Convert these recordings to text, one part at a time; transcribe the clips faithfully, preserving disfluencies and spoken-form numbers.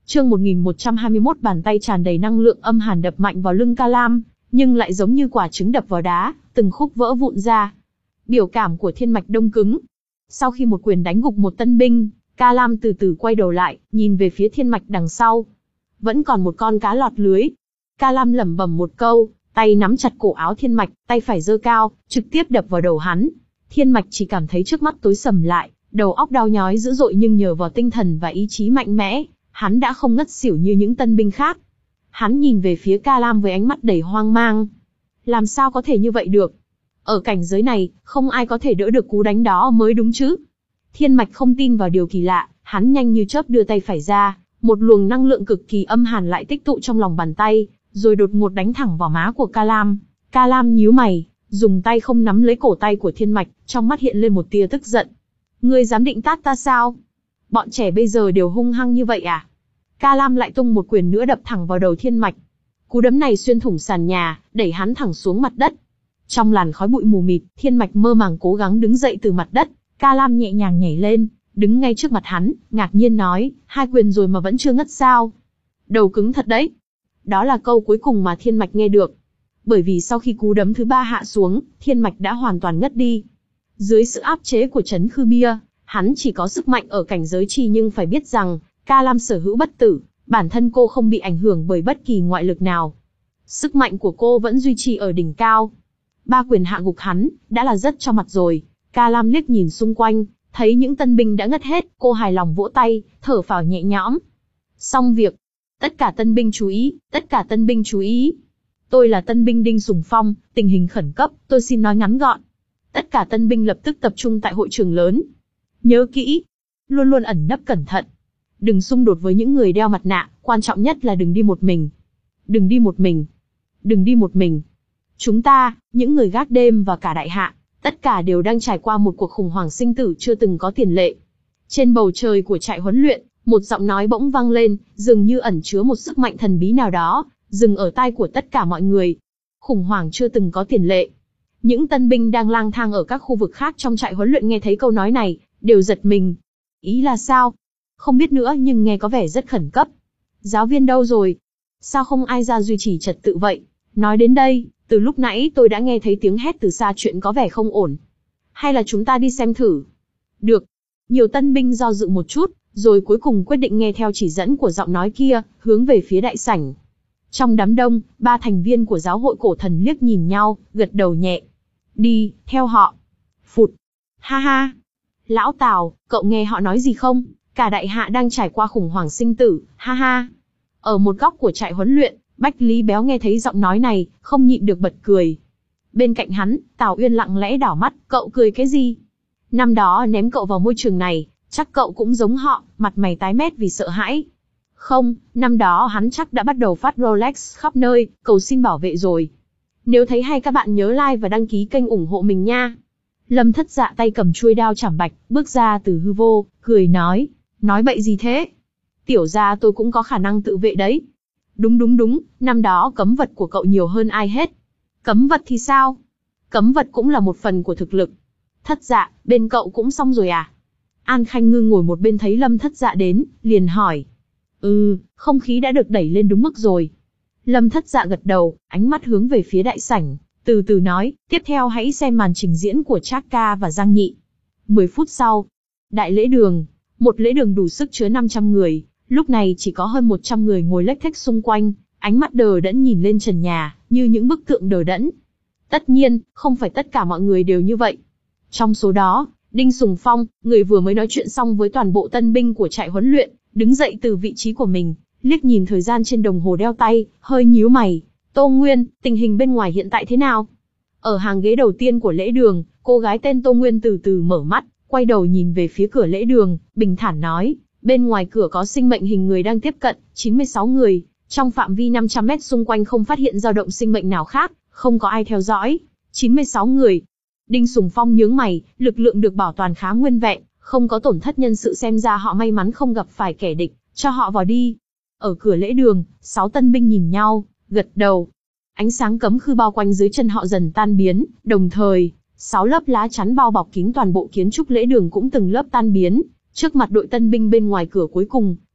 Chương một nghìn một trăm hai mươi mốt bàn tay tràn đầy năng lượng âm hàn đập mạnh vào lưng Ca Lam, nhưng lại giống như quả trứng đập vào đá, từng khúc vỡ vụn ra. Biểu cảm của Thiên Mạch đông cứng. Sau khi một quyền đánh gục một tân binh, Ca Lam từ từ quay đầu lại, nhìn về phía Thiên Mạch đằng sau. Vẫn còn một con cá lọt lưới. Ca Lam lẩm bẩm một câu, tay nắm chặt cổ áo Thiên Mạch, tay phải giơ cao, trực tiếp đập vào đầu hắn. Thiên Mạch chỉ cảm thấy trước mắt tối sầm lại, đầu óc đau nhói dữ dội, nhưng nhờ vào tinh thần và ý chí mạnh mẽ, hắn đã không ngất xỉu như những tân binh khác. Hắn nhìn về phía Ca Lam với ánh mắt đầy hoang mang. Làm sao có thể như vậy được? Ở cảnh giới này, không ai có thể đỡ được cú đánh đó mới đúng chứ. Thiên Mạch không tin vào điều kỳ lạ, hắn nhanh như chớp đưa tay phải ra, một luồng năng lượng cực kỳ âm hàn lại tích tụ trong lòng bàn tay, rồi đột ngột đánh thẳng vào má của Ca Lam. Ca Lam nhíu mày, dùng tay không nắm lấy cổ tay của Thiên Mạch, trong mắt hiện lên một tia tức giận. Ngươi dám định tát ta sao? Bọn trẻ bây giờ đều hung hăng như vậy à? Ca Lam lại tung một quyền nữa đập thẳng vào đầu Thiên Mạch. Cú đấm này xuyên thủng sàn nhà, đẩy hắn thẳng xuống mặt đất. Trong làn khói bụi mù mịt, Thiên Mạch mơ màng cố gắng đứng dậy từ mặt đất. Ca Lam nhẹ nhàng nhảy lên, đứng ngay trước mặt hắn, ngạc nhiên nói, hai quyền rồi mà vẫn chưa ngất sao? Đầu cứng thật đấy. Đó là câu cuối cùng mà Thiên Mạch nghe được. Bởi vì sau khi cú đấm thứ ba hạ xuống, Thiên Mạch đã hoàn toàn ngất đi. Dưới sự áp chế của Trấn Khư Bia, hắn chỉ có sức mạnh ở cảnh giới chi, nhưng phải biết rằng, Ca Lam sở hữu bất tử, bản thân cô không bị ảnh hưởng bởi bất kỳ ngoại lực nào. Sức mạnh của cô vẫn duy trì ở đỉnh cao. Ba quyền hạ gục hắn, đã là rất cho mặt rồi. Ca Lam liếc nhìn xung quanh, thấy những tân binh đã ngất hết, cô hài lòng vỗ tay, thở phào nhẹ nhõm. Xong việc. Tất cả tân binh chú ý, tất cả tân binh chú ý. Tôi là tân binh Đinh Sùng Phong, tình hình khẩn cấp, tôi xin nói ngắn gọn. Tất cả tân binh lập tức tập trung tại hội trường lớn. Nhớ kỹ, luôn luôn ẩn nấp cẩn thận. Đừng xung đột với những người đeo mặt nạ, quan trọng nhất là đừng đi một mình. Đừng đi một mình. Đừng đi một mình. Chúng ta, những người gác đêm và cả đại hạ, tất cả đều đang trải qua một cuộc khủng hoảng sinh tử chưa từng có tiền lệ. Trên bầu trời của trại huấn luyện, một giọng nói bỗng vang lên, dường như ẩn chứa một sức mạnh thần bí nào đó, dừng ở tai của tất cả mọi người. Khủng hoảng chưa từng có tiền lệ. Những tân binh đang lang thang ở các khu vực khác trong trại huấn luyện nghe thấy câu nói này, đều giật mình. Ý là sao? Không biết nữa, nhưng nghe có vẻ rất khẩn cấp. Giáo viên đâu rồi? Sao không ai ra duy trì trật tự vậy? Nói đến đây, từ lúc nãy tôi đã nghe thấy tiếng hét từ xa, chuyện có vẻ không ổn. Hay là chúng ta đi xem thử? Được. Nhiều tân binh do dự một chút, rồi cuối cùng quyết định nghe theo chỉ dẫn của giọng nói kia, hướng về phía đại sảnh. Trong đám đông, ba thành viên của giáo hội cổ thần liếc nhìn nhau, gật đầu nhẹ. Đi, theo họ. Phụt. Ha ha. Lão Tào, cậu nghe họ nói gì không? Cả đại hạ đang trải qua khủng hoảng sinh tử, ha ha. Ở một góc của trại huấn luyện, Bách Lý Béo nghe thấy giọng nói này, không nhịn được bật cười. Bên cạnh hắn, Tào Uyên lặng lẽ đảo mắt, cậu cười cái gì? Năm đó ném cậu vào môi trường này, chắc cậu cũng giống họ, mặt mày tái mét vì sợ hãi. Không, năm đó hắn chắc đã bắt đầu phát Rolex khắp nơi, cầu xin bảo vệ rồi. Nếu thấy hay các bạn nhớ like và đăng ký kênh ủng hộ mình nha. Lâm Thất Dạ tay cầm chuôi đao chảm bạch, bước ra từ hư vô, cười nói, nói bậy gì thế? Tiểu gia tôi cũng có khả năng tự vệ đấy. Đúng đúng đúng, năm đó cấm vật của cậu nhiều hơn ai hết. Cấm vật thì sao? Cấm vật cũng là một phần của thực lực. Thất Dạ, bên cậu cũng xong rồi à? An Khanh Ngư ngồi một bên thấy Lâm Thất Dạ đến, liền hỏi. Ừ, không khí đã được đẩy lên đúng mức rồi. Lâm Thất Dạ gật đầu, ánh mắt hướng về phía đại sảnh, từ từ nói, tiếp theo hãy xem màn trình diễn của Trác Ca và Giang Nhị. Mười phút sau, đại lễ đường, một lễ đường đủ sức chứa năm trăm người, lúc này chỉ có hơn một trăm người ngồi lếch thếch xung quanh, ánh mắt đờ đẫn nhìn lên trần nhà, như những bức tượng đờ đẫn. Tất nhiên, không phải tất cả mọi người đều như vậy. Trong số đó, Đinh Sùng Phong, người vừa mới nói chuyện xong với toàn bộ tân binh của trại huấn luyện, đứng dậy từ vị trí của mình, liếc nhìn thời gian trên đồng hồ đeo tay, hơi nhíu mày. Tô Nguyên, tình hình bên ngoài hiện tại thế nào? Ở hàng ghế đầu tiên của lễ đường, cô gái tên Tô Nguyên từ từ mở mắt, quay đầu nhìn về phía cửa lễ đường, bình thản nói, bên ngoài cửa có sinh mệnh hình người đang tiếp cận, chín mươi sáu người, trong phạm vi năm trăm mét xung quanh không phát hiện dao động sinh mệnh nào khác, không có ai theo dõi. chín mươi sáu người. Đinh Sùng Phong nhướng mày, lực lượng được bảo toàn khá nguyên vẹn, không có tổn thất nhân sự, xem ra họ may mắn không gặp phải kẻ địch, cho họ vào đi. Ở cửa lễ đường, sáu tân binh nhìn nhau, gật đầu. Ánh sáng cấm khư bao quanh dưới chân họ dần tan biến, đồng thời, sáu lớp lá chắn bao bọc kín toàn bộ kiến trúc lễ đường cũng từng lớp tan biến. Trước mặt đội tân binh bên ngoài cửa cuối cùng,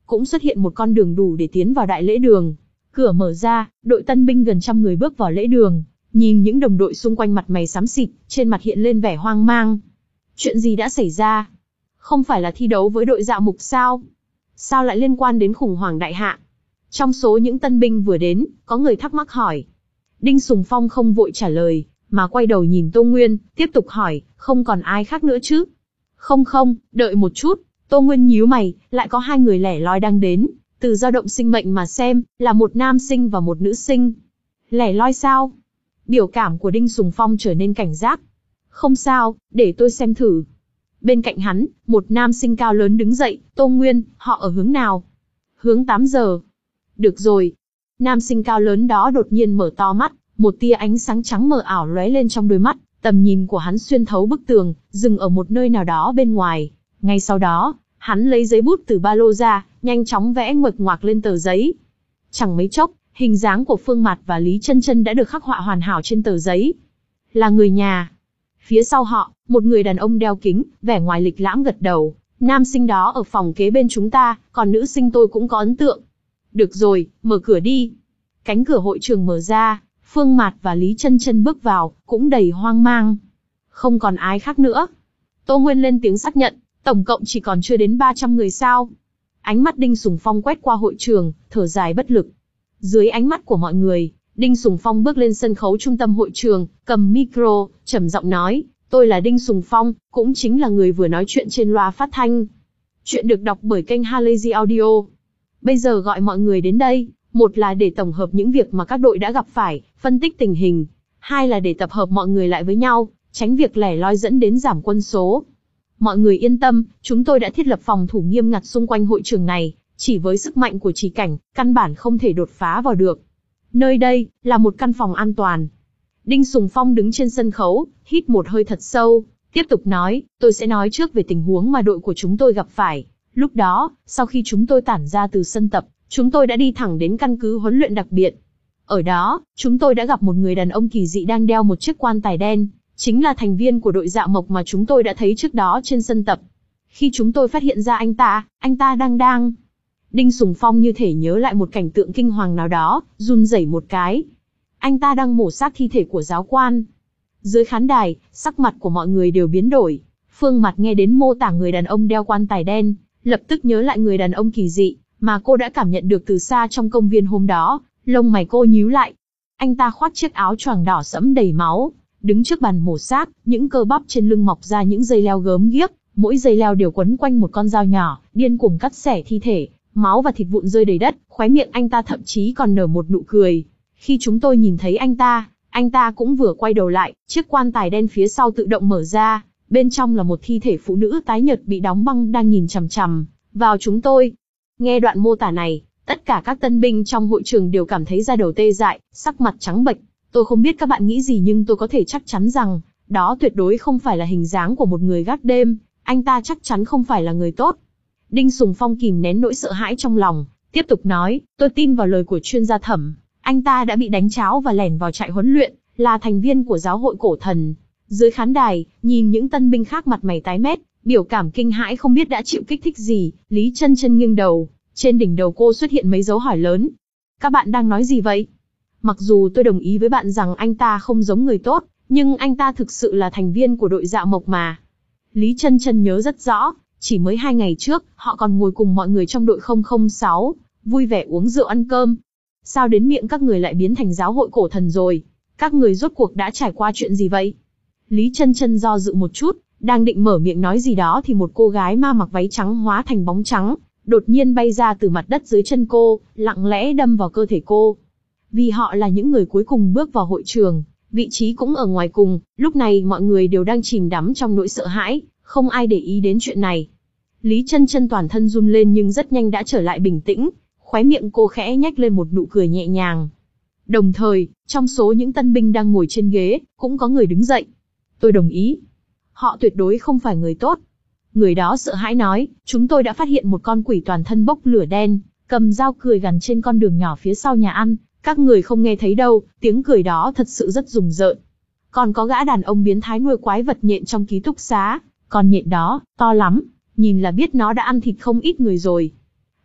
cũng xuất hiện một con đường đủ để tiến vào đại lễ đường. Cửa mở ra, đội tân binh gần trăm người bước vào lễ đường, nhìn những đồng đội xung quanh mặt mày xám xịt, trên mặt hiện lên vẻ hoang mang. Chuyện gì đã xảy ra? Không phải là thi đấu với đội Dạo Mục sao? Sao lại liên quan đến khủng hoảng đại hạ? Trong số những tân binh vừa đến, có người thắc mắc hỏi. Đinh Sùng Phong không vội trả lời, mà quay đầu nhìn Tô Nguyên, tiếp tục hỏi, không còn ai khác nữa chứ? Không không, đợi một chút. Tô Nguyên nhíu mày, lại có hai người lẻ loi đang đến. Từ dao động sinh mệnh mà xem, là một nam sinh và một nữ sinh. Lẻ loi sao? Biểu cảm của Đinh Sùng Phong trở nên cảnh giác. Không sao, để tôi xem thử. Bên cạnh hắn, một nam sinh cao lớn đứng dậy, Tô Nguyên, họ ở hướng nào? Hướng tám giờ. Được rồi. Nam sinh cao lớn đó đột nhiên mở to mắt, một tia ánh sáng trắng mờ ảo lóe lên trong đôi mắt, tầm nhìn của hắn xuyên thấu bức tường, dừng ở một nơi nào đó bên ngoài. Ngay sau đó, hắn lấy giấy bút từ ba lô ra, nhanh chóng vẽ nguệch ngoạc lên tờ giấy. Chẳng mấy chốc, hình dáng của Phương Mạt và Lý Chân Chân đã được khắc họa hoàn hảo trên tờ giấy. Là người nhà. Phía sau họ, một người đàn ông đeo kính, vẻ ngoài lịch lãm gật đầu. Nam sinh đó ở phòng kế bên chúng ta, còn nữ sinh tôi cũng có ấn tượng. Được rồi, mở cửa đi. Cánh cửa hội trường mở ra, Phương Mạt và Lý Chân Chân bước vào, cũng đầy hoang mang. Không còn ai khác nữa. Tô Nguyên lên tiếng xác nhận, tổng cộng chỉ còn chưa đến ba trăm người sao. Ánh mắt Đinh Sùng Phong quét qua hội trường, thở dài bất lực. Dưới ánh mắt của mọi người, Đinh Sùng Phong bước lên sân khấu trung tâm hội trường, cầm micro, trầm giọng nói, tôi là Đinh Sùng Phong, cũng chính là người vừa nói chuyện trên loa phát thanh. Chuyện được đọc bởi kênh Halazy Audio. Bây giờ gọi mọi người đến đây, một là để tổng hợp những việc mà các đội đã gặp phải, phân tích tình hình. Hai là để tập hợp mọi người lại với nhau, tránh việc lẻ loi dẫn đến giảm quân số. Mọi người yên tâm, chúng tôi đã thiết lập phòng thủ nghiêm ngặt xung quanh hội trường này, chỉ với sức mạnh của trì cảnh, căn bản không thể đột phá vào được. Nơi đây, là một căn phòng an toàn. Đinh Sùng Phong đứng trên sân khấu, hít một hơi thật sâu, tiếp tục nói, tôi sẽ nói trước về tình huống mà đội của chúng tôi gặp phải. Lúc đó, sau khi chúng tôi tản ra từ sân tập, chúng tôi đã đi thẳng đến căn cứ huấn luyện đặc biệt. Ở đó, chúng tôi đã gặp một người đàn ông kỳ dị đang đeo một chiếc quan tài đen, chính là thành viên của đội Dạo Mộc mà chúng tôi đã thấy trước đó trên sân tập. Khi chúng tôi phát hiện ra anh ta, anh ta đang đang... Đinh Sùng Phong như thể nhớ lại một cảnh tượng kinh hoàng nào đó, run rẩy một cái. Anh ta đang mổ xác thi thể của giáo quan. Dưới khán đài, sắc mặt của mọi người đều biến đổi. Phương Mạt nghe đến mô tả người đàn ông đeo quan tài đen, lập tức nhớ lại người đàn ông kỳ dị mà cô đã cảm nhận được từ xa trong công viên hôm đó, lông mày cô nhíu lại. Anh ta khoác chiếc áo choàng đỏ sẫm đầy máu, đứng trước bàn mổ xác, những cơ bắp trên lưng mọc ra những dây leo gớm ghiếc, mỗi dây leo đều quấn quanh một con dao nhỏ, điên cuồng cắt xẻ thi thể, máu và thịt vụn rơi đầy đất, khóe miệng anh ta thậm chí còn nở một nụ cười. Khi chúng tôi nhìn thấy anh ta, anh ta cũng vừa quay đầu lại, chiếc quan tài đen phía sau tự động mở ra, bên trong là một thi thể phụ nữ tái nhợt bị đóng băng đang nhìn chằm chằm vào chúng tôi. Nghe đoạn mô tả này, tất cả các tân binh trong hội trường đều cảm thấy da đầu tê dại, sắc mặt trắng bệch. Tôi không biết các bạn nghĩ gì nhưng tôi có thể chắc chắn rằng, đó tuyệt đối không phải là hình dáng của một người gác đêm, anh ta chắc chắn không phải là người tốt. Đinh Sùng Phong kìm nén nỗi sợ hãi trong lòng, tiếp tục nói, tôi tin vào lời của chuyên gia Thẩm, anh ta đã bị đánh tráo và lẻn vào trại huấn luyện, là thành viên của giáo hội cổ thần. Dưới khán đài, nhìn những tân binh khác mặt mày tái mét, biểu cảm kinh hãi không biết đã chịu kích thích gì, Lý Chân Chân nghiêng đầu, trên đỉnh đầu cô xuất hiện mấy dấu hỏi lớn. Các bạn đang nói gì vậy? Mặc dù tôi đồng ý với bạn rằng anh ta không giống người tốt, nhưng anh ta thực sự là thành viên của đội Dạo Mộc mà. Lý Chân Chân nhớ rất rõ, chỉ mới hai ngày trước, họ còn ngồi cùng mọi người trong đội không không sáu, vui vẻ uống rượu ăn cơm. Sao đến miệng các người lại biến thành giáo hội cổ thần rồi? Các người rốt cuộc đã trải qua chuyện gì vậy? Lý Chân Chân do dự một chút, đang định mở miệng nói gì đó thì một cô gái ma mặc váy trắng hóa thành bóng trắng, đột nhiên bay ra từ mặt đất dưới chân cô, lặng lẽ đâm vào cơ thể cô. Vì họ là những người cuối cùng bước vào hội trường, vị trí cũng ở ngoài cùng, lúc này mọi người đều đang chìm đắm trong nỗi sợ hãi, không ai để ý đến chuyện này. Lý Chân Chân toàn thân run lên nhưng rất nhanh đã trở lại bình tĩnh, khóe miệng cô khẽ nhếch lên một nụ cười nhẹ nhàng. Đồng thời, trong số những tân binh đang ngồi trên ghế, cũng có người đứng dậy. Tôi đồng ý. Họ tuyệt đối không phải người tốt. Người đó sợ hãi nói, chúng tôi đã phát hiện một con quỷ toàn thân bốc lửa đen, cầm dao cười gằn trên con đường nhỏ phía sau nhà ăn. Các người không nghe thấy đâu, tiếng cười đó thật sự rất rùng rợn. Còn có gã đàn ông biến thái nuôi quái vật nhện trong ký túc xá, con nhện đó, to lắm, nhìn là biết nó đã ăn thịt không ít người rồi.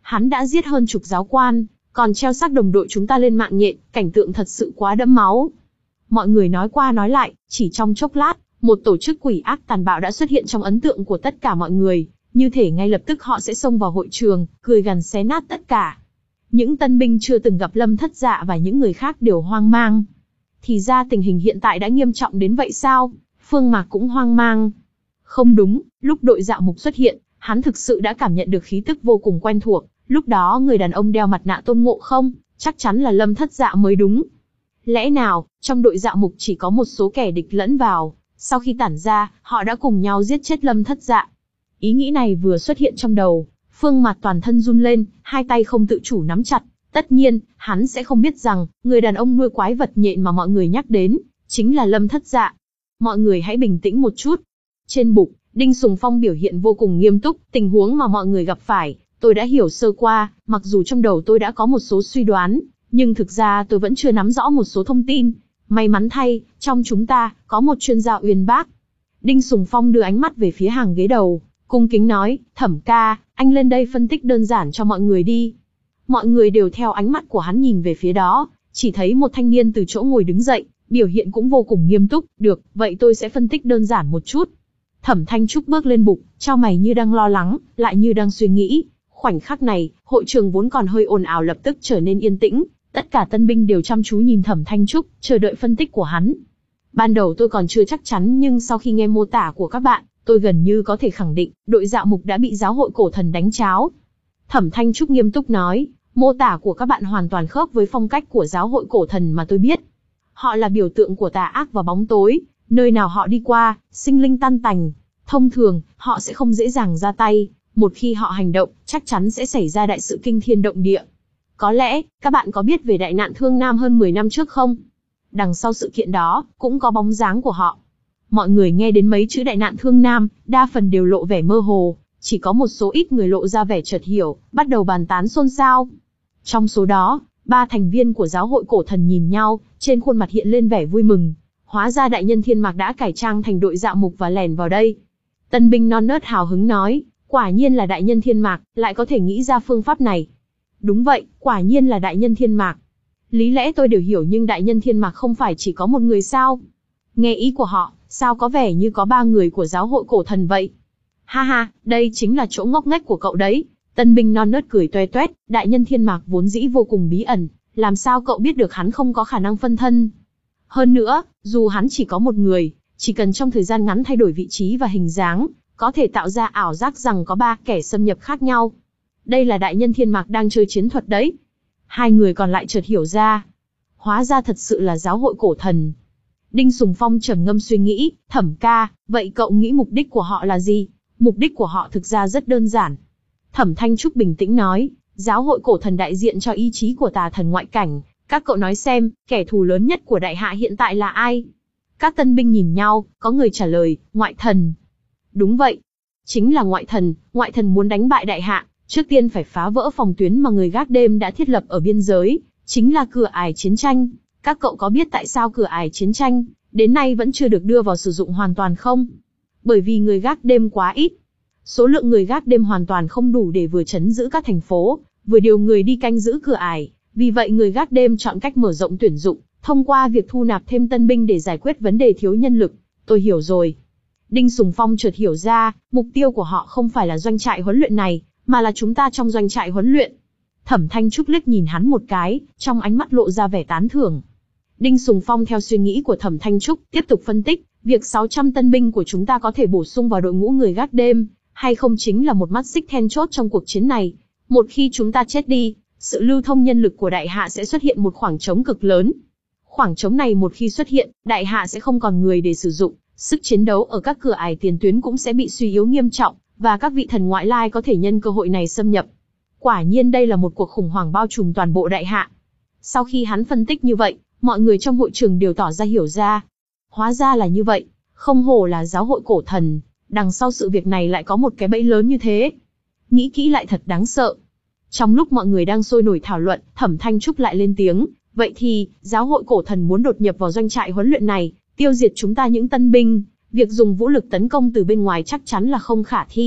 Hắn đã giết hơn chục giáo quan, còn treo xác đồng đội chúng ta lên mạng nhện, cảnh tượng thật sự quá đẫm máu. Mọi người nói qua nói lại, chỉ trong chốc lát, một tổ chức quỷ ác tàn bạo đã xuất hiện trong ấn tượng của tất cả mọi người, như thể ngay lập tức họ sẽ xông vào hội trường, cười gằn xé nát tất cả. Những tân binh chưa từng gặp Lâm Thất Dạ và những người khác đều hoang mang. Thì ra tình hình hiện tại đã nghiêm trọng đến vậy sao? Phương Mạc cũng hoang mang. Không đúng, lúc đội Dạ Mục xuất hiện, hắn thực sự đã cảm nhận được khí tức vô cùng quen thuộc. Lúc đó người đàn ông đeo mặt nạ Tôn Ngộ Không, chắc chắn là Lâm Thất Dạ mới đúng. Lẽ nào, trong đội Dạ Mục chỉ có một số kẻ địch lẫn vào, sau khi tản ra, họ đã cùng nhau giết chết Lâm Thất Dạ. Ý nghĩ này vừa xuất hiện trong đầu, Phương Mạc toàn thân run lên, hai tay không tự chủ nắm chặt. Tất nhiên, hắn sẽ không biết rằng, người đàn ông nuôi quái vật nhện mà mọi người nhắc đến, chính là Lâm Thất Dạ. Mọi người hãy bình tĩnh một chút. Trên bục, Đinh Sùng Phong biểu hiện vô cùng nghiêm túc, tình huống mà mọi người gặp phải, tôi đã hiểu sơ qua, mặc dù trong đầu tôi đã có một số suy đoán, nhưng thực ra tôi vẫn chưa nắm rõ một số thông tin. May mắn thay, trong chúng ta, có một chuyên gia uyên bác. Đinh Sùng Phong đưa ánh mắt về phía hàng ghế đầu, cung kính nói, Thẩm ca, anh lên đây phân tích đơn giản cho mọi người đi. Mọi người đều theo ánh mắt của hắn nhìn về phía đó, chỉ thấy một thanh niên từ chỗ ngồi đứng dậy, biểu hiện cũng vô cùng nghiêm túc, được, vậy tôi sẽ phân tích đơn giản một chút. Thẩm Thanh Trúc bước lên bục, chau mày như đang lo lắng, lại như đang suy nghĩ. Khoảnh khắc này, hội trường vốn còn hơi ồn ào lập tức trở nên yên tĩnh, tất cả tân binh đều chăm chú nhìn Thẩm Thanh Trúc, chờ đợi phân tích của hắn. Ban đầu tôi còn chưa chắc chắn nhưng sau khi nghe mô tả của các bạn, tôi gần như có thể khẳng định, đội Dạ Mục đã bị giáo hội cổ thần đánh tráo. Thẩm Thanh Trúc nghiêm túc nói, mô tả của các bạn hoàn toàn khớp với phong cách của giáo hội cổ thần mà tôi biết. Họ là biểu tượng của tà ác và bóng tối, nơi nào họ đi qua, sinh linh tan tành. Thông thường, họ sẽ không dễ dàng ra tay, một khi họ hành động, chắc chắn sẽ xảy ra đại sự kinh thiên động địa. Có lẽ, các bạn có biết về đại nạn Thương Nam hơn mười năm trước không? Đằng sau sự kiện đó, cũng có bóng dáng của họ. Mọi người nghe đến mấy chữ đại nạn Thương Nam, đa phần đều lộ vẻ mơ hồ, chỉ có một số ít người lộ ra vẻ chợt hiểu, bắt đầu bàn tán xôn xao. Trong số đó, ba thành viên của giáo hội cổ thần nhìn nhau, trên khuôn mặt hiện lên vẻ vui mừng. Hóa ra đại nhân Thiên Mạc đã cải trang thành đội Dạ Mục và lẻn vào đây. Tân binh non nớt hào hứng nói, quả nhiên là đại nhân Thiên Mạc, lại có thể nghĩ ra phương pháp này. Đúng vậy, quả nhiên là đại nhân Thiên Mạc. Lý lẽ tôi đều hiểu nhưng đại nhân Thiên Mạc không phải chỉ có một người sao? Nghe ý của họ, sao có vẻ như có ba người của giáo hội cổ thần vậy? Ha ha, đây chính là chỗ ngốc nghếch của cậu đấy. Tân binh non nớt cười toe toét, đại nhân Thiên Mạc vốn dĩ vô cùng bí ẩn, làm sao cậu biết được hắn không có khả năng phân thân? Hơn nữa, dù hắn chỉ có một người, chỉ cần trong thời gian ngắn thay đổi vị trí và hình dáng, có thể tạo ra ảo giác rằng có ba kẻ xâm nhập khác nhau. Đây là đại nhân Thiên Mạc đang chơi chiến thuật đấy. Hai người còn lại chợt hiểu ra. Hóa ra thật sự là giáo hội cổ thần. Đinh Sùng Phong trầm ngâm suy nghĩ, Thẩm ca, vậy cậu nghĩ mục đích của họ là gì? Mục đích của họ thực ra rất đơn giản. Thẩm Thanh Trúc bình tĩnh nói, giáo hội cổ thần đại diện cho ý chí của tà thần ngoại cảnh. Các cậu nói xem, kẻ thù lớn nhất của đại hạ hiện tại là ai? Các tân binh nhìn nhau, có người trả lời, ngoại thần. Đúng vậy. Chính là ngoại thần, ngoại thần muốn đánh bại đại hạ, trước tiên phải phá vỡ phòng tuyến mà người gác đêm đã thiết lập ở biên giới, chính là cửa ải chiến tranh. Các cậu có biết tại sao cửa ải chiến tranh, đến nay vẫn chưa được đưa vào sử dụng hoàn toàn không? Bởi vì người gác đêm quá ít. Số lượng người gác đêm hoàn toàn không đủ để vừa trấn giữ các thành phố, vừa điều người đi canh giữ cửa ải. Vì vậy người gác đêm chọn cách mở rộng tuyển dụng, thông qua việc thu nạp thêm tân binh để giải quyết vấn đề thiếu nhân lực. Tôi hiểu rồi. Đinh Sùng Phong chợt hiểu ra, mục tiêu của họ không phải là doanh trại huấn luyện này, mà là chúng ta trong doanh trại huấn luyện. Thẩm Thanh Trúc liếc nhìn hắn một cái, trong ánh mắt lộ ra vẻ tán thưởng. Đinh Sùng Phong theo suy nghĩ của Thẩm Thanh Trúc, tiếp tục phân tích, việc sáu trăm tân binh của chúng ta có thể bổ sung vào đội ngũ người gác đêm, hay không chính là một mắt xích then chốt trong cuộc chiến này. Một khi chúng ta chết đi, sự lưu thông nhân lực của đại hạ sẽ xuất hiện một khoảng trống cực lớn. Khoảng trống này một khi xuất hiện, đại hạ sẽ không còn người để sử dụng, sức chiến đấu ở các cửa ải tiền tuyến cũng sẽ bị suy yếu nghiêm trọng, và các vị thần ngoại lai có thể nhân cơ hội này xâm nhập. Quả nhiên đây là một cuộc khủng hoảng bao trùm toàn bộ đại hạ. Sau khi hắn phân tích như vậy, mọi người trong hội trường đều tỏ ra hiểu ra. Hóa ra là như vậy, không hổ là giáo hội cổ thần, đằng sau sự việc này lại có một cái bẫy lớn như thế. Nghĩ kỹ lại thật đáng sợ. Trong lúc mọi người đang sôi nổi thảo luận, Thẩm Thanh Trúc lại lên tiếng, vậy thì, giáo hội cổ thần muốn đột nhập vào doanh trại huấn luyện này, tiêu diệt chúng ta những tân binh, việc dùng vũ lực tấn công từ bên ngoài chắc chắn là không khả thi,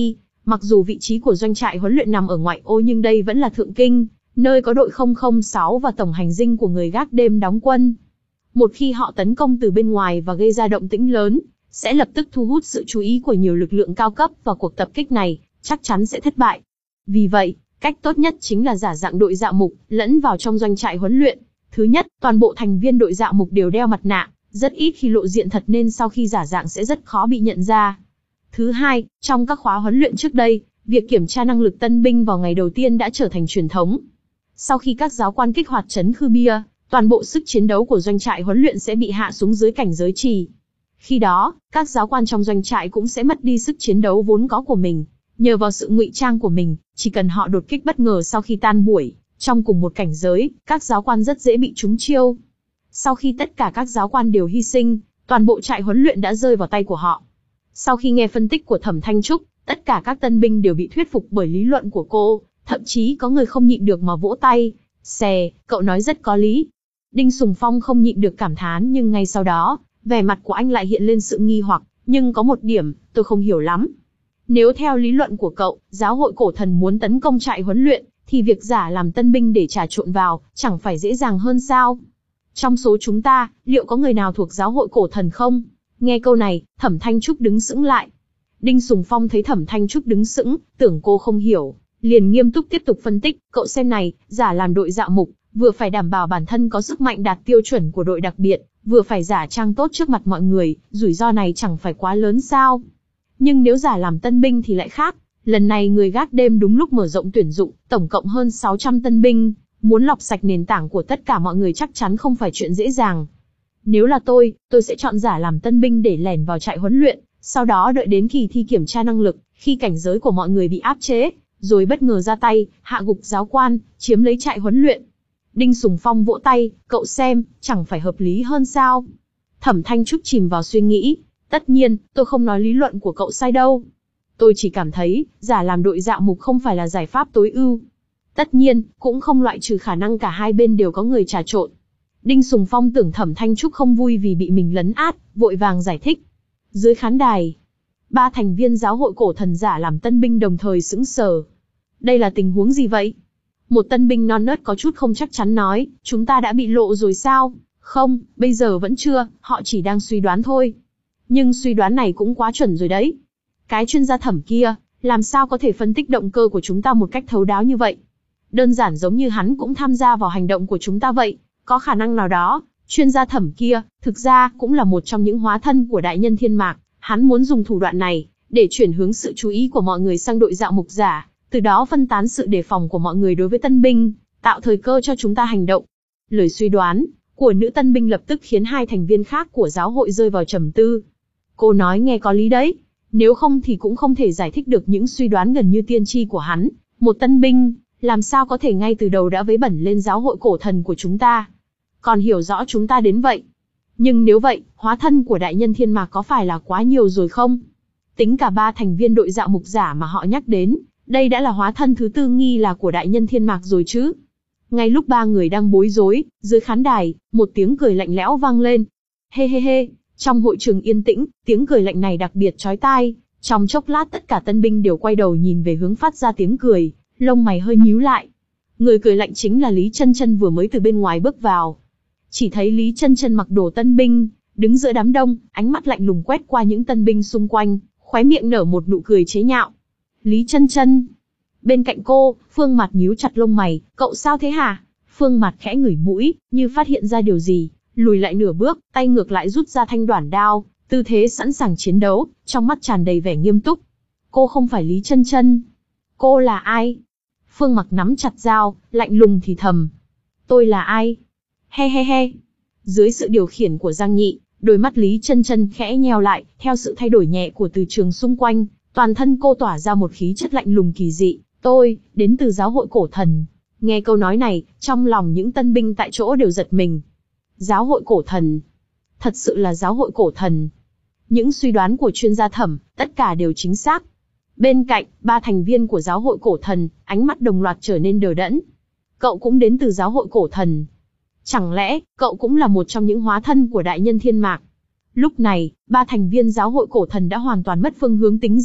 Mặc dù vị trí của doanh trại huấn luyện nằm ở ngoại ô nhưng đây vẫn là thượng kinh, nơi có đội không không sáu và tổng hành dinh của người gác đêm đóng quân. Một khi họ tấn công từ bên ngoài và gây ra động tĩnh lớn, sẽ lập tức thu hút sự chú ý của nhiều lực lượng cao cấp và cuộc tập kích này chắc chắn sẽ thất bại. Vì vậy, cách tốt nhất chính là giả dạng đội dạ mục, lẫn vào trong doanh trại huấn luyện. Thứ nhất, toàn bộ thành viên đội dạ mục đều đeo mặt nạ, rất ít khi lộ diện thật nên sau khi giả dạng sẽ rất khó bị nhận ra. Thứ hai, trong các khóa huấn luyện trước đây, việc kiểm tra năng lực tân binh vào ngày đầu tiên đã trở thành truyền thống. Sau khi các giáo quan kích hoạt trấn Khư Bia, toàn bộ sức chiến đấu của doanh trại huấn luyện sẽ bị hạ xuống dưới cảnh giới trì. Khi đó, các giáo quan trong doanh trại cũng sẽ mất đi sức chiến đấu vốn có của mình. Nhờ vào sự ngụy trang của mình, chỉ cần họ đột kích bất ngờ sau khi tan buổi, trong cùng một cảnh giới, các giáo quan rất dễ bị trúng chiêu. Sau khi tất cả các giáo quan đều hy sinh, toàn bộ trại huấn luyện đã rơi vào tay của họ. Sau khi nghe phân tích của Thẩm Thanh Trúc, tất cả các tân binh đều bị thuyết phục bởi lý luận của cô, thậm chí có người không nhịn được mà vỗ tay. Xè, cậu nói rất có lý. Đinh Sùng Phong không nhịn được cảm thán nhưng ngay sau đó, vẻ mặt của anh lại hiện lên sự nghi hoặc, nhưng có một điểm, tôi không hiểu lắm. Nếu theo lý luận của cậu, giáo hội cổ thần muốn tấn công trại huấn luyện, thì việc giả làm tân binh để trà trộn vào, chẳng phải dễ dàng hơn sao? Trong số chúng ta, liệu có người nào thuộc giáo hội cổ thần không? Nghe câu này, Thẩm Thanh Trúc đứng sững lại. Đinh Sùng Phong thấy Thẩm Thanh Trúc đứng sững, tưởng cô không hiểu, liền nghiêm túc tiếp tục phân tích, cậu xem này, giả làm đội dạ mục, vừa phải đảm bảo bản thân có sức mạnh đạt tiêu chuẩn của đội đặc biệt, vừa phải giả trang tốt trước mặt mọi người, rủi ro này chẳng phải quá lớn sao? Nhưng nếu giả làm tân binh thì lại khác, lần này người gác đêm đúng lúc mở rộng tuyển dụng, tổng cộng hơn sáu trăm tân binh, muốn lọc sạch nền tảng của tất cả mọi người chắc chắn không phải chuyện dễ dàng. Nếu là tôi, tôi sẽ chọn giả làm tân binh để lẻn vào trại huấn luyện, sau đó đợi đến kỳ thi kiểm tra năng lực, khi cảnh giới của mọi người bị áp chế, rồi bất ngờ ra tay, hạ gục giáo quan, chiếm lấy trại huấn luyện. Đinh Sùng Phong vỗ tay, cậu xem, chẳng phải hợp lý hơn sao? Thẩm Thanh Trúc chìm vào suy nghĩ, tất nhiên, tôi không nói lý luận của cậu sai đâu. Tôi chỉ cảm thấy, giả làm đội dạ mục không phải là giải pháp tối ưu. Tất nhiên, cũng không loại trừ khả năng cả hai bên đều có người trà trộn. Đinh Sùng Phong tưởng Thẩm Thanh Trúc không vui vì bị mình lấn át, vội vàng giải thích. Dưới khán đài, ba thành viên giáo hội cổ thần giả làm tân binh đồng thời sững sờ. Đây là tình huống gì vậy? Một tân binh non nớt có chút không chắc chắn nói, chúng ta đã bị lộ rồi sao? Không, bây giờ vẫn chưa, họ chỉ đang suy đoán thôi. Nhưng suy đoán này cũng quá chuẩn rồi đấy. Cái chuyên gia Thẩm kia, làm sao có thể phân tích động cơ của chúng ta một cách thấu đáo như vậy? Đơn giản giống như hắn cũng tham gia vào hành động của chúng ta vậy. Có khả năng nào đó, chuyên gia Thẩm kia, thực ra cũng là một trong những hóa thân của đại nhân thiên mạc. Hắn muốn dùng thủ đoạn này, để chuyển hướng sự chú ý của mọi người sang đội dạ mục giả, từ đó phân tán sự đề phòng của mọi người đối với tân binh, tạo thời cơ cho chúng ta hành động. Lời suy đoán của nữ tân binh lập tức khiến hai thành viên khác của giáo hội rơi vào trầm tư. Cô nói nghe có lý đấy, nếu không thì cũng không thể giải thích được những suy đoán gần như tiên tri của hắn. Một tân binh, làm sao có thể ngay từ đầu đã vấy bẩn lên giáo hội cổ thần của chúng ta, còn hiểu rõ chúng ta đến vậy. Nhưng nếu vậy, hóa thân của đại nhân thiên mạc có phải là quá nhiều rồi không? Tính cả ba thành viên đội dạ mục giả mà họ nhắc đến, đây đã là hóa thân thứ tư nghi là của đại nhân thiên mạc rồi chứ. Ngay lúc ba người đang bối rối, dưới khán đài, một tiếng cười lạnh lẽo vang lên. Hê hê hê, trong hội trường yên tĩnh, tiếng cười lạnh này đặc biệt chói tai. Trong chốc lát tất cả tân binh đều quay đầu nhìn về hướng phát ra tiếng cười, lông mày hơi nhíu lại. Người cười lạnh chính là Lý Chân Chân vừa mới từ bên ngoài bước vào. Chỉ thấy Lý Chân Chân mặc đồ tân binh, đứng giữa đám đông, ánh mắt lạnh lùng quét qua những tân binh xung quanh, khóe miệng nở một nụ cười chế nhạo. Lý Chân Chân. Bên cạnh cô, Phương Mạt nhíu chặt lông mày, cậu sao thế hả? Phương Mạt khẽ ngửi mũi, như phát hiện ra điều gì, lùi lại nửa bước, tay ngược lại rút ra thanh đoản đao, tư thế sẵn sàng chiến đấu, trong mắt tràn đầy vẻ nghiêm túc. Cô không phải Lý Chân Chân. Cô là ai? Phương Mặc nắm chặt dao, lạnh lùng thì thầm. Tôi là ai? He he he. Dưới sự điều khiển của Giang Nhị, đôi mắt Lý Chân Chân khẽ nheo lại, theo sự thay đổi nhẹ của từ trường xung quanh, toàn thân cô tỏa ra một khí chất lạnh lùng kỳ dị. Tôi, đến từ giáo hội cổ thần. Nghe câu nói này, trong lòng những tân binh tại chỗ đều giật mình. Giáo hội cổ thần. Thật sự là giáo hội cổ thần. Những suy đoán của chuyên gia Thẩm, tất cả đều chính xác. Bên cạnh, ba thành viên của giáo hội cổ thần, ánh mắt đồng loạt trở nên đờ đẫn. Cậu cũng đến từ giáo hội cổ thần. Chẳng lẽ, cậu cũng là một trong những hóa thân của đại nhân thiên mạc? Lúc này, ba thành viên giáo hội cổ thần đã hoàn toàn mất phương hướng tính ra,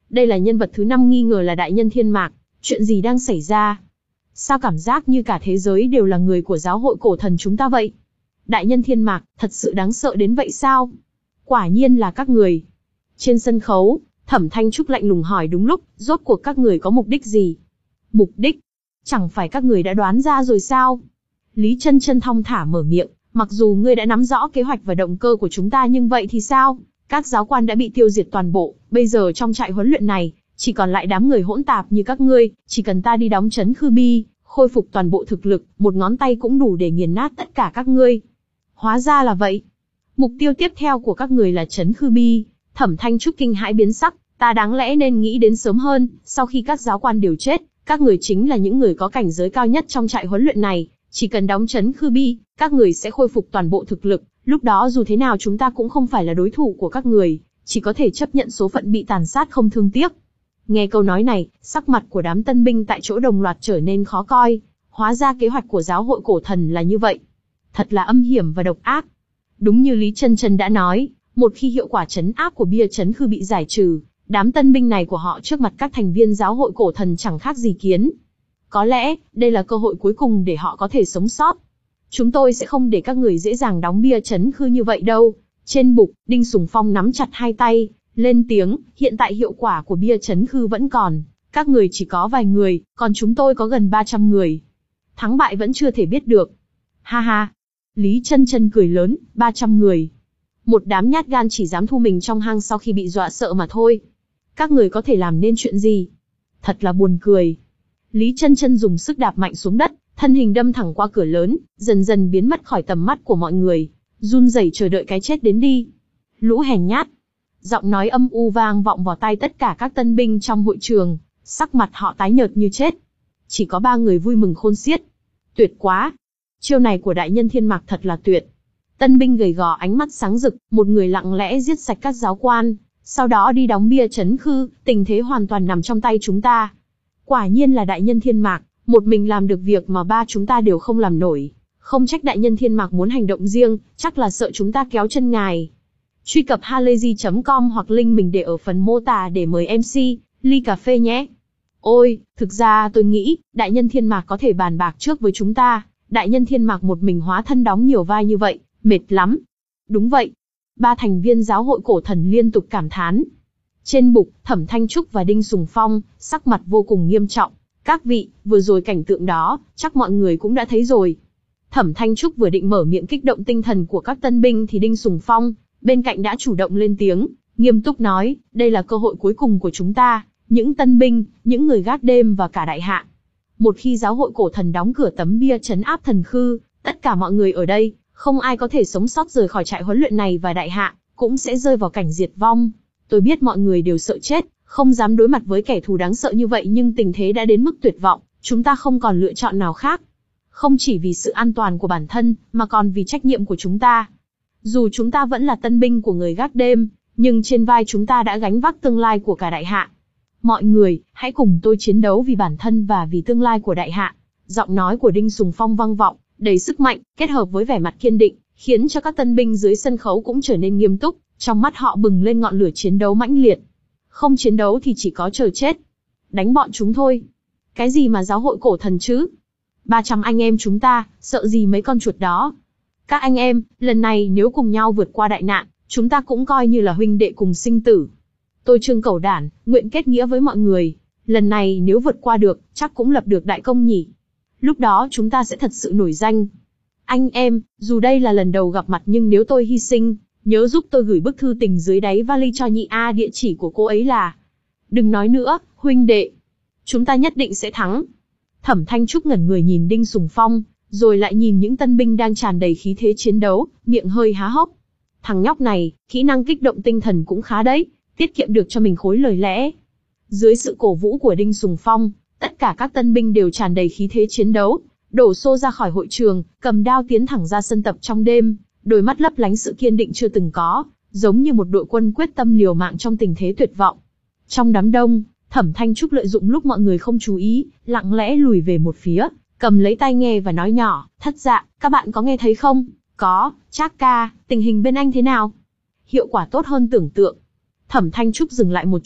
Đây là nhân vật thứ năm nghi ngờ là đại nhân Thiên Mạc. Chuyện gì đang xảy ra? Sao cảm giác như cả thế giới đều là người của giáo hội cổ thần chúng ta vậy? Đại nhân Thiên Mạc, thật sự đáng sợ đến vậy sao? Quả nhiên là các người. Trên sân khấu, Thẩm Thanh Trúc lạnh lùng hỏi đúng lúc, rốt cuộc các người có mục đích gì? Mục đích? Chẳng phải các người đã đoán ra rồi sao? Lý Chân Chân thong thả mở miệng, mặc dù ngươi đã nắm rõ kế hoạch và động cơ của chúng ta nhưng vậy thì sao? Các giáo quan đã bị tiêu diệt toàn bộ, bây giờ trong trại huấn luyện này, chỉ còn lại đám người hỗn tạp như các ngươi, chỉ cần ta đi đóng trấn Khư Bi, khôi phục toàn bộ thực lực, một ngón tay cũng đủ để nghiền nát tất cả các ngươi. Hóa ra là vậy. Mục tiêu tiếp theo của các người là trấn Khư Bi. Thẩm Thanh Trúc kinh hãi biến sắc, ta đáng lẽ nên nghĩ đến sớm hơn, sau khi các giáo quan đều chết, các người chính là những người có cảnh giới cao nhất trong trại huấn luyện này, chỉ cần đóng trấn Khư Bi, các người sẽ khôi phục toàn bộ thực lực, lúc đó dù thế nào chúng ta cũng không phải là đối thủ của các người, chỉ có thể chấp nhận số phận bị tàn sát không thương tiếc. Nghe câu nói này, sắc mặt của đám tân binh tại chỗ đồng loạt trở nên khó coi, hóa ra kế hoạch của giáo hội cổ thần là như vậy. Thật là âm hiểm và độc ác. Đúng như Lý Chân Chân đã nói, một khi hiệu quả trấn áp của bia trấn Khư bị giải trừ, đám tân binh này của họ trước mặt các thành viên giáo hội cổ thần chẳng khác gì kiến. Có lẽ, đây là cơ hội cuối cùng để họ có thể sống sót. Chúng tôi sẽ không để các người dễ dàng đóng bia trấn Khư như vậy đâu. Trên bục, Đinh Sùng Phong nắm chặt hai tay, lên tiếng, hiện tại hiệu quả của bia trấn Khư vẫn còn, các người chỉ có vài người, còn chúng tôi có gần ba trăm người. Thắng bại vẫn chưa thể biết được. Ha ha. Lý Chân Chân cười lớn, ba trăm người. Một đám nhát gan chỉ dám thu mình trong hang sau khi bị dọa sợ mà thôi. Các người có thể làm nên chuyện gì? Thật là buồn cười. Lý Chân Chân dùng sức đạp mạnh xuống đất, thân hình đâm thẳng qua cửa lớn, dần dần biến mất khỏi tầm mắt của mọi người, run rẩy chờ đợi cái chết đến đi. Lũ hèn nhát. Giọng nói âm u vang vọng vào tai tất cả các tân binh trong hội trường, sắc mặt họ tái nhợt như chết. Chỉ có ba người vui mừng khôn xiết. Tuyệt quá. Chiêu này của đại nhân Thiên Mạc thật là tuyệt. Tân binh gầy gò ánh mắt sáng rực, một người lặng lẽ giết sạch các giáo quan, sau đó đi đóng bia trấn Khư, tình thế hoàn toàn nằm trong tay chúng ta. Quả nhiên là đại nhân Thiên Mạc, một mình làm được việc mà ba chúng ta đều không làm nổi. Không trách đại nhân Thiên Mạc muốn hành động riêng, chắc là sợ chúng ta kéo chân ngài. Truy cập halayzi chấm com hoặc link mình để ở phần mô tả để mời em xê, ly cà phê nhé. Ôi, thực ra tôi nghĩ, đại nhân Thiên Mạc có thể bàn bạc trước với chúng ta. Đại nhân Thiên Mạc một mình hóa thân đóng nhiều vai như vậy, mệt lắm. Đúng vậy. Ba thành viên giáo hội cổ thần liên tục cảm thán. Trên bục, Thẩm Thanh Trúc và Đinh Sùng Phong, sắc mặt vô cùng nghiêm trọng. Các vị, vừa rồi cảnh tượng đó, chắc mọi người cũng đã thấy rồi. Thẩm Thanh Trúc vừa định mở miệng kích động tinh thần của các tân binh thì Đinh Sùng Phong, bên cạnh đã chủ động lên tiếng, nghiêm túc nói, đây là cơ hội cuối cùng của chúng ta, những tân binh, những người gác đêm và cả đại hạ. Một khi giáo hội cổ thần đóng cửa tấm bia trấn áp thần Khư, tất cả mọi người ở đây, không ai có thể sống sót rời khỏi trại huấn luyện này và đại hạ, cũng sẽ rơi vào cảnh diệt vong. Tôi biết mọi người đều sợ chết, không dám đối mặt với kẻ thù đáng sợ như vậy nhưng tình thế đã đến mức tuyệt vọng, chúng ta không còn lựa chọn nào khác. Không chỉ vì sự an toàn của bản thân, mà còn vì trách nhiệm của chúng ta. Dù chúng ta vẫn là tân binh của người gác đêm, nhưng trên vai chúng ta đã gánh vác tương lai của cả đại hạ. Mọi người, hãy cùng tôi chiến đấu vì bản thân và vì tương lai của đại hạ. Giọng nói của Đinh Sùng Phong vang vọng, đầy sức mạnh, kết hợp với vẻ mặt kiên định, khiến cho các tân binh dưới sân khấu cũng trở nên nghiêm túc, trong mắt họ bừng lên ngọn lửa chiến đấu mãnh liệt. Không chiến đấu thì chỉ có chờ chết. Đánh bọn chúng thôi. Cái gì mà giáo hội cổ thần chứ? ba trăm anh em chúng ta, sợ gì mấy con chuột đó. Các anh em, lần này nếu cùng nhau vượt qua đại nạn, chúng ta cũng coi như là huynh đệ cùng sinh tử. Tôi Trương Cẩu Đản, nguyện kết nghĩa với mọi người. Lần này nếu vượt qua được, chắc cũng lập được đại công nhỉ. Lúc đó chúng ta sẽ thật sự nổi danh. Anh em, dù đây là lần đầu gặp mặt nhưng nếu tôi hy sinh, nhớ giúp tôi gửi bức thư tình dưới đáy vali cho nhị A, địa chỉ của cô ấy là... Đừng nói nữa, huynh đệ. Chúng ta nhất định sẽ thắng. Thẩm Thanh Trúc ngẩn người nhìn Đinh Sùng Phong, rồi lại nhìn những tân binh đang tràn đầy khí thế chiến đấu, miệng hơi há hốc. Thằng nhóc này, kỹ năng kích động tinh thần cũng khá đấy, tiết kiệm được cho mình khối lời lẽ. Dưới sự cổ vũ của Đinh Sùng Phong, tất cả các tân binh đều tràn đầy khí thế chiến đấu, đổ xô ra khỏi hội trường, cầm đao tiến thẳng ra sân tập trong đêm, đôi mắt lấp lánh sự kiên định chưa từng có, giống như một đội quân quyết tâm liều mạng trong tình thế tuyệt vọng. Trong đám đông, Thẩm Thanh Trúc lợi dụng lúc mọi người không chú ý, lặng lẽ lùi về một phía, cầm lấy tai nghe và nói nhỏ, thất dạ, các bạn có nghe thấy không? Có, Trác ca, tình hình bên anh thế nào? Hiệu quả tốt hơn tưởng tượng. Thẩm Thanh Trúc dừng lại một chút,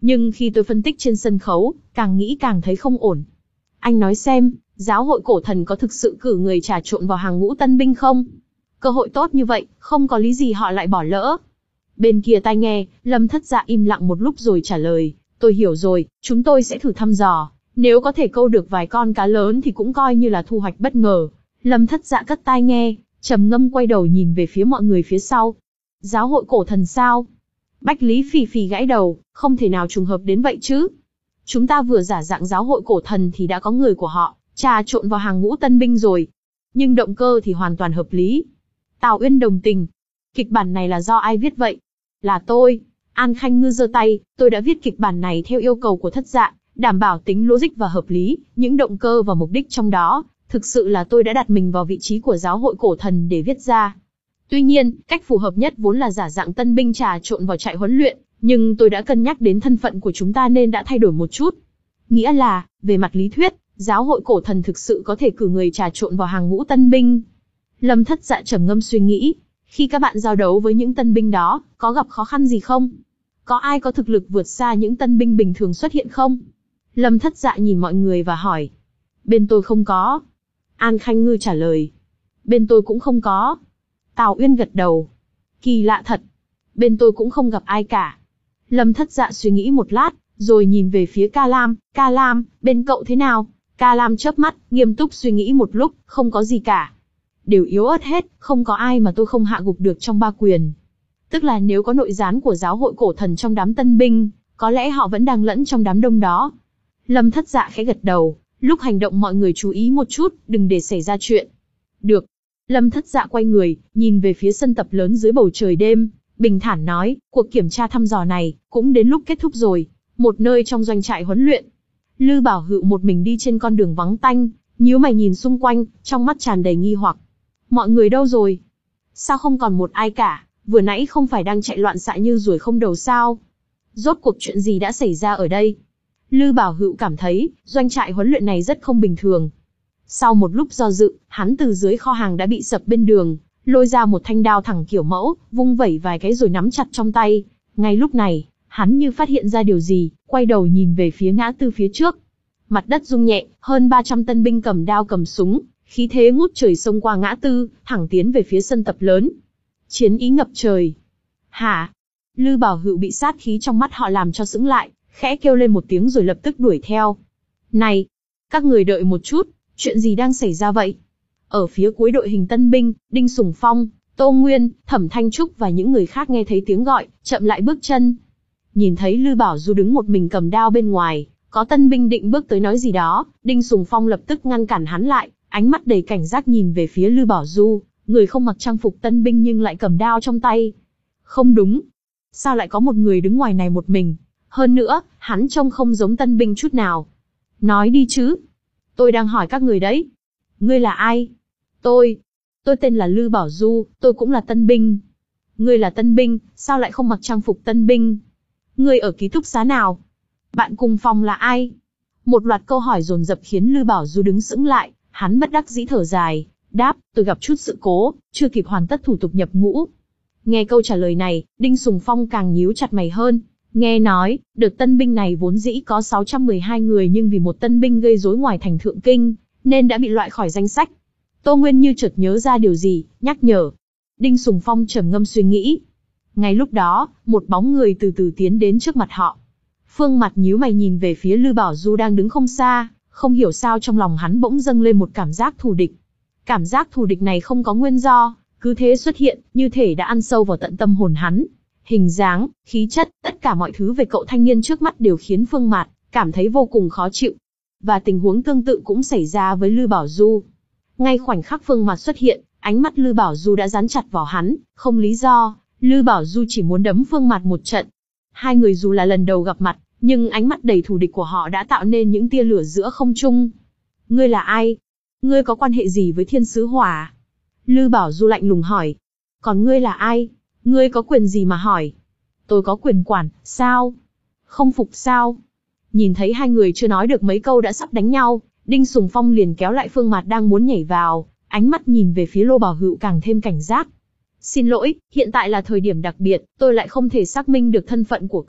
Nhưng khi tôi phân tích trên sân khấu, càng nghĩ càng thấy không ổn. Anh nói xem, giáo hội cổ thần có thực sự cử người trà trộn vào hàng ngũ tân binh không? Cơ hội tốt như vậy, không có lý gì họ lại bỏ lỡ. Bên kia tai nghe, Lâm Thất Dạ im lặng một lúc rồi trả lời, tôi hiểu rồi, chúng tôi sẽ thử thăm dò. Nếu có thể câu được vài con cá lớn thì cũng coi như là thu hoạch bất ngờ. Lâm Thất Dạ cất tai nghe, trầm ngâm quay đầu nhìn về phía mọi người phía sau. Giáo hội cổ thần sao? Bách Lý phì phì gãi đầu, không thể nào trùng hợp đến vậy chứ. Chúng ta vừa giả dạng giáo hội cổ thần thì đã có người của họ trà trộn vào hàng ngũ tân binh rồi. Nhưng động cơ thì hoàn toàn hợp lý. Tào Uyên đồng tình. Kịch bản này là do ai viết vậy? Là tôi. An Khanh Ngư giơ tay, tôi đã viết kịch bản này theo yêu cầu của Thất Dạ, đảm bảo tính logic và hợp lý, những động cơ và mục đích trong đó, thực sự là tôi đã đặt mình vào vị trí của giáo hội cổ thần để viết ra. Tuy nhiên, cách phù hợp nhất vốn là giả dạng tân binh trà trộn vào trại huấn luyện, nhưng tôi đã cân nhắc đến thân phận của chúng ta nên đã thay đổi một chút. Nghĩa là, về mặt lý thuyết, giáo hội cổ thần thực sự có thể cử người trà trộn vào hàng ngũ tân binh. Lâm Thất Dạ trầm ngâm suy nghĩ, khi các bạn giao đấu với những tân binh đó, có gặp khó khăn gì không? Có ai có thực lực vượt xa những tân binh bình thường xuất hiện không? Lâm Thất Dạ nhìn mọi người và hỏi. Bên tôi không có. An Khanh Ngư trả lời. Bên tôi cũng không có. Tào Uyên gật đầu. Kỳ lạ thật. Bên tôi cũng không gặp ai cả. Lâm Thất Dạ suy nghĩ một lát, rồi nhìn về phía Ca Lam. Ca Lam, bên cậu thế nào? Ca Lam chớp mắt, nghiêm túc suy nghĩ một lúc, không có gì cả. Đều yếu ớt hết, không có ai mà tôi không hạ gục được trong ba quyền. Tức là nếu có nội gián của giáo hội cổ thần trong đám tân binh, có lẽ họ vẫn đang lẫn trong đám đông đó. Lâm Thất Dạ khẽ gật đầu, lúc hành động mọi người chú ý một chút, đừng để xảy ra chuyện. Được. Lâm Thất Dạ quay người, nhìn về phía sân tập lớn dưới bầu trời đêm, bình thản nói, cuộc kiểm tra thăm dò này, cũng đến lúc kết thúc rồi. Một nơi trong doanh trại huấn luyện. Lư Bảo Hựu một mình đi trên con đường vắng tanh, nhíu mày nhìn xung quanh, trong mắt tràn đầy nghi hoặc. Mọi người đâu rồi? Sao không còn một ai cả? Vừa nãy không phải đang chạy loạn xạ như ruồi không đầu sao? Rốt cuộc chuyện gì đã xảy ra ở đây? Lư Bảo Hựu cảm thấy, doanh trại huấn luyện này rất không bình thường. Sau một lúc do dự, hắn từ dưới kho hàng đã bị sập bên đường, lôi ra một thanh đao thẳng kiểu mẫu, vung vẩy vài cái rồi nắm chặt trong tay. Ngay lúc này, hắn như phát hiện ra điều gì, quay đầu nhìn về phía ngã tư phía trước. Mặt đất rung nhẹ, hơn ba trăm tân binh cầm đao cầm súng, khí thế ngút trời xông qua ngã tư, thẳng tiến về phía sân tập lớn. Chiến ý ngập trời. Hả? Lư Bảo Hựu bị sát khí trong mắt họ làm cho sững lại, khẽ kêu lên một tiếng rồi lập tức đuổi theo. Này! Các người đợi một chút, chuyện gì đang xảy ra vậy? Ở phía cuối đội hình tân binh, Đinh Sùng Phong, Tô Nguyên, Thẩm Thanh Trúc và những người khác nghe thấy tiếng gọi, chậm lại bước chân. Nhìn thấy Lư Bảo Du đứng một mình cầm đao bên ngoài, có tân binh định bước tới nói gì đó, Đinh Sùng Phong lập tức ngăn cản hắn lại, ánh mắt đầy cảnh giác nhìn về phía Lư Bảo Du, người không mặc trang phục tân binh nhưng lại cầm đao trong tay. Không đúng. Sao lại có một người đứng ngoài này một mình? Hơn nữa, hắn trông không giống tân binh chút nào. Nói đi chứ. Tôi đang hỏi các người đấy. Ngươi là ai? Tôi. Tôi tên là Lư Bảo Du, tôi cũng là tân binh. Ngươi là tân binh, sao lại không mặc trang phục tân binh? Ngươi ở ký túc xá nào? Bạn cùng phòng là ai? Một loạt câu hỏi dồn dập khiến Lư Bảo Du đứng sững lại, hắn bất đắc dĩ thở dài, đáp, tôi gặp chút sự cố, chưa kịp hoàn tất thủ tục nhập ngũ. Nghe câu trả lời này, Đinh Sùng Phong càng nhíu chặt mày hơn. Nghe nói, đợt tân binh này vốn dĩ có sáu trăm mười hai người nhưng vì một tân binh gây rối ngoài thành Thượng Kinh, nên đã bị loại khỏi danh sách. Tô Nguyên như chợt nhớ ra điều gì, nhắc nhở. Đinh Sùng Phong trầm ngâm suy nghĩ. Ngay lúc đó, một bóng người từ từ tiến đến trước mặt họ. Phương Mặt nhíu mày nhìn về phía Lư Bảo Du đang đứng không xa, không hiểu sao trong lòng hắn bỗng dâng lên một cảm giác thù địch. Cảm giác thù địch này không có nguyên do, cứ thế xuất hiện, như thể đã ăn sâu vào tận tâm hồn hắn. Hình dáng, khí chất, tất cả mọi thứ về cậu thanh niên trước mắt đều khiến Phương Mạt cảm thấy vô cùng khó chịu. Và tình huống tương tự cũng xảy ra với Lư Bảo Du. Ngay khoảnh khắc Phương Mạt xuất hiện, ánh mắt Lư Bảo Du đã dán chặt vào hắn, không lý do, Lư Bảo Du chỉ muốn đấm Phương Mạt một trận. Hai người dù là lần đầu gặp mặt, nhưng ánh mắt đầy thù địch của họ đã tạo nên những tia lửa giữa không trung. Ngươi là ai? Ngươi có quan hệ gì với Thiên Sứ Hỏa? Lư Bảo Du lạnh lùng hỏi. Còn ngươi là ai? Ngươi có quyền gì mà hỏi? Tôi có quyền quản, sao? Không phục sao? Nhìn thấy hai người chưa nói được mấy câu đã sắp đánh nhau, Đinh Sùng Phong liền kéo lại Phương Mạt đang muốn nhảy vào, ánh mắt nhìn về phía Lô Bảo Hựu càng thêm cảnh giác. Xin lỗi, hiện tại là thời điểm đặc biệt, tôi lại không thể xác minh được thân phận của cậu,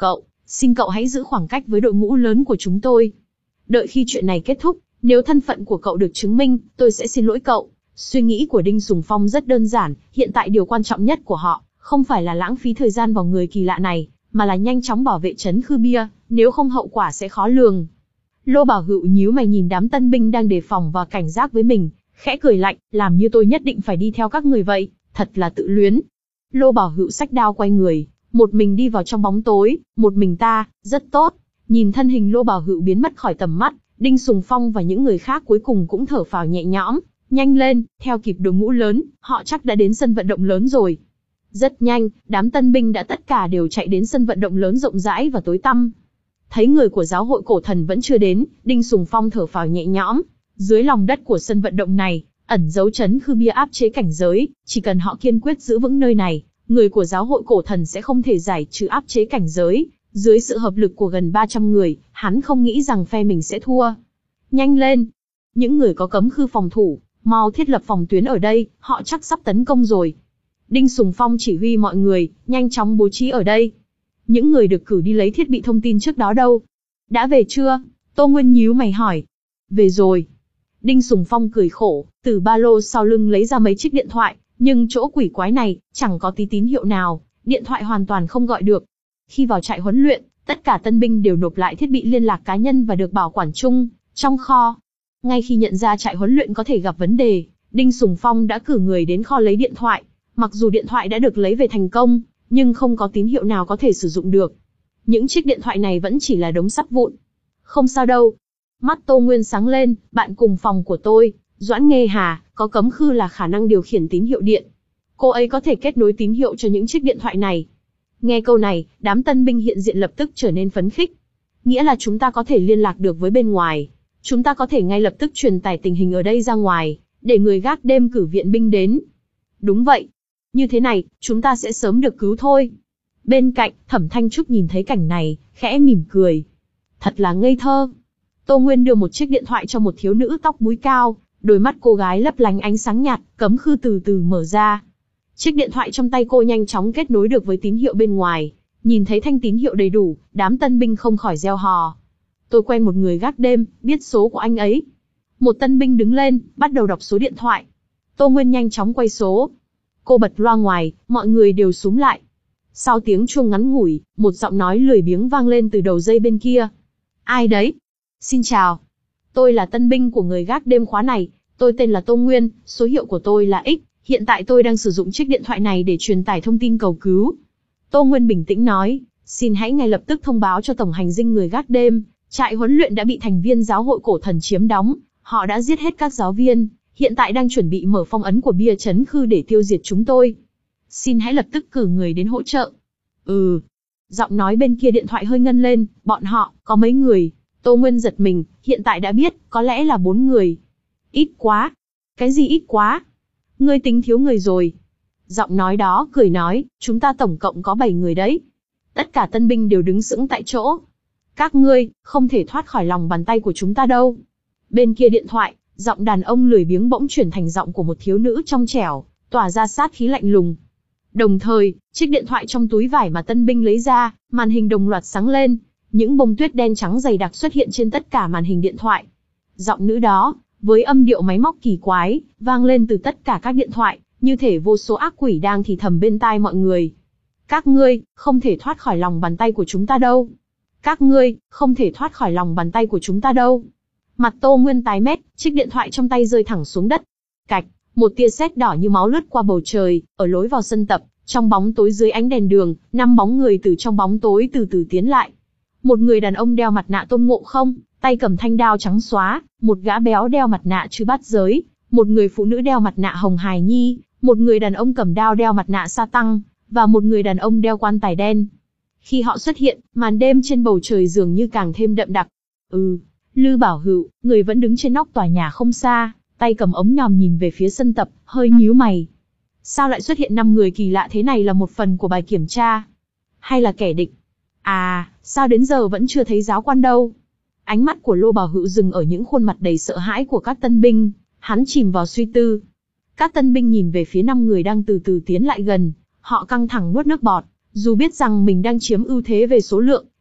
Xin cậu hãy giữ khoảng cách với đội ngũ lớn của chúng tôi. Đợi khi chuyện này kết thúc, nếu thân phận của cậu được chứng minh, tôi sẽ xin lỗi cậu. Suy nghĩ của Đinh Sùng Phong rất đơn giản, hiện tại điều quan trọng nhất của họ, không phải là lãng phí thời gian vào người kỳ lạ này, mà là nhanh chóng bảo vệ trấn Khư Bia, nếu không hậu quả sẽ khó lường. Lô Bảo Hữu nhíu mày nhìn đám tân binh đang đề phòng và cảnh giác với mình, khẽ cười lạnh, làm như tôi nhất định phải đi theo các người vậy, thật là tự luyến. Lô Bảo Hữu xách đao quay người, một mình đi vào trong bóng tối, một mình ta, rất tốt. Nhìn thân hình Lô Bảo Hữu biến mất khỏi tầm mắt, Đinh Sùng Phong và những người khác cuối cùng cũng thở phào nhẹ nhõm, nhanh lên, theo kịp đội ngũ lớn, họ chắc đã đến sân vận động lớn rồi. Rất nhanh, đám tân binh đã tất cả đều chạy đến sân vận động lớn rộng rãi và tối tăm. Thấy người của giáo hội cổ thần vẫn chưa đến, Đinh Sùng Phong thở phào nhẹ nhõm. Dưới lòng đất của sân vận động này, ẩn giấu trấn Khư Bia áp chế cảnh giới, chỉ cần họ kiên quyết giữ vững nơi này, người của giáo hội cổ thần sẽ không thể giải trừ áp chế cảnh giới. Dưới sự hợp lực của gần ba trăm người, hắn không nghĩ rằng phe mình sẽ thua. Nhanh lên! Những người có cấm khư phòng thủ, mau thiết lập phòng tuyến ở đây, họ chắc sắp tấn công rồi. Đinh Sùng Phong chỉ huy mọi người, nhanh chóng bố trí ở đây. Những người được cử đi lấy thiết bị thông tin trước đó đâu? Đã về chưa? Tô Nguyên nhíu mày hỏi. Về rồi. Đinh Sùng Phong cười khổ, từ ba lô sau lưng lấy ra mấy chiếc điện thoại, nhưng chỗ quỷ quái này, chẳng có tí tín hiệu nào, điện thoại hoàn toàn không gọi được. Khi vào trại huấn luyện, tất cả tân binh đều nộp lại thiết bị liên lạc cá nhân và được bảo quản chung, trong kho. Ngay khi nhận ra trại huấn luyện có thể gặp vấn đề, Đinh Sùng Phong đã cử người đến kho lấy điện thoại. Mặc dù điện thoại đã được lấy về thành công, nhưng không có tín hiệu nào có thể sử dụng được. Những chiếc điện thoại này vẫn chỉ là đống sắt vụn. Không sao đâu. Mắt Tô Nguyên sáng lên, bạn cùng phòng của tôi, Doãn Nghê Hà, có cấm khư là khả năng điều khiển tín hiệu điện. Cô ấy có thể kết nối tín hiệu cho những chiếc điện thoại này. Nghe câu này, đám tân binh hiện diện lập tức trở nên phấn khích. Nghĩa là chúng ta có thể liên lạc được với bên ngoài. Chúng ta có thể ngay lập tức truyền tải tình hình ở đây ra ngoài, để người gác đêm cử viện binh đến. Đúng vậy. Như thế này, chúng ta sẽ sớm được cứu thôi. Bên cạnh, Thẩm Thanh Trúc nhìn thấy cảnh này, khẽ mỉm cười. Thật là ngây thơ. Tô Nguyên đưa một chiếc điện thoại cho một thiếu nữ tóc búi cao, đôi mắt cô gái lấp lánh ánh sáng nhạt, cấm khư từ từ mở ra. Chiếc điện thoại trong tay cô nhanh chóng kết nối được với tín hiệu bên ngoài. Nhìn thấy thanh tín hiệu đầy đủ, đám tân binh không khỏi reo hò. Tôi quen một người gác đêm, biết số của anh ấy. Một tân binh đứng lên, bắt đầu đọc số điện thoại. Tô Nguyên nhanh chóng quay số. Cô bật loa ngoài, mọi người đều xúm lại. Sau tiếng chuông ngắn ngủi, một giọng nói lười biếng vang lên từ đầu dây bên kia. Ai đấy? Xin chào. Tôi là tân binh của người gác đêm khóa này. Tôi tên là Tô Nguyên, số hiệu của tôi là X. Hiện tại tôi đang sử dụng chiếc điện thoại này để truyền tải thông tin cầu cứu. Tô Nguyên bình tĩnh nói, xin hãy ngay lập tức thông báo cho tổng hành dinh người gác đêm. Trại huấn luyện đã bị thành viên giáo hội cổ thần chiếm đóng. Họ đã giết hết các giáo viên. Hiện tại đang chuẩn bị mở phong ấn của bia trấn khư để tiêu diệt chúng tôi. Xin hãy lập tức cử người đến hỗ trợ. Ừ. Giọng nói bên kia điện thoại hơi ngân lên, bọn họ, có mấy người. Tô Nguyên giật mình, hiện tại đã biết, có lẽ là bốn người. Ít quá. Cái gì ít quá? Ngươi tính thiếu người rồi. Giọng nói đó cười nói, chúng ta tổng cộng có bảy người đấy. Tất cả tân binh đều đứng sững tại chỗ. Các ngươi, không thể thoát khỏi lòng bàn tay của chúng ta đâu. Bên kia điện thoại, giọng đàn ông lười biếng bỗng chuyển thành giọng của một thiếu nữ trong trẻo, tỏa ra sát khí lạnh lùng. Đồng thời, chiếc điện thoại trong túi vải mà tân binh lấy ra, màn hình đồng loạt sáng lên. Những bông tuyết đen trắng dày đặc xuất hiện trên tất cả màn hình điện thoại. Giọng nữ đó, với âm điệu máy móc kỳ quái, vang lên từ tất cả các điện thoại, như thể vô số ác quỷ đang thì thầm bên tai mọi người. Các ngươi, không thể thoát khỏi lòng bàn tay của chúng ta đâu. Các ngươi, không thể thoát khỏi lòng bàn tay của chúng ta đâu. Mặt Tô Nguyên tái mét, chiếc điện thoại trong tay rơi thẳng xuống đất. Cạch, một tia sét đỏ như máu lướt qua bầu trời, ở lối vào sân tập, trong bóng tối dưới ánh đèn đường, năm bóng người từ trong bóng tối từ từ tiến lại. Một người đàn ông đeo mặt nạ Tôn Ngộ Không, tay cầm thanh đao trắng xóa, một gã béo đeo mặt nạ Chư Bát Giới, một người phụ nữ đeo mặt nạ Hồng Hài Nhi, một người đàn ông cầm đao đeo mặt nạ Sa Tăng, và một người đàn ông đeo quan tài đen. Khi họ xuất hiện, màn đêm trên bầu trời dường như càng thêm đậm đặc. Ừ, Lư Bảo Hữu, người vẫn đứng trên nóc tòa nhà không xa, tay cầm ống nhòm nhìn về phía sân tập, hơi nhíu mày. Sao lại xuất hiện năm người kỳ lạ thế này, là một phần của bài kiểm tra? Hay là kẻ địch? À, sao đến giờ vẫn chưa thấy giáo quan đâu? Ánh mắt của Lô Bảo Hữu dừng ở những khuôn mặt đầy sợ hãi của các tân binh, hắn chìm vào suy tư. Các tân binh nhìn về phía năm người đang từ từ tiến lại gần, họ căng thẳng nuốt nước bọt, dù biết rằng mình đang chiếm ưu thế về số lượng,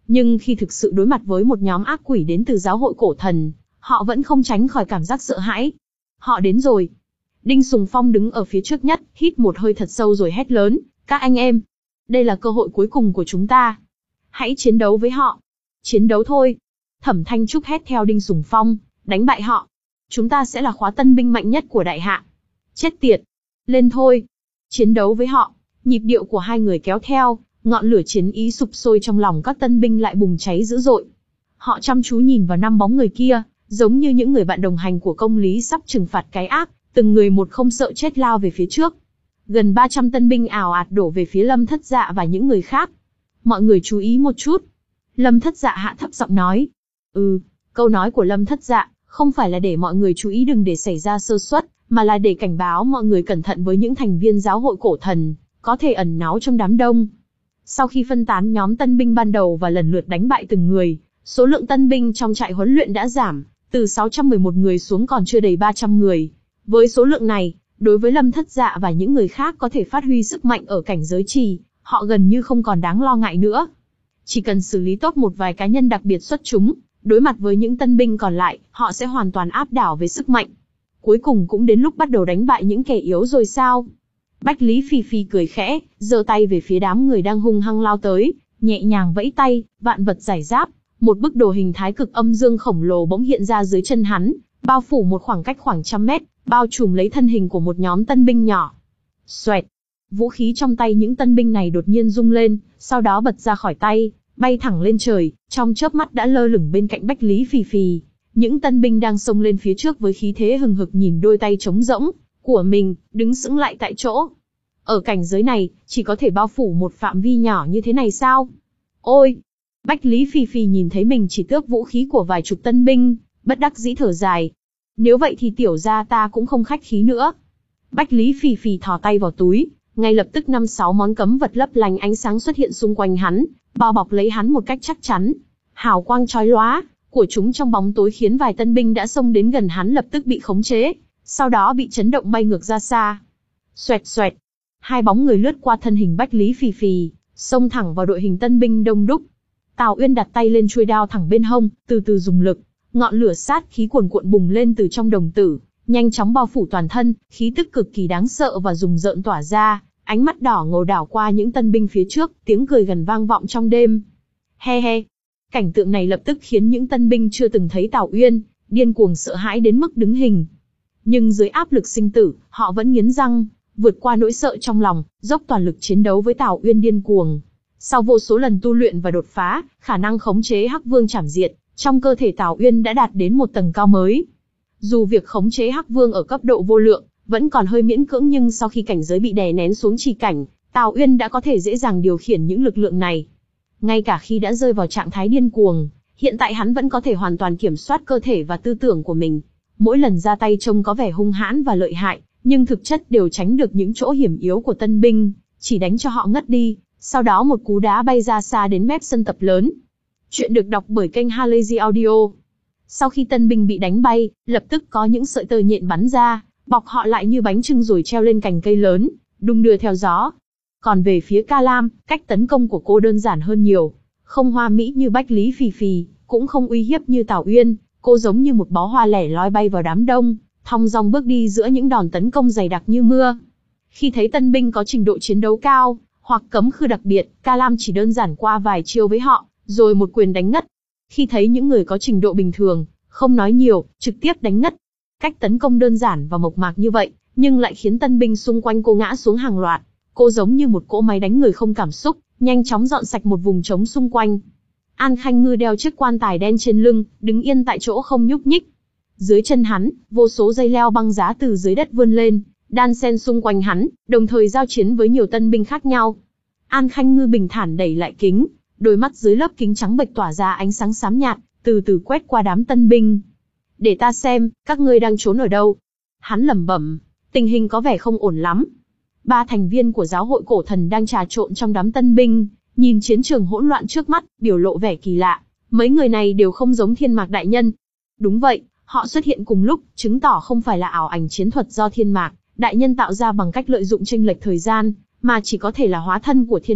Nhưng khi thực sự đối mặt với một nhóm ác quỷ đến từ giáo hội cổ thần, họ vẫn không tránh khỏi cảm giác sợ hãi. Họ đến rồi. Đinh Sùng Phong đứng ở phía trước nhất, hít một hơi thật sâu rồi hét lớn, các anh em, đây là cơ hội cuối cùng của chúng ta. Hãy chiến đấu với họ. Chiến đấu thôi. Thẩm Thanh Trúc hét theo Đinh Sùng Phong, đánh bại họ. Chúng ta sẽ là khóa tân binh mạnh nhất của đại hạ. Chết tiệt. Lên thôi. Chiến đấu với họ. Nhịp điệu của hai người kéo theo, ngọn lửa chiến ý sụp sôi trong lòng các tân binh lại bùng cháy dữ dội. Họ chăm chú nhìn vào năm bóng người kia, giống như những người bạn đồng hành của công lý sắp trừng phạt cái ác, từng người một không sợ chết lao về phía trước. Gần ba trăm tân binh ào ạt đổ về phía Lâm Thất Dạ và những người khác. Mọi người chú ý một chút. Lâm Thất Dạ hạ thấp giọng nói. Ừ, câu nói của Lâm Thất Dạ không phải là để mọi người chú ý đừng để xảy ra sơ suất, mà là để cảnh báo mọi người cẩn thận với những thành viên giáo hội cổ thần, có thể ẩn náu trong đám đông. Sau khi phân tán nhóm tân binh ban đầu và lần lượt đánh bại từng người, số lượng tân binh trong trại huấn luyện đã giảm, từ sáu trăm mười một người xuống còn chưa đầy ba trăm người. Với số lượng này, đối với Lâm Thất Dạ và những người khác có thể phát huy sức mạnh ở cảnh giới trì, họ gần như không còn đáng lo ngại nữa. Chỉ cần xử lý tốt một vài cá nhân đặc biệt xuất chúng, đối mặt với những tân binh còn lại, họ sẽ hoàn toàn áp đảo về sức mạnh. Cuối cùng cũng đến lúc bắt đầu đánh bại những kẻ yếu rồi sao? Bách Lý Phi Phi cười khẽ, giơ tay về phía đám người đang hung hăng lao tới, nhẹ nhàng vẫy tay, vạn vật giải giáp, một bức đồ hình thái cực âm dương khổng lồ bỗng hiện ra dưới chân hắn, bao phủ một khoảng cách khoảng trăm mét, bao trùm lấy thân hình của một nhóm tân binh nhỏ. Xoẹt, vũ khí trong tay những tân binh này đột nhiên rung lên, sau đó bật ra khỏi tay, bay thẳng lên trời, trong chớp mắt đã lơ lửng bên cạnh Bách Lý Phi Phi. Những tân binh đang xông lên phía trước với khí thế hừng hực nhìn đôi tay trống rỗng của mình, đứng sững lại tại chỗ. Ở cảnh giới này, chỉ có thể bao phủ một phạm vi nhỏ như thế này sao? Ôi! Bách Lý Phi Phi nhìn thấy mình chỉ tước vũ khí của vài chục tân binh, bất đắc dĩ thở dài. Nếu vậy thì tiểu gia ta cũng không khách khí nữa. Bách Lý Phi Phi thò tay vào túi, ngay lập tức năm sáu món cấm vật lấp lánh ánh sáng xuất hiện xung quanh hắn, bao bọc lấy hắn một cách chắc chắn. Hào quang chói lóa của chúng trong bóng tối khiến vài tân binh đã xông đến gần hắn lập tức bị khống chế, sau đó bị chấn động bay ngược ra xa. Xoẹt xoẹt, hai bóng người lướt qua thân hình Bách Lý Phi Phi, xông thẳng vào đội hình tân binh đông đúc. Tào Uyên đặt tay lên chuôi đao thẳng bên hông, từ từ dùng lực, ngọn lửa sát khí cuồn cuộn bùng lên từ trong đồng tử, nhanh chóng bao phủ toàn thân, khí tức cực kỳ đáng sợ và rùng rợn tỏa ra, ánh mắt đỏ ngầu đảo qua những tân binh phía trước, tiếng cười gần vang vọng trong đêm. He he. Cảnh tượng này lập tức khiến những tân binh chưa từng thấy Tào Uyên điên cuồng sợ hãi đến mức đứng hình. Nhưng dưới áp lực sinh tử, họ vẫn nghiến răng, vượt qua nỗi sợ trong lòng, dốc toàn lực chiến đấu với Tào Uyên điên cuồng. Sau vô số lần tu luyện và đột phá, khả năng khống chế Hắc Vương chảm diệt trong cơ thể Tào Uyên đã đạt đến một tầng cao mới. Dù việc khống chế Hắc Vương ở cấp độ vô lượng vẫn còn hơi miễn cưỡng, nhưng sau khi cảnh giới bị đè nén xuống trì cảnh, Tào Uyên đã có thể dễ dàng điều khiển những lực lượng này. Ngay cả khi đã rơi vào trạng thái điên cuồng, hiện tại hắn vẫn có thể hoàn toàn kiểm soát cơ thể và tư tưởng của mình. Mỗi lần ra tay trông có vẻ hung hãn và lợi hại, nhưng thực chất đều tránh được những chỗ hiểm yếu của tân binh, chỉ đánh cho họ ngất đi, sau đó một cú đá bay ra xa đến mép sân tập lớn. Chuyện được đọc bởi kênh Halazy Audio. Sau khi tân binh bị đánh bay, lập tức có những sợi tơ nhện bắn ra, bọc họ lại như bánh chưng rồi treo lên cành cây lớn, đung đưa theo gió. Còn về phía Ca Lam, cách tấn công của cô đơn giản hơn nhiều, không hoa mỹ như Bách Lý Phi Phi, cũng không uy hiếp như Tào Uyên, cô giống như một bó hoa lẻ loi bay vào đám đông, thong dong bước đi giữa những đòn tấn công dày đặc như mưa. Khi thấy tân binh có trình độ chiến đấu cao, hoặc cấm khư đặc biệt, Ca Lam chỉ đơn giản qua vài chiêu với họ, rồi một quyền đánh ngất. Khi thấy những người có trình độ bình thường, không nói nhiều, trực tiếp đánh ngất. Cách tấn công đơn giản và mộc mạc như vậy, nhưng lại khiến tân binh xung quanh cô ngã xuống hàng loạt. Cô giống như một cỗ máy đánh người không cảm xúc, nhanh chóng dọn sạch một vùng trống xung quanh. An Khanh Ngư đeo chiếc quan tài đen trên lưng, đứng yên tại chỗ không nhúc nhích. Dưới chân hắn, vô số dây leo băng giá từ dưới đất vươn lên, đan xen xung quanh hắn, đồng thời giao chiến với nhiều tân binh khác nhau. An Khanh Ngư bình thản đẩy lại kính, đôi mắt dưới lớp kính trắng bệch tỏa ra ánh sáng xám nhạt, từ từ quét qua đám tân binh. Để ta xem, các ngươi đang trốn ở đâu? Hắn lẩm bẩm, tình hình có vẻ không ổn lắm. Ba thành viên của giáo hội cổ thần đang trà trộn trong đám tân binh, nhìn chiến trường hỗn loạn trước mắt, biểu lộ vẻ kỳ lạ. Mấy người này đều không giống Thiên Mạc đại nhân. Đúng vậy, họ xuất hiện cùng lúc, chứng tỏ không phải là ảo ảnh chiến thuật do Thiên Mạc đại nhân tạo ra bằng cách lợi dụng chênh lệch thời gian, mà chỉ có thể là hóa thân của Thiên Mạc,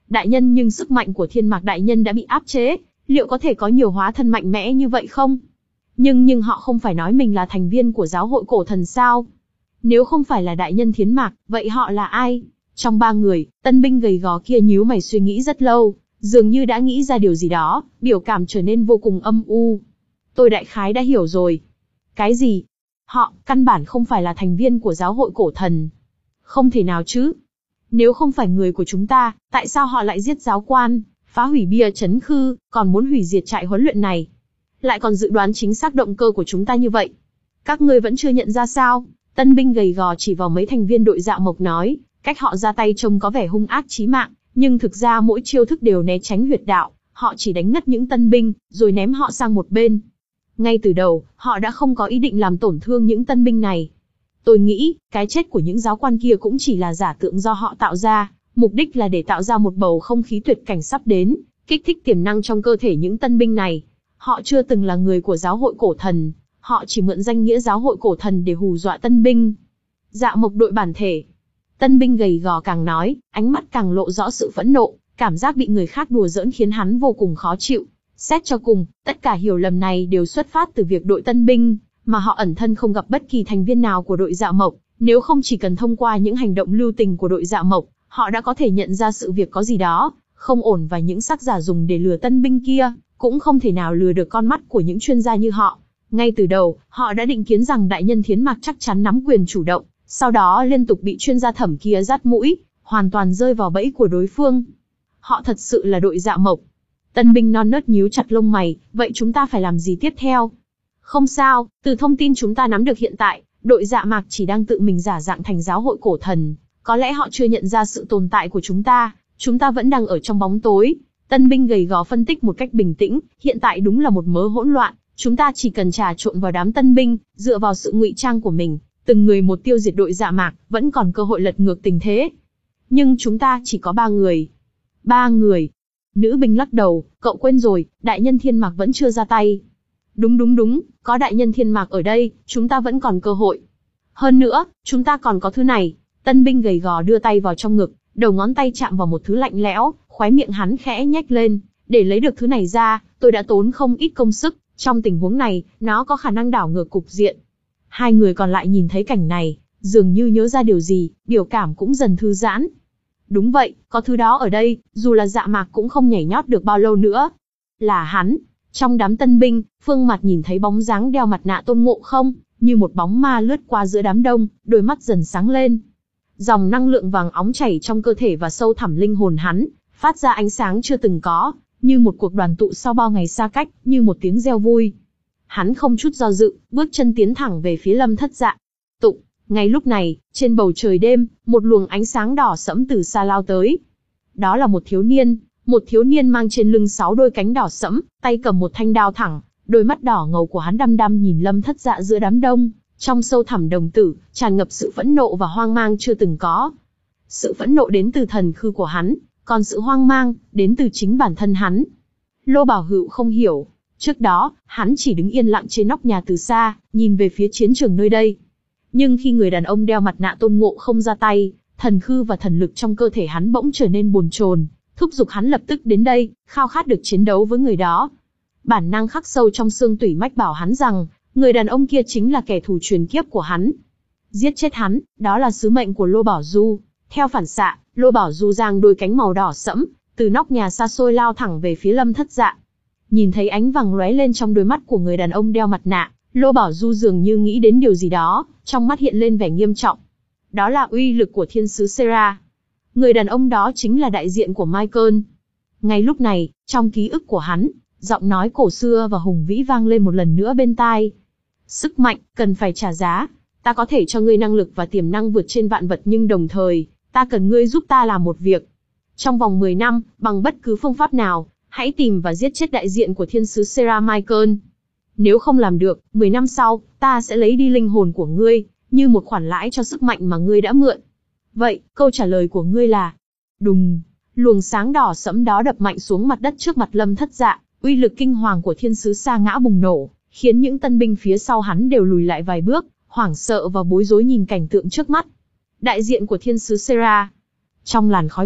Đại nhân, nhưng sức mạnh của Thiên Mạc đại nhân đã bị áp chế, liệu có thể có nhiều hóa thân mạnh mẽ như vậy không? Nhưng nhưng họ không phải nói mình là thành viên của giáo hội cổ thần sao? Nếu không phải là đại nhân Thiên Mạc, vậy họ là ai? Trong ba người, tân binh gầy gò kia nhíu mày suy nghĩ rất lâu, dường như đã nghĩ ra điều gì đó, biểu cảm trở nên vô cùng âm u. Tôi đại khái đã hiểu rồi. Cái gì? Họ, căn bản không phải là thành viên của giáo hội cổ thần. Không thể nào chứ. Nếu không phải người của chúng ta, tại sao họ lại giết giáo quan, phá hủy bia trấn khư, còn muốn hủy diệt trại huấn luyện này? Lại còn dự đoán chính xác động cơ của chúng ta như vậy. Các ngươi vẫn chưa nhận ra sao? Tân binh gầy gò chỉ vào mấy thành viên đội Dạ Mộc nói, cách họ ra tay trông có vẻ hung ác chí mạng, nhưng thực ra mỗi chiêu thức đều né tránh huyệt đạo, họ chỉ đánh ngất những tân binh, rồi ném họ sang một bên. Ngay từ đầu, họ đã không có ý định làm tổn thương những tân binh này. Tôi nghĩ, cái chết của những giáo quan kia cũng chỉ là giả tượng do họ tạo ra, mục đích là để tạo ra một bầu không khí tuyệt cảnh sắp đến, kích thích tiềm năng trong cơ thể những tân binh này. Họ chưa từng là người của giáo hội cổ thần, họ chỉ mượn danh nghĩa giáo hội cổ thần để hù dọa tân binh. Dạ Mộc đội bản thể. Tân binh gầy gò càng nói, ánh mắt càng lộ rõ sự phẫn nộ, cảm giác bị người khác đùa giỡn khiến hắn vô cùng khó chịu. Xét cho cùng, tất cả hiểu lầm này đều xuất phát từ việc đội tân binh, mà họ ẩn thân không gặp bất kỳ thành viên nào của đội Dạ Mộc, nếu không chỉ cần thông qua những hành động lưu tình của đội Dạ Mộc, họ đã có thể nhận ra sự việc có gì đó không ổn, và những sắc giả dùng để lừa tân binh kia cũng không thể nào lừa được con mắt của những chuyên gia như họ. Ngay từ đầu, họ đã định kiến rằng đại nhân Thiến Mạc chắc chắn nắm quyền chủ động, sau đó liên tục bị chuyên gia thẩm kia dắt mũi, hoàn toàn rơi vào bẫy của đối phương. Họ thật sự là đội Dạ Mộc. Tân binh non nớt nhíu chặt lông mày, vậy chúng ta phải làm gì tiếp theo? Không sao, từ thông tin chúng ta nắm được hiện tại, đội Dạ Mạc chỉ đang tự mình giả dạng thành giáo hội cổ thần, có lẽ họ chưa nhận ra sự tồn tại của chúng ta, chúng ta vẫn đang ở trong bóng tối. Tân binh gầy gò phân tích một cách bình tĩnh, hiện tại đúng là một mớ hỗn loạn, chúng ta chỉ cần trà trộn vào đám tân binh, dựa vào sự ngụy trang của mình, từng người một tiêu diệt đội Dạ Mạc, vẫn còn cơ hội lật ngược tình thế. Nhưng chúng ta chỉ có ba người. Ba người. Nữ binh lắc đầu, cậu quên rồi, đại nhân Thiên Mạc vẫn chưa ra tay. Đúng đúng đúng, có đại nhân Thiên Mạc ở đây, chúng ta vẫn còn cơ hội. Hơn nữa, chúng ta còn có thứ này. Tân binh gầy gò đưa tay vào trong ngực, đầu ngón tay chạm vào một thứ lạnh lẽo, khóe miệng hắn khẽ nhếch lên. Để lấy được thứ này ra, tôi đã tốn không ít công sức, trong tình huống này, nó có khả năng đảo ngược cục diện. Hai người còn lại nhìn thấy cảnh này, dường như nhớ ra điều gì, biểu cảm cũng dần thư giãn. Đúng vậy, có thứ đó ở đây, dù là Dạ Mạc cũng không nhảy nhót được bao lâu nữa. Là hắn. Trong đám tân binh, Phương Mạt nhìn thấy bóng dáng đeo mặt nạ Tôn Ngộ Không, như một bóng ma lướt qua giữa đám đông, đôi mắt dần sáng lên. Dòng năng lượng vàng óng chảy trong cơ thể và sâu thẳm linh hồn hắn, phát ra ánh sáng chưa từng có, như một cuộc đoàn tụ sau bao ngày xa cách, như một tiếng reo vui. Hắn không chút do dự, bước chân tiến thẳng về phía Lâm Thất Dạ. Tụng, ngay lúc này, trên bầu trời đêm, một luồng ánh sáng đỏ sẫm từ xa lao tới. Đó là một thiếu niên, một thiếu niên mang trên lưng sáu đôi cánh đỏ sẫm, tay cầm một thanh đao thẳng, đôi mắt đỏ ngầu của hắn đăm đăm nhìn Lâm Thất Dạ giữa đám đông, trong sâu thẳm đồng tử, tràn ngập sự phẫn nộ và hoang mang chưa từng có. Sự phẫn nộ đến từ thần khư của hắn, còn sự hoang mang, đến từ chính bản thân hắn. Lô Bảo Hữu không hiểu. Trước đó, hắn chỉ đứng yên lặng trên nóc nhà từ xa, nhìn về phía chiến trường nơi đây. Nhưng khi người đàn ông đeo mặt nạ Tôn Ngộ Không ra tay, thần khư và thần lực trong cơ thể hắn bỗng trở nên bồn chồn, thúc giục hắn lập tức đến đây, khao khát được chiến đấu với người đó. Bản năng khắc sâu trong xương tủy mách bảo hắn rằng, người đàn ông kia chính là kẻ thù truyền kiếp của hắn. Giết chết hắn, đó là sứ mệnh của Lô Bảo Du. Theo phản xạ, Lô Bảo Du giang đôi cánh màu đỏ sẫm, từ nóc nhà xa xôi lao thẳng về phía Lâm Thất Dạ. Nhìn thấy ánh vàng lóe lên trong đôi mắt của người đàn ông đeo mặt nạ, Lô Bảo Du dường như nghĩ đến điều gì đó, trong mắt hiện lên vẻ nghiêm trọng. Đó là uy lực của thiên sứ Sera. Người đàn ông đó chính là đại diện của Michael. Ngay lúc này, trong ký ức của hắn, giọng nói cổ xưa và hùng vĩ vang lên một lần nữa bên tai. Sức mạnh, cần phải trả giá. Ta có thể cho ngươi năng lực và tiềm năng vượt trên vạn vật, nhưng đồng thời, ta cần ngươi giúp ta làm một việc. Trong vòng mười năm, bằng bất cứ phương pháp nào, hãy tìm và giết chết đại diện của thiên sứ Sera Michael. Nếu không làm được, mười năm sau, ta sẽ lấy đi linh hồn của ngươi, như một khoản lãi cho sức mạnh mà ngươi đã mượn. Vậy, câu trả lời của ngươi là? Đùng, luồng sáng đỏ sẫm đó đập mạnh xuống mặt đất trước mặt Lâm Thất Dạ, uy lực kinh hoàng của thiên sứ Sa Ngã bùng nổ, khiến những tân binh phía sau hắn đều lùi lại vài bước, hoảng sợ và bối rối nhìn cảnh tượng trước mắt. Đại diện của thiên sứ Sera. Trong làn khói bụi,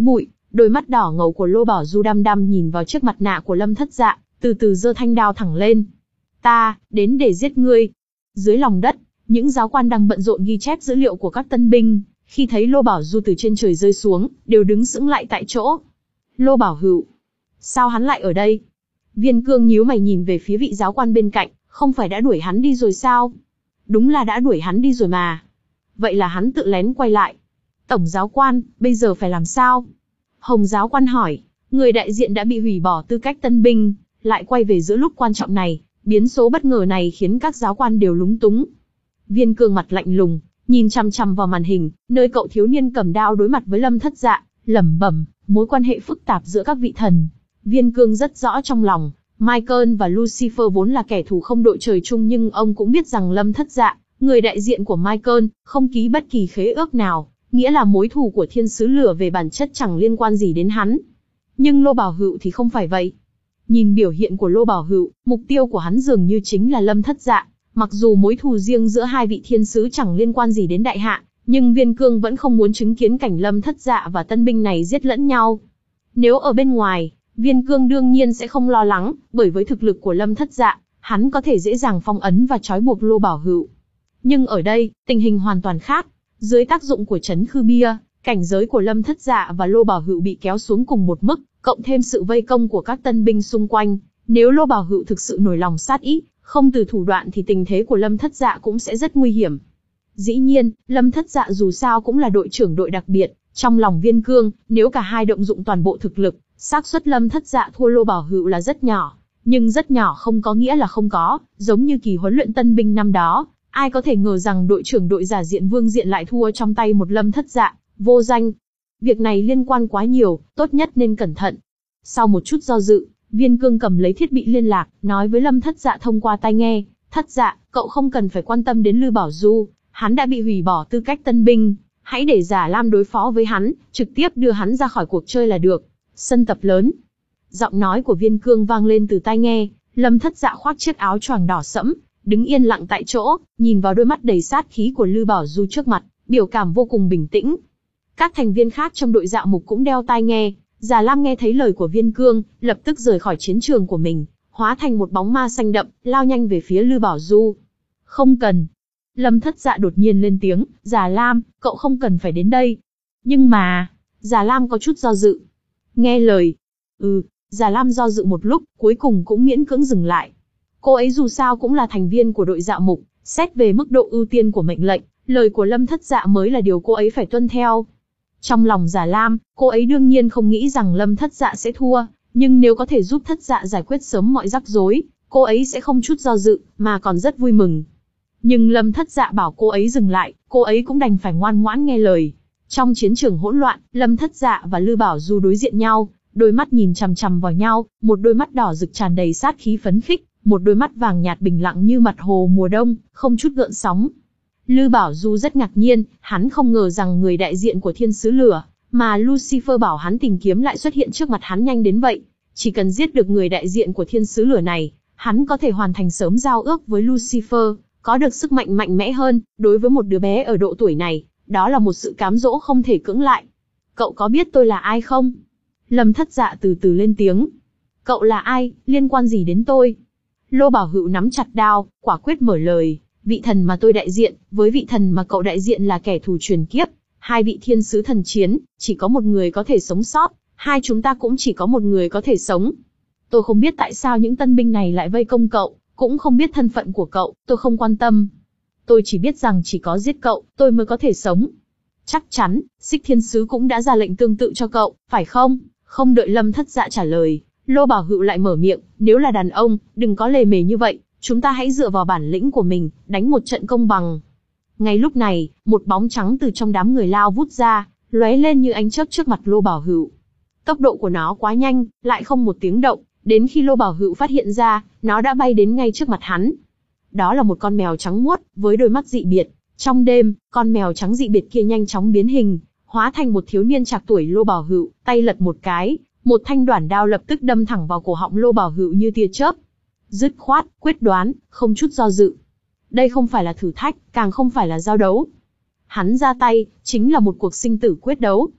Đôi mắt đỏ ngầu của Lô Bảo Du đăm đăm nhìn vào chiếc mặt nạ của Lâm Thất Dạ, từ từ giơ thanh đao thẳng lên. Ta, đến để giết ngươi. Dưới lòng đất, những giáo quan đang bận rộn ghi chép dữ liệu của các tân binh, khi thấy Lô Bảo Du từ trên trời rơi xuống, đều đứng sững lại tại chỗ. Lô Bảo Hữu, sao hắn lại ở đây? Viên Cương nhíu mày nhìn về phía vị giáo quan bên cạnh, không phải đã đuổi hắn đi rồi sao? Đúng là đã đuổi hắn đi rồi mà. Vậy là hắn tự lén quay lại. Tổng giáo quan, bây giờ phải làm sao? Hồng giáo quan hỏi, người đại diện đã bị hủy bỏ tư cách tân binh, lại quay về giữa lúc quan trọng này, biến số bất ngờ này khiến các giáo quan đều lúng túng. Viên Cương mặt lạnh lùng, nhìn chằm chằm vào màn hình, nơi cậu thiếu niên cầm đao đối mặt với Lâm Thất Dạ, lẩm bẩm, mối quan hệ phức tạp giữa các vị thần. Viên Cương rất rõ trong lòng, Michael và Lucifer vốn là kẻ thù không đội trời chung, nhưng ông cũng biết rằng Lâm Thất Dạ, người đại diện của Michael, không ký bất kỳ khế ước nào, nghĩa là mối thù của thiên sứ lửa về bản chất chẳng liên quan gì đến hắn. Nhưng Lô Bảo Hữu thì không phải vậy. Nhìn biểu hiện của Lô Bảo Hữu, mục tiêu của hắn dường như chính là Lâm Thất Dạ. Mặc dù mối thù riêng giữa hai vị thiên sứ chẳng liên quan gì đến đại hạ, nhưng Viên Cương vẫn không muốn chứng kiến cảnh Lâm Thất Dạ và tân binh này giết lẫn nhau. Nếu ở bên ngoài, Viên Cương đương nhiên sẽ không lo lắng, bởi với thực lực của Lâm Thất Dạ, hắn có thể dễ dàng phong ấn và trói buộc Lô Bảo Hữu. Nhưng ở đây, tình hình hoàn toàn khác. Dưới tác dụng của Trấn Khư Bia, cảnh giới của Lâm Thất Dạ và Lô Bảo Hữu bị kéo xuống cùng một mức, cộng thêm sự vây công của các tân binh xung quanh. Nếu Lô Bảo Hữu thực sự nổi lòng sát ý, không từ thủ đoạn thì tình thế của Lâm Thất Dạ cũng sẽ rất nguy hiểm. Dĩ nhiên, Lâm Thất Dạ dù sao cũng là đội trưởng đội đặc biệt, trong lòng Viên Cương, nếu cả hai động dụng toàn bộ thực lực, xác suất Lâm Thất Dạ thua Lô Bảo Hữu là rất nhỏ. Nhưng rất nhỏ không có nghĩa là không có, giống như kỳ huấn luyện tân binh năm đó, ai có thể ngờ rằng đội trưởng đội giả diện Vương Diện lại thua trong tay một Lâm Thất Dạ, vô danh. Việc này liên quan quá nhiều, tốt nhất nên cẩn thận. Sau một chút do dự, Viên Cương cầm lấy thiết bị liên lạc, nói với Lâm Thất Dạ thông qua tai nghe, Thất Dạ, cậu không cần phải quan tâm đến Lư Bảo Du, hắn đã bị hủy bỏ tư cách tân binh, hãy để Giả Lam đối phó với hắn, trực tiếp đưa hắn ra khỏi cuộc chơi là được. Sân tập lớn. Giọng nói của Viên Cương vang lên từ tai nghe, Lâm Thất Dạ khoác chiếc áo choàng đỏ sẫm, đứng yên lặng tại chỗ, nhìn vào đôi mắt đầy sát khí của Lư Bảo Du trước mặt, biểu cảm vô cùng bình tĩnh. Các thành viên khác trong đội Dạo Mục cũng đeo tai nghe. Già Lam nghe thấy lời của Viên Cương, lập tức rời khỏi chiến trường của mình, hóa thành một bóng ma xanh đậm, lao nhanh về phía Lư Bảo Du. Không cần. Lâm Thất Dạ đột nhiên lên tiếng, Già Lam, cậu không cần phải đến đây. Nhưng mà, Già Lam có chút do dự. Nghe lời. Ừ, Già Lam do dự một lúc, cuối cùng cũng miễn cưỡng dừng lại. Cô ấy dù sao cũng là thành viên của đội Dạo Mục, xét về mức độ ưu tiên của mệnh lệnh, lời của Lâm Thất Dạ mới là điều cô ấy phải tuân theo. Trong lòng Già Lam, cô ấy đương nhiên không nghĩ rằng Lâm Thất Dạ sẽ thua, nhưng nếu có thể giúp Thất Dạ giải quyết sớm mọi rắc rối, cô ấy sẽ không chút do dự, mà còn rất vui mừng. Nhưng Lâm Thất Dạ bảo cô ấy dừng lại, cô ấy cũng đành phải ngoan ngoãn nghe lời. Trong chiến trường hỗn loạn, Lâm Thất Dạ và Lư Bảo Du đối diện nhau, đôi mắt nhìn chằm chằm vào nhau, một đôi mắt đỏ rực tràn đầy sát khí phấn khích, một đôi mắt vàng nhạt bình lặng như mặt hồ mùa đông, không chút gợn sóng. Lư Bảo Du rất ngạc nhiên, hắn không ngờ rằng người đại diện của thiên sứ lửa, mà Lucifer bảo hắn tìm kiếm lại xuất hiện trước mặt hắn nhanh đến vậy. Chỉ cần giết được người đại diện của thiên sứ lửa này, hắn có thể hoàn thành sớm giao ước với Lucifer, có được sức mạnh mạnh mẽ hơn. Đối với một đứa bé ở độ tuổi này, đó là một sự cám dỗ không thể cưỡng lại. Cậu có biết tôi là ai không? Lâm Thất Dạ từ từ lên tiếng. Cậu là ai, liên quan gì đến tôi? Lô Bảo Hữu nắm chặt đao, quả quyết mở lời. Vị thần mà tôi đại diện, với vị thần mà cậu đại diện là kẻ thù truyền kiếp. Hai vị thiên sứ thần chiến, chỉ có một người có thể sống sót, hai chúng ta cũng chỉ có một người có thể sống. Tôi không biết tại sao những tân binh này lại vây công cậu, cũng không biết thân phận của cậu, tôi không quan tâm. Tôi chỉ biết rằng chỉ có giết cậu, tôi mới có thể sống. Chắc chắn, Xích Thiên Sứ cũng đã ra lệnh tương tự cho cậu, phải không? Không đợi Lâm Thất Dạ trả lời, Lô Bảo Hữu lại mở miệng, nếu là đàn ông, đừng có lề mề như vậy, chúng ta hãy dựa vào bản lĩnh của mình, đánh một trận công bằng. Ngay lúc này, một bóng trắng từ trong đám người lao vút ra, lóe lên như ánh chớp trước mặt Lô Bảo Hữu. Tốc độ của nó quá nhanh, lại không một tiếng động, đến khi Lô Bảo Hữu phát hiện ra, nó đã bay đến ngay trước mặt hắn. Đó là một con mèo trắng muốt, với đôi mắt dị biệt. Trong đêm, con mèo trắng dị biệt kia nhanh chóng biến hình, hóa thành một thiếu niên trạc tuổi Lô Bảo Hữu, tay lật một cái, một thanh đoản đao lập tức đâm thẳng vào cổ họng Lô Bảo Hữu như tia chớp. Dứt khoát, quyết đoán, không chút do dự. Đây không phải là thử thách, càng không phải là giao đấu. Hắn ra tay, chính là một cuộc sinh tử quyết đấu.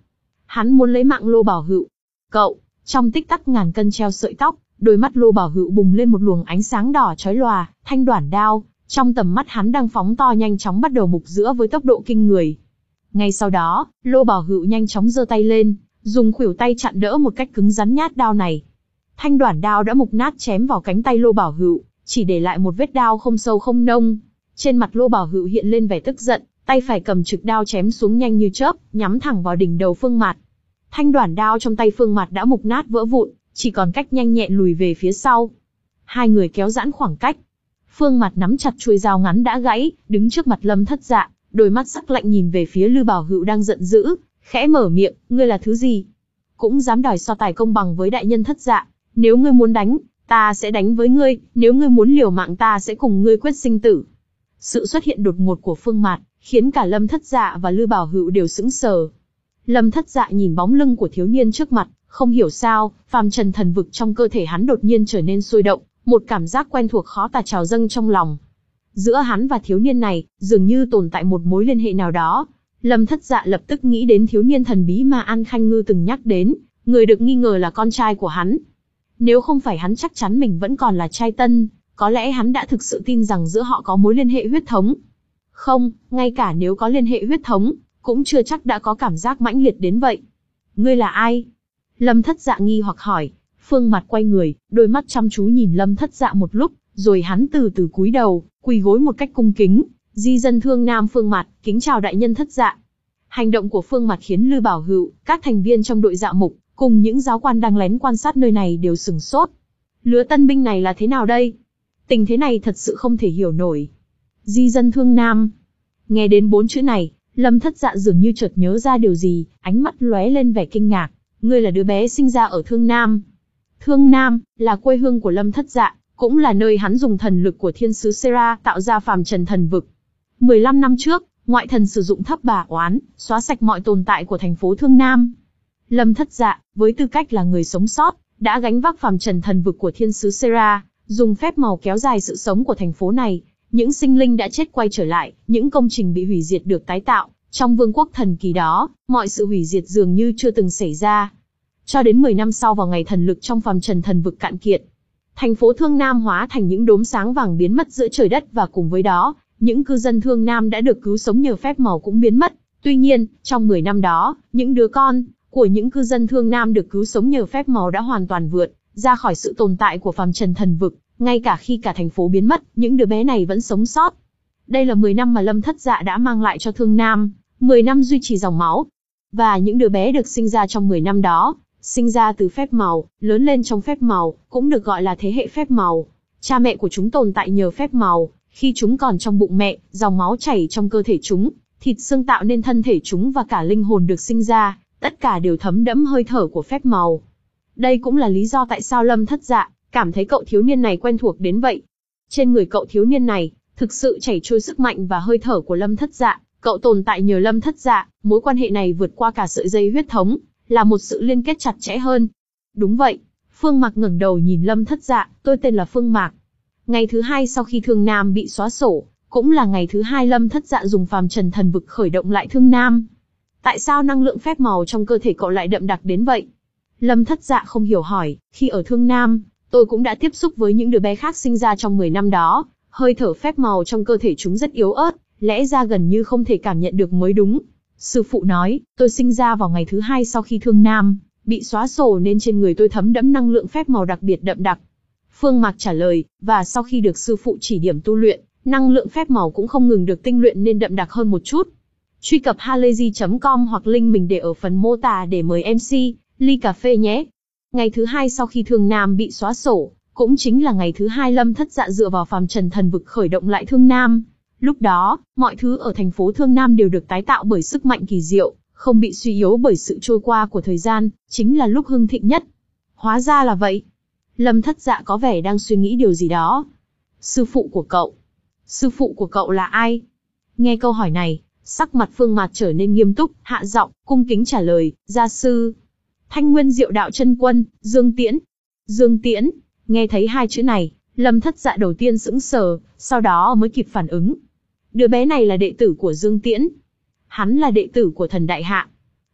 Hắn muốn lấy mạng Lô Bảo Hữu. Cậu, trong tích tắc ngàn cân treo sợi tóc, đôi mắt Lô Bảo Hữu bùng lên một luồng ánh sáng đỏ chói lòa, thanh đoản đao, trong tầm mắt hắn đang phóng to nhanh chóng bắt đầu mục giữa với tốc độ kinh người. Ngay sau đó, Lô Bảo Hữu nhanh chóng giơ tay lên, dùng khuỷu tay chặn đỡ một cách cứng rắn nhát đao này. Thanh đoản đao đã mục nát chém vào cánh tay Lô Bảo Hữu, chỉ để lại một vết đao không sâu không nông. Trên mặt Lô Bảo Hữu hiện lên vẻ tức giận, tay phải cầm trực đao chém xuống nhanh như chớp, nhắm thẳng vào đỉnh đầu Phương Mạt. Thanh đoản đao trong tay Phương Mạt đã mục nát vỡ vụn, chỉ còn cách nhanh nhẹn lùi về phía sau. Hai người kéo giãn khoảng cách. Phương Mạt nắm chặt chuôi dao ngắn đã gãy, đứng trước mặt Lâm Thất Dạ, đôi mắt sắc lạnh nhìn về phía Lư Bảo Hữu đang giận dữ, khẽ mở miệng, ngươi là thứ gì? Cũng dám đòi so tài công bằng với đại nhân Thất Dạ, nếu ngươi muốn đánh, ta sẽ đánh với ngươi, nếu ngươi muốn liều mạng ta sẽ cùng ngươi quyết sinh tử. Sự xuất hiện đột ngột của Phương Mạt, khiến cả Lâm Thất Dạ và Lư Bảo Hữu đều sững sờ. Lâm Thất Dạ nhìn bóng lưng của thiếu niên trước mặt, không hiểu sao, phàm trần thần vực trong cơ thể hắn đột nhiên trở nên sôi động, một cảm giác quen thuộc khó tả trào dâng trong lòng. Giữa hắn và thiếu niên này, dường như tồn tại một mối liên hệ nào đó. Lâm Thất Dạ lập tức nghĩ đến thiếu niên thần bí mà An Khanh Ngư từng nhắc đến, người được nghi ngờ là con trai của hắn. Nếu không phải hắn chắc chắn mình vẫn còn là trai tân, có lẽ hắn đã thực sự tin rằng giữa họ có mối liên hệ huyết thống. Không, ngay cả nếu có liên hệ huyết thống, cũng chưa chắc đã có cảm giác mãnh liệt đến vậy. Ngươi là ai? Lâm Thất Dạ nghi hoặc hỏi. Phương Mạt quay người, đôi mắt chăm chú nhìn Lâm Thất Dạ một lúc, rồi hắn từ từ cúi đầu, quỳ gối một cách cung kính. Di dân Thương Nam Phương Mạt, kính chào đại nhân Thất Dạ. Hành động của Phương Mạt khiến Lư Bảo Hữu, các thành viên trong đội Dạ Mục, cùng những giáo quan đang lén quan sát nơi này đều sửng sốt. Lứa tân binh này là thế nào đây? Tình thế này thật sự không thể hiểu nổi. Di dân Thương Nam. Nghe đến bốn chữ này, Lâm Thất Dạ dường như chợt nhớ ra điều gì, ánh mắt lóe lên vẻ kinh ngạc. Ngươi là đứa bé sinh ra ở Thương Nam. Thương Nam là quê hương của Lâm Thất Dạ, cũng là nơi hắn dùng thần lực của thiên sứ Sera tạo ra phàm trần thần vực. mười lăm năm trước, ngoại thần sử dụng thấp bà oán, xóa sạch mọi tồn tại của thành phố Thương Nam. Lâm Thất Dạ, với tư cách là người sống sót, đã gánh vác phàm trần thần vực của thiên sứ Sera, dùng phép màu kéo dài sự sống của thành phố này. Những sinh linh đã chết quay trở lại, những công trình bị hủy diệt được tái tạo. Trong vương quốc thần kỳ đó, mọi sự hủy diệt dường như chưa từng xảy ra. Cho đến mười năm sau vào ngày thần lực trong phàm trần thần vực cạn kiệt, thành phố Thương Nam hóa thành những đốm sáng vàng biến mất giữa trời đất, và cùng với đó, những cư dân Thương Nam đã được cứu sống nhờ phép màu cũng biến mất. Tuy nhiên, trong mười năm đó, những đứa con của những cư dân Thương Nam được cứu sống nhờ phép màu đã hoàn toàn vượt ra khỏi sự tồn tại của phàm trần thần vực, ngay cả khi cả thành phố biến mất, những đứa bé này vẫn sống sót. Đây là mười năm mà Lâm Thất Dạ đã mang lại cho Thương Nam, mười năm duy trì dòng máu. Và những đứa bé được sinh ra trong mười năm đó, sinh ra từ phép màu, lớn lên trong phép màu, cũng được gọi là thế hệ phép màu. Cha mẹ của chúng tồn tại nhờ phép màu, khi chúng còn trong bụng mẹ, dòng máu chảy trong cơ thể chúng, thịt xương tạo nên thân thể chúng và cả linh hồn được sinh ra, tất cả đều thấm đẫm hơi thở của phép màu. Đây cũng là lý do tại sao Lâm Thất Dạ cảm thấy cậu thiếu niên này quen thuộc đến vậy. Trên người cậu thiếu niên này, thực sự chảy trôi sức mạnh và hơi thở của Lâm Thất Dạ, cậu tồn tại nhờ Lâm Thất Dạ, mối quan hệ này vượt qua cả sợi dây huyết thống, là một sự liên kết chặt chẽ hơn. Đúng vậy. Phương Mạc ngẩng đầu nhìn Lâm Thất Dạ, tôi tên là Phương Mạc. Ngày thứ hai sau khi Thương Nam bị xóa sổ, cũng là ngày thứ hai Lâm Thất Dạ dùng phàm trần thần vực khởi động lại Thương Nam. Tại sao năng lượng phép màu trong cơ thể cậu lại đậm đặc đến vậy? Lâm Thất Dạ không hiểu hỏi, khi ở Thương Nam, tôi cũng đã tiếp xúc với những đứa bé khác sinh ra trong mười năm đó, hơi thở phép màu trong cơ thể chúng rất yếu ớt, lẽ ra gần như không thể cảm nhận được mới đúng. Sư phụ nói, tôi sinh ra vào ngày thứ hai sau khi Thương Nam bị xóa sổ nên trên người tôi thấm đẫm năng lượng phép màu đặc biệt đậm đặc. Phương Mạc trả lời, và sau khi được sư phụ chỉ điểm tu luyện, năng lượng phép màu cũng không ngừng được tinh luyện nên đậm đặc hơn một chút. Truy cập halayzi chấm com hoặc link mình để ở phần mô tả để mời em xê, ly cà phê nhé. Ngày thứ hai sau khi Thương Nam bị xóa sổ, cũng chính là ngày thứ hai Lâm Thất Dạ dựa vào phàm trần thần vực khởi động lại Thương Nam. Lúc đó, mọi thứ ở thành phố Thương Nam đều được tái tạo bởi sức mạnh kỳ diệu, không bị suy yếu bởi sự trôi qua của thời gian, chính là lúc hưng thịnh nhất. Hóa ra là vậy. Lâm Thất Dạ có vẻ đang suy nghĩ điều gì đó. Sư phụ của cậu. Sư phụ của cậu là ai? Nghe câu hỏi này, sắc mặt Phương Mạt trở nên nghiêm túc, hạ giọng, cung kính trả lời, gia sư. Thanh Nguyên Diệu Đạo Chân Quân, Dương Tiễn. Dương Tiễn, nghe thấy hai chữ này, Lâm Thất Dạ đầu tiên sững sờ, sau đó mới kịp phản ứng. Đứa bé này là đệ tử của Dương Tiễn. Hắn là đệ tử của thần Đại Hạ.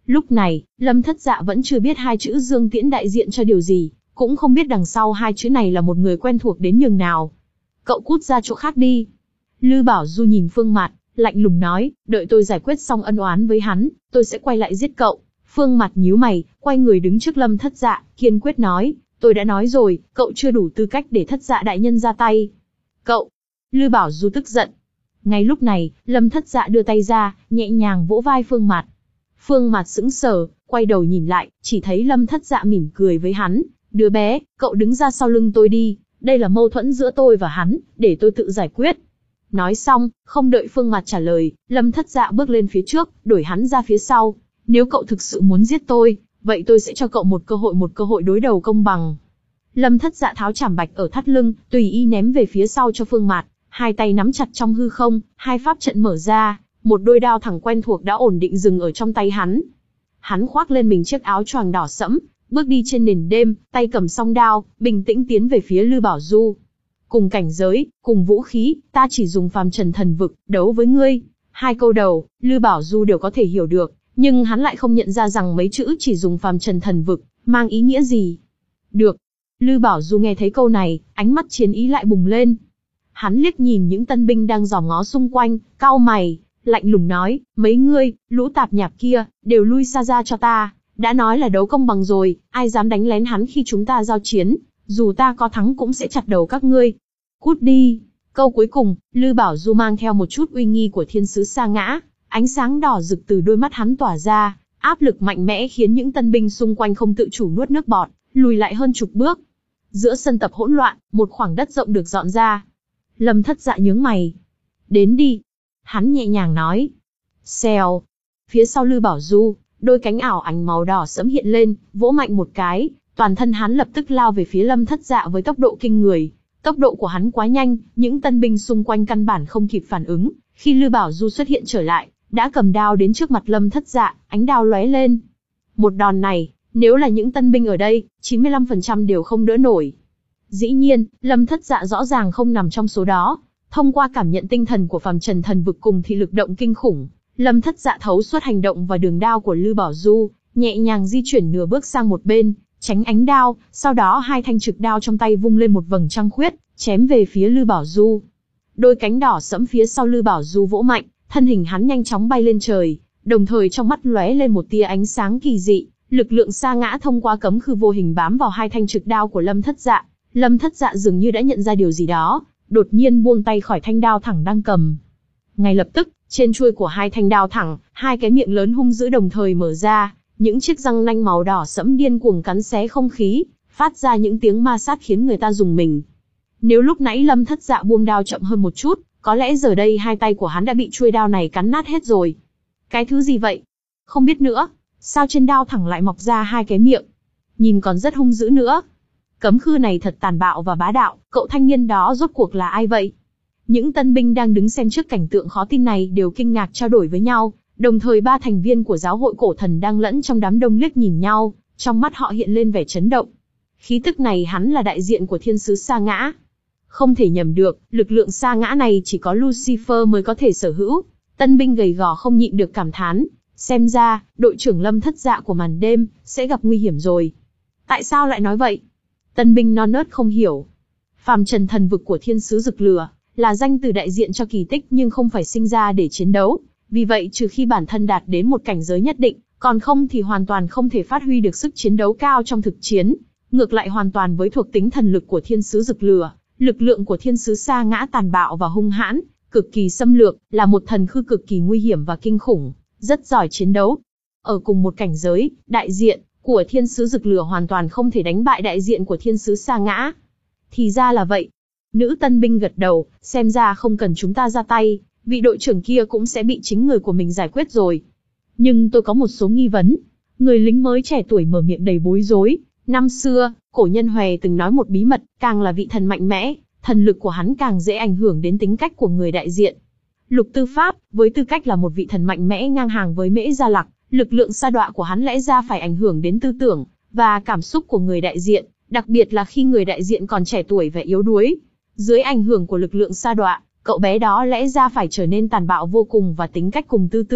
Lúc này, Lâm Thất Dạ vẫn chưa biết hai chữ Dương Tiễn đại diện cho điều gì, cũng không biết đằng sau hai chữ này là một người quen thuộc đến nhường nào. Cậu cút ra chỗ khác đi. Lư Bảo Du nhìn Phương Mạt, lạnh lùng nói, đợi tôi giải quyết xong ân oán với hắn, tôi sẽ quay lại giết cậu. Phương Mạt nhíu mày, quay người đứng trước Lâm Thất Dạ, kiên quyết nói, tôi đã nói rồi, cậu chưa đủ tư cách để Thất Dạ đại nhân ra tay. Cậu! Lư Bảo Du tức giận. Ngay lúc này, Lâm Thất Dạ đưa tay ra, nhẹ nhàng vỗ vai Phương Mạt. Phương Mạt sững sờ, quay đầu nhìn lại, chỉ thấy Lâm Thất Dạ mỉm cười với hắn, đứa bé, cậu đứng ra sau lưng tôi đi, đây là mâu thuẫn giữa tôi và hắn, để tôi tự giải quyết. Nói xong, không đợi Phương Mạt trả lời, Lâm Thất Dạ bước lên phía trước, đuổi hắn ra phía sau. Nếu cậu thực sự muốn giết tôi, vậy tôi sẽ cho cậu một cơ hội một cơ hội đối đầu công bằng. Lâm Thất Dạ tháo chảm bạch ở thắt lưng, tùy ý ném về phía sau cho Phương Mạt, hai tay nắm chặt trong hư không, hai pháp trận mở ra, một đôi đao thẳng quen thuộc đã ổn định dừng ở trong tay hắn. Hắn khoác lên mình chiếc áo choàng đỏ sẫm, bước đi trên nền đêm, tay cầm song đao, bình tĩnh tiến về phía Lư Bảo Du. Cùng cảnh giới, cùng vũ khí, ta chỉ dùng phàm trần thần vực, đấu với ngươi. Hai câu đầu, Lư Bảo Du đều có thể hiểu được, nhưng hắn lại không nhận ra rằng mấy chữ chỉ dùng phàm trần thần vực, mang ý nghĩa gì. Được. Lư Bảo Du nghe thấy câu này, ánh mắt chiến ý lại bùng lên. Hắn liếc nhìn những tân binh đang dòm ngó xung quanh, cau mày, lạnh lùng nói, mấy ngươi, lũ tạp nhạp kia, đều lui xa ra cho ta, đã nói là đấu công bằng rồi, ai dám đánh lén hắn khi chúng ta giao chiến, dù ta có thắng cũng sẽ chặt đầu các ngươi. Cút đi. Câu cuối cùng, Lư Bảo Du mang theo một chút uy nghi của thiên sứ Sa Ngã, ánh sáng đỏ rực từ đôi mắt hắn tỏa ra, áp lực mạnh mẽ khiến những tân binh xung quanh không tự chủ nuốt nước bọt, lùi lại hơn chục bước. Giữa sân tập hỗn loạn, một khoảng đất rộng được dọn ra. Lâm Thất Dạ nhướng mày. Đến đi. Hắn nhẹ nhàng nói. Xèo. Phía sau Lư Bảo Du, đôi cánh ảo ảnh màu đỏ sẫm hiện lên, vỗ mạnh một cái, toàn thân hắn lập tức lao về phía Lâm Thất Dạ với tốc độ kinh người. Tốc độ của hắn quá nhanh, những tân binh xung quanh căn bản không kịp phản ứng. Khi Lư Bảo Du xuất hiện trở lại, đã cầm đao đến trước mặt Lâm Thất Dạ, ánh đao lóe lên. Một đòn này, nếu là những tân binh ở đây, chín mươi lăm phần trăm đều không đỡ nổi. Dĩ nhiên, Lâm Thất Dạ rõ ràng không nằm trong số đó. Thông qua cảm nhận tinh thần của phàm trần thần vực cùng thị lực động kinh khủng, Lâm Thất Dạ thấu suốt hành động và đường đao của Lư Bảo Du, nhẹ nhàng di chuyển nửa bước sang một bên, tránh ánh đao, sau đó hai thanh trực đao trong tay vung lên một vầng trăng khuyết, chém về phía Lư Bảo Du. Đôi cánh đỏ sẫm phía sau Lư Bảo Du vỗ mạnh, thân hình hắn nhanh chóng bay lên trời, đồng thời trong mắt lóe lên một tia ánh sáng kỳ dị, lực lượng Sa Ngã thông qua cấm khư vô hình bám vào hai thanh trực đao của Lâm Thất Dạ. Lâm Thất Dạ dường như đã nhận ra điều gì đó, đột nhiên buông tay khỏi thanh đao thẳng đang cầm. Ngay lập tức, trên chuôi của hai thanh đao thẳng, hai cái miệng lớn hung dữ đồng thời mở ra, những chiếc răng nanh màu đỏ sẫm điên cuồng cắn xé không khí, phát ra những tiếng ma sát khiến người ta rùng mình. Nếu lúc nãy Lâm Thất Dạ buông đao chậm hơn một chút, có lẽ giờ đây hai tay của hắn đã bị chuôi đao này cắn nát hết rồi. Cái thứ gì vậy? Không biết nữa, sao trên đao thẳng lại mọc ra hai cái miệng? Nhìn còn rất hung dữ nữa. Cấm khư này thật tàn bạo và bá đạo, cậu thanh niên đó rốt cuộc là ai vậy? Những tân binh đang đứng xem trước cảnh tượng khó tin này đều kinh ngạc trao đổi với nhau, đồng thời ba thành viên của giáo hội cổ thần đang lẫn trong đám đông liếc nhìn nhau, trong mắt họ hiện lên vẻ chấn động. Khí tức này hắn là đại diện của thiên sứ Sa Ngã. Không thể nhầm được, lực lượng Sa Ngã này chỉ có Lucifer mới có thể sở hữu. Tân binh gầy gò không nhịn được cảm thán, xem ra, đội trưởng Lâm Thất Dạ của màn đêm, sẽ gặp nguy hiểm rồi. Tại sao lại nói vậy? Tân binh non nớt không hiểu. Phàm trần thần vực của thiên sứ rực lửa, là danh từ đại diện cho kỳ tích nhưng không phải sinh ra để chiến đấu. Vì vậy trừ khi bản thân đạt đến một cảnh giới nhất định, còn không thì hoàn toàn không thể phát huy được sức chiến đấu cao trong thực chiến. Ngược lại hoàn toàn với thuộc tính thần lực của thiên sứ rực lửa, lực lượng của thiên sứ Sa Ngã tàn bạo và hung hãn, cực kỳ xâm lược, là một thần khư cực kỳ nguy hiểm và kinh khủng, rất giỏi chiến đấu. Ở cùng một cảnh giới, đại diện của thiên sứ rực lửa hoàn toàn không thể đánh bại đại diện của thiên sứ Sa Ngã. Thì ra là vậy. Nữ tân binh gật đầu, xem ra không cần chúng ta ra tay, vị đội trưởng kia cũng sẽ bị chính người của mình giải quyết rồi. Nhưng tôi có một số nghi vấn. Người lính mới trẻ tuổi mở miệng đầy bối rối. Năm xưa, cổ nhân Hòe từng nói một bí mật, càng là vị thần mạnh mẽ, thần lực của hắn càng dễ ảnh hưởng đến tính cách của người đại diện. Lục Tư Pháp, với tư cách là một vị thần mạnh mẽ ngang hàng với Mễ Gia Lặc, lực lượng sa đọa của hắn lẽ ra phải ảnh hưởng đến tư tưởng và cảm xúc của người đại diện, đặc biệt là khi người đại diện còn trẻ tuổi và yếu đuối. Dưới ảnh hưởng của lực lượng sa đọa, cậu bé đó lẽ ra phải trở nên tàn bạo vô cùng và tính cách cùng tư tưởng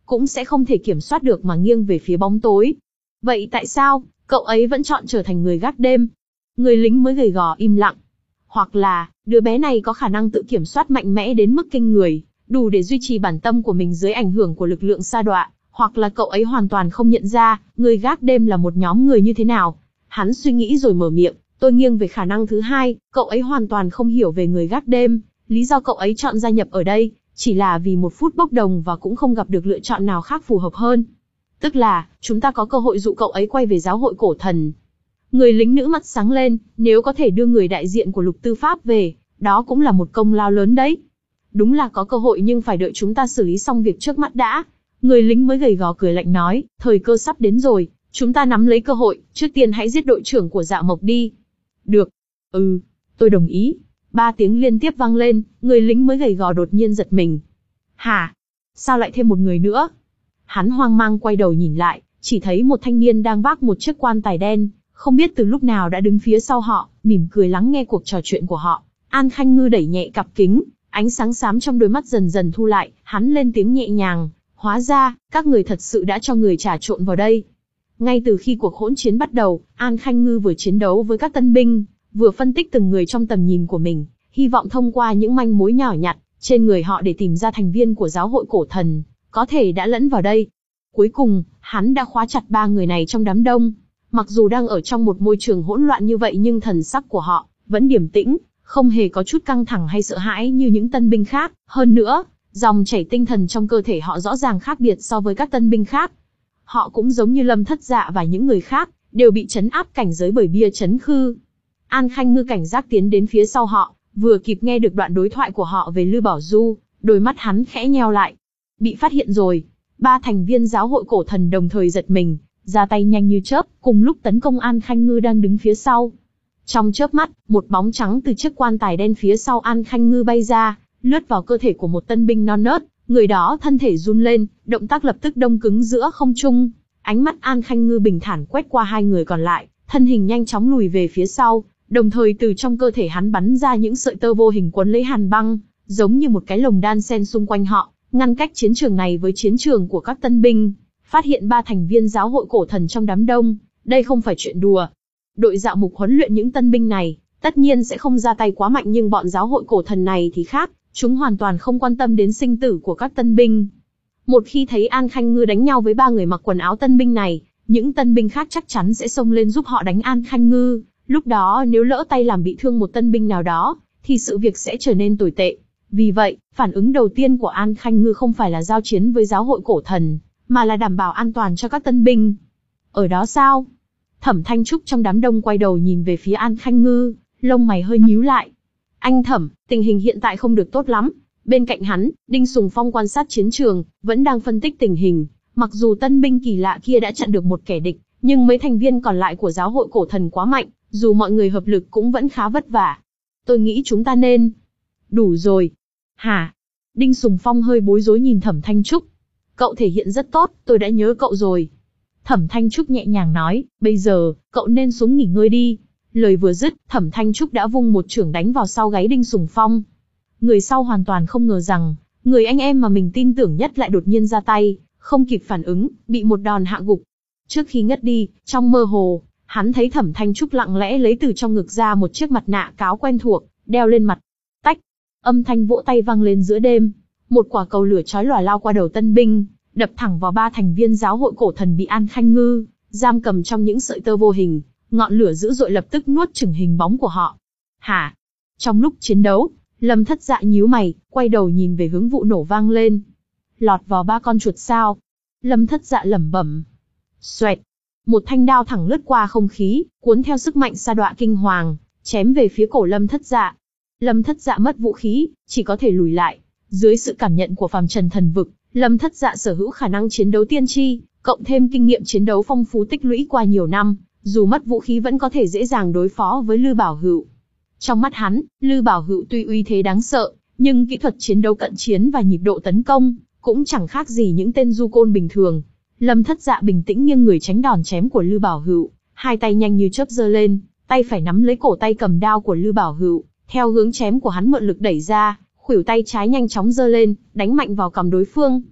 cũng sẽ không thể kiểm soát được mà nghiêng về phía bóng tối. Vậy tại sao, cậu ấy vẫn chọn trở thành người gác đêm? Người lính mới gầy gò im lặng. Hoặc là, đứa bé này có khả năng tự kiểm soát mạnh mẽ đến mức kinh người, đủ để duy trì bản tâm của mình dưới ảnh hưởng của lực lượng sa đọa, hoặc là cậu ấy hoàn toàn không nhận ra, người gác đêm là một nhóm người như thế nào. Hắn suy nghĩ rồi mở miệng, tôi nghiêng về khả năng thứ hai, cậu ấy hoàn toàn không hiểu về người gác đêm, lý do cậu ấy chọn gia nhập ở đây, chỉ là vì một phút bốc đồng và cũng không gặp được lựa chọn nào khác phù hợp hơn. Tức là, chúng ta có cơ hội dụ cậu ấy quay về giáo hội cổ thần. Người lính nữ mắt sáng lên, nếu có thể đưa người đại diện của Lục Tư Pháp về, đó cũng là một công lao lớn đấy. Đúng là có cơ hội nhưng phải đợi chúng ta xử lý xong việc trước mắt đã. Người lính mới gầy gò cười lạnh nói, thời cơ sắp đến rồi, chúng ta nắm lấy cơ hội, trước tiên hãy giết đội trưởng của Dạ Mộc đi. Được. Ừ, tôi đồng ý. Ba tiếng liên tiếp vang lên, người lính mới gầy gò đột nhiên giật mình. Hả? Sao lại thêm một người nữa? Hắn hoang mang quay đầu nhìn lại, chỉ thấy một thanh niên đang vác một chiếc quan tài đen, không biết từ lúc nào đã đứng phía sau họ, mỉm cười lắng nghe cuộc trò chuyện của họ. An Khanh Ngư đẩy nhẹ cặp kính, ánh sáng xám trong đôi mắt dần dần thu lại, hắn lên tiếng nhẹ nhàng, hóa ra, các người thật sự đã cho người trà trộn vào đây. Ngay từ khi cuộc hỗn chiến bắt đầu, An Khanh Ngư vừa chiến đấu với các tân binh, vừa phân tích từng người trong tầm nhìn của mình, hy vọng thông qua những manh mối nhỏ nhặt trên người họ để tìm ra thành viên của giáo hội cổ thần, có thể đã lẫn vào đây. Cuối cùng, hắn đã khóa chặt ba người này trong đám đông. Mặc dù đang ở trong một môi trường hỗn loạn như vậy nhưng thần sắc của họ vẫn điềm tĩnh, không hề có chút căng thẳng hay sợ hãi như những tân binh khác. Hơn nữa, dòng chảy tinh thần trong cơ thể họ rõ ràng khác biệt so với các tân binh khác. Họ cũng giống như Lâm Thất Dạ và những người khác, đều bị trấn áp cảnh giới bởi bia trấn khư. An Khanh Ngư cảnh giác tiến đến phía sau họ, vừa kịp nghe được đoạn đối thoại của họ về Lư Bảo Du, đôi mắt hắn khẽ nheo lại. Bị phát hiện rồi. Ba thành viên giáo hội cổ thần đồng thời giật mình, ra tay nhanh như chớp, cùng lúc tấn công An Khanh Ngư đang đứng phía sau. Trong chớp mắt, một bóng trắng từ chiếc quan tài đen phía sau An Khanh Ngư bay ra, lướt vào cơ thể của một tân binh non nớt, người đó thân thể run lên, động tác lập tức đông cứng giữa không trung. Ánh mắt An Khanh Ngư bình thản quét qua hai người còn lại, thân hình nhanh chóng lùi về phía sau, đồng thời từ trong cơ thể hắn bắn ra những sợi tơ vô hình quấn lấy hàn băng, giống như một cái lồng đan xen xung quanh họ, ngăn cách chiến trường này với chiến trường của các tân binh. Phát hiện ba thành viên giáo hội cổ thần trong đám đông, đây không phải chuyện đùa. Đội Dạo Mục huấn luyện những tân binh này, tất nhiên sẽ không ra tay quá mạnh nhưng bọn giáo hội cổ thần này thì khác, chúng hoàn toàn không quan tâm đến sinh tử của các tân binh. Một khi thấy An Khanh Ngư đánh nhau với ba người mặc quần áo tân binh này, những tân binh khác chắc chắn sẽ xông lên giúp họ đánh An Khanh Ngư. Lúc đó nếu lỡ tay làm bị thương một tân binh nào đó, thì sự việc sẽ trở nên tồi tệ. Vì vậy, phản ứng đầu tiên của An Khanh Ngư không phải là giao chiến với giáo hội cổ thần, mà là đảm bảo an toàn cho các tân binh. Ở đó sao? Thẩm Thanh Trúc trong đám đông quay đầu nhìn về phía An Khanh Ngư, lông mày hơi nhíu lại. Anh Thẩm, tình hình hiện tại không được tốt lắm. Bên cạnh hắn, Đinh Sùng Phong quan sát chiến trường, vẫn đang phân tích tình hình. Mặc dù tân binh kỳ lạ kia đã chặn được một kẻ địch, nhưng mấy thành viên còn lại của giáo hội cổ thần quá mạnh, dù mọi người hợp lực cũng vẫn khá vất vả. Tôi nghĩ chúng ta nên... Đủ rồi. Hả? Đinh Sùng Phong hơi bối rối nhìn Thẩm Thanh Trúc. Cậu thể hiện rất tốt, tôi đã nhớ cậu rồi. Thẩm Thanh Trúc nhẹ nhàng nói, bây giờ, cậu nên xuống nghỉ ngơi đi. Lời vừa dứt, Thẩm Thanh Trúc đã vung một chưởng đánh vào sau gáy Đinh Sùng Phong. Người sau hoàn toàn không ngờ rằng, người anh em mà mình tin tưởng nhất lại đột nhiên ra tay, không kịp phản ứng, bị một đòn hạ gục. Trước khi ngất đi, trong mơ hồ, hắn thấy Thẩm Thanh Trúc lặng lẽ lấy từ trong ngực ra một chiếc mặt nạ cáo quen thuộc, đeo lên mặt. Tách, âm thanh vỗ tay vang lên giữa đêm. Một quả cầu lửa chói lòa lao qua đầu tân binh, đập thẳng vào ba thành viên giáo hội cổ thần bị An Khanh Ngư giam cầm trong những sợi tơ vô hình. Ngọn lửa dữ dội lập tức nuốt chửng hình bóng của họ. Hả? Trong lúc chiến đấu, Lâm Thất Dạ nhíu mày, quay đầu nhìn về hướng vụ nổ vang lên. Lọt vào ba con chuột sao? Lâm Thất Dạ lẩm bẩm. Xoẹt. Một thanh đao thẳng lướt qua không khí, cuốn theo sức mạnh sa đọa kinh hoàng, chém về phía cổ Lâm Thất Dạ. Lâm Thất Dạ mất vũ khí, chỉ có thể lùi lại. Dưới sự cảm nhận của phàm trần thần vực, Lâm Thất Dạ sở hữu khả năng chiến đấu tiên tri, cộng thêm kinh nghiệm chiến đấu phong phú tích lũy qua nhiều năm, dù mất vũ khí vẫn có thể dễ dàng đối phó với Lư Bảo Hữu. Trong mắt hắn, Lư Bảo Hữu tuy uy thế đáng sợ, nhưng kỹ thuật chiến đấu cận chiến và nhịp độ tấn công cũng chẳng khác gì những tên du côn bình thường. Lâm Thất Dạ bình tĩnh nghiêng người tránh đòn chém của Lư Bảo Hữu, hai tay nhanh như chớp giơ lên, tay phải nắm lấy cổ tay cầm đao của Lư Bảo Hữu, theo hướng chém của hắn mượn lực đẩy ra, khuỷu tay trái nhanh chóng giơ lên, đánh mạnh vào cằm đối phương.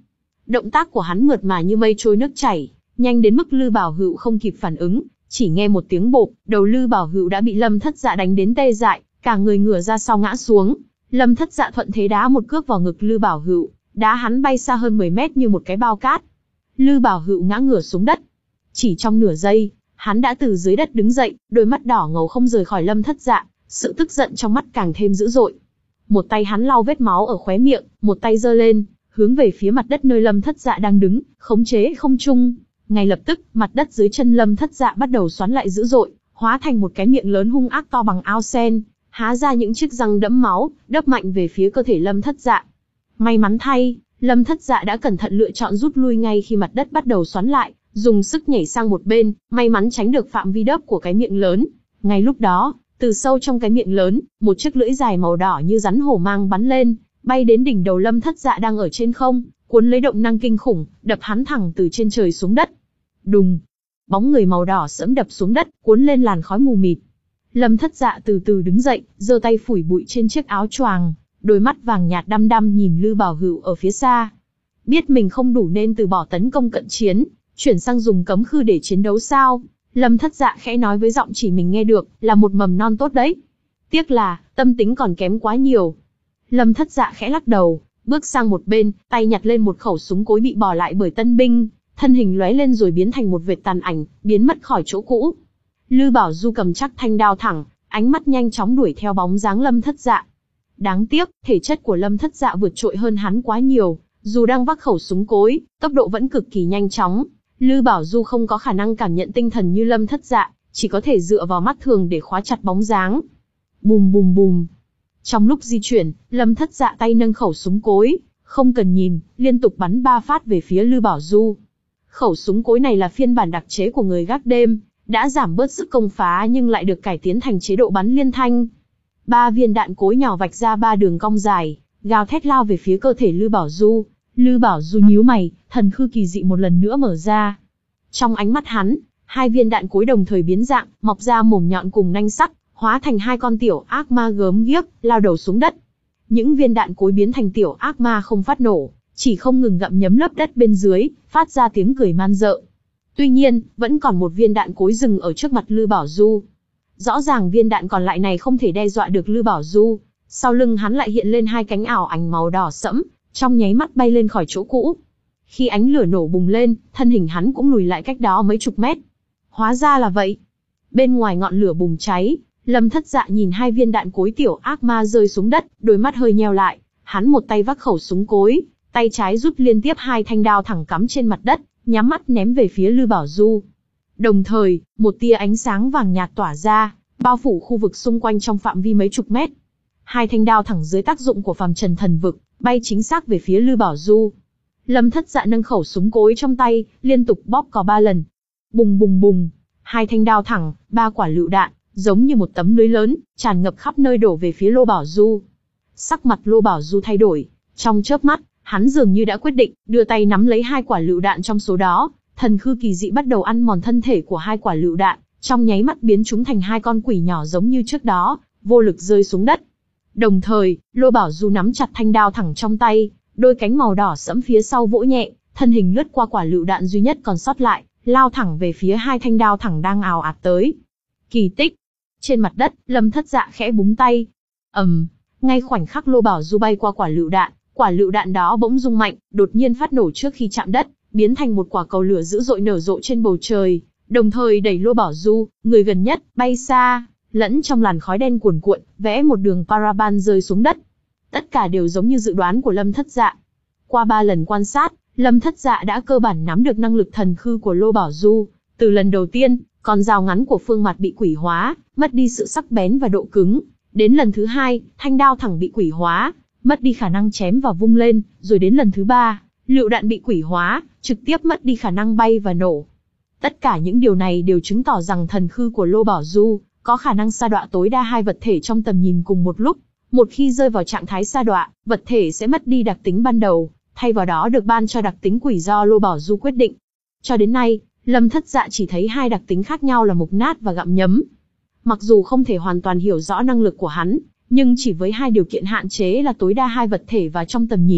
Động tác của hắn mượt mà như mây trôi nước chảy, nhanh đến mức Lư Bảo Hữu không kịp phản ứng, chỉ nghe một tiếng bộp, đầu Lư Bảo Hữu đã bị Lâm Thất Dạ đánh đến tê dại, cả người ngửa ra sau ngã xuống. Lâm Thất Dạ thuận thế đá một cước vào ngực Lư Bảo Hữu, đá hắn bay xa hơn mười mét như một cái bao cát. Lư Bảo Hữu ngã ngửa xuống đất. Chỉ trong nửa giây, hắn đã từ dưới đất đứng dậy, đôi mắt đỏ ngầu không rời khỏi Lâm Thất Dạ, sự tức giận trong mắt càng thêm dữ dội. Một tay hắn lau vết máu ở khóe miệng, một tay giơ lên, hướng về phía mặt đất nơi Lâm Thất Dạ đang đứng, khống chế không trung. Ngay lập tức, mặt đất dưới chân Lâm Thất Dạ bắt đầu xoắn lại dữ dội, hóa thành một cái miệng lớn hung ác to bằng ao sen, há ra những chiếc răng đẫm máu, đập mạnh về phía cơ thể Lâm Thất Dạ. May mắn thay, Lâm Thất Dạ đã cẩn thận lựa chọn rút lui ngay khi mặt đất bắt đầu xoắn lại, dùng sức nhảy sang một bên, may mắn tránh được phạm vi đớp của cái miệng lớn. Ngay lúc đó, từ sâu trong cái miệng lớn, một chiếc lưỡi dài màu đỏ như rắn hổ mang bắn lên, bay đến đỉnh đầu Lâm Thất Dạ đang ở trên không, cuốn lấy động năng kinh khủng, đập hắn thẳng từ trên trời xuống đất. Đùng, bóng người màu đỏ sẫm đập xuống đất, cuốn lên làn khói mù mịt. Lâm Thất Dạ từ từ đứng dậy, giơ tay phủi bụi trên chiếc áo choàng, đôi mắt vàng nhạt đăm đăm nhìn Lư Bảo Hữu ở phía xa. Biết mình không đủ nên từ bỏ tấn công cận chiến, chuyển sang dùng cấm khư để chiến đấu sao? Lâm Thất Dạ khẽ nói với giọng chỉ mình nghe được, là một mầm non tốt đấy. Tiếc là, tâm tính còn kém quá nhiều. Lâm Thất Dạ khẽ lắc đầu, bước sang một bên, tay nhặt lên một khẩu súng cối bị bỏ lại bởi tân binh, thân hình lóe lên rồi biến thành một vệt tàn ảnh, biến mất khỏi chỗ cũ. Lư Bảo Du cầm chắc thanh đao thẳng, ánh mắt nhanh chóng đuổi theo bóng dáng Lâm Thất Dạ. Đáng tiếc, thể chất của Lâm Thất Dạ vượt trội hơn hắn quá nhiều, dù đang vác khẩu súng cối, tốc độ vẫn cực kỳ nhanh chóng. Lư Bảo Du không có khả năng cảm nhận tinh thần như Lâm Thất Dạ, chỉ có thể dựa vào mắt thường để khóa chặt bóng dáng. Bùm bùm bùm. Trong lúc di chuyển, Lâm Thất Dạ tay nâng khẩu súng cối, không cần nhìn, liên tục bắn ba phát về phía Lư Bảo Du. Khẩu súng cối này là phiên bản đặc chế của người gác đêm, đã giảm bớt sức công phá nhưng lại được cải tiến thành chế độ bắn liên thanh. Ba viên đạn cối nhỏ vạch ra ba đường cong dài, gào thét lao về phía cơ thể Lư Bảo Du. Lư Bảo Du nhíu mày, thần khư kỳ dị một lần nữa mở ra. Trong ánh mắt hắn, hai viên đạn cối đồng thời biến dạng, mọc ra mồm nhọn cùng nanh sắc, hóa thành hai con tiểu ác ma gớm ghiếc, lao đầu xuống đất. Những viên đạn cối biến thành tiểu ác ma không phát nổ, chỉ không ngừng gặm nhấm lớp đất bên dưới, phát ra tiếng cười man rợ. Tuy nhiên, vẫn còn một viên đạn cối dừng ở trước mặt Lư Bảo Du. Rõ ràng viên đạn còn lại này không thể đe dọa được Lư Bảo Du. Sau lưng hắn lại hiện lên hai cánh ảo ảnh màu đỏ sẫm, trong nháy mắt bay lên khỏi chỗ cũ. Khi ánh lửa nổ bùng lên, thân hình hắn cũng lùi lại cách đó mấy chục mét. Hóa ra là vậy. Bên ngoài ngọn lửa bùng cháy, Lâm Thất Dạ nhìn hai viên đạn cối tiểu ác ma rơi xuống đất, đôi mắt hơi nheo lại. Hắn một tay vác khẩu súng cối, tay trái rút liên tiếp hai thanh đao thẳng cắm trên mặt đất, nhắm mắt ném về phía Lư Bảo Du. Đồng thời, một tia ánh sáng vàng nhạt tỏa ra, bao phủ khu vực xung quanh trong phạm vi mấy chục mét. Hai thanh đao thẳng dưới tác dụng của phàm trần thần vực, bay chính xác về phía Lư Bảo Du. Lâm Thất Dạ nâng khẩu súng cối trong tay, liên tục bóp cò ba lần. Bùng bùng bùng, hai thanh đao thẳng, ba quả lựu đạn, giống như một tấm lưới lớn, tràn ngập khắp nơi đổ về phía Lô Bảo Du. Sắc mặt Lô Bảo Du thay đổi, trong chớp mắt, hắn dường như đã quyết định, đưa tay nắm lấy hai quả lựu đạn trong số đó, thần khư kỳ dị bắt đầu ăn mòn thân thể của hai quả lựu đạn, trong nháy mắt biến chúng thành hai con quỷ nhỏ giống như trước đó, vô lực rơi xuống đất. Đồng thời, Lô Bảo Du nắm chặt thanh đao thẳng trong tay, đôi cánh màu đỏ sẫm phía sau vỗ nhẹ, thân hình lướt qua quả lựu đạn duy nhất còn sót lại, lao thẳng về phía hai thanh đao thẳng đang ào ạt tới. Kỳ tích! Trên mặt đất, Lâm Thất Dạ khẽ búng tay. ầm, um, ngay khoảnh khắc Lô Bảo Du bay qua quả lựu đạn, quả lựu đạn đó bỗng rung mạnh, đột nhiên phát nổ trước khi chạm đất, biến thành một quả cầu lửa dữ dội nở rộ trên bầu trời, đồng thời đẩy Lô Bảo Du, người gần nhất, bay xa, lẫn trong làn khói đen cuồn cuộn, vẽ một đường paraban rơi xuống đất. Tất cả đều giống như dự đoán của Lâm Thất Dạ. Qua ba lần quan sát, Lâm Thất Dạ đã cơ bản nắm được năng lực thần khư của Lô Bảo Du. Từ lần đầu tiên, con dao ngắn của phương mặt bị quỷ hóa, mất đi sự sắc bén và độ cứng. Đến lần thứ hai, thanh đao thẳng bị quỷ hóa, mất đi khả năng chém và vung lên, rồi đến lần thứ ba, lựu đạn bị quỷ hóa, trực tiếp mất đi khả năng bay và nổ. Tất cả những điều này đều chứng tỏ rằng thần khư của Lô Bảo Du có khả năng sa đọa tối đa hai vật thể trong tầm nhìn cùng một lúc. Một khi rơi vào trạng thái sa đọa, vật thể sẽ mất đi đặc tính ban đầu, thay vào đó được ban cho đặc tính quỷ do Lô Bảo Du quyết định. Cho đến nay, Lâm Thất Dạ chỉ thấy hai đặc tính khác nhau là mục nát và gặm nhấm. Mặc dù không thể hoàn toàn hiểu rõ năng lực của hắn, nhưng chỉ với hai điều kiện hạn chế là tối đa hai vật thể và trong tầm nhìn,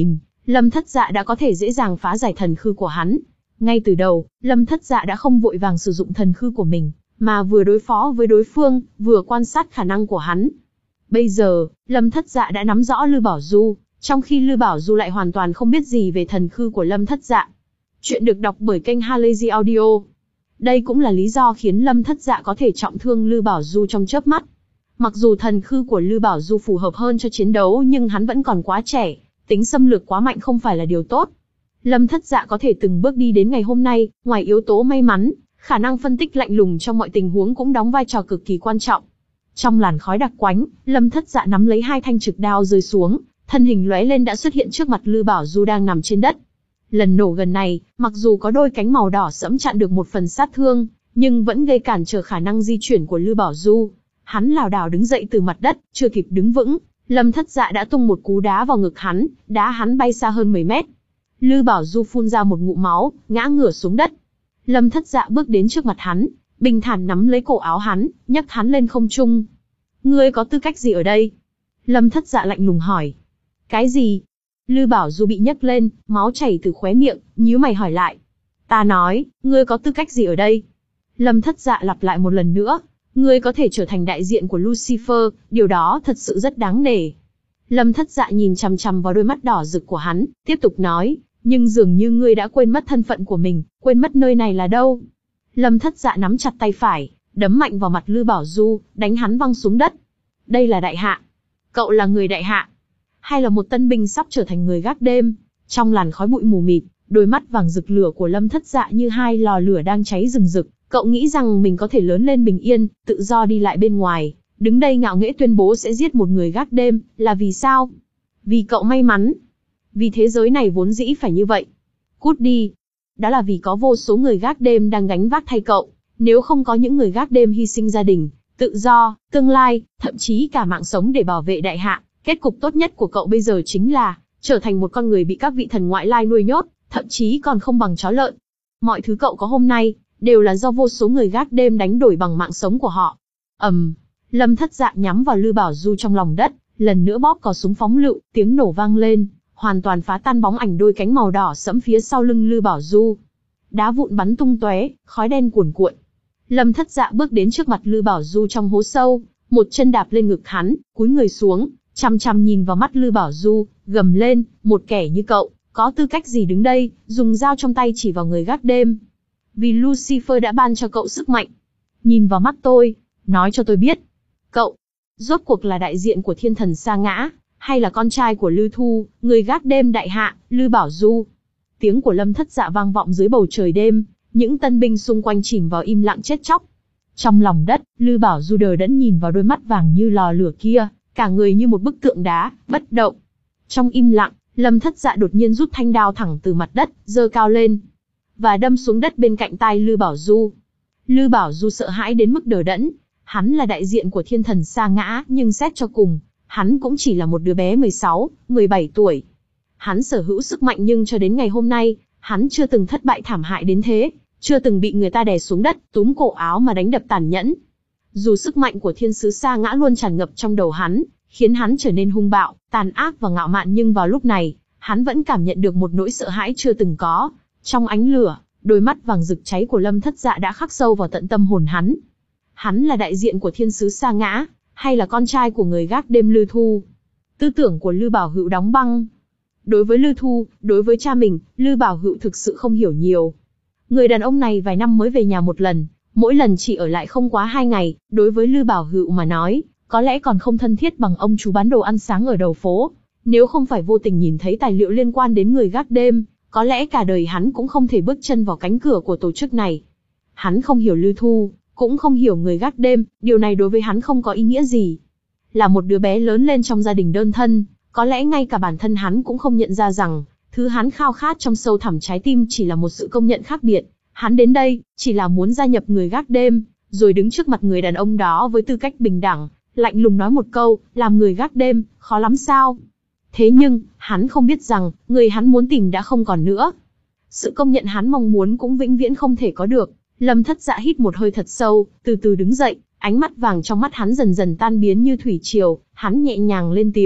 Lâm Thất Dạ đã có thể dễ dàng phá giải thần khư của hắn. Ngay từ đầu, Lâm Thất Dạ đã không vội vàng sử dụng thần khư của mình, mà vừa đối phó với đối phương, vừa quan sát khả năng của hắn. Bây giờ, Lâm Thất Dạ đã nắm rõ Lư Bảo Du, trong khi Lư Bảo Du lại hoàn toàn không biết gì về thần khư của Lâm Thất Dạ. Chuyện được đọc bởi kênh Halazy Audio. Đây cũng là lý do khiến Lâm Thất Dạ có thể trọng thương Lư Bảo Du trong chớp mắt. Mặc dù thần khư của Lư Bảo Du phù hợp hơn cho chiến đấu, nhưng hắn vẫn còn quá trẻ, tính xâm lược quá mạnh không phải là điều tốt. Lâm Thất Dạ có thể từng bước đi đến ngày hôm nay, ngoài yếu tố may mắn, khả năng phân tích lạnh lùng trong mọi tình huống cũng đóng vai trò cực kỳ quan trọng. Trong làn khói đặc quánh, Lâm Thất Dạ nắm lấy hai thanh trực đao rơi xuống, thân hình lóe lên đã xuất hiện trước mặt Lư Bảo Du đang nằm trên đất. Lần nổ gần này, mặc dù có đôi cánh màu đỏ sẫm chặn được một phần sát thương, nhưng vẫn gây cản trở khả năng di chuyển của Lư Bảo Du. Hắn lảo đảo đứng dậy từ mặt đất, chưa kịp đứng vững, Lâm Thất Dạ đã tung một cú đá vào ngực hắn, đá hắn bay xa hơn mười mét. Lư Bảo Du phun ra một ngụm máu, ngã ngửa xuống đất. Lâm Thất Dạ bước đến trước mặt hắn, bình thản nắm lấy cổ áo hắn, nhấc hắn lên không trung. Ngươi có tư cách gì ở đây? Lâm Thất Dạ lạnh lùng hỏi. Cái gì? Lư Bảo Du bị nhấc lên, máu chảy từ khóe miệng, nhíu mày hỏi lại. Ta nói, ngươi có tư cách gì ở đây? Lâm Thất Dạ lặp lại một lần nữa. Ngươi có thể trở thành đại diện của Lucifer, điều đó thật sự rất đáng nể. Lâm Thất Dạ nhìn chằm chằm vào đôi mắt đỏ rực của hắn, tiếp tục nói, nhưng dường như ngươi đã quên mất thân phận của mình, quên mất nơi này là đâu. Lâm Thất Dạ nắm chặt tay phải, đấm mạnh vào mặt Lư Bảo Du, đánh hắn văng xuống đất. Đây là đại hạ. Cậu là người đại hạ? Hay là một tân binh sắp trở thành người gác đêm? Trong làn khói bụi mù mịt, đôi mắt vàng rực lửa của Lâm Thất Dạ như hai lò lửa đang cháy rừng rực. Cậu nghĩ rằng mình có thể lớn lên bình yên, tự do đi lại bên ngoài, đứng đây ngạo nghễ tuyên bố sẽ giết một người gác đêm, là vì sao? Vì cậu may mắn. Vì thế giới này vốn dĩ phải như vậy. Cút đi. Đó là vì có vô số người gác đêm đang gánh vác thay cậu. Nếu không có những người gác đêm hy sinh gia đình, tự do, tương lai, thậm chí cả mạng sống để bảo vệ đại hạ, kết cục tốt nhất của cậu bây giờ chính là trở thành một con người bị các vị thần ngoại lai nuôi nhốt, thậm chí còn không bằng chó lợn. Mọi thứ cậu có hôm nay đều là do vô số người gác đêm đánh đổi bằng mạng sống của họ. ầm, um, Lâm Thất Dạ nhắm vào Lư Bảo Du trong lòng đất, lần nữa bóp cò súng phóng lựu, tiếng nổ vang lên, hoàn toàn phá tan bóng ảnh đôi cánh màu đỏ sẫm phía sau lưng Lư Bảo Du. Đá vụn bắn tung tóe, khói đen cuồn cuộn. Lâm Thất Dạ bước đến trước mặt Lư Bảo Du trong hố sâu, một chân đạp lên ngực hắn, cúi người xuống, chằm chằm nhìn vào mắt Lư Bảo Du, gầm lên, một kẻ như cậu, có tư cách gì đứng đây, dùng dao trong tay chỉ vào người gác đêm? Vì Lucifer đã ban cho cậu sức mạnh. Nhìn vào mắt tôi, nói cho tôi biết, cậu, rốt cuộc là đại diện của thiên thần sa ngã, hay là con trai của Lư Thu, người gác đêm đại hạ, Lư Bảo Du? Tiếng của Lâm Thất Dạ vang vọng dưới bầu trời đêm, những tân binh xung quanh chìm vào im lặng chết chóc. Trong lòng đất, Lư Bảo Du đờ đẫn nhìn vào đôi mắt vàng như lò lửa kia, cả người như một bức tượng đá, bất động. Trong im lặng, Lâm Thất Dạ đột nhiên rút thanh đao thẳng từ mặt đất, giơ cao lên, và đâm xuống đất bên cạnh tai Lư Bảo Du. Lư Bảo Du sợ hãi đến mức đờ đẫn. Hắn là đại diện của thiên thần sa ngã, nhưng xét cho cùng, hắn cũng chỉ là một đứa bé mười sáu, mười bảy tuổi. Hắn sở hữu sức mạnh nhưng cho đến ngày hôm nay, hắn chưa từng thất bại thảm hại đến thế, chưa từng bị người ta đè xuống đất, túm cổ áo mà đánh đập tàn nhẫn. Dù sức mạnh của thiên sứ sa ngã luôn tràn ngập trong đầu hắn, khiến hắn trở nên hung bạo, tàn ác và ngạo mạn, nhưng vào lúc này, hắn vẫn cảm nhận được một nỗi sợ hãi chưa từng có. Trong ánh lửa, đôi mắt vàng rực cháy của Lâm Thất Dạ đã khắc sâu vào tận tâm hồn hắn. Hắn là đại diện của thiên sứ sa ngã, hay là con trai của người gác đêm Lư Thu? Tư tưởng của Lư Bảo Hữu đóng băng. Đối với Lư Thu, đối với cha mình, Lư Bảo Hữu thực sự không hiểu nhiều. Người đàn ông này vài năm mới về nhà một lần, mỗi lần chỉ ở lại không quá hai ngày, đối với Lư Bảo Hữu mà nói, có lẽ còn không thân thiết bằng ông chú bán đồ ăn sáng ở đầu phố. Nếu không phải vô tình nhìn thấy tài liệu liên quan đến người gác đêm, có lẽ cả đời hắn cũng không thể bước chân vào cánh cửa của tổ chức này. Hắn không hiểu Lư Thu, cũng không hiểu người gác đêm, điều này đối với hắn không có ý nghĩa gì. Là một đứa bé lớn lên trong gia đình đơn thân, có lẽ ngay cả bản thân hắn cũng không nhận ra rằng, thứ hắn khao khát trong sâu thẳm trái tim chỉ là một sự công nhận khác biệt. Hắn đến đây, chỉ là muốn gia nhập người gác đêm, rồi đứng trước mặt người đàn ông đó với tư cách bình đẳng, lạnh lùng nói một câu, làm người gác đêm, khó lắm sao? Thế nhưng, hắn không biết rằng, người hắn muốn tìm đã không còn nữa. Sự công nhận hắn mong muốn cũng vĩnh viễn không thể có được. Lâm Thất Dạ hít một hơi thật sâu, từ từ đứng dậy, ánh mắt vàng trong mắt hắn dần dần tan biến như thủy triều, hắn nhẹ nhàng lên tiếng,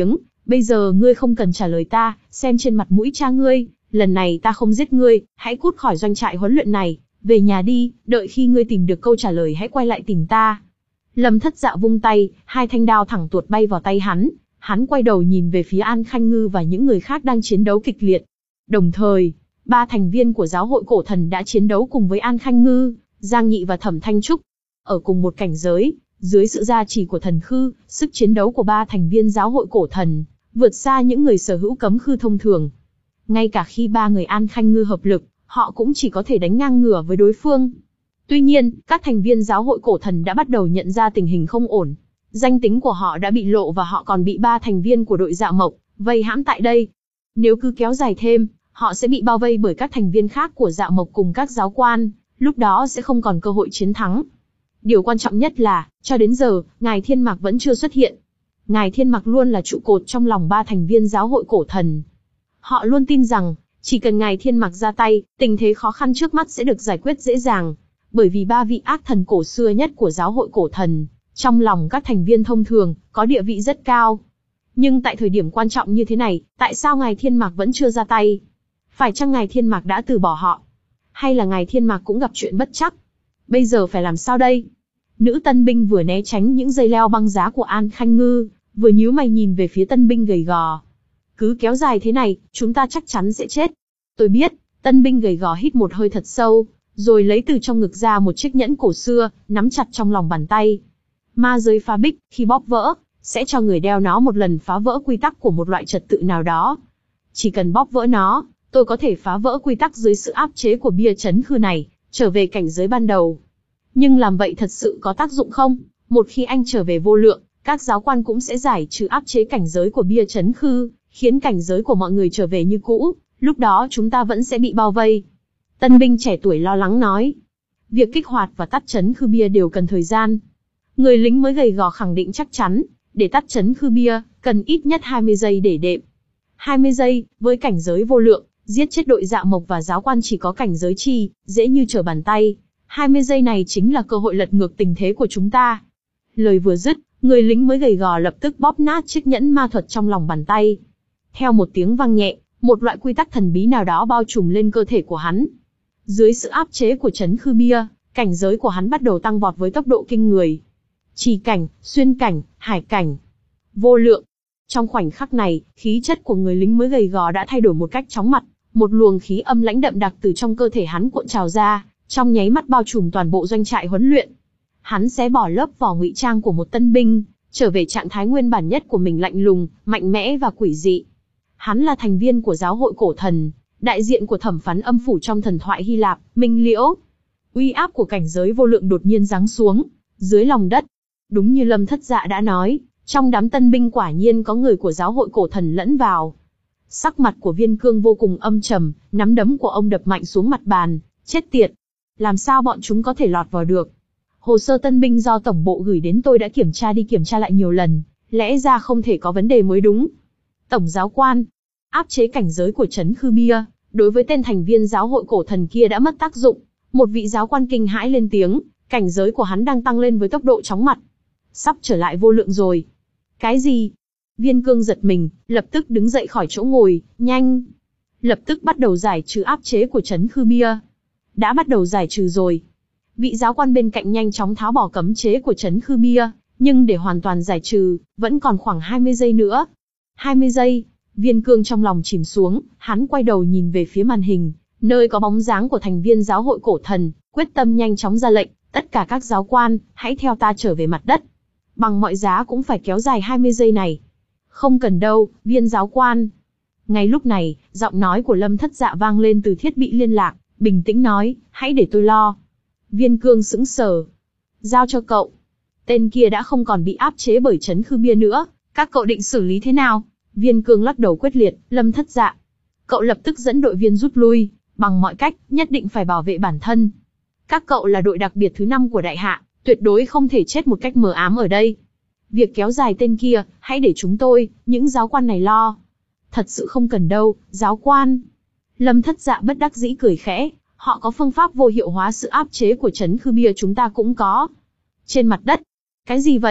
Bây giờ ngươi không cần trả lời ta, xem trên mặt mũi cha ngươi, lần này ta không giết ngươi, hãy cút khỏi doanh trại huấn luyện này, về nhà đi, đợi khi ngươi tìm được câu trả lời hãy quay lại tìm ta. Lâm Thất Dạ vung tay, hai thanh đao thẳng tuột bay vào tay hắn, hắn quay đầu nhìn về phía An Khanh Ngư và những người khác đang chiến đấu kịch liệt. Đồng thời, ba thành viên của giáo hội cổ thần đã chiến đấu cùng với An Khanh Ngư, Giang Nhị và Thẩm Thanh Trúc. Ở cùng một cảnh giới, dưới sự gia trì của thần khư, sức chiến đấu của ba thành viên giáo hội cổ thần vượt xa những người sở hữu cấm khư thông thường. Ngay cả khi ba người An Khanh Ngư hợp lực, họ cũng chỉ có thể đánh ngang ngửa với đối phương. Tuy nhiên, các thành viên giáo hội cổ thần đã bắt đầu nhận ra tình hình không ổn. Danh tính của họ đã bị lộ và họ còn bị ba thành viên của đội Dạ Mộc vây hãm tại đây. Nếu cứ kéo dài thêm, họ sẽ bị bao vây bởi các thành viên khác của Dạ Mộc cùng các giáo quan, lúc đó sẽ không còn cơ hội chiến thắng. Điều quan trọng nhất là, cho đến giờ, Ngài Thiên Mạc vẫn chưa xuất hiện. Ngài Thiên Mạc luôn là trụ cột trong lòng ba thành viên giáo hội cổ thần. Họ luôn tin rằng, chỉ cần Ngài Thiên Mạc ra tay, tình thế khó khăn trước mắt sẽ được giải quyết dễ dàng. Bởi vì ba vị ác thần cổ xưa nhất của giáo hội cổ thần, trong lòng các thành viên thông thường, có địa vị rất cao. Nhưng tại thời điểm quan trọng như thế này, tại sao Ngài Thiên Mạc vẫn chưa ra tay? Phải chăng Ngài Thiên Mạc đã từ bỏ họ? Hay là Ngài Thiên Mạc cũng gặp chuyện bất trắc? Bây giờ phải làm sao đây? Nữ tân binh vừa né tránh những dây leo băng giá của An Khanh Ngư, vừa nhíu mày nhìn về phía tân binh gầy gò. Cứ kéo dài thế này, chúng ta chắc chắn sẽ chết. Tôi biết, tân binh gầy gò hít một hơi thật sâu, rồi lấy từ trong ngực ra một chiếc nhẫn cổ xưa, nắm chặt trong lòng bàn tay. Ma giới phá bích, khi bóp vỡ, sẽ cho người đeo nó một lần phá vỡ quy tắc của một loại trật tự nào đó. Chỉ cần bóp vỡ nó, tôi có thể phá vỡ quy tắc dưới sự áp chế của bia chấn khư này, trở về cảnh giới ban đầu. Nhưng làm vậy thật sự có tác dụng không? Một khi anh trở về vô lượng, các giáo quan cũng sẽ giải trừ áp chế cảnh giới của bia chấn khư, khiến cảnh giới của mọi người trở về như cũ, lúc đó chúng ta vẫn sẽ bị bao vây. Tân binh trẻ tuổi lo lắng nói. Việc kích hoạt và tắt chấn khư bia đều cần thời gian. Người lính mới gầy gò khẳng định chắc chắn, để tắt chấn khư bia, cần ít nhất hai mươi giây để đệm. hai mươi giây, với cảnh giới vô lượng, giết chết đội Dạ Mộc và giáo quan chỉ có cảnh giới chi, dễ như trở bàn tay. hai mươi giây này chính là cơ hội lật ngược tình thế của chúng ta. Lời vừa dứt, người lính mới gầy gò lập tức bóp nát chiếc nhẫn ma thuật trong lòng bàn tay. Theo một tiếng vang nhẹ, một loại quy tắc thần bí nào đó bao trùm lên cơ thể của hắn. Dưới sự áp chế của chấn khư bia, cảnh giới của hắn bắt đầu tăng vọt với tốc độ kinh người. Trì cảnh, xuyên cảnh, hải cảnh, vô lượng. Trong khoảnh khắc này, khí chất của người lính mới gầy gò đã thay đổi một cách chóng mặt, một luồng khí âm lãnh đậm đặc từ trong cơ thể hắn cuộn trào ra, trong nháy mắt bao trùm toàn bộ doanh trại huấn luyện. Hắn xé bỏ lớp vỏ ngụy trang của một tân binh, trở về trạng thái nguyên bản nhất của mình, lạnh lùng, mạnh mẽ và quỷ dị. Hắn là thành viên của giáo hội cổ thần, đại diện của thẩm phán âm phủ trong thần thoại Hy Lạp, Minh Liễu. Uy áp của cảnh giới vô lượng đột nhiên giáng xuống, dưới lòng đất. Đúng như Lâm Thất Dạ đã nói, trong đám tân binh quả nhiên có người của giáo hội cổ thần lẫn vào. Sắc mặt của Viên Cương vô cùng âm trầm, nắm đấm của ông đập mạnh xuống mặt bàn, chết tiệt. Làm sao bọn chúng có thể lọt vào được? Hồ sơ tân binh do tổng bộ gửi đến tôi đã kiểm tra đi kiểm tra lại nhiều lần, lẽ ra không thể có vấn đề mới đúng. Tổng giáo quan, áp chế cảnh giới của chấn khư bia, đối với tên thành viên giáo hội cổ thần kia đã mất tác dụng. Một vị giáo quan kinh hãi lên tiếng, cảnh giới của hắn đang tăng lên với tốc độ chóng mặt. Sắp trở lại vô lượng rồi. Cái gì? Viên Cương giật mình, lập tức đứng dậy khỏi chỗ ngồi, nhanh. Lập tức bắt đầu giải trừ áp chế của chấn khư bia. Đã bắt đầu giải trừ rồi. Vị giáo quan bên cạnh nhanh chóng tháo bỏ cấm chế của chấn khư bia, nhưng để hoàn toàn giải trừ, vẫn còn khoảng hai mươi giây nữa. hai mươi giây, Viên Cương trong lòng chìm xuống, hắn quay đầu nhìn về phía màn hình, nơi có bóng dáng của thành viên giáo hội cổ thần, quyết tâm nhanh chóng ra lệnh, tất cả các giáo quan, hãy theo ta trở về mặt đất. Bằng mọi giá cũng phải kéo dài hai mươi giây này. Không cần đâu, Viên giáo quan. Ngay lúc này, giọng nói của Lâm Thất Dạ vang lên từ thiết bị liên lạc, bình tĩnh nói, hãy để tôi lo. Viên Cương sững sờ. Giao cho cậu. Tên kia đã không còn bị áp chế bởi chấn khư bia nữa, các cậu định xử lý thế nào? Viên Cương lắc đầu quyết liệt, Lâm Thất Dạ. Cậu lập tức dẫn đội viên rút lui, bằng mọi cách, nhất định phải bảo vệ bản thân. Các cậu là đội đặc biệt thứ năm của đại hạ, tuyệt đối không thể chết một cách mờ ám ở đây. Việc kéo dài tên kia, hãy để chúng tôi, những giáo quan này lo. Thật sự không cần đâu, giáo quan. Lâm Thất Dạ bất đắc dĩ cười khẽ, họ có phương pháp vô hiệu hóa sự áp chế của chấn khư bia, chúng ta cũng có. Trên mặt đất. Cái gì vậy?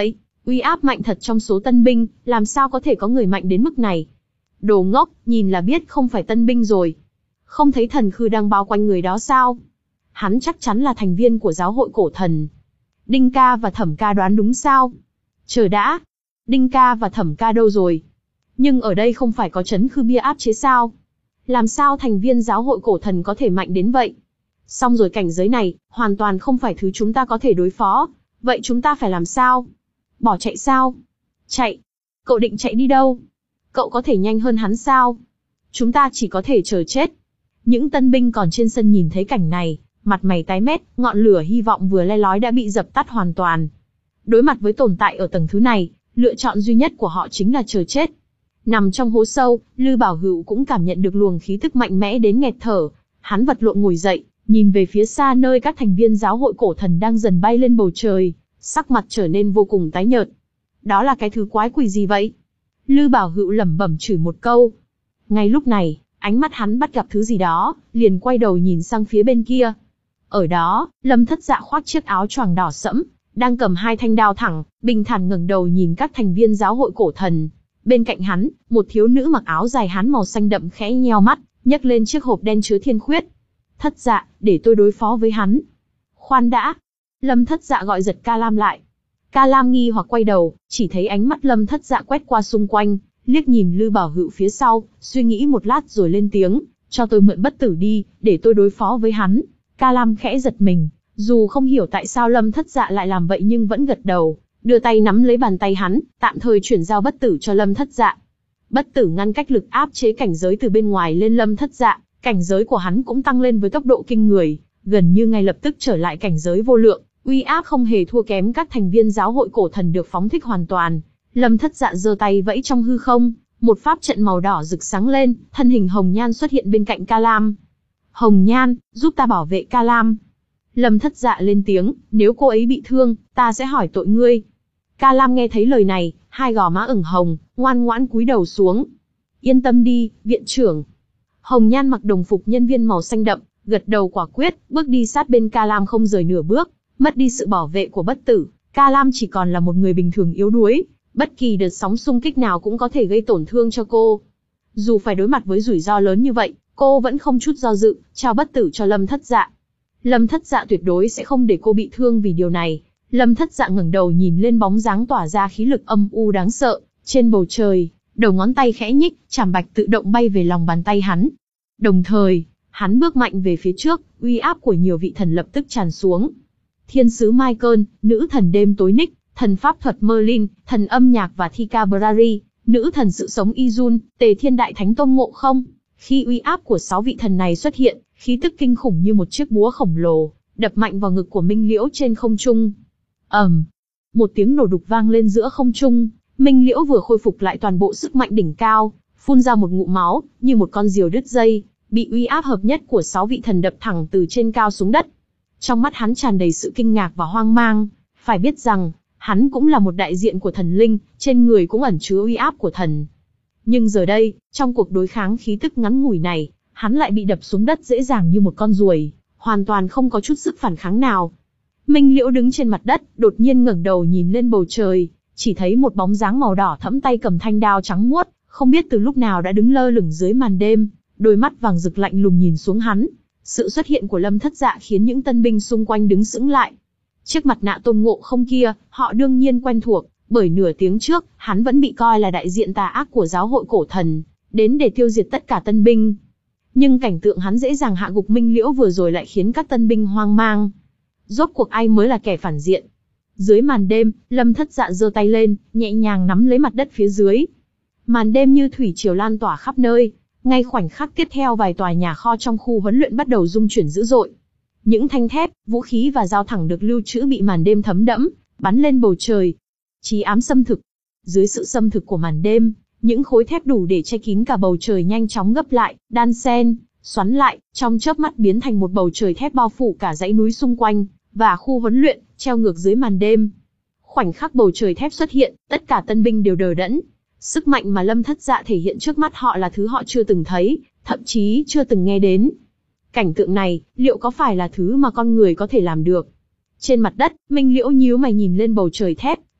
Uy áp mạnh thật trong số tân binh, làm sao có thể có người mạnh đến mức này? Đồ ngốc, nhìn là biết không phải tân binh rồi. Không thấy thần khư đang bao quanh người đó sao? Hắn chắc chắn là thành viên của giáo hội cổ thần. Đinh ca và Thẩm ca đoán đúng sao? Chờ đã. Đinh ca và Thẩm ca đâu rồi? Nhưng ở đây không phải có trấn khư bia áp chế sao? Làm sao thành viên giáo hội cổ thần có thể mạnh đến vậy? Xong rồi, cảnh giới này, hoàn toàn không phải thứ chúng ta có thể đối phó. Vậy chúng ta phải làm sao? Bỏ chạy sao? Chạy? Cậu định chạy đi đâu? Cậu có thể nhanh hơn hắn sao? Chúng ta chỉ có thể chờ chết. Những tân binh còn trên sân nhìn thấy cảnh này, mặt mày tái mét, ngọn lửa hy vọng vừa le lói đã bị dập tắt hoàn toàn. Đối mặt với tồn tại ở tầng thứ này, lựa chọn duy nhất của họ chính là chờ chết. Nằm trong hố sâu, Lư Bảo Hữu cũng cảm nhận được luồng khí tức mạnh mẽ đến nghẹt thở. Hắn vật lộn ngồi dậy, nhìn về phía xa nơi các thành viên giáo hội cổ thần đang dần bay lên bầu trời, sắc mặt trở nên vô cùng tái nhợt. Đó là cái thứ quái quỷ gì vậy? Lư Bảo Hữu lẩm bẩm chửi một câu. Ngay lúc này, ánh mắt hắn bắt gặp thứ gì đó, liền quay đầu nhìn sang phía bên kia. Ở đó, Lâm Thất Dạ khoác chiếc áo choàng đỏ sẫm, đang cầm hai thanh đao thẳng, bình thản ngẩng đầu nhìn các thành viên giáo hội cổ thần. Bên cạnh hắn, một thiếu nữ mặc áo dài hán màu xanh đậm khẽ nheo mắt, nhấc lên chiếc hộp đen chứa thiên khuyết. Thất Dạ, để tôi đối phó với hắn. Khoan đã. Lâm Thất Dạ gọi giật Ca Lam lại. Ca Lam nghi hoặc quay đầu, chỉ thấy ánh mắt Lâm Thất Dạ quét qua xung quanh, liếc nhìn Lư Bảo Hữu phía sau, suy nghĩ một lát rồi lên tiếng, cho tôi mượn bất tử đi, để tôi đối phó với hắn. Ca Lam khẽ giật mình, dù không hiểu tại sao Lâm Thất Dạ lại làm vậy nhưng vẫn gật đầu, đưa tay nắm lấy bàn tay hắn, tạm thời chuyển giao bất tử cho Lâm Thất Dạ. Bất tử ngăn cách lực áp chế cảnh giới từ bên ngoài lên Lâm Thất Dạ, cảnh giới của hắn cũng tăng lên với tốc độ kinh người, gần như ngay lập tức trở lại cảnh giới vô lượng, uy áp không hề thua kém các thành viên giáo hội cổ thần được phóng thích hoàn toàn. Lâm Thất Dạ giơ tay vẫy trong hư không, một pháp trận màu đỏ rực sáng lên, thân hình Hồng Nhan xuất hiện bên cạnh Ca Lam. Hồng Nhan, giúp ta bảo vệ Ca Lam. Lâm Thất Dạ lên tiếng, nếu cô ấy bị thương, ta sẽ hỏi tội ngươi. Ca Lam nghe thấy lời này, hai gò má ửng hồng, ngoan ngoãn cúi đầu xuống. Yên tâm đi, viện trưởng. Hồng Nhan mặc đồng phục nhân viên màu xanh đậm, gật đầu quả quyết, bước đi sát bên Ca Lam không rời nửa bước. Mất đi sự bảo vệ của bất tử, Ca Lam chỉ còn là một người bình thường yếu đuối, bất kỳ đợt sóng xung kích nào cũng có thể gây tổn thương cho cô. Dù phải đối mặt với rủi ro lớn như vậy, cô vẫn không chút do dự, trao bất tử cho Lâm Thất Dạ. Lâm Thất Dạ tuyệt đối sẽ không để cô bị thương vì điều này. Lâm Thất Dạ ngẩng đầu nhìn lên bóng dáng tỏa ra khí lực âm u đáng sợ, trên bầu trời, đầu ngón tay khẽ nhích, chảm bạch tự động bay về lòng bàn tay hắn. Đồng thời, hắn bước mạnh về phía trước, uy áp của nhiều vị thần lập tức tràn xuống. Thiên sứ Michael, nữ thần đêm tối Nick, thần pháp thuật Merlin, thần âm nhạc và Thika Brari, nữ thần sự sống Izun, Tề Thiên Đại Thánh Tôn Ngộ Không. Khi uy áp của sáu vị thần này xuất hiện, khí tức kinh khủng như một chiếc búa khổng lồ, đập mạnh vào ngực của Minh Liễu trên không trung. ầm, um, một tiếng nổ đục vang lên giữa không trung. Minh Liễu vừa khôi phục lại toàn bộ sức mạnh đỉnh cao, phun ra một ngụm máu, như một con diều đứt dây, bị uy áp hợp nhất của sáu vị thần đập thẳng từ trên cao xuống đất. Trong mắt hắn tràn đầy sự kinh ngạc và hoang mang, phải biết rằng, hắn cũng là một đại diện của thần linh, trên người cũng ẩn chứa uy áp của thần. Nhưng giờ đây, trong cuộc đối kháng khí tức ngắn ngủi này, hắn lại bị đập xuống đất dễ dàng như một con ruồi, hoàn toàn không có chút sức phản kháng nào. Minh Liễu đứng trên mặt đất, đột nhiên ngẩng đầu nhìn lên bầu trời, chỉ thấy một bóng dáng màu đỏ thẫm tay cầm thanh đao trắng muốt, không biết từ lúc nào đã đứng lơ lửng dưới màn đêm, đôi mắt vàng rực lạnh lùng nhìn xuống hắn. Sự xuất hiện của Lâm Thất Dạ khiến những tân binh xung quanh đứng sững lại. Chiếc mặt nạ Tôn Ngộ Không kia, họ đương nhiên quen thuộc, bởi nửa tiếng trước, hắn vẫn bị coi là đại diện tà ác của giáo hội cổ thần, đến để tiêu diệt tất cả tân binh. Nhưng cảnh tượng hắn dễ dàng hạ gục Minh Liễu vừa rồi lại khiến các tân binh hoang mang. Rốt cuộc ai mới là kẻ phản diện? Dưới màn đêm, Lâm Thất Dạ giơ tay lên, nhẹ nhàng nắm lấy mặt đất phía dưới. Màn đêm như thủy triều lan tỏa khắp nơi. Ngay khoảnh khắc tiếp theo, vài tòa nhà kho trong khu huấn luyện bắt đầu rung chuyển dữ dội. Những thanh thép, vũ khí và dao thẳng được lưu trữ bị màn đêm thấm đẫm, bắn lên bầu trời. Chí ám xâm thực. Dưới sự xâm thực của màn đêm, những khối thép đủ để che kín cả bầu trời nhanh chóng gấp lại, đan xen, xoắn lại, trong chớp mắt biến thành một bầu trời thép bao phủ cả dãy núi xung quanh, và khu huấn luyện, treo ngược dưới màn đêm. Khoảnh khắc bầu trời thép xuất hiện, tất cả tân binh đều đờ đẫn. Sức mạnh mà Lâm Thất Dạ thể hiện trước mắt họ là thứ họ chưa từng thấy, thậm chí chưa từng nghe đến. Cảnh tượng này, liệu có phải là thứ mà con người có thể làm được? Trên mặt đất, Minh Liễu nhíu mày nhìn lên bầu trời thép,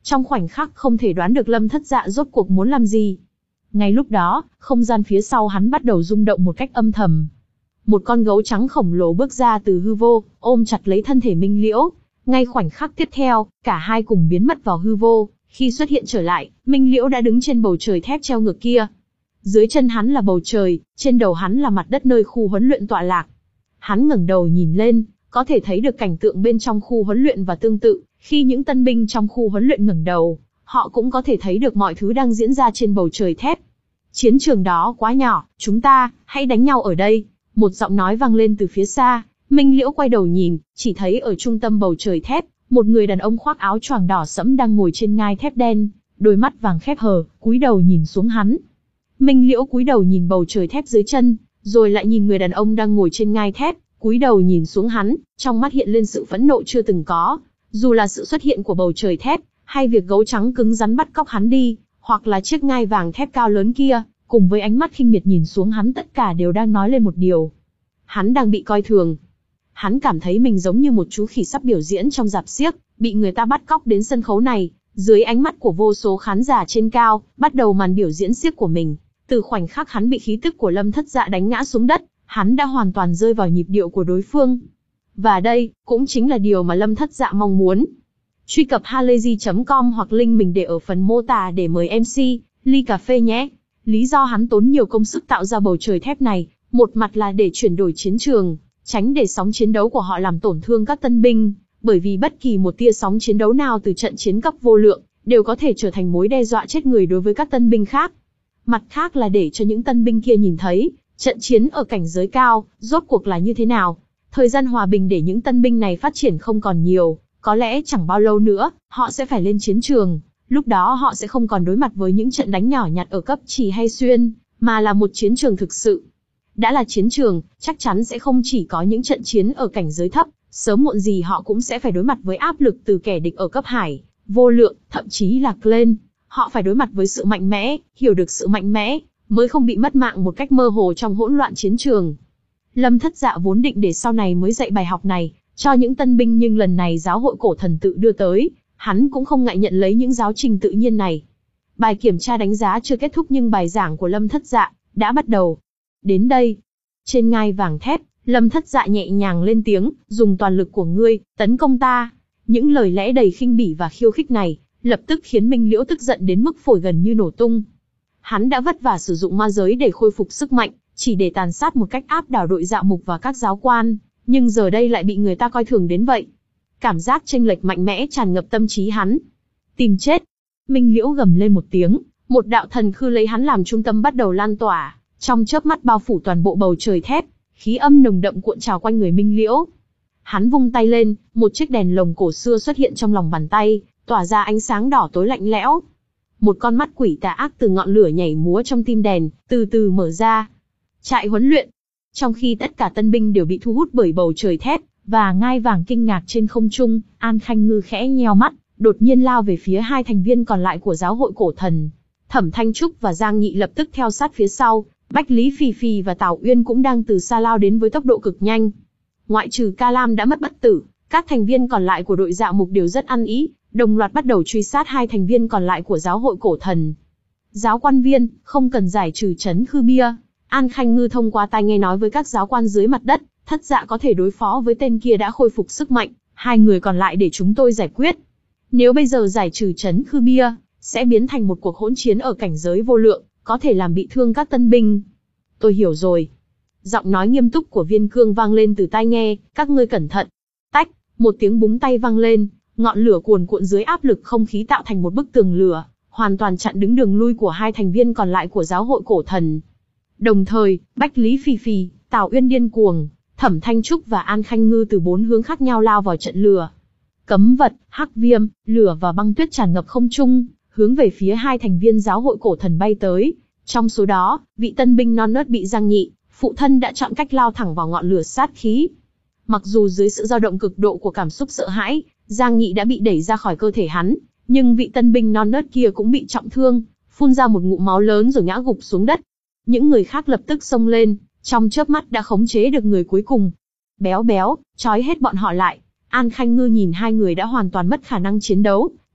Trong khoảnh khắc không thể đoán được Lâm Thất Dạ rốt cuộc muốn làm gì. Ngay lúc đó, không gian phía sau hắn bắt đầu rung động một cách âm thầm. Một con gấu trắng khổng lồ bước ra từ hư vô, ôm chặt lấy thân thể Minh Liễu. Ngay khoảnh khắc tiếp theo, cả hai cùng biến mất vào hư vô. Khi xuất hiện trở lại, Minh Liễu đã đứng trên bầu trời thép treo ngược kia. Dưới chân hắn là bầu trời, trên đầu hắn là mặt đất nơi khu huấn luyện tọa lạc. Hắn ngẩng đầu nhìn lên, có thể thấy được cảnh tượng bên trong khu huấn luyện và tương tự, khi những tân binh trong khu huấn luyện ngẩng đầu, họ cũng có thể thấy được mọi thứ đang diễn ra trên bầu trời thép. Chiến trường đó quá nhỏ, chúng ta, hãy đánh nhau ở đây. Một giọng nói vang lên từ phía xa, Minh Liễu quay đầu nhìn, chỉ thấy ở trung tâm bầu trời thép, một người đàn ông khoác áo choàng đỏ sẫm đang ngồi trên ngai thép đen, đôi mắt vàng khép hờ, cúi đầu nhìn xuống hắn. Minh Liễu cúi đầu nhìn bầu trời thép dưới chân, rồi lại nhìn người đàn ông đang ngồi trên ngai thép, cúi đầu nhìn xuống hắn, trong mắt hiện lên sự phẫn nộ chưa từng có. Dù là sự xuất hiện của bầu trời thép, hay việc gấu trắng cứng rắn bắt cóc hắn đi, hoặc là chiếc ngai vàng thép cao lớn kia, cùng với ánh mắt khinh miệt nhìn xuống hắn, tất cả đều đang nói lên một điều. Hắn đang bị coi thường. Hắn cảm thấy mình giống như một chú khỉ sắp biểu diễn trong rạp xiếc, bị người ta bắt cóc đến sân khấu này, dưới ánh mắt của vô số khán giả trên cao, bắt đầu màn biểu diễn xiếc của mình. Từ khoảnh khắc hắn bị khí tức của Lâm Thất Dạ đánh ngã xuống đất, hắn đã hoàn toàn rơi vào nhịp điệu của đối phương. Và đây, cũng chính là điều mà Lâm Thất Dạ mong muốn. Truy cập halayzi chấm com hoặc link mình để ở phần mô tả để mời em xê, ly cà phê nhé. Lý do hắn tốn nhiều công sức tạo ra bầu trời thép này, một mặt là để chuyển đổi chiến trường, tránh để sóng chiến đấu của họ làm tổn thương các tân binh, bởi vì bất kỳ một tia sóng chiến đấu nào từ trận chiến cấp vô lượng, đều có thể trở thành mối đe dọa chết người đối với các tân binh khác. Mặt khác là để cho những tân binh kia nhìn thấy, trận chiến ở cảnh giới cao, rốt cuộc là như thế nào. Thời gian hòa bình để những tân binh này phát triển không còn nhiều, có lẽ chẳng bao lâu nữa, họ sẽ phải lên chiến trường. Lúc đó họ sẽ không còn đối mặt với những trận đánh nhỏ nhặt ở cấp trì hay xuyên, mà là một chiến trường thực sự. Đã là chiến trường, chắc chắn sẽ không chỉ có những trận chiến ở cảnh giới thấp, sớm muộn gì họ cũng sẽ phải đối mặt với áp lực từ kẻ địch ở cấp hải, vô lượng, thậm chí là Glen. Họ phải đối mặt với sự mạnh mẽ, hiểu được sự mạnh mẽ, mới không bị mất mạng một cách mơ hồ trong hỗn loạn chiến trường. Lâm Thất Dạ vốn định để sau này mới dạy bài học này cho những tân binh, nhưng lần này giáo hội cổ thần tự đưa tới, hắn cũng không ngại nhận lấy những giáo trình tự nhiên này. Bài kiểm tra đánh giá chưa kết thúc nhưng bài giảng của Lâm Thất Dạ đã bắt đầu. Đến đây, trên ngai vàng thép, Lâm Thất Dạ nhẹ nhàng lên tiếng, dùng toàn lực của ngươi, tấn công ta. Những lời lẽ đầy khinh bỉ và khiêu khích này, lập tức khiến Minh Liễu tức giận đến mức phổi gần như nổ tung. Hắn đã vất vả sử dụng ma giới để khôi phục sức mạnh, chỉ để tàn sát một cách áp đảo đội dạ mục và các giáo quan, nhưng giờ đây lại bị người ta coi thường đến vậy. Cảm giác chênh lệch mạnh mẽ tràn ngập tâm trí hắn. Tìm chết! Minh Liễu gầm lên một tiếng, một đạo thần khư lấy hắn làm trung tâm bắt đầu lan tỏa, trong chớp mắt bao phủ toàn bộ bầu trời thép, khí âm nồng đậm cuộn trào quanh người Minh Liễu. Hắn vung tay lên, một chiếc đèn lồng cổ xưa xuất hiện trong lòng bàn tay, tỏa ra ánh sáng đỏ tối lạnh lẽo. Một con mắt quỷ tà ác từ ngọn lửa nhảy múa trong tim đèn, từ từ mở ra. Trại huấn luyện. Trong khi tất cả tân binh đều bị thu hút bởi bầu trời thép và ngai vàng kinh ngạc trên không trung, An Khanh Ngư khẽ nheo mắt, đột nhiên lao về phía hai thành viên còn lại của giáo hội cổ thần. Thẩm Thanh Trúc và Giang Nhị lập tức theo sát phía sau, Bách Lý Phi Phi và Tào Uyên cũng đang từ xa lao đến với tốc độ cực nhanh. Ngoại trừ Ca Lam đã mất bất tử, các thành viên còn lại của đội dạ mục đều rất ăn ý, đồng loạt bắt đầu truy sát hai thành viên còn lại của giáo hội cổ thần. Giáo quan viên, không cần giải trừ trấn Khư Bia. An Khanh Ngư thông qua tai nghe nói với các giáo quan dưới mặt đất, Thất Dạ có thể đối phó với tên kia đã khôi phục sức mạnh, hai người còn lại để chúng tôi giải quyết. Nếu bây giờ giải trừ trấn Khư Bia, sẽ biến thành một cuộc hỗn chiến ở cảnh giới vô lượng, có thể làm bị thương các tân binh. Tôi hiểu rồi. Giọng nói nghiêm túc của Viên Cương vang lên từ tai nghe, các ngươi cẩn thận. Tách, một tiếng búng tay vang lên, ngọn lửa cuồn cuộn dưới áp lực không khí tạo thành một bức tường lửa, hoàn toàn chặn đứng đường lui của hai thành viên còn lại của giáo hội cổ thần. Đồng thời, Bách Lý Phi Phi, Tào Uyên điên cuồng, Thẩm Thanh Trúc và An Khanh Ngư từ bốn hướng khác nhau lao vào trận lửa. Cấm vật, hắc viêm, lửa và băng tuyết tràn ngập không trung, hướng về phía hai thành viên giáo hội cổ thần bay tới. Trong số đó, vị tân binh non nớt bị Giang Nhị, phụ thân đã chọn cách lao thẳng vào ngọn lửa sát khí. Mặc dù dưới sự dao động cực độ của cảm xúc sợ hãi, Giang Nhị đã bị đẩy ra khỏi cơ thể hắn, nhưng vị tân binh non nớt kia cũng bị trọng thương, phun ra một ngụm máu lớn rồi ngã gục xuống đất. Những người khác lập tức xông lên, trong chớp mắt đã khống chế được người cuối cùng. Béo béo, trói hết bọn họ lại. An Khanh Ngư nhìn hai người đã hoàn toàn mất khả năng chiến đấu,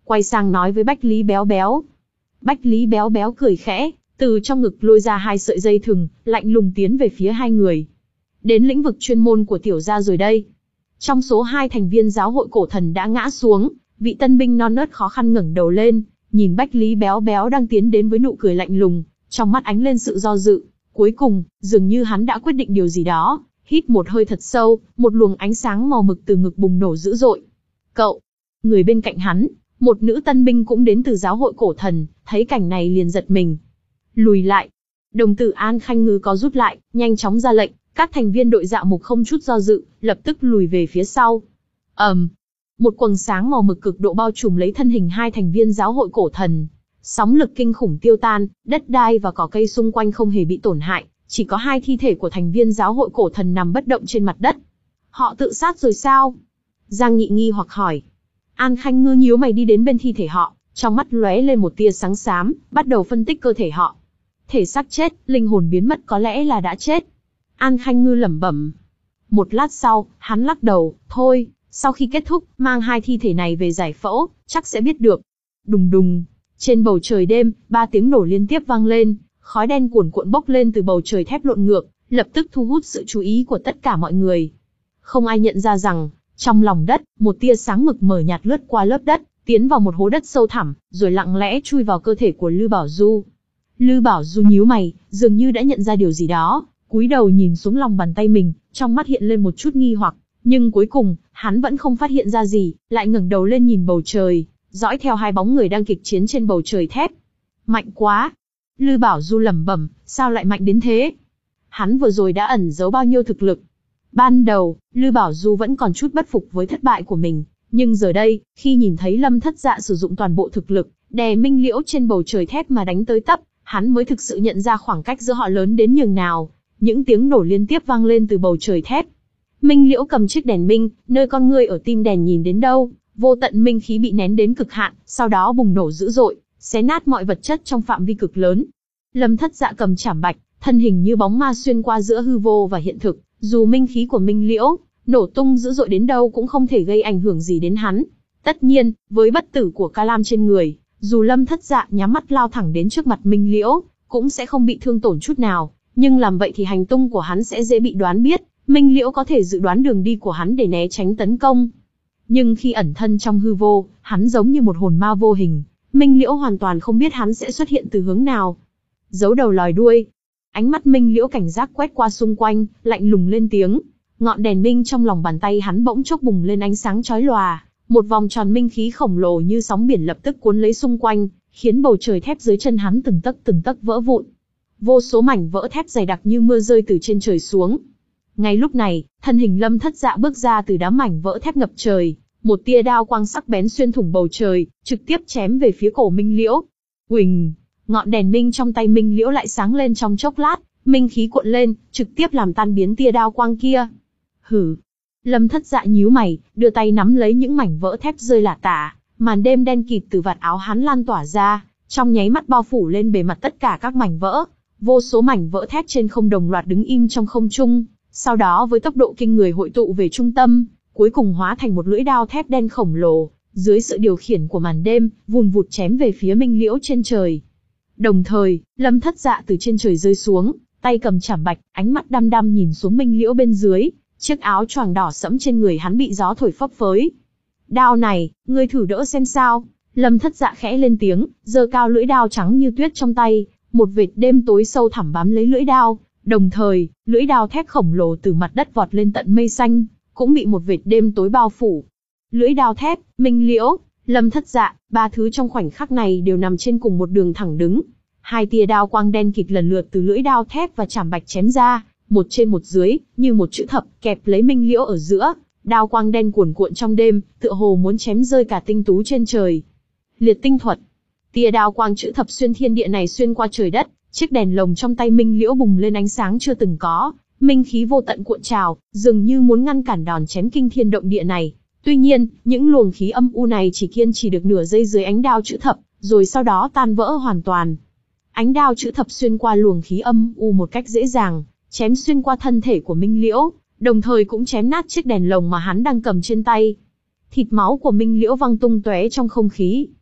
quay sang nói với Bách Lý Béo Béo. Bách Lý Béo Béo cười khẽ, từ trong ngực lôi ra hai sợi dây thừng, lạnh lùng tiến về phía hai người. Đến lĩnh vực chuyên môn của tiểu gia rồi đây. Trong số hai thành viên giáo hội cổ thần đã ngã xuống, vị tân binh non nớt khó khăn ngẩng đầu lên, nhìn Bách Lý Béo Béo đang tiến đến với nụ cười lạnh lùng, trong mắt ánh lên sự do dự. Cuối cùng, dường như hắn đã quyết định điều gì đó, hít một hơi thật sâu, một luồng ánh sáng màu mực từ ngực bùng nổ dữ dội. Cậu! Người bên cạnh hắn, một nữ tân binh cũng đến từ giáo hội cổ thần, thấy cảnh này liền giật mình. Lùi lại! Đồng tử An Khanh Ngư có rút lại, nhanh chóng ra lệnh, các thành viên đội Dạ Mục không chút do dự, lập tức lùi về phía sau. ầm, um, một quầng sáng màu mực cực độ bao trùm lấy thân hình hai thành viên giáo hội cổ thần. Sóng lực kinh khủng tiêu tan, đất đai và cỏ cây xung quanh không hề bị tổn hại, chỉ có hai thi thể của thành viên giáo hội cổ thần nằm bất động trên mặt đất. Họ tự sát rồi sao? Giang Nhị nghi hoặc hỏi. An Khanh Ngư nhíu mày đi đến bên thi thể họ, trong mắt lóe lên một tia sáng xám, bắt đầu phân tích cơ thể họ. Thể xác chết, linh hồn biến mất có lẽ là đã chết. An Khanh Ngư lẩm bẩm. Một lát sau, hắn lắc đầu, thôi, sau khi kết thúc, mang hai thi thể này về giải phẫu, chắc sẽ biết được. Đùng đùng, trên bầu trời đêm, ba tiếng nổ liên tiếp vang lên, khói đen cuồn cuộn bốc lên từ bầu trời thép lộn ngược, lập tức thu hút sự chú ý của tất cả mọi người. Không ai nhận ra rằng, trong lòng đất, một tia sáng mực mờ nhạt lướt qua lớp đất, tiến vào một hố đất sâu thẳm, rồi lặng lẽ chui vào cơ thể của Lư Bảo Du. Lư Bảo Du nhíu mày, dường như đã nhận ra điều gì đó, cúi đầu nhìn xuống lòng bàn tay mình, trong mắt hiện lên một chút nghi hoặc, nhưng cuối cùng, hắn vẫn không phát hiện ra gì, lại ngẩng đầu lên nhìn bầu trời, dõi theo hai bóng người đang kịch chiến trên bầu trời thép. Mạnh quá! Lư Bảo Du lẩm bẩm, sao lại mạnh đến thế? Hắn vừa rồi đã ẩn giấu bao nhiêu thực lực? Ban đầu, Lư Bảo Du vẫn còn chút bất phục với thất bại của mình, nhưng giờ đây, khi nhìn thấy Lâm Thất Dạ sử dụng toàn bộ thực lực, đè Minh Liễu trên bầu trời thép mà đánh tới tấp, hắn mới thực sự nhận ra khoảng cách giữa họ lớn đến nhường nào. Những tiếng nổ liên tiếp vang lên từ bầu trời thép. Minh Liễu cầm chiếc đèn minh, nơi con ngươi ở tim đèn nhìn đến đâu, vô tận minh khí bị nén đến cực hạn, sau đó bùng nổ dữ dội, xé nát mọi vật chất trong phạm vi cực lớn. Lâm Thất Dạ cầm chảm bạch, thân hình như bóng ma xuyên qua giữa hư vô và hiện thực, dù minh khí của Minh Liễu nổ tung dữ dội đến đâu cũng không thể gây ảnh hưởng gì đến hắn. Tất nhiên, với bất tử của Ca Lam trên người, dù Lâm Thất Dạ nhắm mắt lao thẳng đến trước mặt Minh Liễu, cũng sẽ không bị thương tổn chút nào, nhưng làm vậy thì hành tung của hắn sẽ dễ bị đoán biết, Minh Liễu có thể dự đoán đường đi của hắn để né tránh tấn công. Nhưng khi ẩn thân trong hư vô, hắn giống như một hồn ma vô hình, Minh Liễu hoàn toàn không biết hắn sẽ xuất hiện từ hướng nào. Giấu đầu lòi đuôi. Ánh mắt Minh Liễu cảnh giác quét qua xung quanh, lạnh lùng lên tiếng. Ngọn đèn minh trong lòng bàn tay hắn bỗng chốc bùng lên ánh sáng chói lòa, một vòng tròn minh khí khổng lồ như sóng biển lập tức cuốn lấy xung quanh, khiến bầu trời thép dưới chân hắn từng tấc từng tấc vỡ vụn. Vô số mảnh vỡ thép dày đặc như mưa rơi từ trên trời xuống. Ngay lúc này, thân hình Lâm Thất Dạ bước ra từ đám mảnh vỡ thép ngập trời, một tia đao quang sắc bén xuyên thủng bầu trời, trực tiếp chém về phía cổ Minh Liễu. Uỳnh, ngọn đèn minh trong tay Minh Liễu lại sáng lên trong chốc lát, minh khí cuộn lên, trực tiếp làm tan biến tia đao quang kia. Hử! Lâm Thất Dạ nhíu mày, đưa tay nắm lấy những mảnh vỡ thép rơi lả tả, màn đêm đen kịt từ vạt áo hắn lan tỏa ra, trong nháy mắt bao phủ lên bề mặt tất cả các mảnh vỡ. Vô số mảnh vỡ thép trên không đồng loạt đứng im trong không trung, sau đó với tốc độ kinh người hội tụ về trung tâm, cuối cùng hóa thành một lưỡi đao thép đen khổng lồ, dưới sự điều khiển của màn đêm, vùn vụt chém về phía Minh Liễu trên trời. Đồng thời, Lâm Thất Dạ từ trên trời rơi xuống, tay cầm chảm bạch, ánh mắt đăm đăm nhìn xuống Minh Liễu bên dưới, chiếc áo choàng đỏ sẫm trên người hắn bị gió thổi phấp phới. Đao này, ngươi thử đỡ xem sao? Lâm Thất Dạ khẽ lên tiếng, giơ cao lưỡi đao trắng như tuyết trong tay, một vệt đêm tối sâu thẳm bám lấy lưỡi đao, đồng thời, lưỡi đao thép khổng lồ từ mặt đất vọt lên tận mây xanh, cũng bị một vệt đêm tối bao phủ. Lưỡi đao thép, Minh Liễu, Lâm Thất Dạ, ba thứ trong khoảnh khắc này đều nằm trên cùng một đường thẳng đứng. Hai tia đao quang đen kịt lần lượt từ lưỡi đao thép và chảm bạch chém ra, một trên một dưới, như một chữ thập, kẹp lấy Minh Liễu ở giữa. Đao quang đen cuồn cuộn trong đêm, tựa hồ muốn chém rơi cả tinh tú trên trời. Liệt tinh thuật. Tia đao quang chữ thập xuyên thiên địa này xuyên qua trời đất, chiếc đèn lồng trong tay Minh Liễu bùng lên ánh sáng chưa từng có, minh khí vô tận cuộn trào, dường như muốn ngăn cản đòn chém kinh thiên động địa này. Tuy nhiên, những luồng khí âm u này chỉ kiên trì được nửa giây dưới ánh đao chữ thập, rồi sau đó tan vỡ hoàn toàn. Ánh đao chữ thập xuyên qua luồng khí âm u một cách dễ dàng, chém xuyên qua thân thể của Minh Liễu, đồng thời cũng chém nát chiếc đèn lồng mà hắn đang cầm trên tay. Thịt máu của Minh Liễu văng tung tóe trong không khí.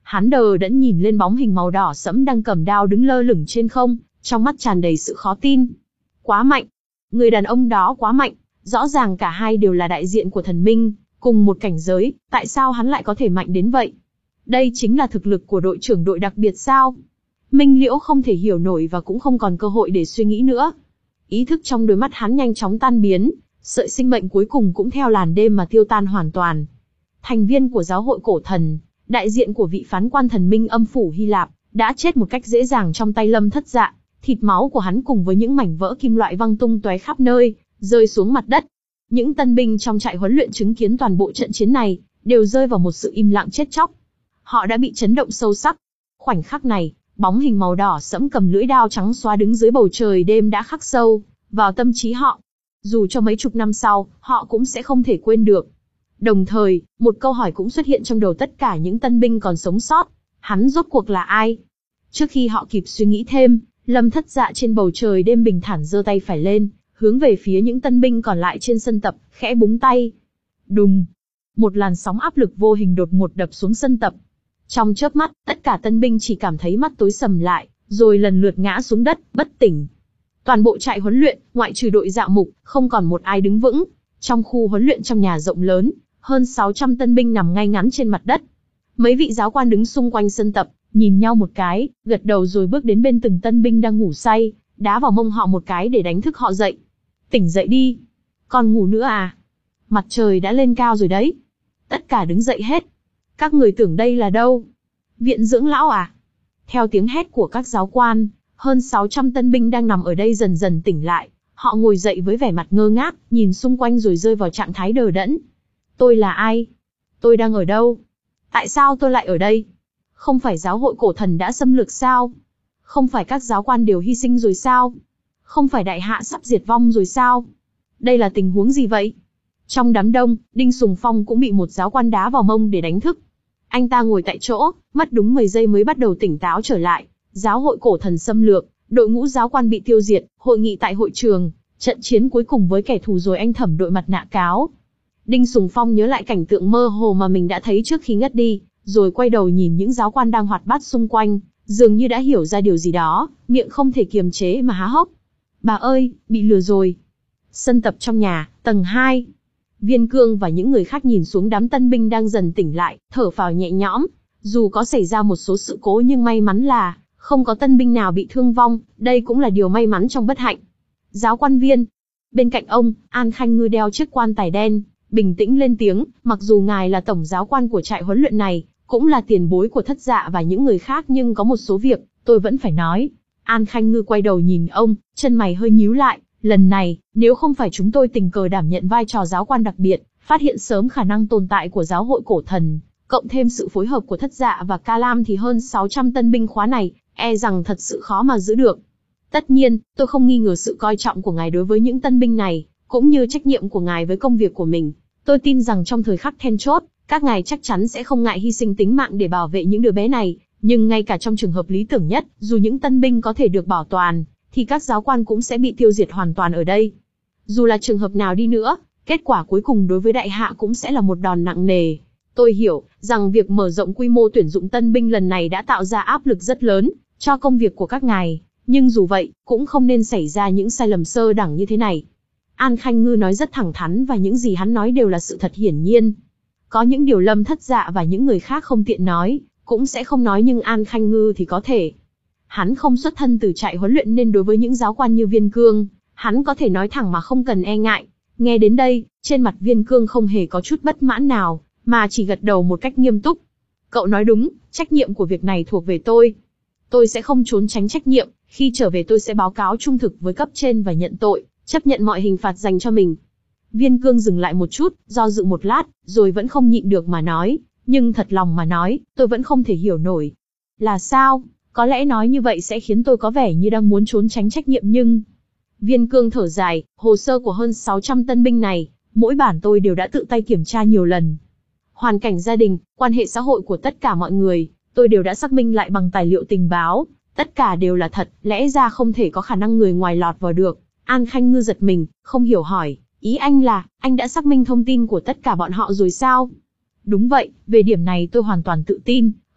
Hắn đờ đẫn nhìn lên bóng hình màu đỏ sẫm đang cầm đao đứng lơ lửng trên không, trong mắt tràn đầy sự khó tin. Quá mạnh. Người đàn ông đó quá mạnh. Rõ ràng cả hai đều là đại diện của thần minh, cùng một cảnh giới, tại sao hắn lại có thể mạnh đến vậy? Đây chính là thực lực của đội trưởng đội đặc biệt sao? Minh Liễu không thể hiểu nổi và cũng không còn cơ hội để suy nghĩ nữa. Ý thức trong đôi mắt hắn nhanh chóng tan biến, sợi sinh mệnh cuối cùng cũng theo làn đêm mà tiêu tan hoàn toàn. Thành viên của giáo hội cổ thần, đại diện của vị phán quan thần minh âm phủ Hy Lạp, đã chết một cách dễ dàng trong tay Lâm Thất Dạ. Thịt máu của hắn cùng với những mảnh vỡ kim loại văng tung tóe khắp nơi, rơi xuống mặt đất. Những tân binh trong trại huấn luyện chứng kiến toàn bộ trận chiến này, đều rơi vào một sự im lặng chết chóc. Họ đã bị chấn động sâu sắc. Khoảnh khắc này, bóng hình màu đỏ sẫm cầm lưỡi đao trắng xóa đứng dưới bầu trời đêm đã khắc sâu vào tâm trí họ. Dù cho mấy chục năm sau, họ cũng sẽ không thể quên được. Đồng thời, một câu hỏi cũng xuất hiện trong đầu tất cả những tân binh còn sống sót. Hắn rốt cuộc là ai? Trước khi họ kịp suy nghĩ thêm, Lâm Thất Dạ trên bầu trời đêm bình thản giơ tay phải lên, hướng về phía những tân binh còn lại trên sân tập, khẽ búng tay. Đùng! Một làn sóng áp lực vô hình đột ngột đập xuống sân tập. Trong chớp mắt, tất cả tân binh chỉ cảm thấy mắt tối sầm lại, rồi lần lượt ngã xuống đất, bất tỉnh. Toàn bộ trại huấn luyện, ngoại trừ đội Dạ Mục, không còn một ai đứng vững. Trong khu huấn luyện trong nhà rộng lớn, hơn sáu trăm tân binh nằm ngay ngắn trên mặt đất. Mấy vị giáo quan đứng xung quanh sân tập, nhìn nhau một cái, gật đầu rồi bước đến bên từng tân binh đang ngủ say, đá vào mông họ một cái để đánh thức họ dậy. Tỉnh dậy đi. Còn ngủ nữa à? Mặt trời đã lên cao rồi đấy. Tất cả đứng dậy hết. Các người tưởng đây là đâu? Viện dưỡng lão à? Theo tiếng hét của các giáo quan, hơn sáu trăm tân binh đang nằm ở đây dần dần tỉnh lại. Họ ngồi dậy với vẻ mặt ngơ ngác, nhìn xung quanh rồi rơi vào trạng thái đờ đẫn. Tôi là ai? Tôi đang ở đâu? Tại sao tôi lại ở đây? Không phải giáo hội cổ thần đã xâm lược sao? Không phải các giáo quan đều hy sinh rồi sao? Không phải đại hạ sắp diệt vong rồi sao? Đây là tình huống gì vậy? Trong đám đông, Đinh Sùng Phong cũng bị một giáo quan đá vào mông để đánh thức. Anh ta ngồi tại chỗ, mất đúng mười giây mới bắt đầu tỉnh táo trở lại. Giáo hội cổ thần xâm lược, đội ngũ giáo quan bị tiêu diệt, hội nghị tại hội trường, trận chiến cuối cùng với kẻ thù rồi anh thẩm đội mặt nạ cáo. Đinh Sùng Phong nhớ lại cảnh tượng mơ hồ mà mình đã thấy trước khi ngất đi, rồi quay đầu nhìn những giáo quan đang hoạt bát xung quanh, dường như đã hiểu ra điều gì đó, miệng không thể kiềm chế mà há hốc. Bà ơi, bị lừa rồi. Sân tập trong nhà, tầng hai. Viên Cương và những người khác nhìn xuống đám tân binh đang dần tỉnh lại, thở phào nhẹ nhõm. Dù có xảy ra một số sự cố nhưng may mắn là không có tân binh nào bị thương vong, đây cũng là điều may mắn trong bất hạnh. Giáo quan Viên. Bên cạnh ông, An Khanh Ngư đeo chiếc quan tài đen, bình tĩnh lên tiếng, mặc dù ngài là tổng giáo quan của trại huấn luyện này, cũng là tiền bối của Thất Dạ và những người khác nhưng có một số việc, tôi vẫn phải nói. An Khanh Ngư quay đầu nhìn ông, chân mày hơi nhíu lại, lần này, nếu không phải chúng tôi tình cờ đảm nhận vai trò giáo quan đặc biệt, phát hiện sớm khả năng tồn tại của giáo hội cổ thần, cộng thêm sự phối hợp của Thất Dạ và Ca Lam thì hơn sáu trăm tân binh khóa này, e rằng thật sự khó mà giữ được. Tất nhiên, tôi không nghi ngờ sự coi trọng của ngài đối với những tân binh này, cũng như trách nhiệm của ngài với công việc của mình. Tôi tin rằng trong thời khắc then chốt, các ngài chắc chắn sẽ không ngại hy sinh tính mạng để bảo vệ những đứa bé này, nhưng ngay cả trong trường hợp lý tưởng nhất, dù những tân binh có thể được bảo toàn, thì các giáo quan cũng sẽ bị tiêu diệt hoàn toàn ở đây. Dù là trường hợp nào đi nữa, kết quả cuối cùng đối với đại hạ cũng sẽ là một đòn nặng nề. Tôi hiểu rằng việc mở rộng quy mô tuyển dụng tân binh lần này đã tạo ra áp lực rất lớn cho công việc của các ngài, nhưng dù vậy, cũng không nên xảy ra những sai lầm sơ đẳng như thế này. An Khanh Ngư nói rất thẳng thắn và những gì hắn nói đều là sự thật hiển nhiên. Có những điều Lâm Thất Dạ và những người khác không tiện nói, cũng sẽ không nói nhưng An Khanh Ngư thì có thể. Hắn không xuất thân từ trại huấn luyện nên đối với những giáo quan như Viên Cương, hắn có thể nói thẳng mà không cần e ngại. Nghe đến đây, trên mặt Viên Cương không hề có chút bất mãn nào, mà chỉ gật đầu một cách nghiêm túc. Cậu nói đúng, trách nhiệm của việc này thuộc về tôi. Tôi sẽ không trốn tránh trách nhiệm, khi trở về tôi sẽ báo cáo trung thực với cấp trên và nhận tội, chấp nhận mọi hình phạt dành cho mình. Viên Cương dừng lại một chút, do dự một lát, rồi vẫn không nhịn được mà nói, nhưng thật lòng mà nói, tôi vẫn không thể hiểu nổi. Là sao? Có lẽ nói như vậy sẽ khiến tôi có vẻ như đang muốn trốn tránh trách nhiệm nhưng... Viên Cương thở dài, hồ sơ của hơn sáu trăm tân binh này, mỗi bản tôi đều đã tự tay kiểm tra nhiều lần. Hoàn cảnh gia đình, quan hệ xã hội của tất cả mọi người, tôi đều đã xác minh lại bằng tài liệu tình báo, tất cả đều là thật, lẽ ra không thể có khả năng người ngoài lọt vào được. An Khanh Ngư giật mình, không hiểu hỏi, ý anh là, anh đã xác minh thông tin của tất cả bọn họ rồi sao? Đúng vậy, về điểm này tôi hoàn toàn tự tin,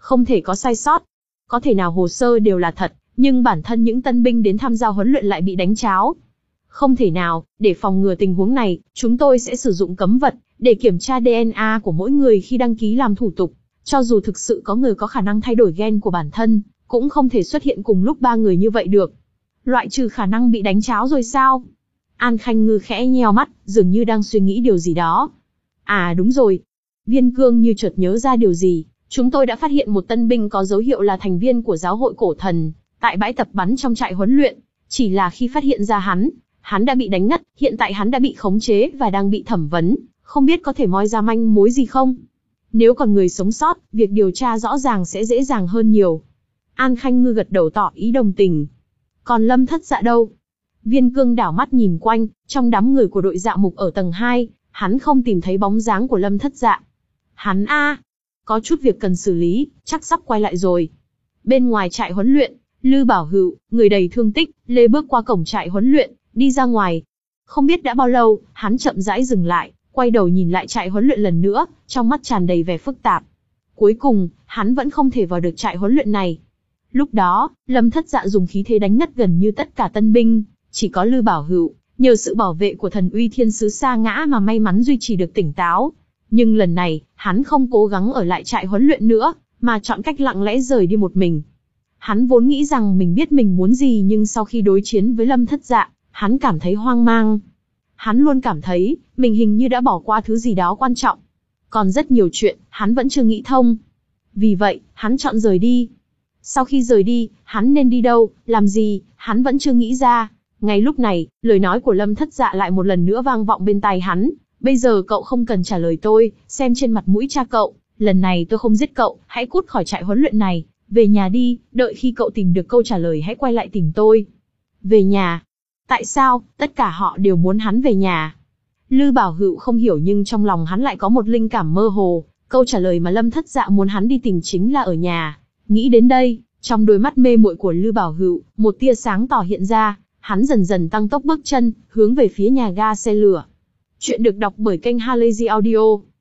Không thể có sai sót. Có thể nào hồ sơ đều là thật, nhưng bản thân những tân binh đến tham gia huấn luyện lại bị đánh tráo? Không thể nào, để phòng ngừa tình huống này, chúng tôi sẽ sử dụng cấm vật, để kiểm tra đê en a của mỗi người khi đăng ký làm thủ tục. Cho dù thực sự có người có khả năng thay đổi gen của bản thân, cũng không thể xuất hiện cùng lúc ba người như vậy được. Loại trừ khả năng bị đánh tráo rồi sao? An Khanh Ngư khẽ nheo mắt, dường như đang suy nghĩ điều gì đó. À đúng rồi. Viên Cương như chợt nhớ ra điều gì. Chúng tôi đã phát hiện một tân binh có dấu hiệu là thành viên của giáo hội cổ thần, tại bãi tập bắn trong trại huấn luyện. Chỉ là khi phát hiện ra hắn, hắn đã bị đánh ngất, hiện tại hắn đã bị khống chế và đang bị thẩm vấn, không biết có thể moi ra manh mối gì không? Nếu còn người sống sót, việc điều tra rõ ràng sẽ dễ dàng hơn nhiều. An Khanh Ngư gật đầu tỏ ý đồng tình. Còn Lâm Thất Dạ đâu? Viên Cương đảo mắt nhìn quanh, trong đám người của đội dạ mục ở tầng hai, hắn không tìm thấy bóng dáng của Lâm Thất Dạ. Hắn a, có chút việc cần xử lý, chắc sắp quay lại rồi. Bên ngoài trại huấn luyện, Lư Bảo Hữu, người đầy thương tích, lê bước qua cổng trại huấn luyện, đi ra ngoài. Không biết đã bao lâu, hắn chậm rãi dừng lại, quay đầu nhìn lại trại huấn luyện lần nữa, trong mắt tràn đầy vẻ phức tạp. Cuối cùng, hắn vẫn không thể vào được trại huấn luyện này. Lúc đó, Lâm Thất Dạ dùng khí thế đánh ngất gần như tất cả tân binh, chỉ có Lư Bảo Hữu, nhờ sự bảo vệ của thần uy thiên sứ sa ngã mà may mắn duy trì được tỉnh táo. Nhưng lần này, hắn không cố gắng ở lại trại huấn luyện nữa, mà chọn cách lặng lẽ rời đi một mình. Hắn vốn nghĩ rằng mình biết mình muốn gì, nhưng sau khi đối chiến với Lâm Thất Dạ, hắn cảm thấy hoang mang. Hắn luôn cảm thấy, mình hình như đã bỏ qua thứ gì đó quan trọng. Còn rất nhiều chuyện, hắn vẫn chưa nghĩ thông. Vì vậy, hắn chọn rời đi. Sau khi rời đi, hắn nên đi đâu, làm gì, hắn vẫn chưa nghĩ ra. Ngay lúc này, lời nói của Lâm Thất Dạ lại một lần nữa vang vọng bên tai hắn. Bây giờ cậu không cần trả lời tôi, xem trên mặt mũi cha cậu, lần này tôi không giết cậu, hãy cút khỏi trại huấn luyện này, về nhà đi, đợi khi cậu tìm được câu trả lời hãy quay lại tìm tôi. Về nhà? Tại sao, tất cả họ đều muốn hắn về nhà? Lư Bảo Hữu không hiểu, nhưng trong lòng hắn lại có một linh cảm mơ hồ, câu trả lời mà Lâm Thất Dạ muốn hắn đi tìm chính là ở nhà. Nghĩ đến đây, trong đôi mắt mê muội của Lư Bảo Hữu, một tia sáng tỏ hiện ra, hắn dần dần tăng tốc bước chân, hướng về phía nhà ga xe lửa. Chuyện được đọc bởi kênh Halazy Audio.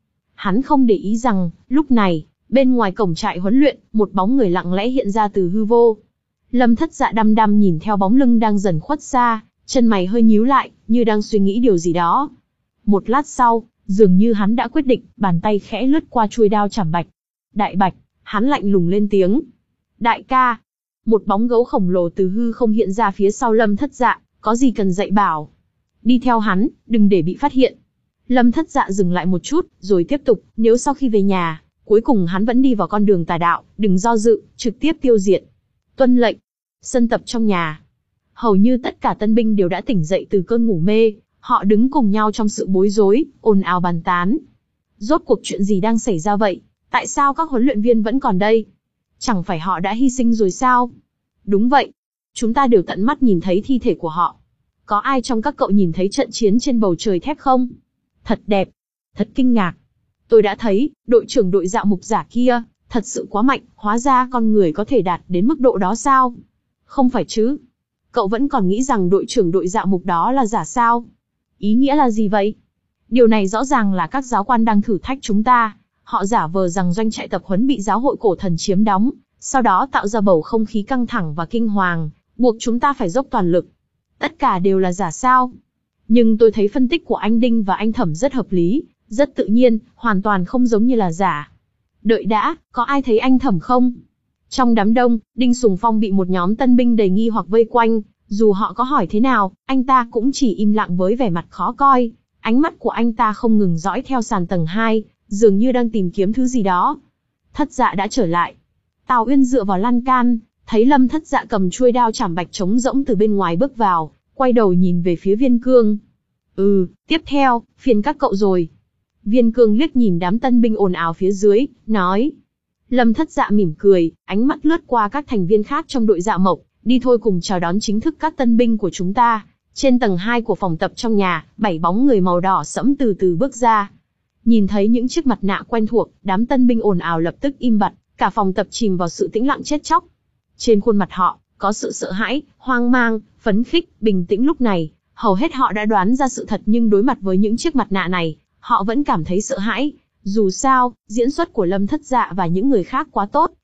Hắn không để ý rằng, lúc này, bên ngoài cổng trại huấn luyện, một bóng người lặng lẽ hiện ra từ hư vô. Lâm Thất Dạ đăm đăm nhìn theo bóng lưng đang dần khuất xa, chân mày hơi nhíu lại, như đang suy nghĩ điều gì đó. Một lát sau, dường như hắn đã quyết định, bàn tay khẽ lướt qua chuôi đao chảm bạch. Đại Bạch, hắn lạnh lùng lên tiếng. Đại ca. Một bóng gấu khổng lồ từ hư không hiện ra phía sau Lâm Thất Dạ, có gì cần dạy bảo. Đi theo hắn, đừng để bị phát hiện. Lâm Thất Dạ dừng lại một chút, rồi tiếp tục, nếu sau khi về nhà, cuối cùng hắn vẫn đi vào con đường tà đạo, đừng do dự, trực tiếp tiêu diệt. Tuân lệnh. Sân tập trong nhà. Hầu như tất cả tân binh đều đã tỉnh dậy từ cơn ngủ mê, họ đứng cùng nhau trong sự bối rối, ồn ào bàn tán. Rốt cuộc chuyện gì đang xảy ra vậy? Tại sao các huấn luyện viên vẫn còn đây? Chẳng phải họ đã hy sinh rồi sao? Đúng vậy. Chúng ta đều tận mắt nhìn thấy thi thể của họ. Có ai trong các cậu nhìn thấy trận chiến trên bầu trời thép không? Thật đẹp. Thật kinh ngạc. Tôi đã thấy, đội trưởng đội dạ mục giả kia, thật sự quá mạnh, hóa ra con người có thể đạt đến mức độ đó sao? Không phải chứ? Cậu vẫn còn nghĩ rằng đội trưởng đội dạ mục đó là giả sao? Ý nghĩa là gì vậy? Điều này rõ ràng là các giáo quan đang thử thách chúng ta. Họ giả vờ rằng doanh trại tập huấn bị giáo hội cổ thần chiếm đóng, sau đó tạo ra bầu không khí căng thẳng và kinh hoàng, buộc chúng ta phải dốc toàn lực. Tất cả đều là giả sao? Nhưng tôi thấy phân tích của anh Đinh và anh Thẩm rất hợp lý, rất tự nhiên, hoàn toàn không giống như là giả. Đợi đã, có ai thấy anh Thẩm không? Trong đám đông, Đinh Sùng Phong bị một nhóm tân binh đầy nghi hoặc vây quanh, dù họ có hỏi thế nào, anh ta cũng chỉ im lặng với vẻ mặt khó coi. Ánh mắt của anh ta không ngừng dõi theo sàn tầng hai, dường như đang tìm kiếm thứ gì đó. Thất Dạ đã trở lại. Tào Uyên dựa vào lan can, thấy Lâm Thất Dạ cầm chuôi đao chảm bạch trống rỗng từ bên ngoài bước vào, quay đầu nhìn về phía Viên Cương. Ừ, tiếp theo, phiền các cậu rồi. Viên Cương liếc nhìn đám tân binh ồn ào phía dưới, nói. Lâm Thất Dạ mỉm cười, ánh mắt lướt qua các thành viên khác trong đội dạ mộc, đi thôi cùng chào đón chính thức các tân binh của chúng ta. Trên tầng hai của phòng tập trong nhà, bảy bóng người màu đỏ sẫm từ từ bước ra. Nhìn thấy những chiếc mặt nạ quen thuộc, đám tân binh ồn ào lập tức im bặt, cả phòng tập chìm vào sự tĩnh lặng chết chóc. Trên khuôn mặt họ, có sự sợ hãi, hoang mang, phấn khích, bình tĩnh lúc này. Hầu hết họ đã đoán ra sự thật, nhưng đối mặt với những chiếc mặt nạ này, họ vẫn cảm thấy sợ hãi. Dù sao, diễn xuất của Lâm Thất Dạ và những người khác quá tốt,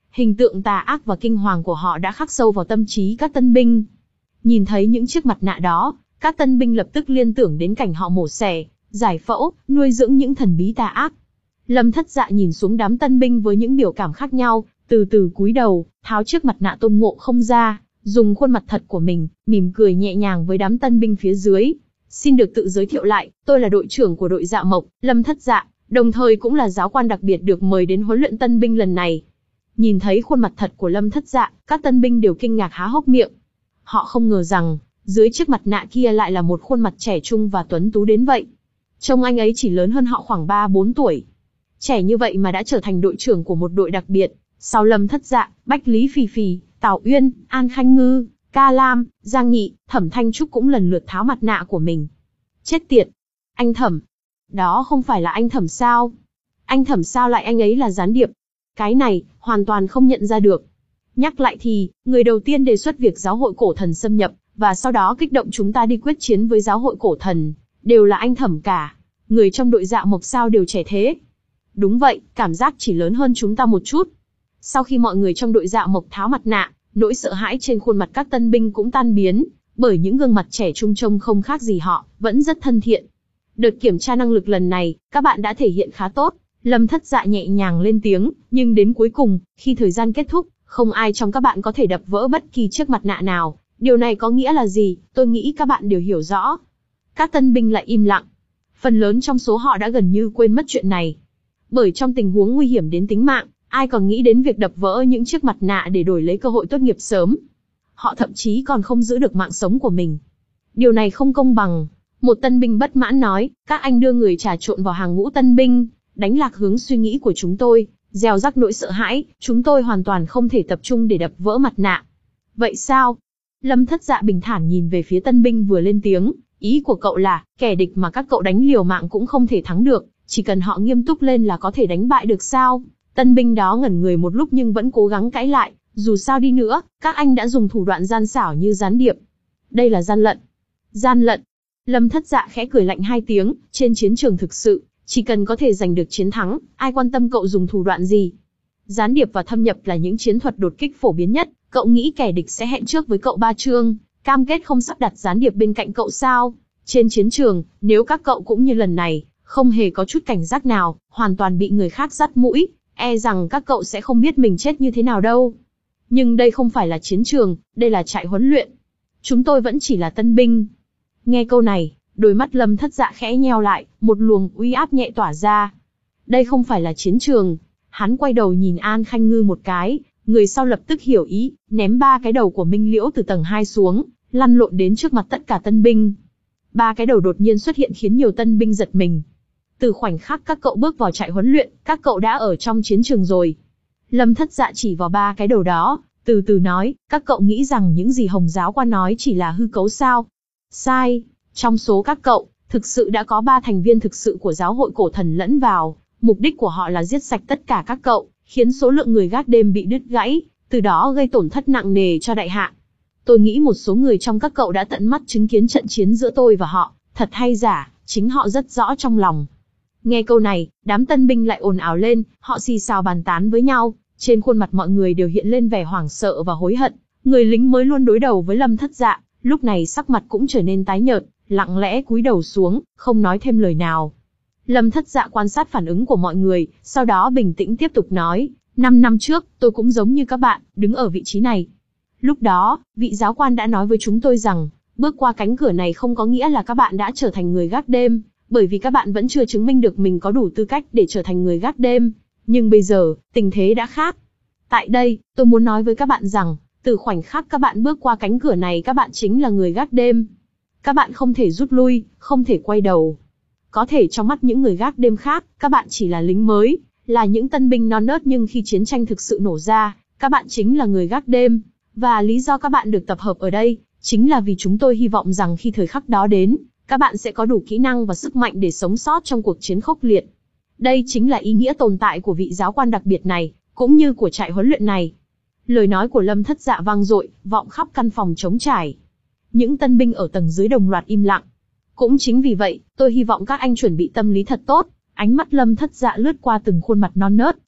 Hình tượng tà ác và kinh hoàng của họ đã khắc sâu vào tâm trí các tân binh. Nhìn thấy những chiếc mặt nạ đó, các tân binh lập tức liên tưởng đến cảnh họ mổ xẻ, giải phẫu, nuôi dưỡng những thần bí tà ác. Lâm Thất Dạ nhìn xuống đám tân binh với những biểu cảm khác nhau, từ từ cúi đầu, tháo chiếc mặt nạ Tôn Ngộ Không ra, dùng khuôn mặt thật của mình, mỉm cười nhẹ nhàng với đám tân binh phía dưới. Xin được tự giới thiệu lại, tôi là đội trưởng của đội Dạ Mộc, Lâm Thất Dạ, đồng thời cũng là giáo quan đặc biệt được mời đến huấn luyện tân binh lần này. Nhìn thấy khuôn mặt thật của Lâm Thất Dạ, các tân binh đều kinh ngạc há hốc miệng. Họ không ngờ rằng, dưới chiếc mặt nạ kia lại là một khuôn mặt trẻ trung và tuấn tú đến vậy. Trông anh ấy chỉ lớn hơn họ khoảng ba bốn tuổi. Trẻ như vậy mà đã trở thành đội trưởng của một đội đặc biệt. Sau Lâm Thất Dạ, Bách Lý Phì Phì, Tào Uyên, An Khanh Ngư, Ca Lam, Giang Nghị, Thẩm Thanh Trúc cũng lần lượt tháo mặt nạ của mình. Chết tiệt! Anh Thẩm! Đó không phải là anh Thẩm sao? Anh Thẩm sao lại anh ấy là gián điệp? Cái này, hoàn toàn không nhận ra được. Nhắc lại thì, người đầu tiên đề xuất việc giáo hội cổ thần xâm nhập, và sau đó kích động chúng ta đi quyết chiến với giáo hội cổ thần, đều là anh Thẩm cả. Người trong đội Dạ Mộc sao đều trẻ thế? Đúng vậy, cảm giác chỉ lớn hơn chúng ta một chút. Sau khi mọi người trong đội Dạ Mộc tháo mặt nạ, nỗi sợ hãi trên khuôn mặt các tân binh cũng tan biến, bởi những gương mặt trẻ trung trông không khác gì họ, vẫn rất thân thiện. Đợt kiểm tra năng lực lần này, các bạn đã thể hiện khá tốt. Lâm Thất Dạ nhẹ nhàng lên tiếng, nhưng đến cuối cùng, khi thời gian kết thúc, không ai trong các bạn có thể đập vỡ bất kỳ chiếc mặt nạ nào. Điều này có nghĩa là gì, tôi nghĩ các bạn đều hiểu rõ. Các tân binh lại im lặng. Phần lớn trong số họ đã gần như quên mất chuyện này. Bởi trong tình huống nguy hiểm đến tính mạng, ai còn nghĩ đến việc đập vỡ những chiếc mặt nạ để đổi lấy cơ hội tốt nghiệp sớm. Họ thậm chí còn không giữ được mạng sống của mình. Điều này không công bằng. Một tân binh bất mãn nói, các anh đưa người trà trộn vào hàng ngũ tân binh, đánh lạc hướng suy nghĩ của chúng tôi, gieo rắc nỗi sợ hãi, chúng tôi hoàn toàn không thể tập trung để đập vỡ mặt nạ. Vậy sao? Lâm Thất Dạ bình thản nhìn về phía tân binh vừa lên tiếng, ý của cậu là, kẻ địch mà các cậu đánh liều mạng cũng không thể thắng được, chỉ cần họ nghiêm túc lên là có thể đánh bại được sao? Tân binh đó ngẩn người một lúc nhưng vẫn cố gắng cãi lại, dù sao đi nữa, các anh đã dùng thủ đoạn gian xảo như gián điệp. Đây là gian lận. Gian lận. Lâm Thất Dạ khẽ cười lạnh hai tiếng, trên chiến trường thực sự, chỉ cần có thể giành được chiến thắng, ai quan tâm cậu dùng thủ đoạn gì. Gián điệp và thâm nhập là những chiến thuật đột kích phổ biến nhất, cậu nghĩ kẻ địch sẽ hẹn trước với cậu ba chương, cam kết không sắp đặt gián điệp bên cạnh cậu sao? Trên chiến trường, nếu các cậu cũng như lần này, không hề có chút cảnh giác nào, hoàn toàn bị người khác dắt mũi, e rằng các cậu sẽ không biết mình chết như thế nào đâu. Nhưng đây không phải là chiến trường, đây là trại huấn luyện. Chúng tôi vẫn chỉ là tân binh. Nghe câu này, đôi mắt Lâm Thất Dạ khẽ nheo lại, một luồng uy áp nhẹ tỏa ra. Đây không phải là chiến trường. Hắn quay đầu nhìn An Khanh Ngư một cái, người sau lập tức hiểu ý, ném ba cái đầu của Minh Liễu từ tầng hai xuống, lăn lộn đến trước mặt tất cả tân binh. Ba cái đầu đột nhiên xuất hiện khiến nhiều tân binh giật mình. Từ khoảnh khắc các cậu bước vào trại huấn luyện, các cậu đã ở trong chiến trường rồi. Lâm Thất Dạ chỉ vào ba cái đầu đó, từ từ nói, các cậu nghĩ rằng những gì Hồng giáo quan nói chỉ là hư cấu sao? Sai. Trong số các cậu, thực sự đã có ba thành viên thực sự của giáo hội cổ thần lẫn vào. Mục đích của họ là giết sạch tất cả các cậu, khiến số lượng người gác đêm bị đứt gãy, từ đó gây tổn thất nặng nề cho đại hạ. Tôi nghĩ một số người trong các cậu đã tận mắt chứng kiến trận chiến giữa tôi và họ, thật hay giả, chính họ rất rõ trong lòng. Nghe câu này, đám tân binh lại ồn ào lên, họ xì xào bàn tán với nhau, trên khuôn mặt mọi người đều hiện lên vẻ hoảng sợ và hối hận. Người lính mới luôn đối đầu với Lâm Thất Dạ, lúc này sắc mặt cũng trở nên tái nhợt, lặng lẽ cúi đầu xuống, không nói thêm lời nào. Lâm Thất Dạ quan sát phản ứng của mọi người, sau đó bình tĩnh tiếp tục nói, năm năm trước, tôi cũng giống như các bạn, đứng ở vị trí này. Lúc đó, vị giáo quan đã nói với chúng tôi rằng, bước qua cánh cửa này không có nghĩa là các bạn đã trở thành người gác đêm, bởi vì các bạn vẫn chưa chứng minh được mình có đủ tư cách để trở thành người gác đêm. Nhưng bây giờ, tình thế đã khác. Tại đây, tôi muốn nói với các bạn rằng, từ khoảnh khắc các bạn bước qua cánh cửa này các bạn chính là người gác đêm. Các bạn không thể rút lui, không thể quay đầu. Có thể trong mắt những người gác đêm khác, các bạn chỉ là lính mới, là những tân binh non nớt, nhưng khi chiến tranh thực sự nổ ra, các bạn chính là người gác đêm. Và lý do các bạn được tập hợp ở đây, chính là vì chúng tôi hy vọng rằng khi thời khắc đó đến, các bạn sẽ có đủ kỹ năng và sức mạnh để sống sót trong cuộc chiến khốc liệt. Đây chính là ý nghĩa tồn tại của vị giáo quan đặc biệt này, cũng như của trại huấn luyện này. Lời nói của Lâm Thất Dạ vang dội, vọng khắp căn phòng trống trải. Những tân binh ở tầng dưới đồng loạt im lặng. Cũng chính vì vậy, tôi hy vọng các anh chuẩn bị tâm lý thật tốt. Ánh mắt Lâm Thất Dạ lướt qua từng khuôn mặt non nớt,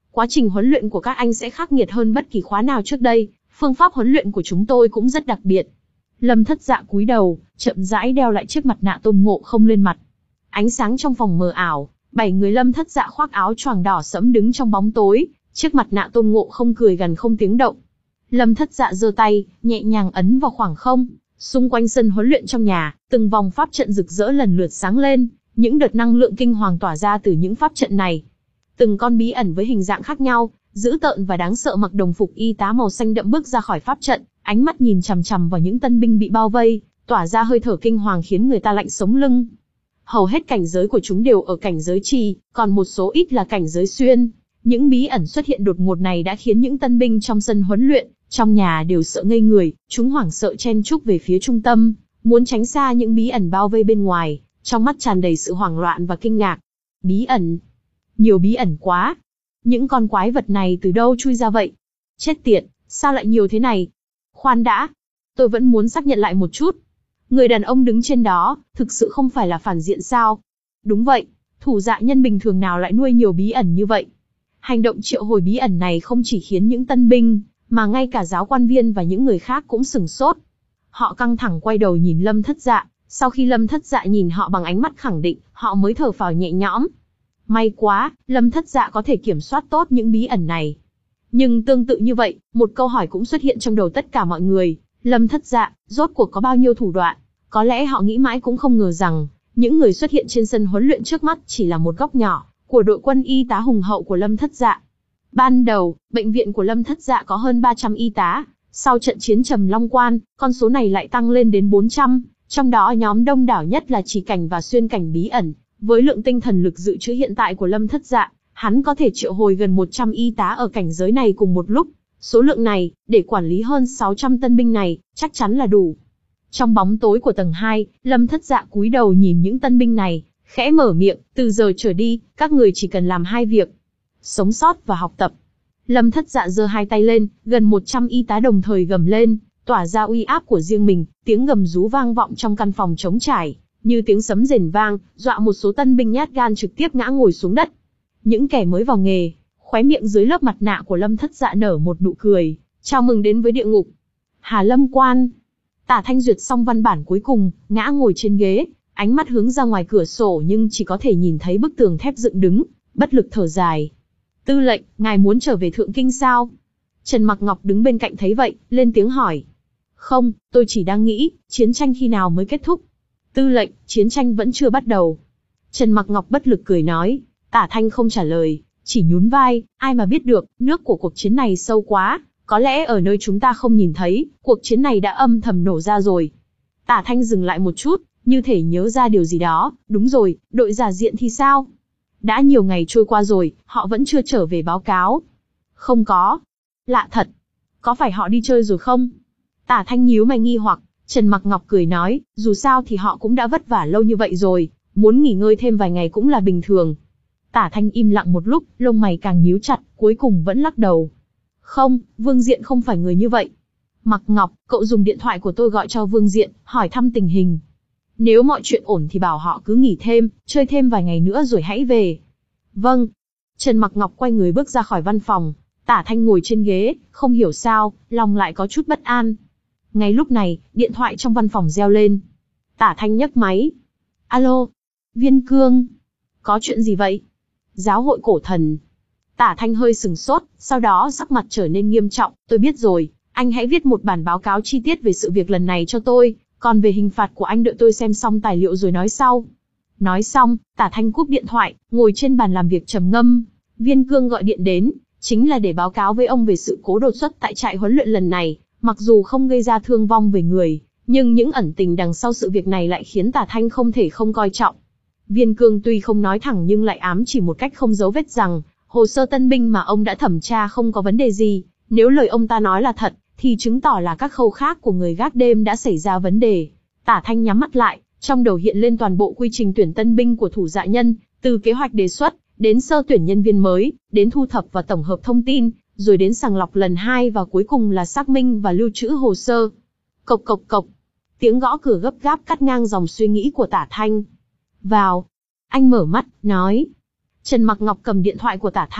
Quá trình huấn luyện của các anh sẽ khắc nghiệt hơn bất kỳ khóa nào trước đây, phương pháp huấn luyện của chúng tôi cũng rất đặc biệt. Lâm Thất Dạ cúi đầu, chậm rãi đeo lại chiếc mặt nạ Tôn Ngộ Không lên mặt. Ánh sáng trong phòng mờ ảo, bảy người Lâm Thất Dạ khoác áo choàng đỏ sẫm đứng trong bóng tối, chiếc mặt nạ Tôn Ngộ Không cười gần không tiếng động. Lâm Thất Dạ giơ tay, nhẹ nhàng ấn vào khoảng không, xung quanh sân huấn luyện trong nhà, từng vòng pháp trận rực rỡ lần lượt sáng lên, những đợt năng lượng kinh hoàng tỏa ra từ những pháp trận này. Từng con bí ẩn với hình dạng khác nhau, dữ tợn và đáng sợ mặc đồng phục y tá màu xanh đậm bước ra khỏi pháp trận, ánh mắt nhìn chằm chằm vào những tân binh bị bao vây, tỏa ra hơi thở kinh hoàng khiến người ta lạnh sống lưng. Hầu hết cảnh giới của chúng đều ở cảnh giới trì, còn một số ít là cảnh giới xuyên. Những bí ẩn xuất hiện đột ngột này đã khiến những tân binh trong sân huấn luyện, trong nhà đều sợ ngây người, chúng hoảng sợ chen chúc về phía trung tâm, muốn tránh xa những bí ẩn bao vây bên ngoài, trong mắt tràn đầy sự hoảng loạn và kinh ngạc. Bí ẩn? Nhiều bí ẩn quá. Những con quái vật này từ đâu chui ra vậy? Chết tiệt, sao lại nhiều thế này? Khoan đã, tôi vẫn muốn xác nhận lại một chút. Người đàn ông đứng trên đó, thực sự không phải là phản diện sao? Đúng vậy, thủ dạ nhân bình thường nào lại nuôi nhiều bí ẩn như vậy? Hành động triệu hồi bí ẩn này không chỉ khiến những tân binh, mà ngay cả giáo quan viên và những người khác cũng sửng sốt. Họ căng thẳng quay đầu nhìn Lâm Thất Dạ, sau khi Lâm Thất Dạ nhìn họ bằng ánh mắt khẳng định, họ mới thở phào nhẹ nhõm. May quá, Lâm Thất Dạ có thể kiểm soát tốt những bí ẩn này. Nhưng tương tự như vậy, một câu hỏi cũng xuất hiện trong đầu tất cả mọi người. Lâm Thất Dạ, rốt cuộc có bao nhiêu thủ đoạn? Có lẽ họ nghĩ mãi cũng không ngờ rằng, những người xuất hiện trên sân huấn luyện trước mắt chỉ là một góc nhỏ của đội quân y tá hùng hậu của Lâm Thất Dạ. Ban đầu, bệnh viện của Lâm Thất Dạ có hơn ba trăm y tá, sau trận chiến Trầm Long Quan, con số này lại tăng lên đến bốn trăm, trong đó nhóm đông đảo nhất là chỉ cảnh và xuyên cảnh bí ẩn. Với lượng tinh thần lực dự trữ hiện tại của Lâm Thất Dạ, hắn có thể triệu hồi gần một trăm y tá ở cảnh giới này cùng một lúc. Số lượng này, để quản lý hơn sáu trăm tân binh này, chắc chắn là đủ. Trong bóng tối của tầng hai, Lâm Thất Dạ cúi đầu nhìn những tân binh này, khẽ mở miệng, từ giờ trở đi, các người chỉ cần làm hai việc. Sống sót và học tập. Lâm Thất Dạ giơ hai tay lên, gần một trăm y tá đồng thời gầm lên, tỏa ra uy áp của riêng mình, tiếng gầm rú vang vọng trong căn phòng trống trải, như tiếng sấm rền vang, dọa một số tân binh nhát gan trực tiếp ngã ngồi xuống đất. Những kẻ mới vào nghề, khóe miệng dưới lớp mặt nạ của Lâm Thất Dạ nở một nụ cười, chào mừng đến với địa ngục. Hà Lâm Quan. Tả Thanh duyệt xong văn bản cuối cùng, ngã ngồi trên ghế, ánh mắt hướng ra ngoài cửa sổ nhưng chỉ có thể nhìn thấy bức tường thép dựng đứng, bất lực thở dài. Tư lệnh, ngài muốn trở về Thượng Kinh sao? Trần Mặc Ngọc đứng bên cạnh thấy vậy, lên tiếng hỏi. Không, tôi chỉ đang nghĩ, chiến tranh khi nào mới kết thúc? Tư lệnh, chiến tranh vẫn chưa bắt đầu. Trần Mặc Ngọc bất lực cười nói. Tả Thanh không trả lời, chỉ nhún vai, ai mà biết được, nước của cuộc chiến này sâu quá, có lẽ ở nơi chúng ta không nhìn thấy, cuộc chiến này đã âm thầm nổ ra rồi. Tả Thanh dừng lại một chút, như thể nhớ ra điều gì đó, đúng rồi, đội giả diện thì sao? Đã nhiều ngày trôi qua rồi, họ vẫn chưa trở về báo cáo. Không có. Lạ thật. Có phải họ đi chơi rồi không? Tả Thanh nhíu mày nghi hoặc, Trần Mặc Ngọc cười nói, dù sao thì họ cũng đã vất vả lâu như vậy rồi, muốn nghỉ ngơi thêm vài ngày cũng là bình thường. Tả Thanh im lặng một lúc, lông mày càng nhíu chặt, cuối cùng vẫn lắc đầu. Không, Vương Diện không phải người như vậy. Mặc Ngọc, cậu dùng điện thoại của tôi gọi cho Vương Diện, hỏi thăm tình hình. Nếu mọi chuyện ổn thì bảo họ cứ nghỉ thêm, chơi thêm vài ngày nữa rồi hãy về. Vâng. Trần Mặc Ngọc quay người bước ra khỏi văn phòng. Tả Thanh ngồi trên ghế, không hiểu sao, lòng lại có chút bất an. Ngay lúc này, điện thoại trong văn phòng reo lên. Tả Thanh nhấc máy. Alo. Viên Cương. Có chuyện gì vậy? Giáo hội cổ thần. Tả Thanh hơi sừng sốt, sau đó sắc mặt trở nên nghiêm trọng. Tôi biết rồi, anh hãy viết một bản báo cáo chi tiết về sự việc lần này cho tôi. Còn về hình phạt của anh đợi tôi xem xong tài liệu rồi nói sau. Nói xong, Tả Thanh cúp điện thoại, ngồi trên bàn làm việc trầm ngâm. Viên Cương gọi điện đến, chính là để báo cáo với ông về sự cố đột xuất tại trại huấn luyện lần này. Mặc dù không gây ra thương vong về người, nhưng những ẩn tình đằng sau sự việc này lại khiến Tả Thanh không thể không coi trọng. Viên Cương tuy không nói thẳng nhưng lại ám chỉ một cách không giấu vết rằng, hồ sơ tân binh mà ông đã thẩm tra không có vấn đề gì. Nếu lời ông ta nói là thật, thì chứng tỏ là các khâu khác của người gác đêm đã xảy ra vấn đề. Tả Thanh nhắm mắt lại, trong đầu hiện lên toàn bộ quy trình tuyển tân binh của thủ dạ nhân, từ kế hoạch đề xuất, đến sơ tuyển nhân viên mới, đến thu thập và tổng hợp thông tin, rồi đến sàng lọc lần hai và cuối cùng là xác minh và lưu trữ hồ sơ. Cộc cộc cộc. Tiếng gõ cửa gấp gáp cắt ngang dòng suy nghĩ của Tả Thanh. Vào. Anh mở mắt, nói. Trần Mặc Ngọc cầm điện thoại của Tả Thanh,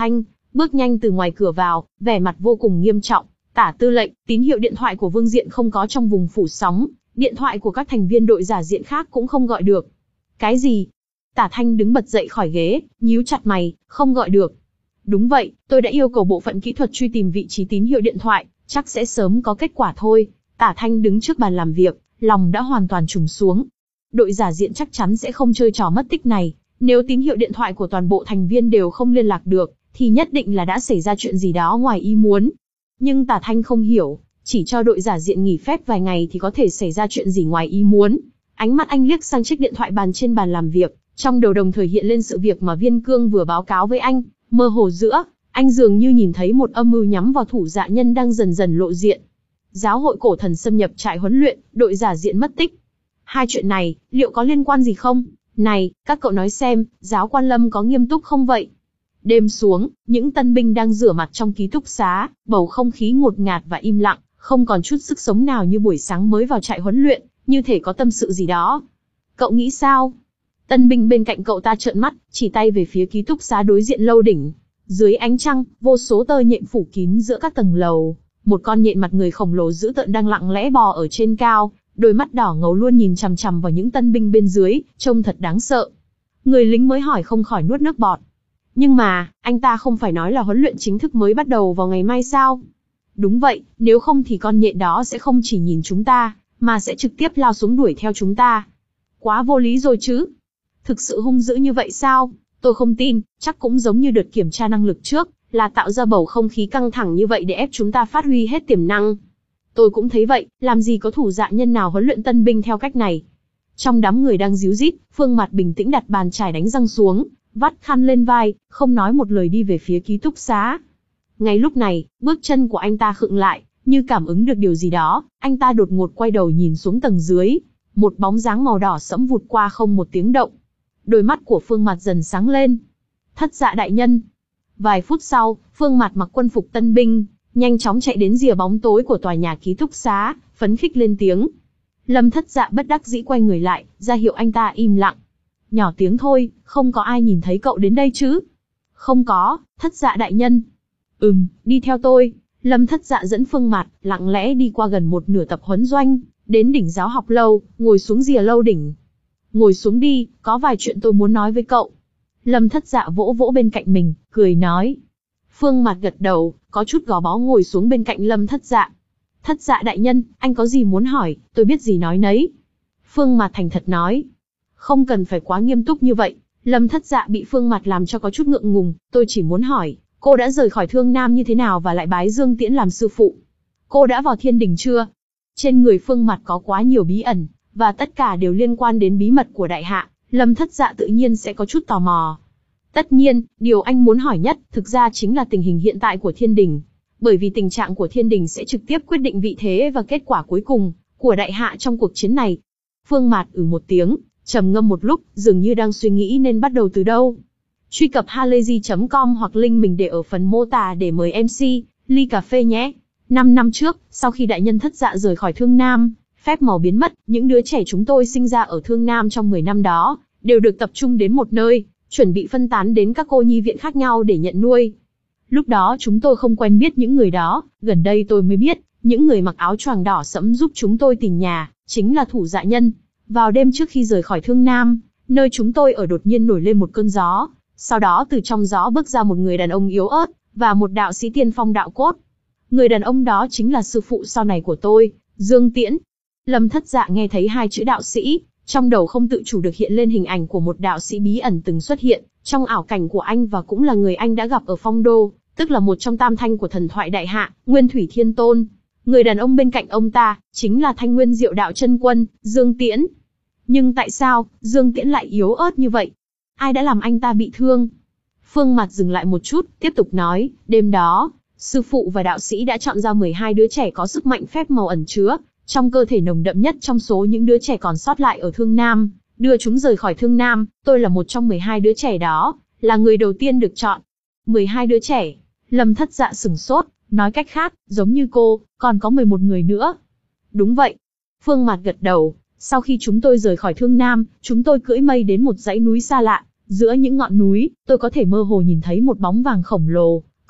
bước nhanh từ ngoài cửa vào, vẻ mặt vô cùng nghiêm trọng. Tả tư lệnh, tín hiệu điện thoại của Vương Diện không có trong vùng phủ sóng, điện thoại của các thành viên đội giả diện khác cũng không gọi được. Cái gì? Tả Thanh đứng bật dậy khỏi ghế, nhíu chặt mày, không gọi được. Đúng vậy, tôi đã yêu cầu bộ phận kỹ thuật truy tìm vị trí tín hiệu điện thoại, chắc sẽ sớm có kết quả thôi. Tả Thanh đứng trước bàn làm việc, lòng đã hoàn toàn trùng xuống. Đội giả diện chắc chắn sẽ không chơi trò mất tích này, nếu tín hiệu điện thoại của toàn bộ thành viên đều không liên lạc được, thì nhất định là đã xảy ra chuyện gì đó ngoài ý muốn. Nhưng Tả Thanh không hiểu, chỉ cho đội giả diện nghỉ phép vài ngày thì có thể xảy ra chuyện gì ngoài ý muốn. Ánh mắt anh liếc sang chiếc điện thoại bàn trên bàn làm việc, trong đầu đồng thời hiện lên sự việc mà Viên Cương vừa báo cáo với anh, mơ hồ giữa, anh dường như nhìn thấy một âm mưu nhắm vào thủ dạ nhân đang dần dần lộ diện. Giáo hội cổ thần xâm nhập trại huấn luyện, đội giả diện mất tích. Hai chuyện này, liệu có liên quan gì không? Này, các cậu nói xem, giáo quan Lâm có nghiêm túc không vậy? Đêm xuống, những tân binh đang rửa mặt trong ký túc xá, bầu không khí ngột ngạt và im lặng, không còn chút sức sống nào như buổi sáng mới vào trại huấn luyện, như thể có tâm sự gì đó. Cậu nghĩ sao? Tân binh bên cạnh cậu ta trợn mắt, chỉ tay về phía ký túc xá đối diện lâu đỉnh. Dưới ánh trăng, vô số tơ nhện phủ kín giữa các tầng lầu. Một con nhện mặt người khổng lồ dữ tợn đang lặng lẽ bò ở trên cao, đôi mắt đỏ ngầu luôn nhìn chằm chằm vào những tân binh bên dưới, trông thật đáng sợ. Người lính mới hỏi không khỏi nuốt nước bọt. Nhưng mà, anh ta không phải nói là huấn luyện chính thức mới bắt đầu vào ngày mai sao? Đúng vậy, nếu không thì con nhện đó sẽ không chỉ nhìn chúng ta, mà sẽ trực tiếp lao xuống đuổi theo chúng ta. Quá vô lý rồi chứ. Thực sự hung dữ như vậy sao? Tôi không tin, chắc cũng giống như đợt kiểm tra năng lực trước, là tạo ra bầu không khí căng thẳng như vậy để ép chúng ta phát huy hết tiềm năng. Tôi cũng thấy vậy, làm gì có thủ dạ nhân nào huấn luyện tân binh theo cách này. Trong đám người đang díu dít, Phương Mạt bình tĩnh đặt bàn chải đánh răng xuống, vắt khăn lên vai, không nói một lời đi về phía ký túc xá. Ngay lúc này, bước chân của anh ta khựng lại, như cảm ứng được điều gì đó, anh ta đột ngột quay đầu nhìn xuống tầng dưới. Một bóng dáng màu đỏ sẫm vụt qua không một tiếng động. Đôi mắt của Phương Mạt dần sáng lên. Thất dạ đại nhân. Vài phút sau, Phương Mạt mặc quân phục tân binh, nhanh chóng chạy đến rìa bóng tối của tòa nhà ký túc xá, phấn khích lên tiếng. Lâm Thất Dạ bất đắc dĩ quay người lại, ra hiệu anh ta im lặng. Nhỏ tiếng thôi, không có ai nhìn thấy cậu đến đây chứ? Không có, Thất Dạ đại nhân. Ừm, đi theo tôi. Lâm Thất Dạ dẫn Phương Mạt, lặng lẽ đi qua gần một nửa tập huấn doanh, đến đỉnh giáo học lâu, ngồi xuống rìa lâu đỉnh. Ngồi xuống đi, có vài chuyện tôi muốn nói với cậu. Lâm Thất Dạ vỗ vỗ bên cạnh mình, cười nói. Phương Mạt gật đầu, có chút gò bó ngồi xuống bên cạnh Lâm Thất Dạ. Thất Dạ đại nhân, anh có gì muốn hỏi, tôi biết gì nói nấy. Phương Mạt thành thật nói. Không cần phải quá nghiêm túc như vậy. Lâm Thất Dạ bị Phương Mạt làm cho có chút ngượng ngùng, tôi chỉ muốn hỏi, cô đã rời khỏi Thương Nam như thế nào và lại bái Dương Tiễn làm sư phụ? Cô đã vào Thiên Đình chưa? Trên người Phương Mạt có quá nhiều bí ẩn, và tất cả đều liên quan đến bí mật của đại hạ, Lâm Thất Dạ tự nhiên sẽ có chút tò mò. Tất nhiên, điều anh muốn hỏi nhất, thực ra chính là tình hình hiện tại của Thiên Đình. Bởi vì tình trạng của Thiên Đình sẽ trực tiếp quyết định vị thế và kết quả cuối cùng của đại hạ trong cuộc chiến này. Phương Mạt ừ một tiếng, trầm ngâm một lúc, dường như đang suy nghĩ nên bắt đầu từ đâu. Truy cập halayzi chấm com hoặc link mình để ở phần mô tả để mời em xê, ly cà phê nhé. Năm năm trước, sau khi đại nhân Thất Dạ rời khỏi Thương Nam, phép màu biến mất, những đứa trẻ chúng tôi sinh ra ở Thương Nam trong mười năm đó, đều được tập trung đến một nơi, chuẩn bị phân tán đến các cô nhi viện khác nhau để nhận nuôi. Lúc đó chúng tôi không quen biết những người đó, gần đây tôi mới biết, những người mặc áo choàng đỏ sẫm giúp chúng tôi tìm nhà, chính là thủ dạ nhân. Vào đêm trước khi rời khỏi Thương Nam, nơi chúng tôi ở đột nhiên nổi lên một cơn gió, sau đó từ trong gió bước ra một người đàn ông yếu ớt, và một đạo sĩ tiên phong đạo cốt. Người đàn ông đó chính là sư phụ sau này của tôi, Dương Tiễn. Lâm Thất Dạ nghe thấy hai chữ đạo sĩ, trong đầu không tự chủ được hiện lên hình ảnh của một đạo sĩ bí ẩn từng xuất hiện trong ảo cảnh của anh và cũng là người anh đã gặp ở Phong Đô, tức là một trong tam thanh của thần thoại đại hạ, Nguyên Thủy Thiên Tôn. Người đàn ông bên cạnh ông ta, chính là Thanh Nguyên Diệu Đạo Chân Quân, Dương Tiễn. Nhưng tại sao, Dương Tiễn lại yếu ớt như vậy? Ai đã làm anh ta bị thương? Phương Mạt dừng lại một chút, tiếp tục nói, đêm đó, sư phụ và đạo sĩ đã chọn ra mười hai đứa trẻ có sức mạnh phép màu ẩn chứa trong cơ thể nồng đậm nhất trong số những đứa trẻ còn sót lại ở Thương Nam, đưa chúng rời khỏi Thương Nam, tôi là một trong mười hai đứa trẻ đó, là người đầu tiên được chọn. mười hai đứa trẻ, Lâm Thất Dạ sửng sốt, nói cách khác, giống như cô, còn có mười một người nữa. Đúng vậy. Phương Mạt gật đầu, sau khi chúng tôi rời khỏi Thương Nam, chúng tôi cưỡi mây đến một dãy núi xa lạ, giữa những ngọn núi, tôi có thể mơ hồ nhìn thấy một bóng vàng khổng lồ,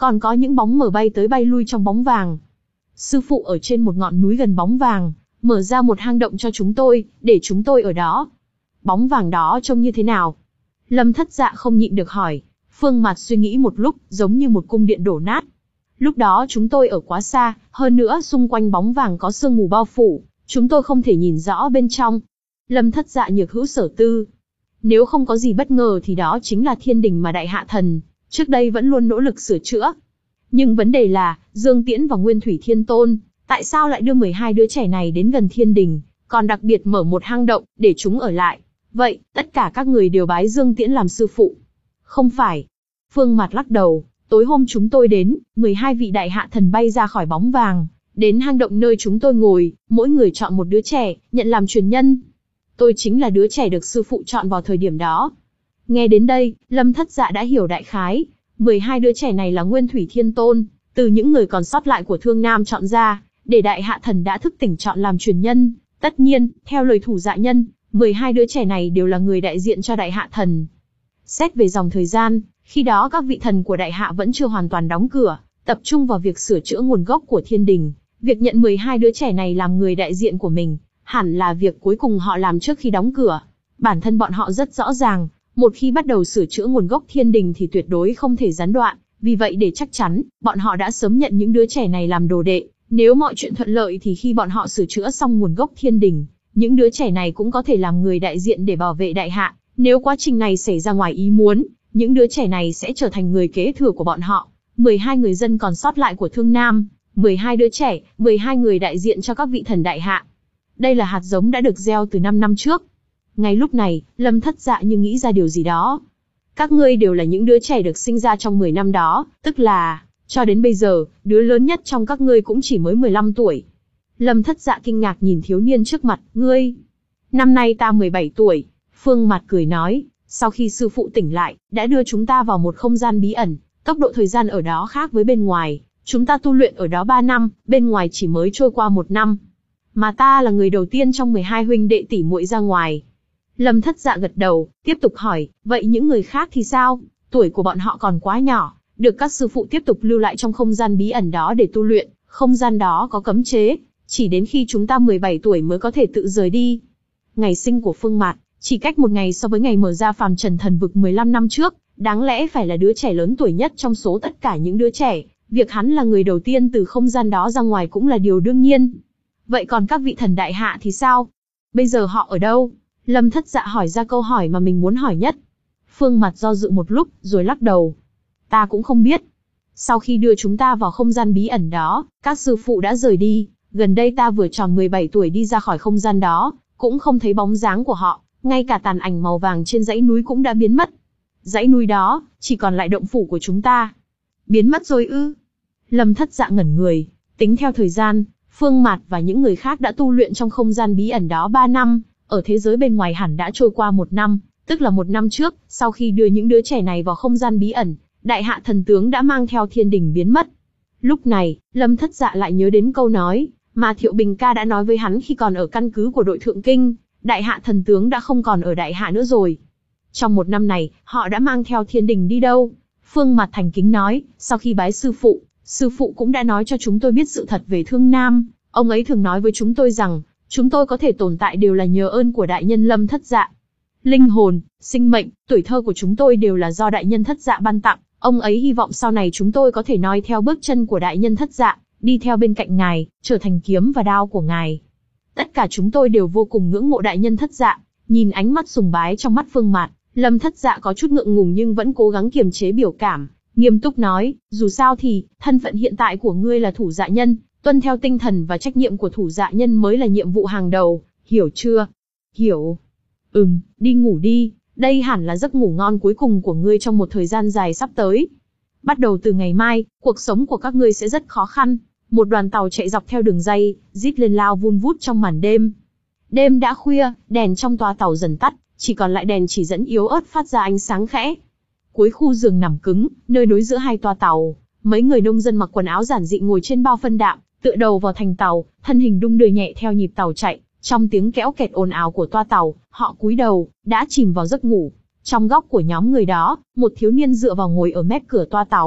còn có những bóng mờ bay tới bay lui trong bóng vàng. Sư phụ ở trên một ngọn núi gần bóng vàng, mở ra một hang động cho chúng tôi, để chúng tôi ở đó. Bóng vàng đó trông như thế nào? Lâm Thất Dạ không nhịn được hỏi. Phương Mạt suy nghĩ một lúc, giống như một cung điện đổ nát. Lúc đó chúng tôi ở quá xa, hơn nữa xung quanh bóng vàng có sương mù bao phủ, chúng tôi không thể nhìn rõ bên trong. Lâm Thất Dạ nhược hữu sở tư. Nếu không có gì bất ngờ thì đó chính là thiên đình mà Đại Hạ Thần trước đây vẫn luôn nỗ lực sửa chữa. Nhưng vấn đề là, Dương Tiễn và Nguyên Thủy Thiên Tôn, tại sao lại đưa mười hai đứa trẻ này đến gần thiên đình, còn đặc biệt mở một hang động, để chúng ở lại? Vậy, tất cả các người đều bái Dương Tiễn làm sư phụ? Không phải. Phương Mạt lắc đầu, tối hôm chúng tôi đến, mười hai vị Đại Hạ Thần bay ra khỏi bóng vàng, đến hang động nơi chúng tôi ngồi, mỗi người chọn một đứa trẻ, nhận làm truyền nhân. Tôi chính là đứa trẻ được sư phụ chọn vào thời điểm đó. Nghe đến đây, Lâm Thất Dạ đã hiểu đại khái. mười hai đứa trẻ này là Nguyên Thủy Thiên Tôn, từ những người còn sót lại của Thương Nam chọn ra, để Đại Hạ Thần đã thức tỉnh chọn làm truyền nhân. Tất nhiên, theo lời thủ dạ nhân, mười hai đứa trẻ này đều là người đại diện cho Đại Hạ Thần. Xét về dòng thời gian, khi đó các vị thần của Đại Hạ vẫn chưa hoàn toàn đóng cửa, tập trung vào việc sửa chữa nguồn gốc của thiên đình. Việc nhận mười hai đứa trẻ này làm người đại diện của mình, hẳn là việc cuối cùng họ làm trước khi đóng cửa. Bản thân bọn họ rất rõ ràng, một khi bắt đầu sửa chữa nguồn gốc thiên đình thì tuyệt đối không thể gián đoạn. Vì vậy để chắc chắn, bọn họ đã sớm nhận những đứa trẻ này làm đồ đệ. Nếu mọi chuyện thuận lợi thì khi bọn họ sửa chữa xong nguồn gốc thiên đình, những đứa trẻ này cũng có thể làm người đại diện để bảo vệ Đại Hạ. Nếu quá trình này xảy ra ngoài ý muốn, những đứa trẻ này sẽ trở thành người kế thừa của bọn họ. mười hai người dân còn sót lại của Thương Nam, mười hai đứa trẻ, mười hai người đại diện cho các vị thần Đại Hạ. Đây là hạt giống đã được gieo từ năm năm trước. Ngay lúc này, Lâm Thất Dạ như nghĩ ra điều gì đó. Các ngươi đều là những đứa trẻ được sinh ra trong mười năm đó, tức là, cho đến bây giờ, đứa lớn nhất trong các ngươi cũng chỉ mới mười lăm tuổi. Lâm Thất Dạ kinh ngạc nhìn thiếu niên trước mặt, ngươi. Năm nay ta mười bảy tuổi. Phương Mạt cười nói, sau khi sư phụ tỉnh lại, đã đưa chúng ta vào một không gian bí ẩn, tốc độ thời gian ở đó khác với bên ngoài. Chúng ta tu luyện ở đó ba năm, bên ngoài chỉ mới trôi qua một năm. Mà ta là người đầu tiên trong mười hai huynh đệ tỷ muội ra ngoài. Lâm Thất Dạ gật đầu, tiếp tục hỏi, vậy những người khác thì sao? Tuổi của bọn họ còn quá nhỏ, được các sư phụ tiếp tục lưu lại trong không gian bí ẩn đó để tu luyện. Không gian đó có cấm chế, chỉ đến khi chúng ta mười bảy tuổi mới có thể tự rời đi. Ngày sinh của Phương Mạt chỉ cách một ngày so với ngày mở ra phàm trần thần vực mười lăm năm trước, đáng lẽ phải là đứa trẻ lớn tuổi nhất trong số tất cả những đứa trẻ. Việc hắn là người đầu tiên từ không gian đó ra ngoài cũng là điều đương nhiên. Vậy còn các vị thần Đại Hạ thì sao? Bây giờ họ ở đâu? Lâm Thất Dạ hỏi ra câu hỏi mà mình muốn hỏi nhất. Phương Mạt do dự một lúc, rồi lắc đầu. Ta cũng không biết. Sau khi đưa chúng ta vào không gian bí ẩn đó, các sư phụ đã rời đi. Gần đây ta vừa tròn mười bảy tuổi đi ra khỏi không gian đó, cũng không thấy bóng dáng của họ. Ngay cả tàn ảnh màu vàng trên dãy núi cũng đã biến mất. Dãy núi đó, chỉ còn lại động phủ của chúng ta. Biến mất rồi ư? Lâm Thất Dạ ngẩn người, tính theo thời gian, Phương Mạt và những người khác đã tu luyện trong không gian bí ẩn đó ba năm, ở thế giới bên ngoài hẳn đã trôi qua một năm, tức là một năm trước, sau khi đưa những đứa trẻ này vào không gian bí ẩn, Đại Hạ Thần tướng đã mang theo thiên đình biến mất. Lúc này, Lâm Thất Dạ lại nhớ đến câu nói mà Thiệu Bình ca đã nói với hắn khi còn ở căn cứ của đội Thượng Kinh, Đại Hạ Thần tướng đã không còn ở Đại Hạ nữa rồi. Trong một năm này, họ đã mang theo thiên đình đi đâu? Phương Mạt thành kính nói, sau khi bái sư phụ, sư phụ cũng đã nói cho chúng tôi biết sự thật về Thương Nam. Ông ấy thường nói với chúng tôi rằng, chúng tôi có thể tồn tại đều là nhờ ơn của đại nhân Lâm Thất Dạ. Linh hồn, sinh mệnh, tuổi thơ của chúng tôi đều là do đại nhân Thất Dạ ban tặng. Ông ấy hy vọng sau này chúng tôi có thể noi theo bước chân của đại nhân Thất Dạ, đi theo bên cạnh ngài, trở thành kiếm và đao của ngài. Tất cả chúng tôi đều vô cùng ngưỡng mộ đại nhân Thất Dạ. Nhìn ánh mắt sùng bái trong mắt Phương Mạt, Lâm Thất Dạ có chút ngượng ngùng nhưng vẫn cố gắng kiềm chế biểu cảm, nghiêm túc nói, dù sao thì, thân phận hiện tại của ngươi là thủ dạ nhân, tuân theo tinh thần và trách nhiệm của thủ dạ nhân mới là nhiệm vụ hàng đầu, hiểu chưa? Hiểu. Ừm, đi ngủ đi, đây hẳn là giấc ngủ ngon cuối cùng của ngươi trong một thời gian dài sắp tới. Bắt đầu từ ngày mai, cuộc sống của các ngươi sẽ rất khó khăn. Một đoàn tàu chạy dọc theo đường ray, rít lên lao vun vút trong màn đêm. Đêm đã khuya, đèn trong toa tàu dần tắt, chỉ còn lại đèn chỉ dẫn yếu ớt phát ra ánh sáng khẽ. Cuối khu giường nằm cứng, nơi nối giữa hai toa tàu, mấy người nông dân mặc quần áo giản dị ngồi trên bao phân đạm, tựa đầu vào thành tàu, thân hình đung đưa nhẹ theo nhịp tàu chạy. Trong tiếng kéo kẹt ồn ào của toa tàu, họ cúi đầu, đã chìm vào giấc ngủ. Trong góc của nhóm người đó, một thiếu niên dựa vào ngồi ở mép cửa toa tàu,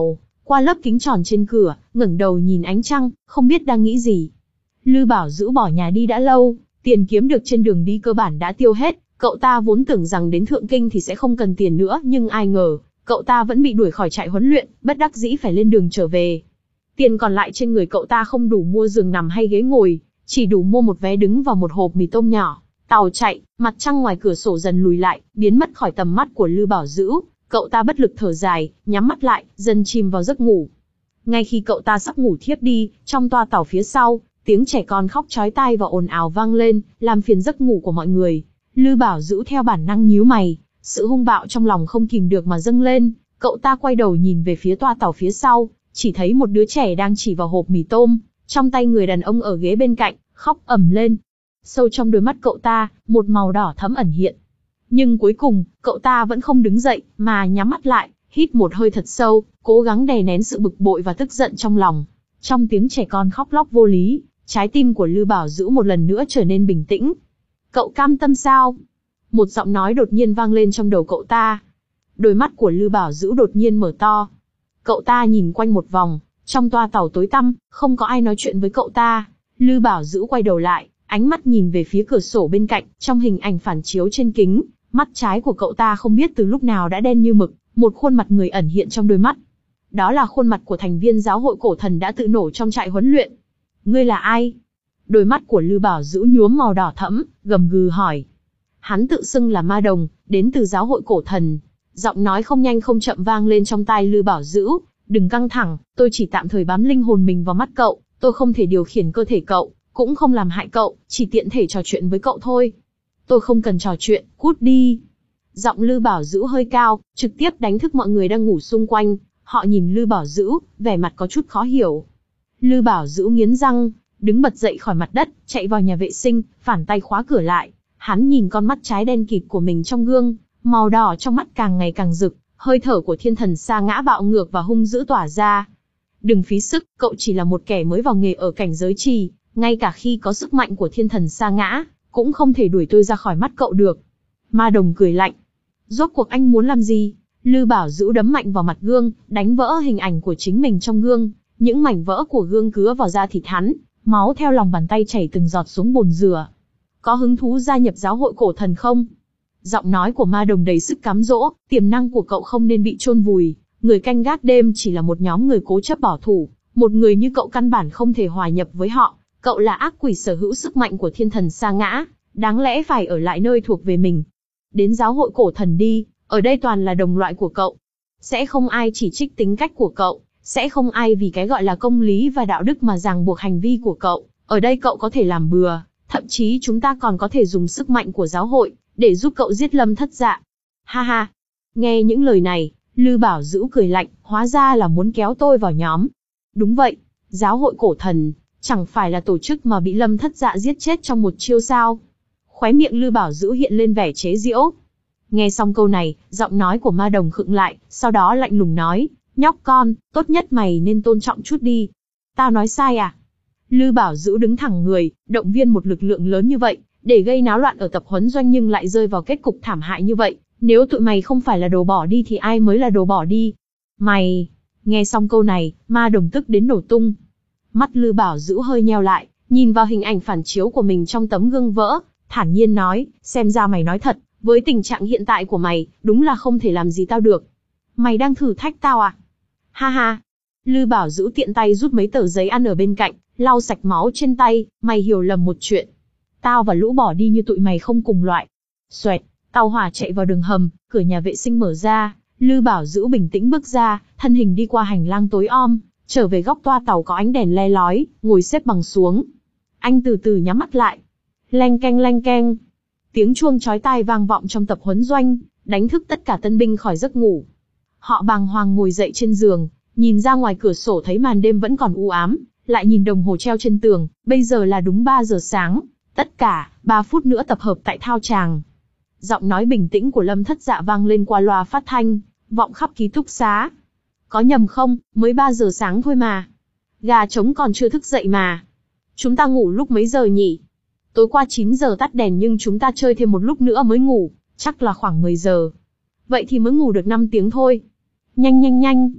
qua lớp kính tròn trên cửa, ngẩng đầu nhìn ánh trăng, không biết đang nghĩ gì. Lư Bảo Dữ bỏ nhà đi đã lâu, tiền kiếm được trên đường đi cơ bản đã tiêu hết, cậu ta vốn tưởng rằng đến Thượng Kinh thì sẽ không cần tiền nữa, nhưng ai ngờ, cậu ta vẫn bị đuổi khỏi trại huấn luyện, bất đắc dĩ phải lên đường trở về. Tiền còn lại trên người cậu ta không đủ mua giường nằm hay ghế ngồi, chỉ đủ mua một vé đứng và một hộp mì tôm nhỏ. Tàu chạy, mặt trăng ngoài cửa sổ dần lùi lại, biến mất khỏi tầm mắt của Lư Bảo Dữ, cậu ta bất lực thở dài, nhắm mắt lại, dần chìm vào giấc ngủ. Ngay khi cậu ta sắp ngủ thiếp đi, trong toa tàu phía sau, tiếng trẻ con khóc chói tai và ồn ào vang lên, làm phiền giấc ngủ của mọi người. Lư Bảo Dữ theo bản năng nhíu mày, sự hung bạo trong lòng không kìm được mà dâng lên, cậu ta quay đầu nhìn về phía toa tàu phía sau, chỉ thấy một đứa trẻ đang chỉ vào hộp mì tôm, trong tay người đàn ông ở ghế bên cạnh, khóc ầm lên. Sâu trong đôi mắt cậu ta, một màu đỏ thẫm ẩn hiện. Nhưng cuối cùng, cậu ta vẫn không đứng dậy, mà nhắm mắt lại, hít một hơi thật sâu, cố gắng đè nén sự bực bội và tức giận trong lòng. Trong tiếng trẻ con khóc lóc vô lý, trái tim của Lư Bảo Dữ một lần nữa trở nên bình tĩnh. Cậu cam tâm sao? Một giọng nói đột nhiên vang lên trong đầu cậu ta. Đôi mắt của Lư Bảo Dữ đột nhiên mở to. Cậu ta nhìn quanh một vòng, trong toa tàu tối tăm, không có ai nói chuyện với cậu ta. Lư Bảo Dữ quay đầu lại, ánh mắt nhìn về phía cửa sổ bên cạnh, trong hình ảnh phản chiếu trên kính, mắt trái của cậu ta không biết từ lúc nào đã đen như mực, một khuôn mặt người ẩn hiện trong đôi mắt. Đó là khuôn mặt của thành viên giáo hội cổ thần đã tự nổ trong trại huấn luyện. Ngươi là ai? Đôi mắt của Lư Bảo Dữ nhuốm màu đỏ thẫm, gầm gừ hỏi. Hắn tự xưng là Ma Đồng, đến từ giáo hội cổ thần. Giọng nói không nhanh không chậm vang lên trong tai Lư Bảo Dữ. Đừng căng thẳng, tôi chỉ tạm thời bám linh hồn mình vào mắt cậu, tôi không thể điều khiển cơ thể cậu, cũng không làm hại cậu, chỉ tiện thể trò chuyện với cậu thôi. Tôi không cần trò chuyện, cút đi. Giọng Lư Bảo Dữ hơi cao, trực tiếp đánh thức mọi người đang ngủ xung quanh. Họ nhìn Lư Bảo Dữ, vẻ mặt có chút khó hiểu. Lư Bảo Dữ nghiến răng, đứng bật dậy khỏi mặt đất, chạy vào nhà vệ sinh, phản tay khóa cửa lại. Hắn nhìn con mắt trái đen kịt của mình trong gương, màu đỏ trong mắt càng ngày càng rực, hơi thở của thiên thần sa ngã bạo ngược và hung dữ tỏa ra. Đừng phí sức, cậu chỉ là một kẻ mới vào nghề ở cảnh giới trì, ngay cả khi có sức mạnh của thiên thần sa ngã, cũng không thể đuổi tôi ra khỏi mắt cậu được. Ma Đồng cười lạnh. Rốt cuộc anh muốn làm gì? Lư Bảo Dữ đấm mạnh vào mặt gương, đánh vỡ hình ảnh của chính mình trong gương. Những mảnh vỡ của gương cứa vào da thịt hắn, máu theo lòng bàn tay chảy từng giọt xuống bồn rửa. Có hứng thú gia nhập giáo hội cổ thần không? Giọng nói của Ma Đồng đầy sức cám dỗ, tiềm năng của cậu không nên bị chôn vùi. Người canh gác đêm chỉ là một nhóm người cố chấp bảo thủ, một người như cậu căn bản không thể hòa nhập với họ. Cậu là ác quỷ sở hữu sức mạnh của thiên thần sa ngã, đáng lẽ phải ở lại nơi thuộc về mình. Đến giáo hội cổ thần đi, ở đây toàn là đồng loại của cậu. Sẽ không ai chỉ trích tính cách của cậu, sẽ không ai vì cái gọi là công lý và đạo đức mà ràng buộc hành vi của cậu. Ở đây cậu có thể làm bừa, thậm chí chúng ta còn có thể dùng sức mạnh của giáo hội để giúp cậu giết Lâm Thất Dạ. Ha ha. Nghe những lời này, Lư Bảo Dữ cười lạnh, hóa ra là muốn kéo tôi vào nhóm. Đúng vậy, giáo hội cổ thần chẳng phải là tổ chức mà bị Lâm Thất Dạ giết chết trong một chiêu sao? Khóe miệng Lư Bảo Dữ hiện lên vẻ chế giễu. Nghe xong câu này, giọng nói của Ma Đồng khựng lại, sau đó lạnh lùng nói, nhóc con, tốt nhất mày nên tôn trọng chút đi. Tao nói sai à? Lư Bảo Dữ đứng thẳng người, động viên một lực lượng lớn như vậy, để gây náo loạn ở tập huấn doanh nhưng lại rơi vào kết cục thảm hại như vậy. Nếu tụi mày không phải là đồ bỏ đi thì ai mới là đồ bỏ đi? Mày... Nghe xong câu này, Ma Đồng tức đến nổ tung. Mắt Lư Bảo Dữ hơi nheo lại, nhìn vào hình ảnh phản chiếu của mình trong tấm gương vỡ, thản nhiên nói, xem ra mày nói thật, với tình trạng hiện tại của mày, đúng là không thể làm gì tao được. Mày đang thử thách tao à? Ha ha. Lư Bảo Dữ tiện tay rút mấy tờ giấy ăn ở bên cạnh, lau sạch máu trên tay, mày hiểu lầm một chuyện. Tao và lũ bỏ đi như tụi mày không cùng loại. Xoẹt, tàu hỏa chạy vào đường hầm, cửa nhà vệ sinh mở ra, Lư Bảo Dữ bình tĩnh bước ra, thân hình đi qua hành lang tối om, trở về góc toa tàu có ánh đèn le lói, ngồi xếp bằng xuống. Anh từ từ nhắm mắt lại. Leng keng leng keng. Tiếng chuông chói tai vang vọng trong tập huấn doanh, đánh thức tất cả tân binh khỏi giấc ngủ. Họ bàng hoàng ngồi dậy trên giường, nhìn ra ngoài cửa sổ thấy màn đêm vẫn còn u ám, lại nhìn đồng hồ treo trên tường, bây giờ là đúng ba giờ sáng. Tất cả, ba phút nữa tập hợp tại thao tràng. Giọng nói bình tĩnh của Lâm Thất Dạ vang lên qua loa phát thanh, vọng khắp ký túc xá. Có nhầm không, mới ba giờ sáng thôi mà. Gà trống còn chưa thức dậy mà. Chúng ta ngủ lúc mấy giờ nhỉ? Tối qua chín giờ tắt đèn nhưng chúng ta chơi thêm một lúc nữa mới ngủ, chắc là khoảng mười giờ. Vậy thì mới ngủ được năm tiếng thôi. Nhanh nhanh nhanh.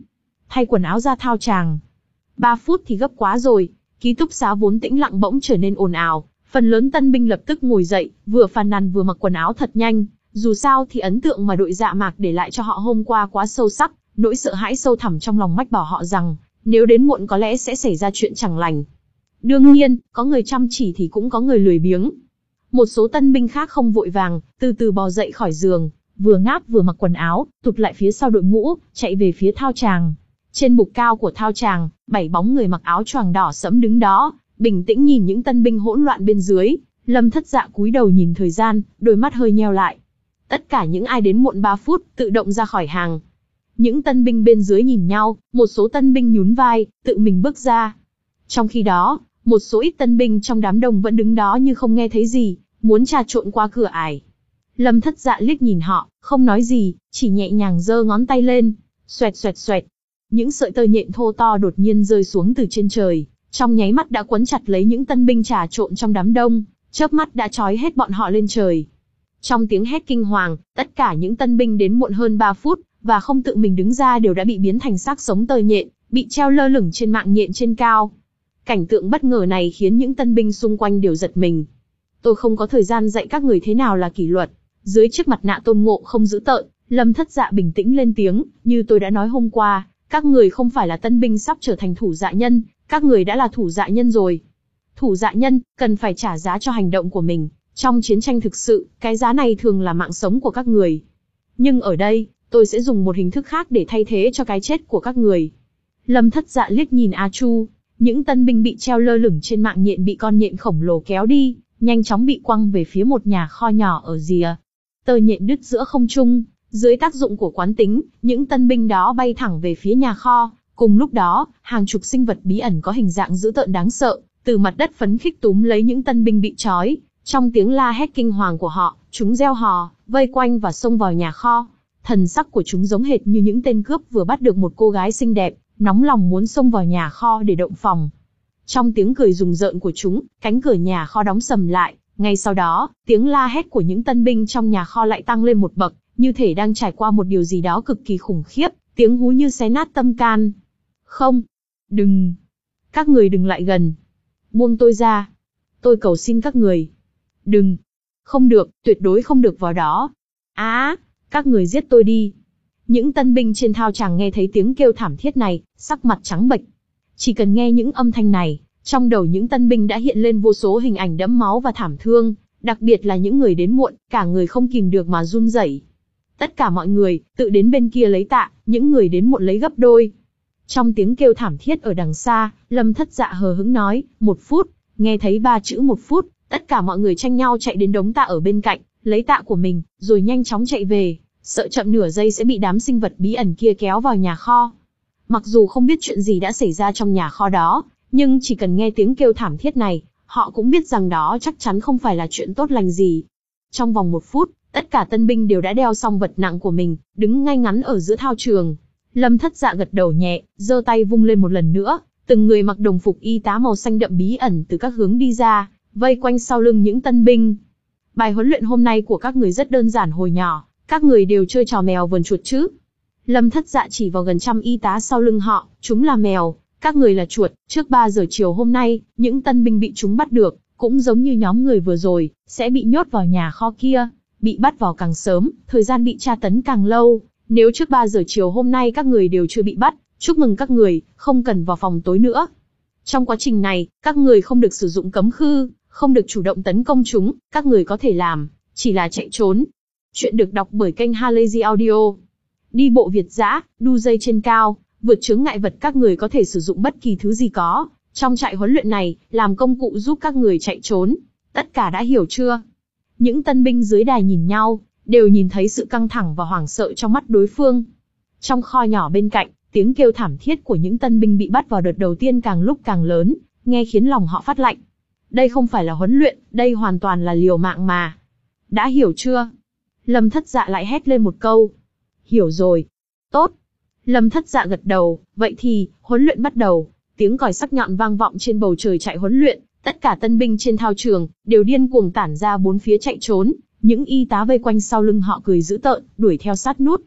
thay quần áo ra thao tràng. Ba phút thì gấp quá rồi, ký túc xá vốn tĩnh lặng bỗng trở nên ồn ào, phần lớn tân binh lập tức ngồi dậy, vừa phàn nàn vừa mặc quần áo thật nhanh, dù sao thì ấn tượng mà đội Dạ Mạc để lại cho họ hôm qua quá sâu sắc, nỗi sợ hãi sâu thẳm trong lòng mách bảo họ rằng, nếu đến muộn có lẽ sẽ xảy ra chuyện chẳng lành. Đương nhiên, có người chăm chỉ thì cũng có người lười biếng. Một số tân binh khác không vội vàng, từ từ bò dậy khỏi giường, vừa ngáp vừa mặc quần áo, tụt lại phía sau đội ngũ, chạy về phía thao tràng. Trên bục cao của thao tràng, bảy bóng người mặc áo choàng đỏ sẫm đứng đó, bình tĩnh nhìn những tân binh hỗn loạn bên dưới. Lâm Thất Dạ cúi đầu nhìn thời gian, đôi mắt hơi nheo lại. Tất cả những ai đến muộn ba phút, tự động ra khỏi hàng. Những tân binh bên dưới nhìn nhau, một số tân binh nhún vai, tự mình bước ra. Trong khi đó, một số ít tân binh trong đám đông vẫn đứng đó như không nghe thấy gì, muốn trà trộn qua cửa ải. Lâm Thất Dạ liếc nhìn họ, không nói gì, chỉ nhẹ nhàng giơ ngón tay lên, xoẹt xoẹt xoẹt. Những sợi tơ nhện thô to đột nhiên rơi xuống từ trên trời, trong nháy mắt đã quấn chặt lấy những tân binh trà trộn trong đám đông, chớp mắt đã trói hết bọn họ lên trời. Trong tiếng hét kinh hoàng, tất cả những tân binh đến muộn hơn ba phút, và không tự mình đứng ra đều đã bị biến thành xác sống tơ nhện, bị treo lơ lửng trên mạng nhện trên cao. Cảnh tượng bất ngờ này khiến những tân binh xung quanh đều giật mình. Tôi không có thời gian dạy các người thế nào là kỷ luật. Dưới chiếc mặt nạ Tôn Ngộ không dữ tợn, Lâm Thất Dạ bình tĩnh lên tiếng, như tôi đã nói hôm qua, các người không phải là tân binh sắp trở thành thủ dạ nhân, các người đã là thủ dạ nhân rồi. Thủ dạ nhân, cần phải trả giá cho hành động của mình. Trong chiến tranh thực sự, cái giá này thường là mạng sống của các người. Nhưng ở đây, tôi sẽ dùng một hình thức khác để thay thế cho cái chết của các người. Lâm Thất Dạ liếc nhìn A Chu, những tân binh bị treo lơ lửng trên mạng nhện bị con nhện khổng lồ kéo đi, nhanh chóng bị quăng về phía một nhà kho nhỏ ở rìa. Tơ nhện đứt giữa không trung, dưới tác dụng của quán tính, những tân binh đó bay thẳng về phía nhà kho. Cùng lúc đó, hàng chục sinh vật bí ẩn có hình dạng dữ tợn đáng sợ, từ mặt đất phấn khích túm lấy những tân binh bị trói. Trong tiếng la hét kinh hoàng của họ, chúng reo hò, vây quanh và xông vào nhà kho. Thần sắc của chúng giống hệt như những tên cướp vừa bắt được một cô gái xinh đẹp, nóng lòng muốn xông vào nhà kho để động phòng. Trong tiếng cười rùng rợn của chúng, cánh cửa nhà kho đóng sầm lại. Ngay sau đó, tiếng la hét của những tân binh trong nhà kho lại tăng lên một bậc, như thể đang trải qua một điều gì đó cực kỳ khủng khiếp, tiếng hú như xé nát tâm can. Không! Đừng! Các người đừng lại gần! Buông tôi ra! Tôi cầu xin các người! Đừng! Không được, tuyệt đối không được vào đó! Á! Các người giết tôi đi! Những tân binh trên thao tràng nghe thấy tiếng kêu thảm thiết này, sắc mặt trắng bệch. Chỉ cần nghe những âm thanh này, trong đầu những tân binh đã hiện lên vô số hình ảnh đẫm máu và thảm thương, đặc biệt là những người đến muộn, cả người không kìm được mà run rẩy. Tất cả mọi người, tự đến bên kia lấy tạ, những người đến muộn lấy gấp đôi. Trong tiếng kêu thảm thiết ở đằng xa, Lâm Thất Dạ hờ hững nói, một phút, nghe thấy ba chữ một phút, tất cả mọi người tranh nhau chạy đến đống tạ ở bên cạnh, lấy tạ của mình, rồi nhanh chóng chạy về, sợ chậm nửa giây sẽ bị đám sinh vật bí ẩn kia kéo vào nhà kho. Mặc dù không biết chuyện gì đã xảy ra trong nhà kho đó, nhưng chỉ cần nghe tiếng kêu thảm thiết này, họ cũng biết rằng đó chắc chắn không phải là chuyện tốt lành gì. Trong vòng một phút, tất cả tân binh đều đã đeo xong vật nặng của mình, đứng ngay ngắn ở giữa thao trường. Lâm Thất Dạ gật đầu nhẹ, giơ tay vung lên một lần nữa, từng người mặc đồng phục y tá màu xanh đậm bí ẩn từ các hướng đi ra, vây quanh sau lưng những tân binh. Bài huấn luyện hôm nay của các người rất đơn giản hồi nhỏ, các người đều chơi trò mèo vờn chuột chứ? Lâm Thất Dạ chỉ vào gần trăm y tá sau lưng họ, chúng là mèo, các người là chuột. Trước ba giờ chiều hôm nay, những tân binh bị chúng bắt được, cũng giống như nhóm người vừa rồi, sẽ bị nhốt vào nhà kho kia. Bị bắt vào càng sớm, thời gian bị tra tấn càng lâu. Nếu trước ba giờ chiều hôm nay các người đều chưa bị bắt, chúc mừng các người, không cần vào phòng tối nữa. Trong quá trình này, các người không được sử dụng cấm khư, không được chủ động tấn công chúng, các người có thể làm, chỉ là chạy trốn. Chuyện được đọc bởi kênh Halazy Audio. Đi bộ Việt dã, đu dây trên cao, vượt chướng ngại vật, các người có thể sử dụng bất kỳ thứ gì có trong trại huấn luyện này, làm công cụ giúp các người chạy trốn. Tất cả đã hiểu chưa? Những tân binh dưới đài nhìn nhau, đều nhìn thấy sự căng thẳng và hoảng sợ trong mắt đối phương. Trong kho nhỏ bên cạnh, tiếng kêu thảm thiết của những tân binh bị bắt vào đợt đầu tiên càng lúc càng lớn, nghe khiến lòng họ phát lạnh. Đây không phải là huấn luyện, đây hoàn toàn là liều mạng mà. Đã hiểu chưa? Lâm Thất Dạ lại hét lên một câu. Hiểu rồi. Tốt. Lâm Thất Dạ gật đầu, vậy thì, huấn luyện bắt đầu. Tiếng còi sắc nhọn vang vọng trên bầu trời trại huấn luyện, tất cả tân binh trên thao trường, đều điên cuồng tản ra bốn phía chạy trốn, những y tá vây quanh sau lưng họ cười dữ tợn, đuổi theo sát nút.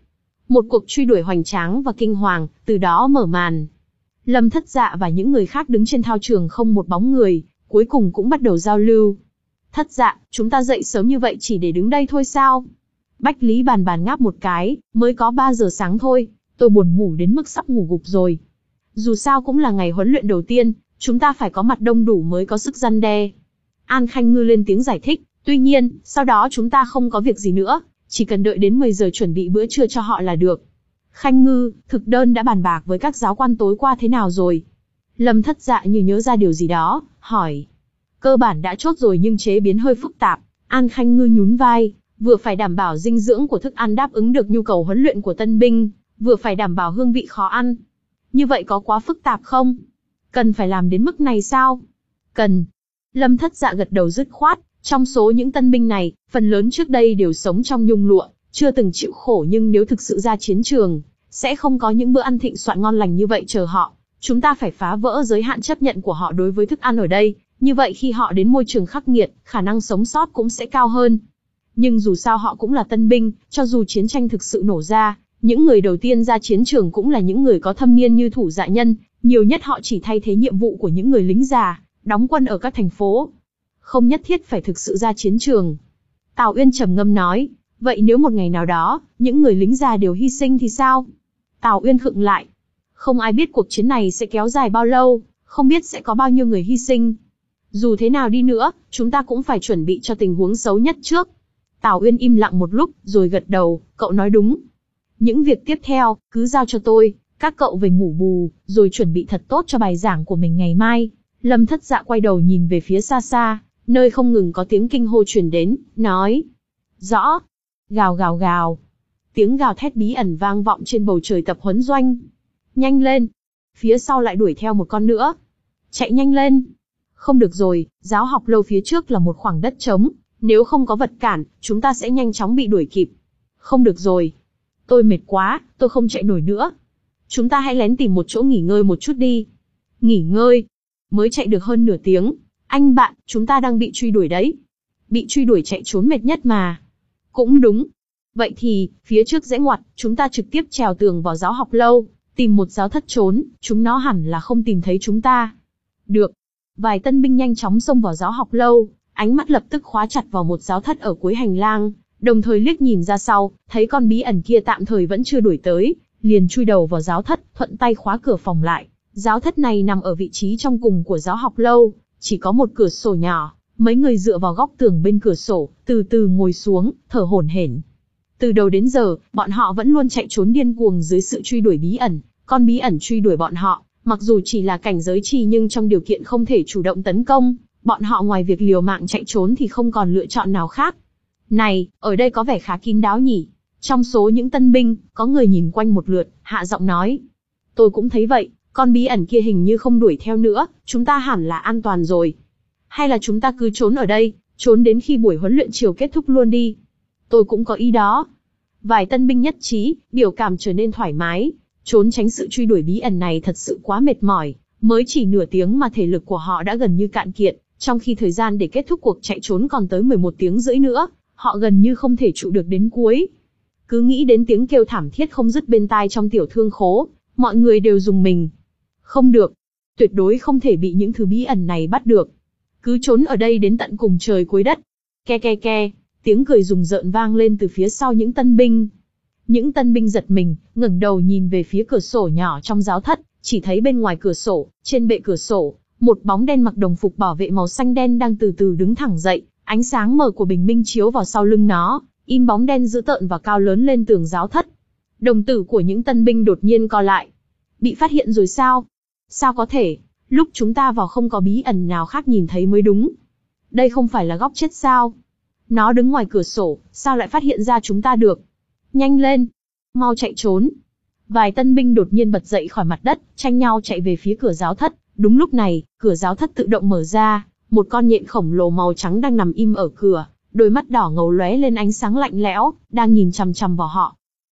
Một cuộc truy đuổi hoành tráng và kinh hoàng, từ đó mở màn. Lâm Thất Dạ và những người khác đứng trên thao trường không một bóng người, cuối cùng cũng bắt đầu giao lưu. Thất Dạ, chúng ta dậy sớm như vậy chỉ để đứng đây thôi sao? Bách Lý Bàn Bàn ngáp một cái, mới có ba giờ sáng thôi, tôi buồn ngủ đến mức sắp ngủ gục rồi. Dù sao cũng là ngày huấn luyện đầu tiên, chúng ta phải có mặt đông đủ mới có sức răn đe. An Khanh Ngư lên tiếng giải thích, tuy nhiên, sau đó chúng ta không có việc gì nữa, chỉ cần đợi đến mười giờ chuẩn bị bữa trưa cho họ là được. Khanh Ngư, thực đơn đã bàn bạc với các giáo quan tối qua thế nào rồi? Lâm Thất Dạ như nhớ ra điều gì đó, hỏi. Cơ bản đã chốt rồi nhưng chế biến hơi phức tạp. An Khanh Ngư nhún vai, vừa phải đảm bảo dinh dưỡng của thức ăn đáp ứng được nhu cầu huấn luyện của tân binh, vừa phải đảm bảo hương vị khó ăn. Như vậy có quá phức tạp không? Cần phải làm đến mức này sao? Cần. Lâm Thất Dạ gật đầu dứt khoát, trong số những tân binh này, phần lớn trước đây đều sống trong nhung lụa, chưa từng chịu khổ nhưng nếu thực sự ra chiến trường, sẽ không có những bữa ăn thịnh soạn ngon lành như vậy chờ họ. Chúng ta phải phá vỡ giới hạn chấp nhận của họ đối với thức ăn ở đây, như vậy khi họ đến môi trường khắc nghiệt, khả năng sống sót cũng sẽ cao hơn. Nhưng dù sao họ cũng là tân binh, cho dù chiến tranh thực sự nổ ra, những người đầu tiên ra chiến trường cũng là những người có thâm niên như Thủ Dạ Nhân, nhiều nhất họ chỉ thay thế nhiệm vụ của những người lính già, đóng quân ở các thành phố. Không nhất thiết phải thực sự ra chiến trường. Tào Uyên trầm ngâm nói, vậy nếu một ngày nào đó, những người lính già đều hy sinh thì sao? Tào Uyên khựng lại. Không ai biết cuộc chiến này sẽ kéo dài bao lâu, không biết sẽ có bao nhiêu người hy sinh. Dù thế nào đi nữa, chúng ta cũng phải chuẩn bị cho tình huống xấu nhất trước. Tào Uyên im lặng một lúc, rồi gật đầu, cậu nói đúng. Những việc tiếp theo, cứ giao cho tôi, các cậu về ngủ bù, rồi chuẩn bị thật tốt cho bài giảng của mình ngày mai. Lâm Thất Dạ quay đầu nhìn về phía xa xa, nơi không ngừng có tiếng kinh hô truyền đến, nói. Rõ. Gào gào gào. Tiếng gào thét bí ẩn vang vọng trên bầu trời tập huấn doanh. Nhanh lên. Phía sau lại đuổi theo một con nữa. Chạy nhanh lên. Không được rồi, giáo học lâu phía trước là một khoảng đất trống, nếu không có vật cản, chúng ta sẽ nhanh chóng bị đuổi kịp. Không được rồi. Tôi mệt quá, tôi không chạy nổi nữa. Chúng ta hãy lén tìm một chỗ nghỉ ngơi một chút đi. Nghỉ ngơi? Mới chạy được hơn nửa tiếng. Anh bạn, chúng ta đang bị truy đuổi đấy. Bị truy đuổi chạy trốn mệt nhất mà. Cũng đúng. Vậy thì, phía trước rẽ ngoặt, chúng ta trực tiếp trèo tường vào giáo học lâu, tìm một giáo thất trốn, chúng nó hẳn là không tìm thấy chúng ta. Được. Vài tân binh nhanh chóng xông vào giáo học lâu, ánh mắt lập tức khóa chặt vào một giáo thất ở cuối hành lang, đồng thời liếc nhìn ra sau, thấy con bí ẩn kia tạm thời vẫn chưa đuổi tới, liền chui đầu vào giáo thất, thuận tay khóa cửa phòng lại. Giáo thất này nằm ở vị trí trong cùng của giáo học lâu, chỉ có một cửa sổ nhỏ, mấy người dựa vào góc tường bên cửa sổ, từ từ ngồi xuống, thở hổn hển. Từ đầu đến giờ, bọn họ vẫn luôn chạy trốn điên cuồng dưới sự truy đuổi bí ẩn, con bí ẩn truy đuổi bọn họ, mặc dù chỉ là cảnh giới trì nhưng trong điều kiện không thể chủ động tấn công, bọn họ ngoài việc liều mạng chạy trốn thì không còn lựa chọn nào khác. Này, ở đây có vẻ khá kín đáo nhỉ? Trong số những tân binh, có người nhìn quanh một lượt, hạ giọng nói. Tôi cũng thấy vậy, con bí ẩn kia hình như không đuổi theo nữa, chúng ta hẳn là an toàn rồi. Hay là chúng ta cứ trốn ở đây, trốn đến khi buổi huấn luyện chiều kết thúc luôn đi. Tôi cũng có ý đó. Vài tân binh nhất trí, biểu cảm trở nên thoải mái. Trốn tránh sự truy đuổi bí ẩn này thật sự quá mệt mỏi, mới chỉ nửa tiếng mà thể lực của họ đã gần như cạn kiệt, trong khi thời gian để kết thúc cuộc chạy trốn còn tới mười một tiếng rưỡi nữa, họ gần như không thể trụ được đến cuối. Cứ nghĩ đến tiếng kêu thảm thiết không dứt bên tai trong tiểu thương khố, mọi người đều rùng mình. Không được, tuyệt đối không thể bị những thứ bí ẩn này bắt được. Cứ trốn ở đây đến tận cùng trời cuối đất. Ke ke ke, tiếng cười rùng rợn vang lên từ phía sau những tân binh. Những tân binh giật mình, ngẩng đầu nhìn về phía cửa sổ nhỏ trong giáo thất, chỉ thấy bên ngoài cửa sổ, trên bệ cửa sổ, một bóng đen mặc đồng phục bảo vệ màu xanh đen đang từ từ đứng thẳng dậy, ánh sáng mờ của bình minh chiếu vào sau lưng nó, in bóng đen dữ tợn và cao lớn lên tường giáo thất. Đồng tử của những tân binh đột nhiên co lại. Bị phát hiện rồi sao? Sao có thể? Lúc chúng ta vào không có bí ẩn nào khác nhìn thấy mới đúng. Đây không phải là góc chết sao? Nó đứng ngoài cửa sổ, sao lại phát hiện ra chúng ta được? Nhanh lên! Mau chạy trốn! Vài tân binh đột nhiên bật dậy khỏi mặt đất, tranh nhau chạy về phía cửa giáo thất. Đúng lúc này, cửa giáo thất tự động mở ra, một con nhện khổng lồ màu trắng đang nằm im ở cửa, đôi mắt đỏ ngầu lóe lên ánh sáng lạnh lẽo, đang nhìn chằm chằm vào họ.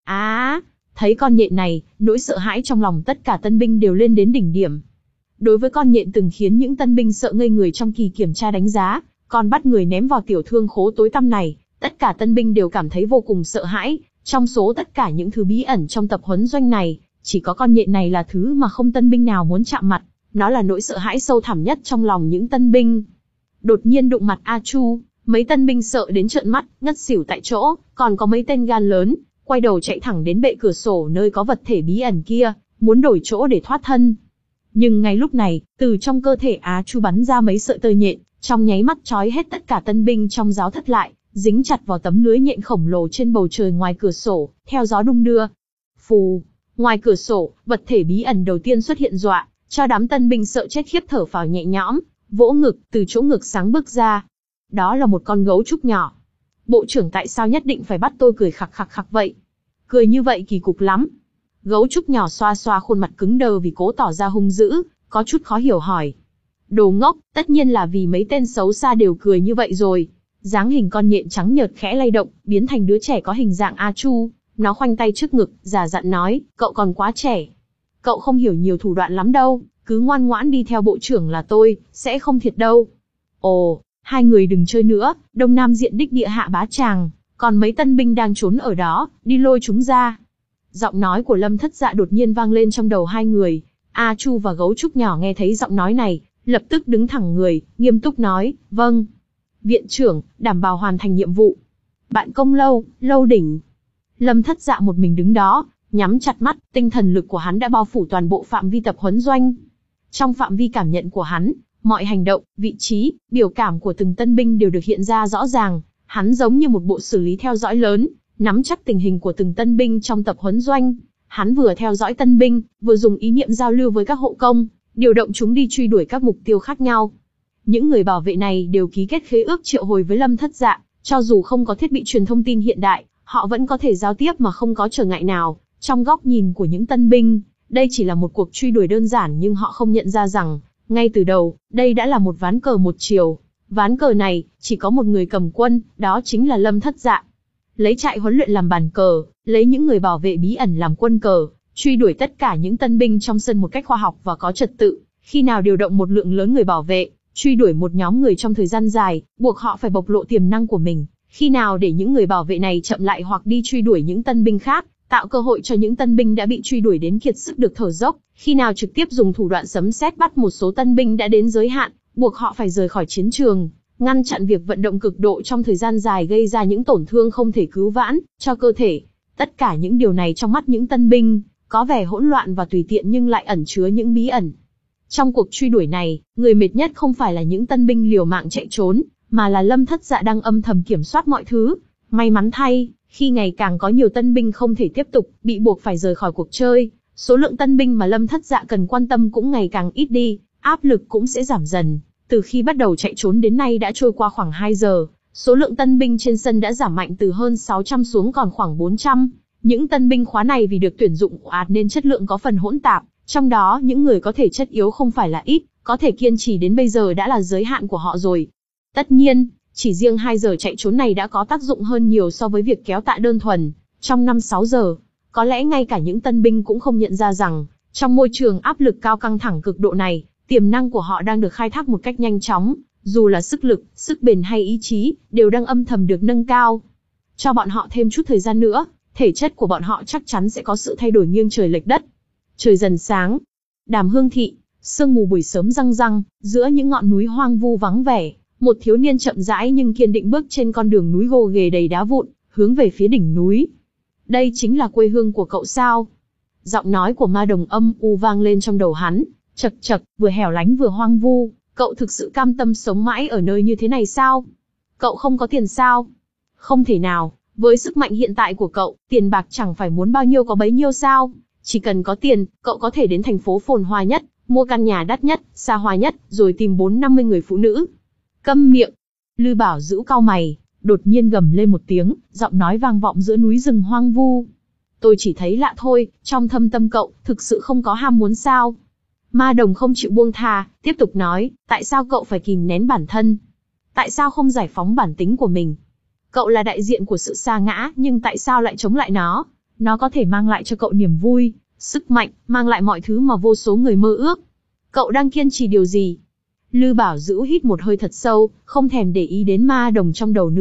Á! Thấy con nhện này, nỗi sợ hãi trong lòng tất cả tân binh đều lên đến đỉnh điểm. Đối với con nhện từng khiến những tân binh sợ ngây người trong kỳ kiểm tra đánh giá, còn bắt người ném vào tiểu thương khố tối tăm này, tất cả tân binh đều cảm thấy vô cùng sợ hãi, Trong số tất cả những thứ bí ẩn trong tập huấn doanh này, chỉ có con nhện này là thứ mà không tân binh nào muốn chạm mặt, nó là nỗi sợ hãi sâu thẳm nhất trong lòng những tân binh. Đột nhiên đụng mặt A Chu, mấy tân binh sợ đến trợn mắt, ngất xỉu tại chỗ, còn có mấy tên gan lớn, quay đầu chạy thẳng đến bệ cửa sổ nơi có vật thể bí ẩn kia, muốn đổi chỗ để thoát thân. Nhưng ngay lúc này, từ trong cơ thể Á Chu bắn ra mấy sợi tơ nhện, trong nháy mắt trói hết tất cả tân binh trong giáo thất lại, dính chặt vào tấm lưới nhện khổng lồ trên bầu trời ngoài cửa sổ, theo gió đung đưa. Phù, ngoài cửa sổ, vật thể bí ẩn đầu tiên xuất hiện dọa, cho đám tân binh sợ chết khiếp thở phào nhẹ nhõm, vỗ ngực, từ chỗ ngực sáng bước ra. Đó là một con gấu trúc nhỏ. Bộ trưởng tại sao nhất định phải bắt tôi cười khặc khặc khặc vậy? Cười như vậy kỳ cục lắm. Gấu trúc nhỏ xoa xoa khuôn mặt cứng đờ vì cố tỏ ra hung dữ, có chút khó hiểu hỏi. Đồ ngốc, tất nhiên là vì mấy tên xấu xa đều cười như vậy rồi. Dáng hình con nhện trắng nhợt khẽ lay động, biến thành đứa trẻ có hình dạng A Chu. Nó khoanh tay trước ngực, già dặn nói, cậu còn quá trẻ. Cậu không hiểu nhiều thủ đoạn lắm đâu, cứ ngoan ngoãn đi theo bộ trưởng là tôi, sẽ không thiệt đâu. Ồ, hai người đừng chơi nữa, Đông Nam diện đích địa hạ bá tràng, còn mấy tân binh đang trốn ở đó, đi lôi chúng ra. Giọng nói của Lâm Thất Dạ đột nhiên vang lên trong đầu hai người. A Chu và gấu trúc nhỏ nghe thấy giọng nói này, lập tức đứng thẳng người, nghiêm túc nói, vâng. Viện trưởng, đảm bảo hoàn thành nhiệm vụ. Bạn công lâu, lâu đỉnh. Lâm Thất Dạ một mình đứng đó, nhắm chặt mắt, tinh thần lực của hắn đã bao phủ toàn bộ phạm vi tập huấn doanh. Trong phạm vi cảm nhận của hắn, mọi hành động, vị trí, biểu cảm của từng tân binh đều được hiện ra rõ ràng. Hắn giống như một bộ xử lý theo dõi lớn, nắm chắc tình hình của từng tân binh trong tập huấn doanh. Hắn vừa theo dõi tân binh, vừa dùng ý niệm giao lưu với các hộ công, điều động chúng đi truy đuổi các mục tiêu khác nhau. Những người bảo vệ này đều ký kết khế ước triệu hồi với Lâm Thất Dạ, cho dù không có thiết bị truyền thông tin hiện đại, họ vẫn có thể giao tiếp mà không có trở ngại nào. Trong góc nhìn của những tân binh, đây chỉ là một cuộc truy đuổi đơn giản, nhưng họ không nhận ra rằng, ngay từ đầu, đây đã là một ván cờ một chiều. Ván cờ này, chỉ có một người cầm quân, đó chính là Lâm Thất Dạ. Lấy trại huấn luyện làm bàn cờ, lấy những người bảo vệ bí ẩn làm quân cờ, truy đuổi tất cả những tân binh trong sân một cách khoa học và có trật tự. Khi nào điều động một lượng lớn người bảo vệ, truy đuổi một nhóm người trong thời gian dài, buộc họ phải bộc lộ tiềm năng của mình. Khi nào để những người bảo vệ này chậm lại hoặc đi truy đuổi những tân binh khác, tạo cơ hội cho những tân binh đã bị truy đuổi đến kiệt sức được thở dốc. Khi nào trực tiếp dùng thủ đoạn sấm sét bắt một số tân binh đã đến giới hạn, buộc họ phải rời khỏi chiến trường, ngăn chặn việc vận động cực độ trong thời gian dài gây ra những tổn thương không thể cứu vãn cho cơ thể. Tất cả những điều này trong mắt những tân binh, có vẻ hỗn loạn và tùy tiện nhưng lại ẩn chứa những bí ẩn. Trong cuộc truy đuổi này, người mệt nhất không phải là những tân binh liều mạng chạy trốn, mà là Lâm Thất Dạ đang âm thầm kiểm soát mọi thứ. May mắn thay, khi ngày càng có nhiều tân binh không thể tiếp tục, bị buộc phải rời khỏi cuộc chơi, số lượng tân binh mà Lâm Thất Dạ cần quan tâm cũng ngày càng ít đi, áp lực cũng sẽ giảm dần. Từ khi bắt đầu chạy trốn đến nay đã trôi qua khoảng hai giờ, số lượng tân binh trên sân đã giảm mạnh từ hơn sáu trăm xuống còn khoảng bốn trăm. Những tân binh khóa này vì được tuyển dụng ồ ạt nên chất lượng có phần hỗn tạp, trong đó những người có thể chất yếu không phải là ít, có thể kiên trì đến bây giờ đã là giới hạn của họ rồi. Tất nhiên, chỉ riêng hai giờ chạy trốn này đã có tác dụng hơn nhiều so với việc kéo tạ đơn thuần. Trong năm sáu giờ, có lẽ ngay cả những tân binh cũng không nhận ra rằng, trong môi trường áp lực cao căng thẳng cực độ này, tiềm năng của họ đang được khai thác một cách nhanh chóng, dù là sức lực, sức bền hay ý chí, đều đang âm thầm được nâng cao. Cho bọn họ thêm chút thời gian nữa, thể chất của bọn họ chắc chắn sẽ có sự thay đổi nghiêng trời lệch đất. Trời dần sáng. Đàm Hương Thị, sương mù buổi sớm răng răng, giữa những ngọn núi hoang vu vắng vẻ, một thiếu niên chậm rãi nhưng kiên định bước trên con đường núi gồ ghề đầy đá vụn, hướng về phía đỉnh núi. Đây chính là quê hương của cậu sao? Giọng nói của Ma Đồng âm u vang lên trong đầu hắn, chậc chậc, vừa hẻo lánh vừa hoang vu, cậu thực sự cam tâm sống mãi ở nơi như thế này sao? Cậu không có tiền sao? Không thể nào, với sức mạnh hiện tại của cậu, tiền bạc chẳng phải muốn bao nhiêu có bấy nhiêu sao? Chỉ cần có tiền, cậu có thể đến thành phố phồn hoa nhất, mua căn nhà đắt nhất, xa hoa nhất, rồi tìm bốn năm mươi người phụ nữ. Câm miệng! Lư Bảo Dữu cau mày, đột nhiên gầm lên một tiếng, giọng nói vang vọng giữa núi rừng hoang vu. Tôi chỉ thấy lạ thôi, trong thâm tâm cậu, thực sự không có ham muốn sao? Ma Đồng không chịu buông tha, tiếp tục nói, tại sao cậu phải kìm nén bản thân? Tại sao không giải phóng bản tính của mình? Cậu là đại diện của sự sa ngã, nhưng tại sao lại chống lại nó? Nó có thể mang lại cho cậu niềm vui, sức mạnh, mang lại mọi thứ mà vô số người mơ ước. Cậu đang kiên trì điều gì? Lư Bảo Dữu hít một hơi thật sâu, không thèm để ý đến Ma Đồng trong đầu nữa,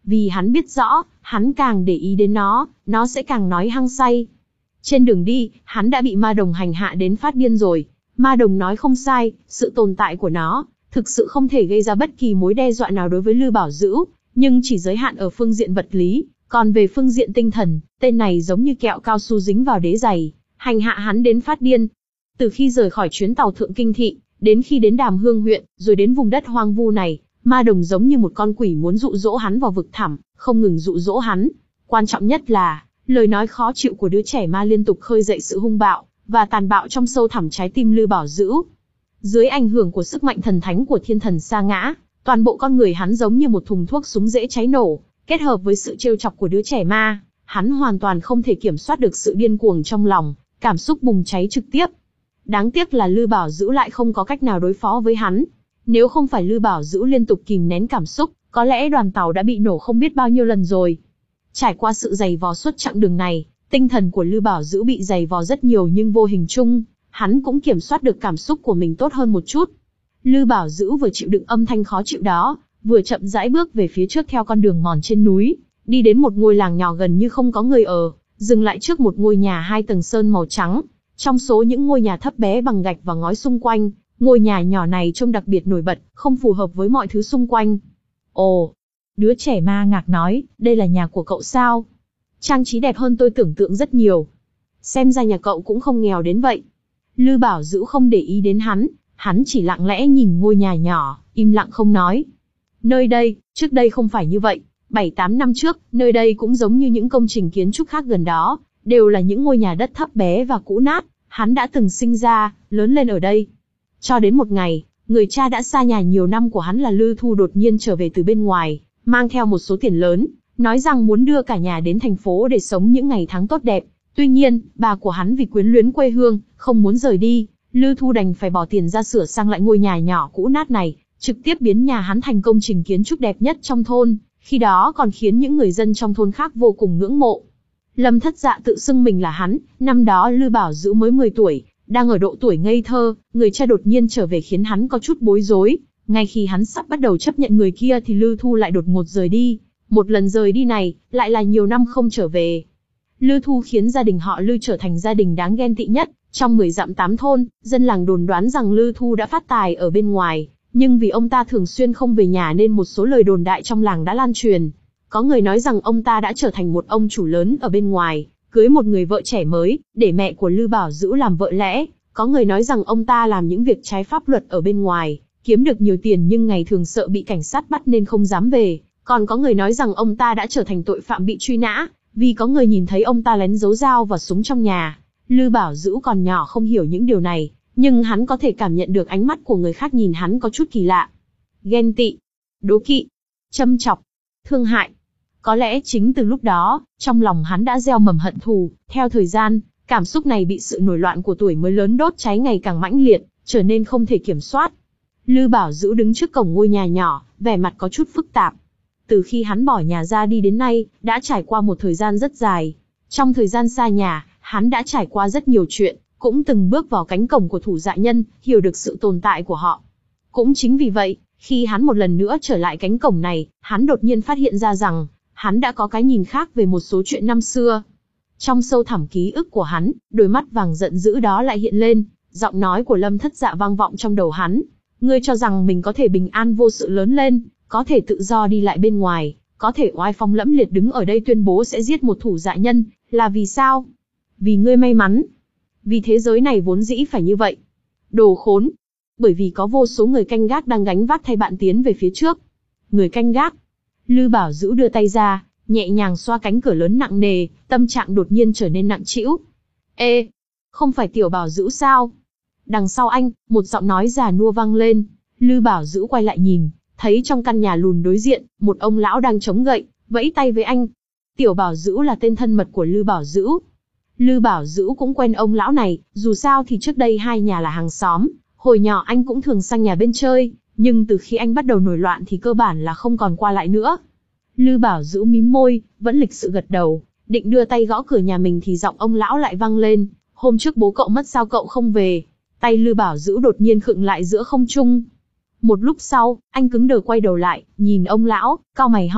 Vì hắn biết rõ, hắn càng để ý đến nó, nó sẽ càng nói hăng say. Trên đường đi, hắn đã bị ma đồng hành hạ đến phát điên rồi. Ma đồng nói không sai, sự tồn tại của nó, thực sự không thể gây ra bất kỳ mối đe dọa nào đối với Lư Bảo Dữ, nhưng chỉ giới hạn ở phương diện vật lý, còn về phương diện tinh thần, tên này giống như kẹo cao su dính vào đế giày, hành hạ hắn đến phát điên. Từ khi rời khỏi chuyến tàu thượng kinh thị, đến khi đến Đàm Hương huyện, rồi đến vùng đất hoang vu này, ma đồng giống như một con quỷ muốn dụ dỗ hắn vào vực thẳm, không ngừng dụ dỗ hắn. Quan trọng nhất là, lời nói khó chịu của đứa trẻ ma liên tục khơi dậy sự hung bạo và tàn bạo trong sâu thẳm trái tim Lư Bảo Dữ. Dưới ảnh hưởng của sức mạnh thần thánh của thiên thần sa ngã, toàn bộ con người hắn giống như một thùng thuốc súng dễ cháy nổ, kết hợp với sự trêu chọc của đứa trẻ ma, hắn hoàn toàn không thể kiểm soát được sự điên cuồng trong lòng, cảm xúc bùng cháy trực tiếp. Đáng tiếc là Lư Bảo Dữ lại không có cách nào đối phó với hắn. Nếu không phải Lư Bảo Dữ liên tục kìm nén cảm xúc, có lẽ đoàn tàu đã bị nổ không biết bao nhiêu lần rồi. Trải qua sự dày vò suốt chặng đường này, tinh thần của Lư Bảo Dữ bị dày vò rất nhiều, nhưng vô hình chung, hắn cũng kiểm soát được cảm xúc của mình tốt hơn một chút. Lư Bảo Dữ vừa chịu đựng âm thanh khó chịu đó, vừa chậm rãi bước về phía trước theo con đường mòn trên núi, đi đến một ngôi làng nhỏ gần như không có người ở, dừng lại trước một ngôi nhà hai tầng sơn màu trắng. Trong số những ngôi nhà thấp bé bằng gạch và ngói xung quanh, ngôi nhà nhỏ này trông đặc biệt nổi bật, không phù hợp với mọi thứ xung quanh. Ồ, đứa trẻ ma ngạc nói, đây là nhà của cậu sao? Trang trí đẹp hơn tôi tưởng tượng rất nhiều. Xem ra nhà cậu cũng không nghèo đến vậy. Lư Bảo Dữ không để ý đến hắn, hắn chỉ lặng lẽ nhìn ngôi nhà nhỏ, im lặng không nói. Nơi đây, trước đây không phải như vậy. Bảy tám năm trước, nơi đây cũng giống như những công trình kiến trúc khác gần đó, đều là những ngôi nhà đất thấp bé và cũ nát. Hắn đã từng sinh ra, lớn lên ở đây. Cho đến một ngày, người cha đã xa nhà nhiều năm của hắn là Lư Thu đột nhiên trở về từ bên ngoài, mang theo một số tiền lớn, nói rằng muốn đưa cả nhà đến thành phố để sống những ngày tháng tốt đẹp. Tuy nhiên, bà của hắn vì quyến luyến quê hương, không muốn rời đi, Lư Thu đành phải bỏ tiền ra sửa sang lại ngôi nhà nhỏ cũ nát này, trực tiếp biến nhà hắn thành công trình kiến trúc đẹp nhất trong thôn, khi đó còn khiến những người dân trong thôn khác vô cùng ngưỡng mộ. Lâm Thất Dạ tự xưng mình là hắn, năm đó Lư Bảo Dữ mới mười tuổi, đang ở độ tuổi ngây thơ, người cha đột nhiên trở về khiến hắn có chút bối rối. Ngay khi hắn sắp bắt đầu chấp nhận người kia thì Lư Thu lại đột ngột rời đi. Một lần rời đi này, lại là nhiều năm không trở về. Lư Thu khiến gia đình họ Lư trở thành gia đình đáng ghen tị nhất. Trong mười dặm tám thôn, dân làng đồn đoán rằng Lư Thu đã phát tài ở bên ngoài. Nhưng vì ông ta thường xuyên không về nhà nên một số lời đồn đại trong làng đã lan truyền. Có người nói rằng ông ta đã trở thành một ông chủ lớn ở bên ngoài, cưới một người vợ trẻ mới, để mẹ của Lư Bảo Dữ làm vợ lẽ. Có người nói rằng ông ta làm những việc trái pháp luật ở bên ngoài, kiếm được nhiều tiền nhưng ngày thường sợ bị cảnh sát bắt nên không dám về. Còn có người nói rằng ông ta đã trở thành tội phạm bị truy nã, vì có người nhìn thấy ông ta lén giấu dao và súng trong nhà. Lư Bảo Dữ còn nhỏ không hiểu những điều này, nhưng hắn có thể cảm nhận được ánh mắt của người khác nhìn hắn có chút kỳ lạ. Ghen tị, đố kỵ, châm chọc, thương hại. Có lẽ chính từ lúc đó, trong lòng hắn đã gieo mầm hận thù. Theo thời gian, cảm xúc này bị sự nổi loạn của tuổi mới lớn đốt cháy ngày càng mãnh liệt, trở nên không thể kiểm soát. Lư Bảo Dữ đứng trước cổng ngôi nhà nhỏ, vẻ mặt có chút phức tạp. Từ khi hắn bỏ nhà ra đi đến nay, đã trải qua một thời gian rất dài. Trong thời gian xa nhà, hắn đã trải qua rất nhiều chuyện, cũng từng bước vào cánh cổng của thủ dạ nhân, hiểu được sự tồn tại của họ. Cũng chính vì vậy, khi hắn một lần nữa trở lại cánh cổng này, hắn đột nhiên phát hiện ra rằng, hắn đã có cái nhìn khác về một số chuyện năm xưa. Trong sâu thẳm ký ức của hắn, đôi mắt vàng giận dữ đó lại hiện lên, giọng nói của Lâm Thất Dạ vang vọng trong đầu hắn. Ngươi cho rằng mình có thể bình an vô sự lớn lên, có thể tự do đi lại bên ngoài, có thể oai phong lẫm liệt đứng ở đây tuyên bố sẽ giết một thủ dạ nhân, là vì sao? Vì ngươi may mắn. Vì thế giới này vốn dĩ phải như vậy. Đồ khốn. Bởi vì có vô số người canh gác đang gánh vác thay bạn tiến về phía trước. Người canh gác. Lư Bảo Dữ đưa tay ra, nhẹ nhàng xoa cánh cửa lớn nặng nề, tâm trạng đột nhiên trở nên nặng trĩu. Ê, không phải Tiểu Bảo Dữ sao? Đằng sau anh, một giọng nói già nua vang lên. Lư Bảo Dữ quay lại nhìn, thấy trong căn nhà lùn đối diện, một ông lão đang chống gậy, vẫy tay với anh. Tiểu Bảo Dữ là tên thân mật của Lư Bảo Dữ. Lư Bảo Dữ cũng quen ông lão này, dù sao thì trước đây hai nhà là hàng xóm, hồi nhỏ anh cũng thường sang nhà bên chơi, nhưng từ khi anh bắt đầu nổi loạn thì cơ bản là không còn qua lại nữa. Lư Bảo Dữ mím môi, vẫn lịch sự gật đầu, định đưa tay gõ cửa nhà mình thì giọng ông lão lại vang lên, hôm trước bố cậu mất sao cậu không về? Tay Lư Bảo Dữ đột nhiên khựng lại giữa không trung. Một lúc sau, anh cứng đờ quay đầu lại, nhìn ông lão, cau mày hỏi,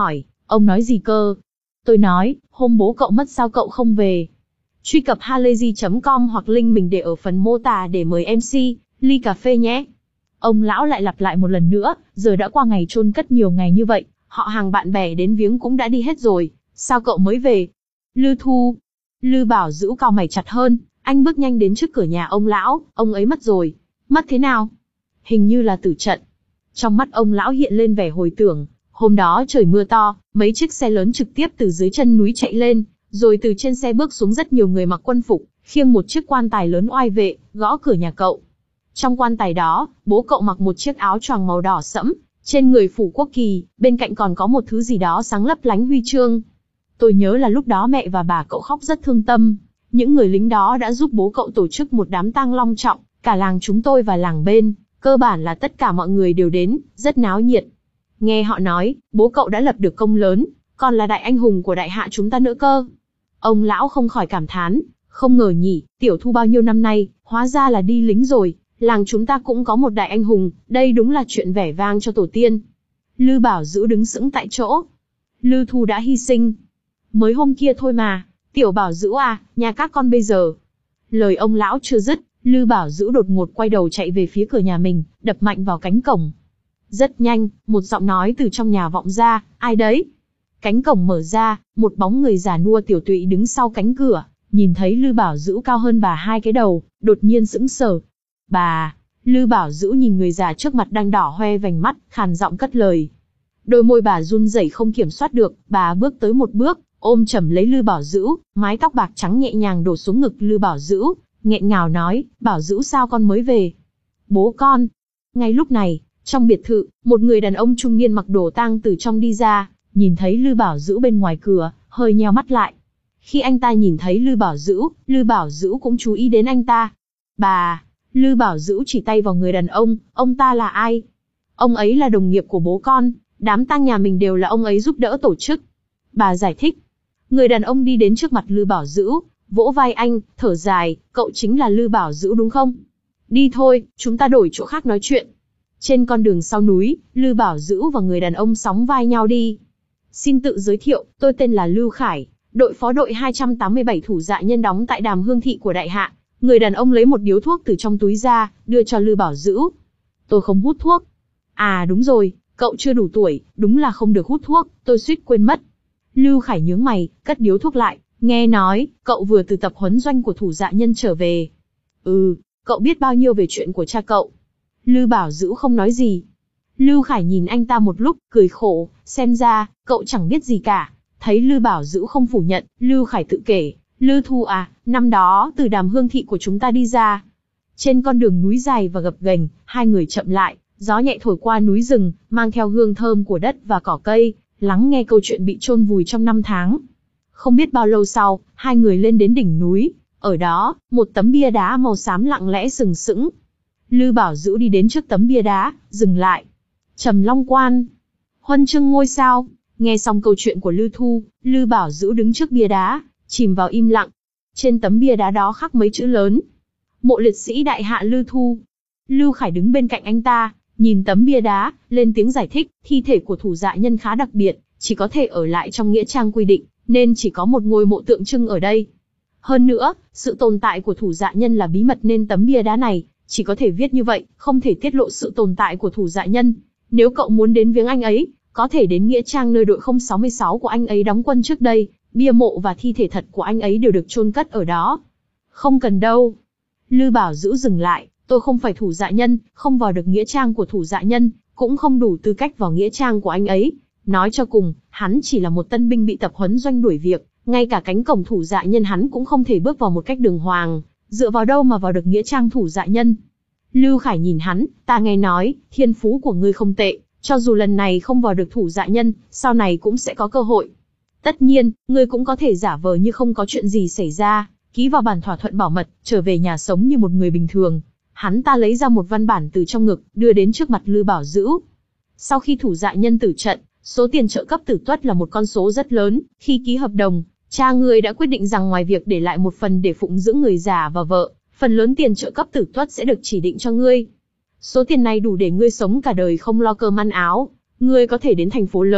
Ông nói gì cơ? Tôi nói, hôm bố cậu mất sao cậu không về? Truy cập halayzi chấm com hoặc link mình để ở phần mô tả để mời em xê, ly cà phê nhé. Ông lão lại lặp lại một lần nữa, giờ đã qua ngày chôn cất nhiều ngày như vậy, họ hàng bạn bè đến viếng cũng đã đi hết rồi, sao cậu mới về? Lư Thu. Lư Bảo Dữ cau mày chặt hơn, anh bước nhanh đến trước cửa nhà ông lão, ông ấy mất rồi. Mất thế nào? Hình như là tử trận. Trong mắt ông lão hiện lên vẻ hồi tưởng, hôm đó trời mưa to, mấy chiếc xe lớn trực tiếp từ dưới chân núi chạy lên, rồi từ trên xe bước xuống rất nhiều người mặc quân phục, khiêng một chiếc quan tài lớn oai vệ, gõ cửa nhà cậu. Trong quan tài đó, bố cậu mặc một chiếc áo choàng màu đỏ sẫm, trên người phủ quốc kỳ, bên cạnh còn có một thứ gì đó sáng lấp lánh huy chương. Tôi nhớ là lúc đó mẹ và bà cậu khóc rất thương tâm. Những người lính đó đã giúp bố cậu tổ chức một đám tang long trọng, cả làng chúng tôi và làng bên, cơ bản là tất cả mọi người đều đến, rất náo nhiệt. Nghe họ nói, bố cậu đã lập được công lớn, còn là đại anh hùng của đại hạ chúng ta nữa cơ. Ông lão không khỏi cảm thán, không ngờ nhỉ, Tiểu Thu bao nhiêu năm nay, hóa ra là đi lính rồi, làng chúng ta cũng có một đại anh hùng, đây đúng là chuyện vẻ vang cho tổ tiên. Lư Bảo Dữ đứng sững tại chỗ. Lư Thu đã hy sinh. Mới hôm kia thôi mà, Tiểu Bảo Dữ à, nhà các con bây giờ. Lời ông lão chưa dứt, Lư Bảo Dữ đột ngột quay đầu chạy về phía cửa nhà mình, đập mạnh vào cánh cổng. Rất nhanh, một giọng nói từ trong nhà vọng ra, ai đấy? Cánh cổng mở ra, một bóng người già nua tiểu tụy đứng sau cánh cửa, nhìn thấy Lư Bảo Dữ cao hơn bà hai cái đầu, đột nhiên sững sờ. Bà, Lư Bảo Dữ nhìn người già trước mặt đang đỏ hoe vành mắt, khàn giọng cất lời. Đôi môi bà run rẩy không kiểm soát được, bà bước tới một bước, ôm chầm lấy Lư Bảo Dữ, mái tóc bạc trắng nhẹ nhàng đổ xuống ngực Lư Bảo Dữ, nghẹn ngào nói, Bảo Dữ sao con mới về? Bố con. Ngay lúc này, trong biệt thự, một người đàn ông trung niên mặc đồ tang từ trong đi ra, nhìn thấy Lư Bảo Dữ bên ngoài cửa, hơi nheo mắt lại. Khi anh ta nhìn thấy Lư Bảo Dữ, Lư Bảo Dữ cũng chú ý đến anh ta. Bà, Lư Bảo Dữ chỉ tay vào người đàn ông, ông ta là ai? Ông ấy là đồng nghiệp của bố con, đám tang nhà mình đều là ông ấy giúp đỡ tổ chức. Bà giải thích. Người đàn ông đi đến trước mặt Lư Bảo Dữ, vỗ vai anh, thở dài, cậu chính là Lư Bảo Dữ đúng không? Đi thôi, chúng ta đổi chỗ khác nói chuyện. Trên con đường sau núi, Lư Bảo Dữ và người đàn ông sóng vai nhau đi. Xin tự giới thiệu, tôi tên là Lưu Khải, đội phó đội hai trăm tám mươi bảy thủ dạ nhân đóng tại Đàm Hương Thị của Đại Hạ. Người đàn ông lấy một điếu thuốc từ trong túi ra, đưa cho Lư Bảo Dữ. Tôi không hút thuốc. À đúng rồi, cậu chưa đủ tuổi, đúng là không được hút thuốc, tôi suýt quên mất. Lưu Khải nhướng mày, cất điếu thuốc lại, nghe nói, cậu vừa từ tập huấn doanh của thủ dạ nhân trở về. Ừ, cậu biết bao nhiêu về chuyện của cha cậu? Lư Bảo Dữ không nói gì. Lưu Khải nhìn anh ta một lúc, cười khổ, xem ra, cậu chẳng biết gì cả. Thấy Lư Bảo Dữ không phủ nhận, Lưu Khải tự kể, Lư Thu à, năm đó từ Đàm Hương Thị của chúng ta đi ra. Trên con đường núi dài và gập ghềnh, hai người chậm lại, gió nhẹ thổi qua núi rừng, mang theo hương thơm của đất và cỏ cây, lắng nghe câu chuyện bị chôn vùi trong năm tháng. Không biết bao lâu sau, hai người lên đến đỉnh núi, ở đó, một tấm bia đá màu xám lặng lẽ sừng sững. Lư Bảo Dữ đi đến trước tấm bia đá, dừng lại. Trầm Long Quan, huân chương ngôi sao. Nghe xong câu chuyện của Lư Thu, Lư Bảo Dữ đứng trước bia đá, chìm vào im lặng. Trên tấm bia đá đó khắc mấy chữ lớn. Mộ liệt sĩ đại hạ Lư Thu. Lưu Khải đứng bên cạnh anh ta, nhìn tấm bia đá, lên tiếng giải thích, thi thể của thủ dạ nhân khá đặc biệt, chỉ có thể ở lại trong nghĩa trang quy định, nên chỉ có một ngôi mộ tượng trưng ở đây. Hơn nữa, sự tồn tại của thủ dạ nhân là bí mật nên tấm bia đá này, chỉ có thể viết như vậy, không thể tiết lộ sự tồn tại của thủ dạ nhân. Nếu cậu muốn đến viếng anh ấy, có thể đến nghĩa trang nơi đội không sáu sáu của anh ấy đóng quân trước đây, bia mộ và thi thể thật của anh ấy đều được chôn cất ở đó. Không cần đâu. Lư Bảo Dữ dừng lại, tôi không phải thủ dạ nhân, không vào được nghĩa trang của thủ dạ nhân, cũng không đủ tư cách vào nghĩa trang của anh ấy. Nói cho cùng, hắn chỉ là một tân binh bị tập huấn doanh đuổi việc, ngay cả cánh cổng thủ dạ nhân hắn cũng không thể bước vào một cách đường hoàng, dựa vào đâu mà vào được nghĩa trang thủ dạ nhân. Lưu Khải nhìn hắn, ta nghe nói, thiên phú của ngươi không tệ, cho dù lần này không vào được thủ dạ nhân, sau này cũng sẽ có cơ hội. Tất nhiên, ngươi cũng có thể giả vờ như không có chuyện gì xảy ra, ký vào bản thỏa thuận bảo mật, trở về nhà sống như một người bình thường. Hắn ta lấy ra một văn bản từ trong ngực, đưa đến trước mặt Lư Bảo Dữ. Sau khi thủ dạ nhân tử trận, số tiền trợ cấp tử tuất là một con số rất lớn. Khi ký hợp đồng, cha ngươi đã quyết định rằng ngoài việc để lại một phần để phụng dưỡng người già và vợ, phần lớn tiền trợ cấp tử tuất sẽ được chỉ định cho ngươi. Số tiền này đủ để ngươi sống cả đời không lo cơm ăn áo. Ngươi có thể đến thành phố lớn,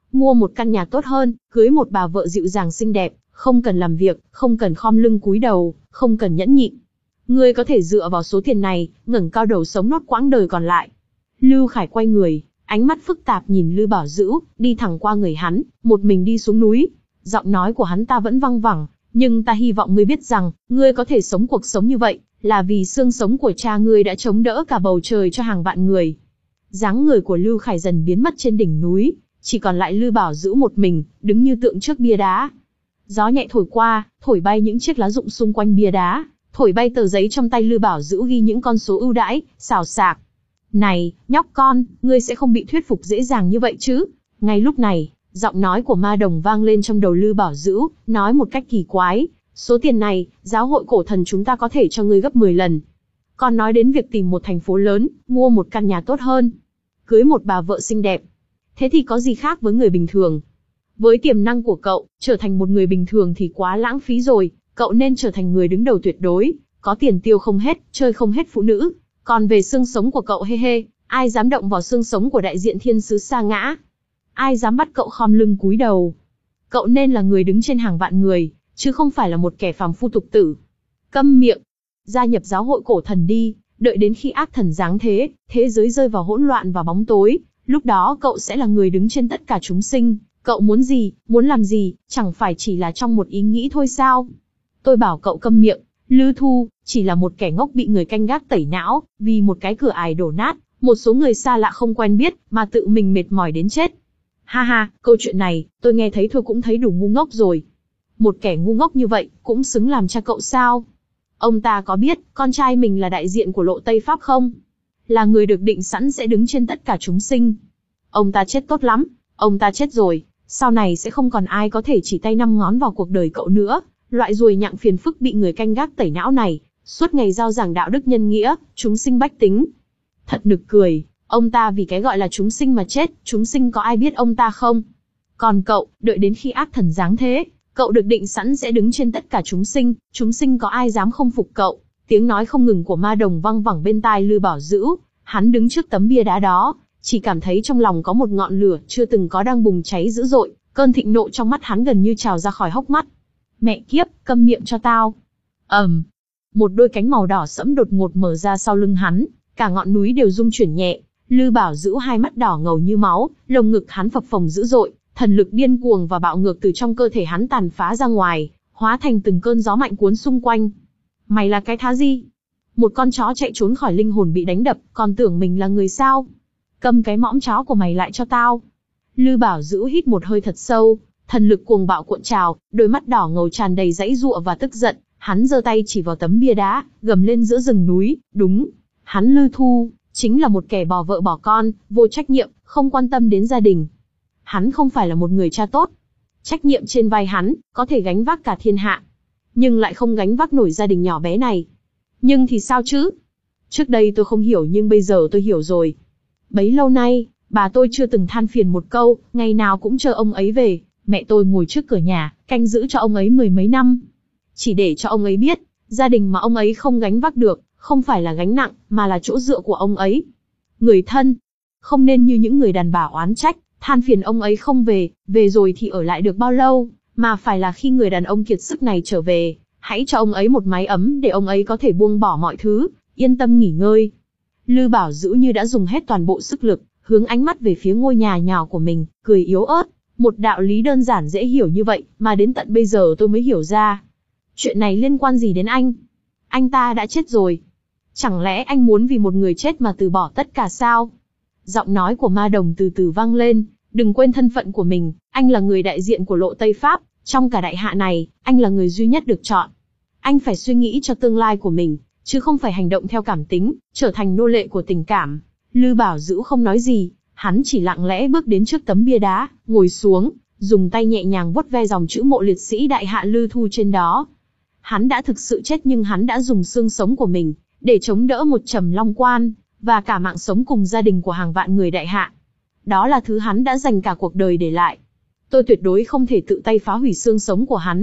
mua một căn nhà tốt hơn, cưới một bà vợ dịu dàng xinh đẹp, không cần làm việc, không cần khom lưng cúi đầu, không cần nhẫn nhịn. Ngươi có thể dựa vào số tiền này, ngẩng cao đầu sống nốt quãng đời còn lại. Lưu Khải quay người, ánh mắt phức tạp nhìn Lư Bảo Dữu, đi thẳng qua người hắn, một mình đi xuống núi. Giọng nói của hắn ta vẫn văng vẳng, nhưng ta hy vọng ngươi biết rằng, ngươi có thể sống cuộc sống như vậy, là vì xương sống của cha ngươi đã chống đỡ cả bầu trời cho hàng vạn người. Dáng người của Lưu Khải dần biến mất trên đỉnh núi, chỉ còn lại Lư Bảo Dữu một mình, đứng như tượng trước bia đá. Gió nhẹ thổi qua, thổi bay những chiếc lá rụng xung quanh bia đá, thổi bay tờ giấy trong tay Lư Bảo Dữu ghi những con số ưu đãi, xào xạc. Này, nhóc con, ngươi sẽ không bị thuyết phục dễ dàng như vậy chứ? Ngay lúc này, giọng nói của ma đồng vang lên trong đầu Lư Bảo Dữu, nói một cách kỳ quái, số tiền này, giáo hội cổ thần chúng ta có thể cho ngươi gấp mười lần. Còn nói đến việc tìm một thành phố lớn, mua một căn nhà tốt hơn, cưới một bà vợ xinh đẹp. Thế thì có gì khác với người bình thường? Với tiềm năng của cậu, trở thành một người bình thường thì quá lãng phí rồi, cậu nên trở thành người đứng đầu tuyệt đối, có tiền tiêu không hết, chơi không hết phụ nữ. Còn về xương sống của cậu hê hê, ai dám động vào xương sống của đại diện thiên sứ Sa Ngã? Ai dám bắt cậu khom lưng cúi đầu? Cậu nên là người đứng trên hàng vạn người, chứ không phải là một kẻ phàm phu tục tử. Câm miệng! Gia nhập giáo hội cổ thần đi, đợi đến khi ác thần giáng thế, thế giới rơi vào hỗn loạn và bóng tối, lúc đó cậu sẽ là người đứng trên tất cả chúng sinh. Cậu muốn gì, muốn làm gì, chẳng phải chỉ là trong một ý nghĩ thôi sao? Tôi bảo cậu câm miệng. Lư Thu, chỉ là một kẻ ngốc bị người canh gác tẩy não, vì một cái cửa ải đổ nát, một số người xa lạ không quen biết, mà tự mình mệt mỏi đến chết. Ha ha, câu chuyện này, tôi nghe thấy thôi cũng thấy đủ ngu ngốc rồi. Một kẻ ngu ngốc như vậy, cũng xứng làm cha cậu sao? Ông ta có biết, con trai mình là đại diện của Lộ Tây Pháp không? Là người được định sẵn sẽ đứng trên tất cả chúng sinh. Ông ta chết tốt lắm, ông ta chết rồi, sau này sẽ không còn ai có thể chỉ tay năm ngón vào cuộc đời cậu nữa. Loại ruồi nhặng phiền phức bị người canh gác tẩy não này, suốt ngày giao giảng đạo đức nhân nghĩa, chúng sinh bách tính. Thật nực cười, ông ta vì cái gọi là chúng sinh mà chết, chúng sinh có ai biết ông ta không? Còn cậu, đợi đến khi ác thần giáng thế, cậu được định sẵn sẽ đứng trên tất cả chúng sinh, chúng sinh có ai dám không phục cậu? Tiếng nói không ngừng của ma đồng văng vẳng bên tai Lư Bảo Dữu, hắn đứng trước tấm bia đá đó, chỉ cảm thấy trong lòng có một ngọn lửa chưa từng có đang bùng cháy dữ dội, cơn thịnh nộ trong mắt hắn gần như trào ra khỏi hốc mắt. Mẹ kiếp, câm miệng cho tao. Ầm. Um, một đôi cánh màu đỏ sẫm đột ngột mở ra sau lưng hắn, cả ngọn núi đều rung chuyển nhẹ. Lư Bảo Dữu hai mắt đỏ ngầu như máu, lồng ngực hắn phập phồng dữ dội, thần lực điên cuồng và bạo ngược từ trong cơ thể hắn tàn phá ra ngoài, hóa thành từng cơn gió mạnh cuốn xung quanh. Mày là cái thá gì? Một con chó chạy trốn khỏi linh hồn bị đánh đập, còn tưởng mình là người sao? Cầm cái mõm chó của mày lại cho tao. Lư Bảo Dữu hít một hơi thật sâu. Thần lực cuồng bạo cuộn trào, đôi mắt đỏ ngầu tràn đầy giãy giụa và tức giận, hắn giơ tay chỉ vào tấm bia đá, gầm lên giữa rừng núi, đúng, hắn Lư Thu, chính là một kẻ bỏ vợ bỏ con, vô trách nhiệm, không quan tâm đến gia đình. Hắn không phải là một người cha tốt. Trách nhiệm trên vai hắn, có thể gánh vác cả thiên hạ, nhưng lại không gánh vác nổi gia đình nhỏ bé này. Nhưng thì sao chứ? Trước đây tôi không hiểu nhưng bây giờ tôi hiểu rồi. Bấy lâu nay, bà tôi chưa từng than phiền một câu, ngày nào cũng chờ ông ấy về. Mẹ tôi ngồi trước cửa nhà, canh giữ cho ông ấy mười mấy năm. Chỉ để cho ông ấy biết, gia đình mà ông ấy không gánh vác được, không phải là gánh nặng, mà là chỗ dựa của ông ấy. Người thân, không nên như những người đàn bà oán trách, than phiền ông ấy không về, về rồi thì ở lại được bao lâu, mà phải là khi người đàn ông kiệt sức này trở về, hãy cho ông ấy một mái ấm để ông ấy có thể buông bỏ mọi thứ, yên tâm nghỉ ngơi. Lư Bảo Dữu như đã dùng hết toàn bộ sức lực, hướng ánh mắt về phía ngôi nhà nhỏ của mình, cười yếu ớt. Một đạo lý đơn giản dễ hiểu như vậy, mà đến tận bây giờ tôi mới hiểu ra. Chuyện này liên quan gì đến anh? Anh ta đã chết rồi. Chẳng lẽ anh muốn vì một người chết mà từ bỏ tất cả sao? Giọng nói của ma đồng từ từ vang lên, đừng quên thân phận của mình, anh là người đại diện của Lộ Tây Pháp, trong cả đại hạ này, anh là người duy nhất được chọn. Anh phải suy nghĩ cho tương lai của mình, chứ không phải hành động theo cảm tính, trở thành nô lệ của tình cảm. Lư Bảo Dữu không nói gì. Hắn chỉ lặng lẽ bước đến trước tấm bia đá, ngồi xuống, dùng tay nhẹ nhàng vuốt ve dòng chữ mộ liệt sĩ đại hạ Lư Thu trên đó. Hắn đã thực sự chết nhưng hắn đã dùng xương sống của mình, để chống đỡ một Trầm Long Quan, và cả mạng sống cùng gia đình của hàng vạn người đại hạ. Đó là thứ hắn đã dành cả cuộc đời để lại. Tôi tuyệt đối không thể tự tay phá hủy xương sống của hắn.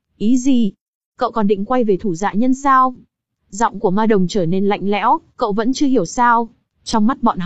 Ý gì? Cậu còn định quay về thủ dạ nhân sao? Giọng của ma đồng trở nên lạnh lẽo, cậu vẫn chưa hiểu sao? Trong mắt bọn họ,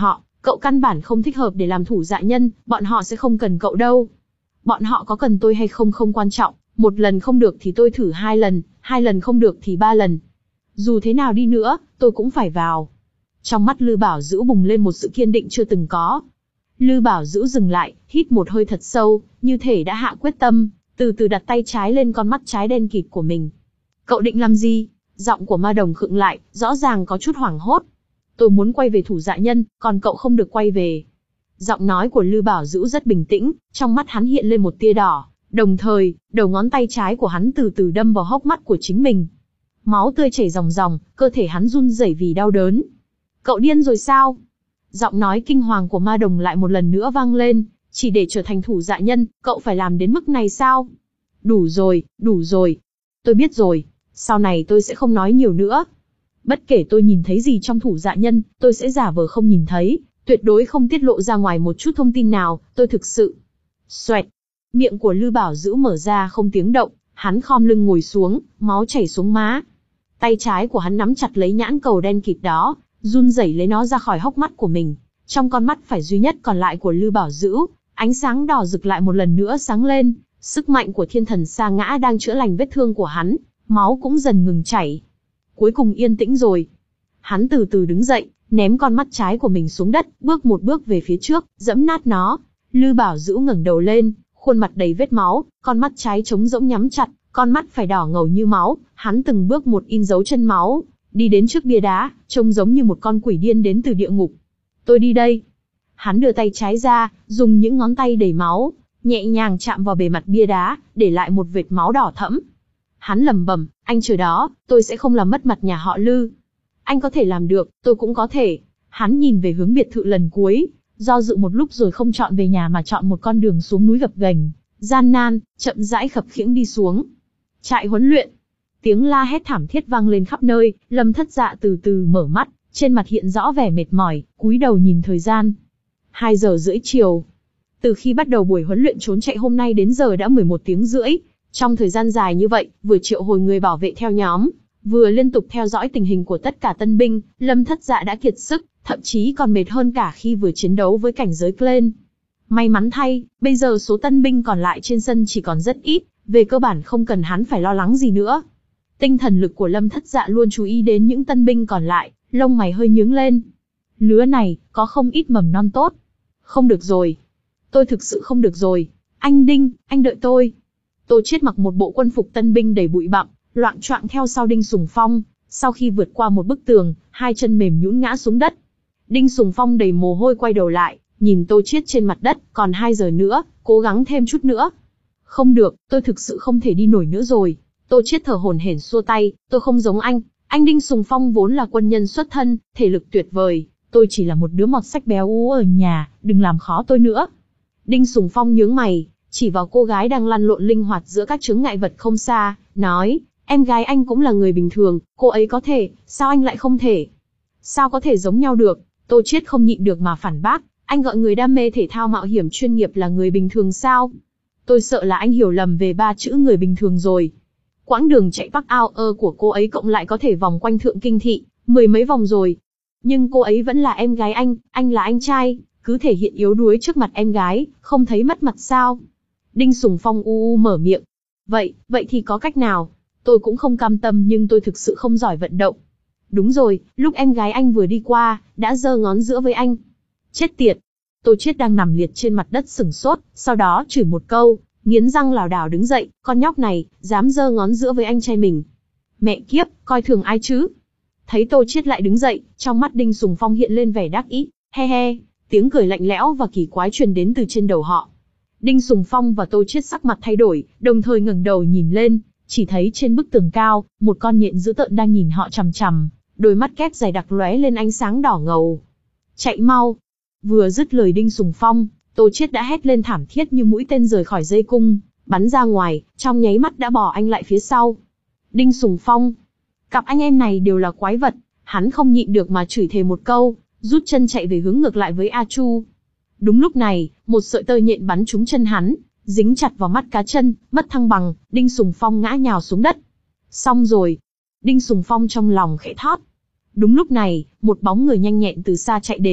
Cậu căn bản không thích hợp để làm thủ dạ nhân, bọn họ sẽ không cần cậu đâu. Bọn họ có cần tôi hay không không quan trọng, một lần không được thì tôi thử hai lần, hai lần không được thì ba lần. Dù thế nào đi nữa, tôi cũng phải vào. Trong mắt Lư Bảo Dữu bùng lên một sự kiên định chưa từng có. Lư Bảo Dữu dừng lại, hít một hơi thật sâu, như thể đã hạ quyết tâm, từ từ đặt tay trái lên con mắt trái đen kịt của mình. Cậu định làm gì? Giọng của Ma Đồng khựng lại, rõ ràng có chút hoảng hốt. Tôi muốn quay về thủ dạ nhân, còn cậu không được quay về. Giọng nói của Lư Bảo Dữu rất bình tĩnh, trong mắt hắn hiện lên một tia đỏ, đồng thời, đầu ngón tay trái của hắn từ từ đâm vào hốc mắt của chính mình. Máu tươi chảy ròng ròng, cơ thể hắn run rẩy vì đau đớn. Cậu điên rồi sao? Giọng nói kinh hoàng của Ma Đồng lại một lần nữa vang lên, chỉ để trở thành thủ dạ nhân, cậu phải làm đến mức này sao? Đủ rồi, đủ rồi. Tôi biết rồi, sau này tôi sẽ không nói nhiều nữa. Bất kể tôi nhìn thấy gì trong thủ dạ nhân, tôi sẽ giả vờ không nhìn thấy, tuyệt đối không tiết lộ ra ngoài một chút thông tin nào, tôi thực sự. Xoẹt. Miệng của Lư Bảo Dữu mở ra không tiếng động, hắn khom lưng ngồi xuống, máu chảy xuống má. Tay trái của hắn nắm chặt lấy nhãn cầu đen kịt đó, run rẩy lấy nó ra khỏi hốc mắt của mình. Trong con mắt phải duy nhất còn lại của Lư Bảo Dữu, ánh sáng đỏ rực lại một lần nữa sáng lên, sức mạnh của thiên thần sa ngã đang chữa lành vết thương của hắn, máu cũng dần ngừng chảy. Cuối cùng yên tĩnh rồi. Hắn từ từ đứng dậy, ném con mắt trái của mình xuống đất, bước một bước về phía trước, dẫm nát nó. Lư Bảo Dữu ngẩng đầu lên, khuôn mặt đầy vết máu, con mắt trái trống rỗng nhắm chặt, con mắt phải đỏ ngầu như máu, hắn từng bước một in dấu chân máu, đi đến trước bia đá, trông giống như một con quỷ điên đến từ địa ngục. Tôi đi đây. Hắn đưa tay trái ra, dùng những ngón tay đầy máu, nhẹ nhàng chạm vào bề mặt bia đá, để lại một vệt máu đỏ thẫm. Hắn lẩm bẩm, anh chờ đó, tôi sẽ không làm mất mặt nhà họ Lư. Anh có thể làm được, tôi cũng có thể. Hắn nhìn về hướng biệt thự lần cuối, do dự một lúc rồi không chọn về nhà mà chọn một con đường xuống núi gập ghềnh, gian nan, chậm rãi khập khiễng đi xuống. Trại huấn luyện. Tiếng la hét thảm thiết vang lên khắp nơi, Lâm Thất Dạ từ từ mở mắt, trên mặt hiện rõ vẻ mệt mỏi, cúi đầu nhìn thời gian. Hai giờ rưỡi chiều. Từ khi bắt đầu buổi huấn luyện trốn chạy hôm nay đến giờ đã mười một tiếng rưỡi. Trong thời gian dài như vậy, vừa triệu hồi người bảo vệ theo nhóm, vừa liên tục theo dõi tình hình của tất cả tân binh, Lâm Thất Dạ đã kiệt sức, thậm chí còn mệt hơn cả khi vừa chiến đấu với cảnh giới Clan. May mắn thay, bây giờ số tân binh còn lại trên sân chỉ còn rất ít, về cơ bản không cần hắn phải lo lắng gì nữa. Tinh thần lực của Lâm Thất Dạ luôn chú ý đến những tân binh còn lại, lông mày hơi nhướng lên. Lứa này, có không ít mầm non tốt. Không được rồi. Tôi thực sự không được rồi. Anh Đinh, anh đợi tôi. Tô Chiết mặc một bộ quân phục tân binh đầy bụi bặm, loạng choạng theo sau Đinh Sùng Phong, sau khi vượt qua một bức tường, hai chân mềm nhũn ngã xuống đất. Đinh Sùng Phong đầy mồ hôi quay đầu lại, nhìn Tô Chiết trên mặt đất, còn hai giờ nữa, cố gắng thêm chút nữa. Không được, tôi thực sự không thể đi nổi nữa rồi. Tô Chiết thở hổn hển xua tay, tôi không giống anh, anh Đinh Sùng Phong vốn là quân nhân xuất thân, thể lực tuyệt vời, tôi chỉ là một đứa mọt sách béo ú ở nhà, đừng làm khó tôi nữa. Đinh Sùng Phong nhướng mày, chỉ vào cô gái đang lăn lộn linh hoạt giữa các chướng ngại vật không xa, nói, em gái anh cũng là người bình thường, cô ấy có thể, sao anh lại không thể? Sao có thể giống nhau được? Tô Chiết không nhịn được mà phản bác, anh gọi người đam mê thể thao mạo hiểm chuyên nghiệp là người bình thường sao? Tôi sợ là anh hiểu lầm về ba chữ người bình thường rồi. Quãng đường chạy Park Hour của cô ấy cộng lại có thể vòng quanh Thượng Kinh Thị, mười mấy vòng rồi. Nhưng cô ấy vẫn là em gái anh, anh là anh trai, cứ thể hiện yếu đuối trước mặt em gái, không thấy mất mặt sao? Đinh Sùng Phong u u mở miệng. Vậy, vậy thì có cách nào? Tôi cũng không cam tâm nhưng tôi thực sự không giỏi vận động. Đúng rồi, lúc em gái anh vừa đi qua, đã giơ ngón giữa với anh. Chết tiệt. Tô Chiết đang nằm liệt trên mặt đất sửng sốt, sau đó chửi một câu, nghiến răng lảo đảo đứng dậy, con nhóc này, dám giơ ngón giữa với anh trai mình. Mẹ kiếp, coi thường ai chứ? Thấy Tô Chiết lại đứng dậy, trong mắt Đinh Sùng Phong hiện lên vẻ đắc ý, he he, tiếng cười lạnh lẽo và kỳ quái truyền đến từ trên đầu họ. Đinh Sùng Phong và Tô Chiết sắc mặt thay đổi, đồng thời ngẩng đầu nhìn lên, chỉ thấy trên bức tường cao, một con nhện dữ tợn đang nhìn họ chằm chằm, đôi mắt kép dày đặc lóe lên ánh sáng đỏ ngầu. Chạy mau! Vừa dứt lời Đinh Sùng Phong, Tô Chiết đã hét lên thảm thiết như mũi tên rời khỏi dây cung, bắn ra ngoài, trong nháy mắt đã bỏ anh lại phía sau. Đinh Sùng Phong! Cặp anh em này đều là quái vật, hắn không nhịn được mà chửi thề một câu, rút chân chạy về hướng ngược lại với A Chu. Đúng lúc này, một sợi tơ nhện bắn trúng chân hắn, dính chặt vào mắt cá chân, mất thăng bằng, Đinh Sùng Phong ngã nhào xuống đất. Xong rồi. Đinh Sùng Phong trong lòng khẽ thót. Đúng lúc này, một bóng người nhanh nhẹn từ xa chạy đến,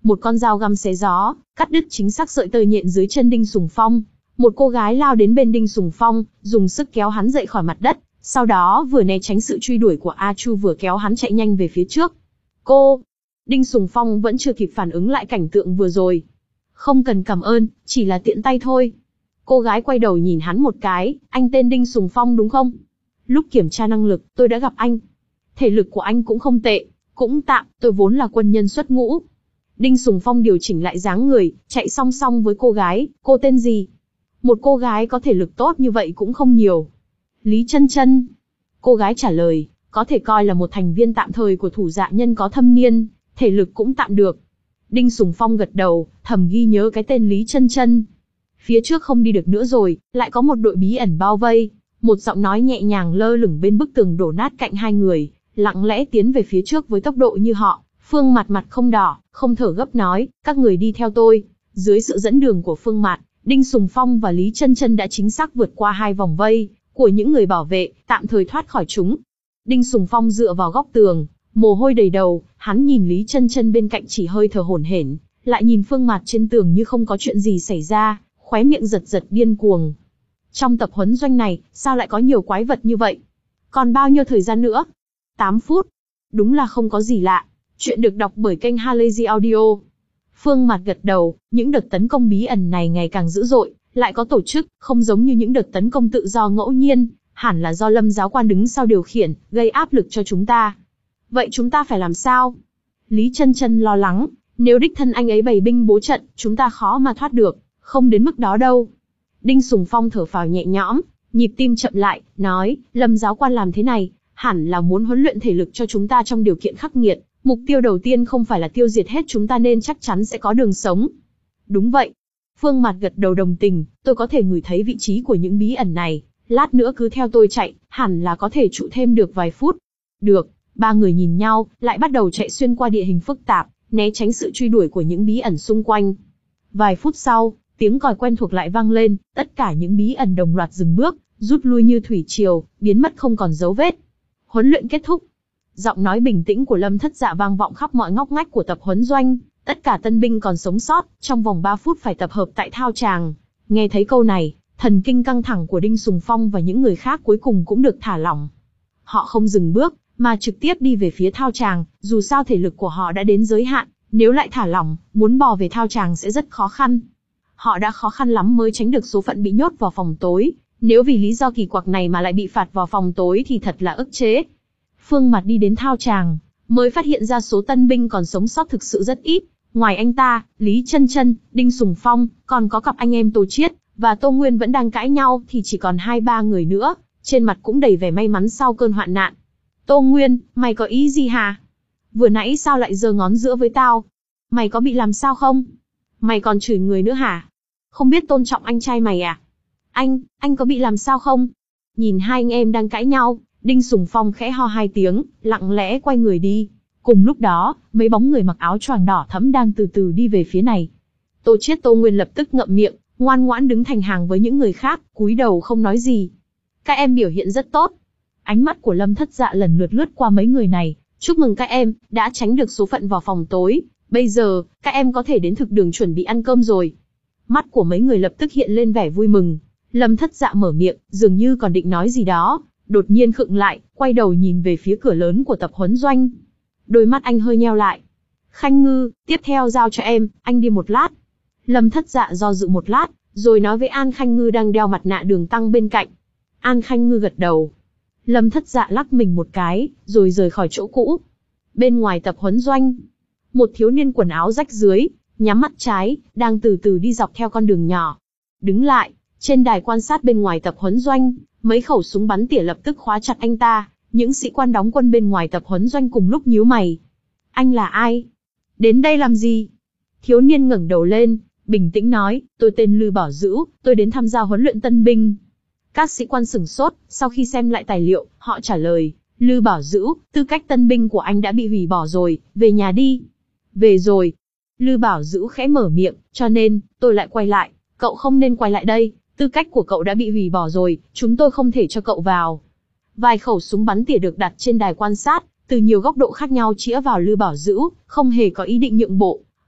một con dao găm xé gió, cắt đứt chính xác sợi tơ nhện dưới chân Đinh Sùng Phong. Một cô gái lao đến bên Đinh Sùng Phong, dùng sức kéo hắn dậy khỏi mặt đất, sau đó vừa né tránh sự truy đuổi của A Chu vừa kéo hắn chạy nhanh về phía trước. Cô! Đinh Sùng Phong vẫn chưa kịp phản ứng lại cảnh tượng vừa rồi. Không cần cảm ơn, chỉ là tiện tay thôi. Cô gái quay đầu nhìn hắn một cái, anh tên Đinh Sùng Phong đúng không? Lúc kiểm tra năng lực, tôi đã gặp anh. Thể lực của anh cũng không tệ, cũng tạm, tôi vốn là quân nhân xuất ngũ. Đinh Sùng Phong điều chỉnh lại dáng người, chạy song song với cô gái, cô tên gì? Một cô gái có thể lực tốt như vậy cũng không nhiều. Lý Chân Chân. Cô gái trả lời, có thể coi là một thành viên tạm thời của thủ dạ nhân có thâm niên, thể lực cũng tạm được. Đinh Sùng Phong gật đầu, thầm ghi nhớ cái tên Lý Chân Chân. Phía trước không đi được nữa rồi, lại có một đội bí ẩn bao vây. Một giọng nói nhẹ nhàng lơ lửng bên bức tường đổ nát cạnh hai người, lặng lẽ tiến về phía trước với tốc độ như họ. Phương Mạt mặt không đỏ, không thở gấp nói, các người đi theo tôi. Dưới sự dẫn đường của Phương Mạt, Đinh Sùng Phong và Lý Chân Chân đã chính xác vượt qua hai vòng vây của những người bảo vệ, tạm thời thoát khỏi chúng. Đinh Sùng Phong dựa vào góc tường, mồ hôi đầy đầu, hắn nhìn Lý Chân Chân bên cạnh chỉ hơi thở hổn hển, lại nhìn Phương Mạt trên tường như không có chuyện gì xảy ra, khóe miệng giật giật điên cuồng. Trong tập huấn doanh này, sao lại có nhiều quái vật như vậy? Còn bao nhiêu thời gian nữa? tám phút. Đúng là không có gì lạ. Chuyện được đọc bởi kênh Halazy Audio. Phương Mạt gật đầu, những đợt tấn công bí ẩn này ngày càng dữ dội, lại có tổ chức, không giống như những đợt tấn công tự do ngẫu nhiên, hẳn là do Lâm giáo quan đứng sau điều khiển, gây áp lực cho chúng ta. Vậy chúng ta phải làm sao? Lý Chân Chân lo lắng, nếu đích thân anh ấy bày binh bố trận, chúng ta khó mà thoát được, không đến mức đó đâu. Đinh Sùng Phong thở phào nhẹ nhõm, nhịp tim chậm lại, nói, Lâm giáo quan làm thế này, hẳn là muốn huấn luyện thể lực cho chúng ta trong điều kiện khắc nghiệt. Mục tiêu đầu tiên không phải là tiêu diệt hết chúng ta nên chắc chắn sẽ có đường sống. Đúng vậy. Phương Mạt gật đầu đồng tình, tôi có thể ngửi thấy vị trí của những bí ẩn này, lát nữa cứ theo tôi chạy, hẳn là có thể trụ thêm được vài phút. Được, ba người nhìn nhau, lại bắt đầu chạy xuyên qua địa hình phức tạp, né tránh sự truy đuổi của những bí ẩn xung quanh. Vài phút sau, tiếng còi quen thuộc lại vang lên, tất cả những bí ẩn đồng loạt dừng bước, rút lui như thủy triều, biến mất không còn dấu vết. Huấn luyện kết thúc. Giọng nói bình tĩnh của Lâm Thất Dạ vang vọng khắp mọi ngóc ngách của tập huấn doanh, tất cả tân binh còn sống sót, trong vòng ba phút phải tập hợp tại thao tràng. Nghe thấy câu này, thần kinh căng thẳng của Đinh Sùng Phong và những người khác cuối cùng cũng được thả lỏng. Họ không dừng bước, mà trực tiếp đi về phía thao tràng, dù sao thể lực của họ đã đến giới hạn, nếu lại thả lỏng, muốn bò về thao tràng sẽ rất khó khăn. Họ đã khó khăn lắm mới tránh được số phận bị nhốt vào phòng tối, nếu vì lý do kỳ quặc này mà lại bị phạt vào phòng tối thì thật là ức chế. Phương Mạt đi đến thao tràng, mới phát hiện ra số tân binh còn sống sót thực sự rất ít. Ngoài anh ta, Lý Chân Chân, Đinh Sùng Phong, còn có cặp anh em Tô Chiết và Tô Nguyên vẫn đang cãi nhau thì chỉ còn hai ba người nữa, trên mặt cũng đầy vẻ may mắn sau cơn hoạn nạn. Tô Nguyên, mày có ý gì hả? Vừa nãy sao lại giơ ngón giữa với tao? Mày có bị làm sao không? Mày còn chửi người nữa hả? Không biết tôn trọng anh trai mày à? Anh, anh có bị làm sao không? Nhìn hai anh em đang cãi nhau, Đinh Sùng Phong khẽ ho hai tiếng, lặng lẽ quay người đi. Cùng lúc đó, mấy bóng người mặc áo choàng đỏ thẫm đang từ từ đi về phía này. Tô Chiết Tô Nguyên lập tức ngậm miệng, ngoan ngoãn đứng thành hàng với những người khác, cúi đầu không nói gì. Các em biểu hiện rất tốt. Ánh mắt của Lâm Thất Dạ lần lượt lướt qua mấy người này. Chúc mừng các em, đã tránh được số phận vào phòng tối. Bây giờ, các em có thể đến thực đường chuẩn bị ăn cơm rồi. Mắt của mấy người lập tức hiện lên vẻ vui mừng. Lâm Thất Dạ mở miệng, dường như còn định nói gì đó, đột nhiên khựng lại, quay đầu nhìn về phía cửa lớn của tập huấn doanh. Đôi mắt anh hơi nheo lại. Khanh Ngư, tiếp theo giao cho em, anh đi một lát. Lâm Thất Dạ do dự một lát, rồi nói với An Khanh Ngư đang đeo mặt nạ đường tăng bên cạnh. An Khanh Ngư gật đầu. Lâm Thất Dạ lắc mình một cái, rồi rời khỏi chỗ cũ. Bên ngoài tập huấn doanh, một thiếu niên quần áo rách rưới, nhắm mắt trái, đang từ từ đi dọc theo con đường nhỏ. Đứng lại, trên đài quan sát bên ngoài tập huấn doanh, mấy khẩu súng bắn tỉa lập tức khóa chặt anh ta. Những sĩ quan đóng quân bên ngoài tập huấn doanh cùng lúc nhíu mày. Anh là ai? Đến đây làm gì? Thiếu niên ngẩng đầu lên, bình tĩnh nói, tôi tên Lư Bảo Dữu, tôi đến tham gia huấn luyện tân binh. Các sĩ quan sửng sốt, sau khi xem lại tài liệu, họ trả lời, Lư Bảo Dữu, tư cách tân binh của anh đã bị hủy bỏ rồi, về nhà đi. Về rồi. Lư Bảo Dữu khẽ mở miệng, cho nên, tôi lại quay lại, cậu không nên quay lại đây, tư cách của cậu đã bị hủy bỏ rồi, chúng tôi không thể cho cậu vào. Vài khẩu súng bắn tỉa được đặt trên đài quan sát, từ nhiều góc độ khác nhau chĩa vào Lư Bảo Dữu, không hề có ý định nhượng bộ.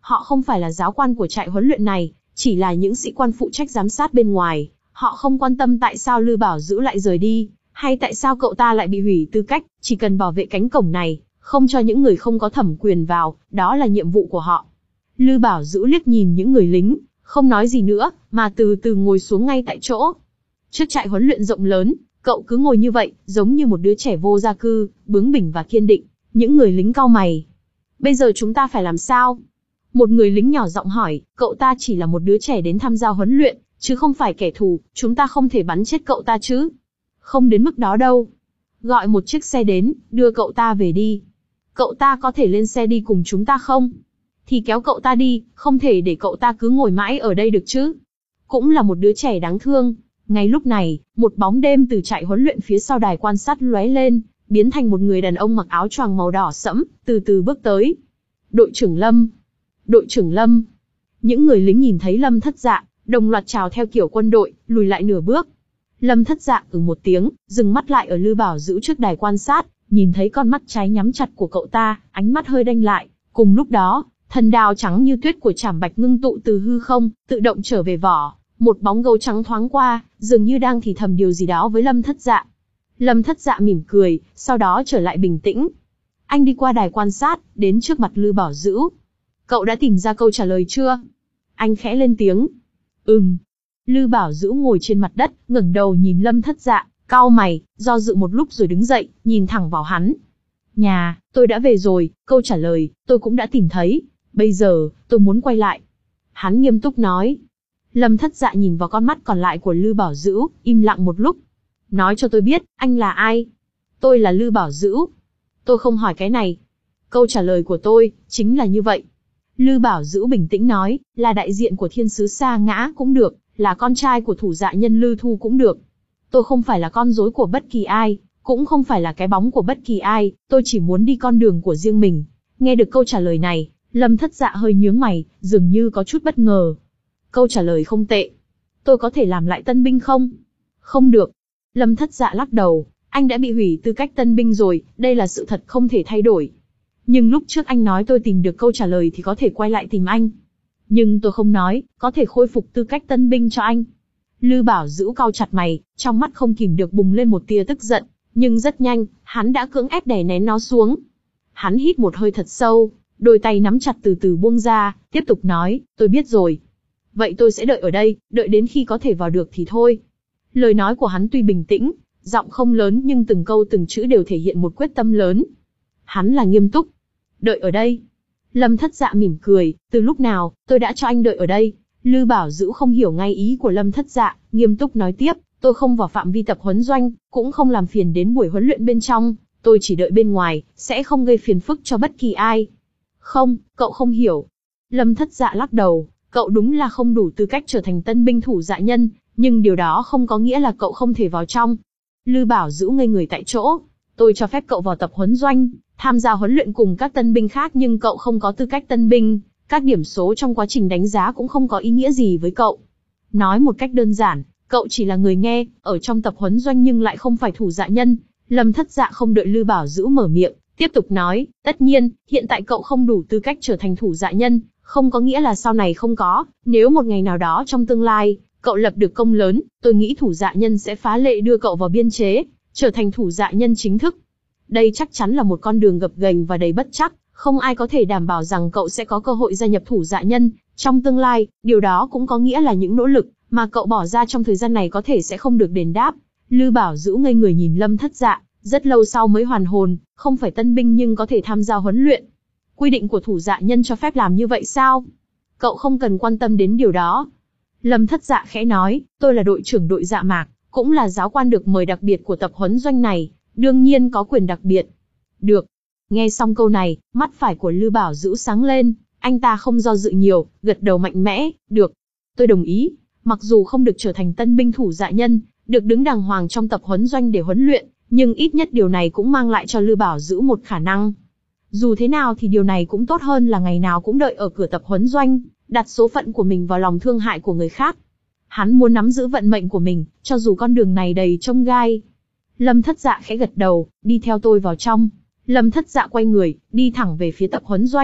Họ không phải là giáo quan của trại huấn luyện này, chỉ là những sĩ quan phụ trách giám sát bên ngoài. Họ không quan tâm tại sao Lư Bảo Dữ lại rời đi, hay tại sao cậu ta lại bị hủy tư cách, chỉ cần bảo vệ cánh cổng này, không cho những người không có thẩm quyền vào, đó là nhiệm vụ của họ. Lư Bảo Dữ liếc nhìn những người lính, không nói gì nữa, mà từ từ ngồi xuống ngay tại chỗ. Trước trại huấn luyện rộng lớn, cậu cứ ngồi như vậy, giống như một đứa trẻ vô gia cư, bướng bỉnh và kiên định. Những người lính cau mày. Bây giờ chúng ta phải làm sao? Một người lính nhỏ giọng hỏi, cậu ta chỉ là một đứa trẻ đến tham gia huấn luyện, chứ không phải kẻ thù, chúng ta không thể bắn chết cậu ta chứ? Không đến mức đó đâu. Gọi một chiếc xe đến, đưa cậu ta về đi. Cậu ta có thể lên xe đi cùng chúng ta không? Thì kéo cậu ta đi, không thể để cậu ta cứ ngồi mãi ở đây được chứ. Cũng là một đứa trẻ đáng thương. Ngay lúc này, một bóng đêm từ trại huấn luyện phía sau đài quan sát lóe lên, biến thành một người đàn ông mặc áo choàng màu đỏ sẫm, từ từ bước tới. Đội trưởng Lâm! Đội trưởng Lâm! Những người lính nhìn thấy Lâm Thất Dạ, đồng loạt chào theo kiểu quân đội, lùi lại nửa bước. Lâm Thất Dạ ừ một tiếng, dừng mắt lại ở Lư Bảo Dữ trước đài quan sát, nhìn thấy con mắt trái nhắm chặt của cậu ta, ánh mắt hơi đanh lại. Cùng lúc đó, thần đao trắng như tuyết của Trảm Bạch ngưng tụ từ hư không, tự động trở về vỏ. Một bóng gấu trắng thoáng qua, dường như đang thì thầm điều gì đó với Lâm Thất Dạ. Lâm Thất Dạ mỉm cười, sau đó trở lại bình tĩnh. Anh đi qua đài quan sát, đến trước mặt Lư Bảo Dữ. Cậu đã tìm ra câu trả lời chưa? Anh khẽ lên tiếng. Ừm. Lư Bảo Dữ ngồi trên mặt đất, ngẩng đầu nhìn Lâm Thất Dạ, cau mày, do dự một lúc rồi đứng dậy, nhìn thẳng vào hắn. Nhà, tôi đã về rồi, câu trả lời, tôi cũng đã tìm thấy. Bây giờ, tôi muốn quay lại. Hắn nghiêm túc nói. Lâm Thất Dạ nhìn vào con mắt còn lại của Lư Bảo Dữ, im lặng một lúc. Nói cho tôi biết, anh là ai? Tôi là Lư Bảo Dữ. Tôi không hỏi cái này. Câu trả lời của tôi, chính là như vậy. Lư Bảo Dữ bình tĩnh nói, là đại diện của thiên sứ Sa Ngã cũng được, là con trai của thủ dạ nhân Lư Thu cũng được. Tôi không phải là con rối của bất kỳ ai, cũng không phải là cái bóng của bất kỳ ai, tôi chỉ muốn đi con đường của riêng mình. Nghe được câu trả lời này, Lâm Thất Dạ hơi nhướng mày, dường như có chút bất ngờ. Câu trả lời không tệ. Tôi có thể làm lại tân binh không? Không được. Lâm Thất Dạ lắc đầu, anh đã bị hủy tư cách tân binh rồi, đây là sự thật không thể thay đổi. Nhưng lúc trước anh nói tôi tìm được câu trả lời thì có thể quay lại tìm anh. Nhưng tôi không nói, có thể khôi phục tư cách tân binh cho anh. Lư Bảo Dữ cau chặt mày, trong mắt không kìm được bùng lên một tia tức giận, nhưng rất nhanh, hắn đã cưỡng ép đè nén nó xuống. Hắn hít một hơi thật sâu, đôi tay nắm chặt từ từ buông ra, tiếp tục nói, tôi biết rồi. Vậy tôi sẽ đợi ở đây, đợi đến khi có thể vào được thì thôi. Lời nói của hắn tuy bình tĩnh, giọng không lớn nhưng từng câu từng chữ đều thể hiện một quyết tâm lớn. Hắn là nghiêm túc. Đợi ở đây. Lâm Thất Dạ mỉm cười, từ lúc nào, tôi đã cho anh đợi ở đây. Lư Bảo Dữ không hiểu ngay ý của Lâm Thất Dạ, nghiêm túc nói tiếp, tôi không vào phạm vi tập huấn doanh, cũng không làm phiền đến buổi huấn luyện bên trong, tôi chỉ đợi bên ngoài, sẽ không gây phiền phức cho bất kỳ ai. Không, cậu không hiểu. Lâm Thất Dạ lắc đầu, cậu đúng là không đủ tư cách trở thành tân binh thủ dạ nhân, nhưng điều đó không có nghĩa là cậu không thể vào trong. Lư Bảo Dữ ngây người tại chỗ, tôi cho phép cậu vào tập huấn doanh, tham gia huấn luyện cùng các tân binh khác nhưng cậu không có tư cách tân binh, các điểm số trong quá trình đánh giá cũng không có ý nghĩa gì với cậu. Nói một cách đơn giản, cậu chỉ là người nghe, ở trong tập huấn doanh nhưng lại không phải thủ dạ nhân. Lâm Thất Dạ không đợi Lư Bảo Dữ mở miệng, tiếp tục nói, tất nhiên, hiện tại cậu không đủ tư cách trở thành thủ dạ nhân, không có nghĩa là sau này không có, nếu một ngày nào đó trong tương lai, cậu lập được công lớn, tôi nghĩ thủ dạ nhân sẽ phá lệ đưa cậu vào biên chế, trở thành thủ dạ nhân chính thức. Đây chắc chắn là một con đường gập ghềnh và đầy bất chắc, không ai có thể đảm bảo rằng cậu sẽ có cơ hội gia nhập thủ dạ nhân trong tương lai, điều đó cũng có nghĩa là những nỗ lực mà cậu bỏ ra trong thời gian này có thể sẽ không được đền đáp. Lư Bảo Dữ ngây người nhìn Lâm Thất Dạ, rất lâu sau mới hoàn hồn, không phải tân binh nhưng có thể tham gia huấn luyện. Quy định của thủ dạ nhân cho phép làm như vậy sao? Cậu không cần quan tâm đến điều đó. Lâm Thất Dạ khẽ nói, tôi là đội trưởng đội Dạ Mạc, cũng là giáo quan được mời đặc biệt của tập huấn doanh này, đương nhiên có quyền đặc biệt. Được. Nghe xong câu này, mắt phải của Lư Bảo Dữ sáng lên, anh ta không do dự nhiều, gật đầu mạnh mẽ, được. Tôi đồng ý, mặc dù không được trở thành tân binh thủ dạ nhân, được đứng đàng hoàng trong tập huấn doanh để huấn luyện, nhưng ít nhất điều này cũng mang lại cho Lư Bảo Dữ một khả năng. Dù thế nào thì điều này cũng tốt hơn là ngày nào cũng đợi ở cửa tập huấn doanh, đặt số phận của mình vào lòng thương hại của người khác. Hắn muốn nắm giữ vận mệnh của mình, cho dù con đường này đầy chông gai. Lâm Thất Dạ khẽ gật đầu, đi theo tôi vào trong. Lâm Thất Dạ quay người, đi thẳng về phía tập huấn doanh.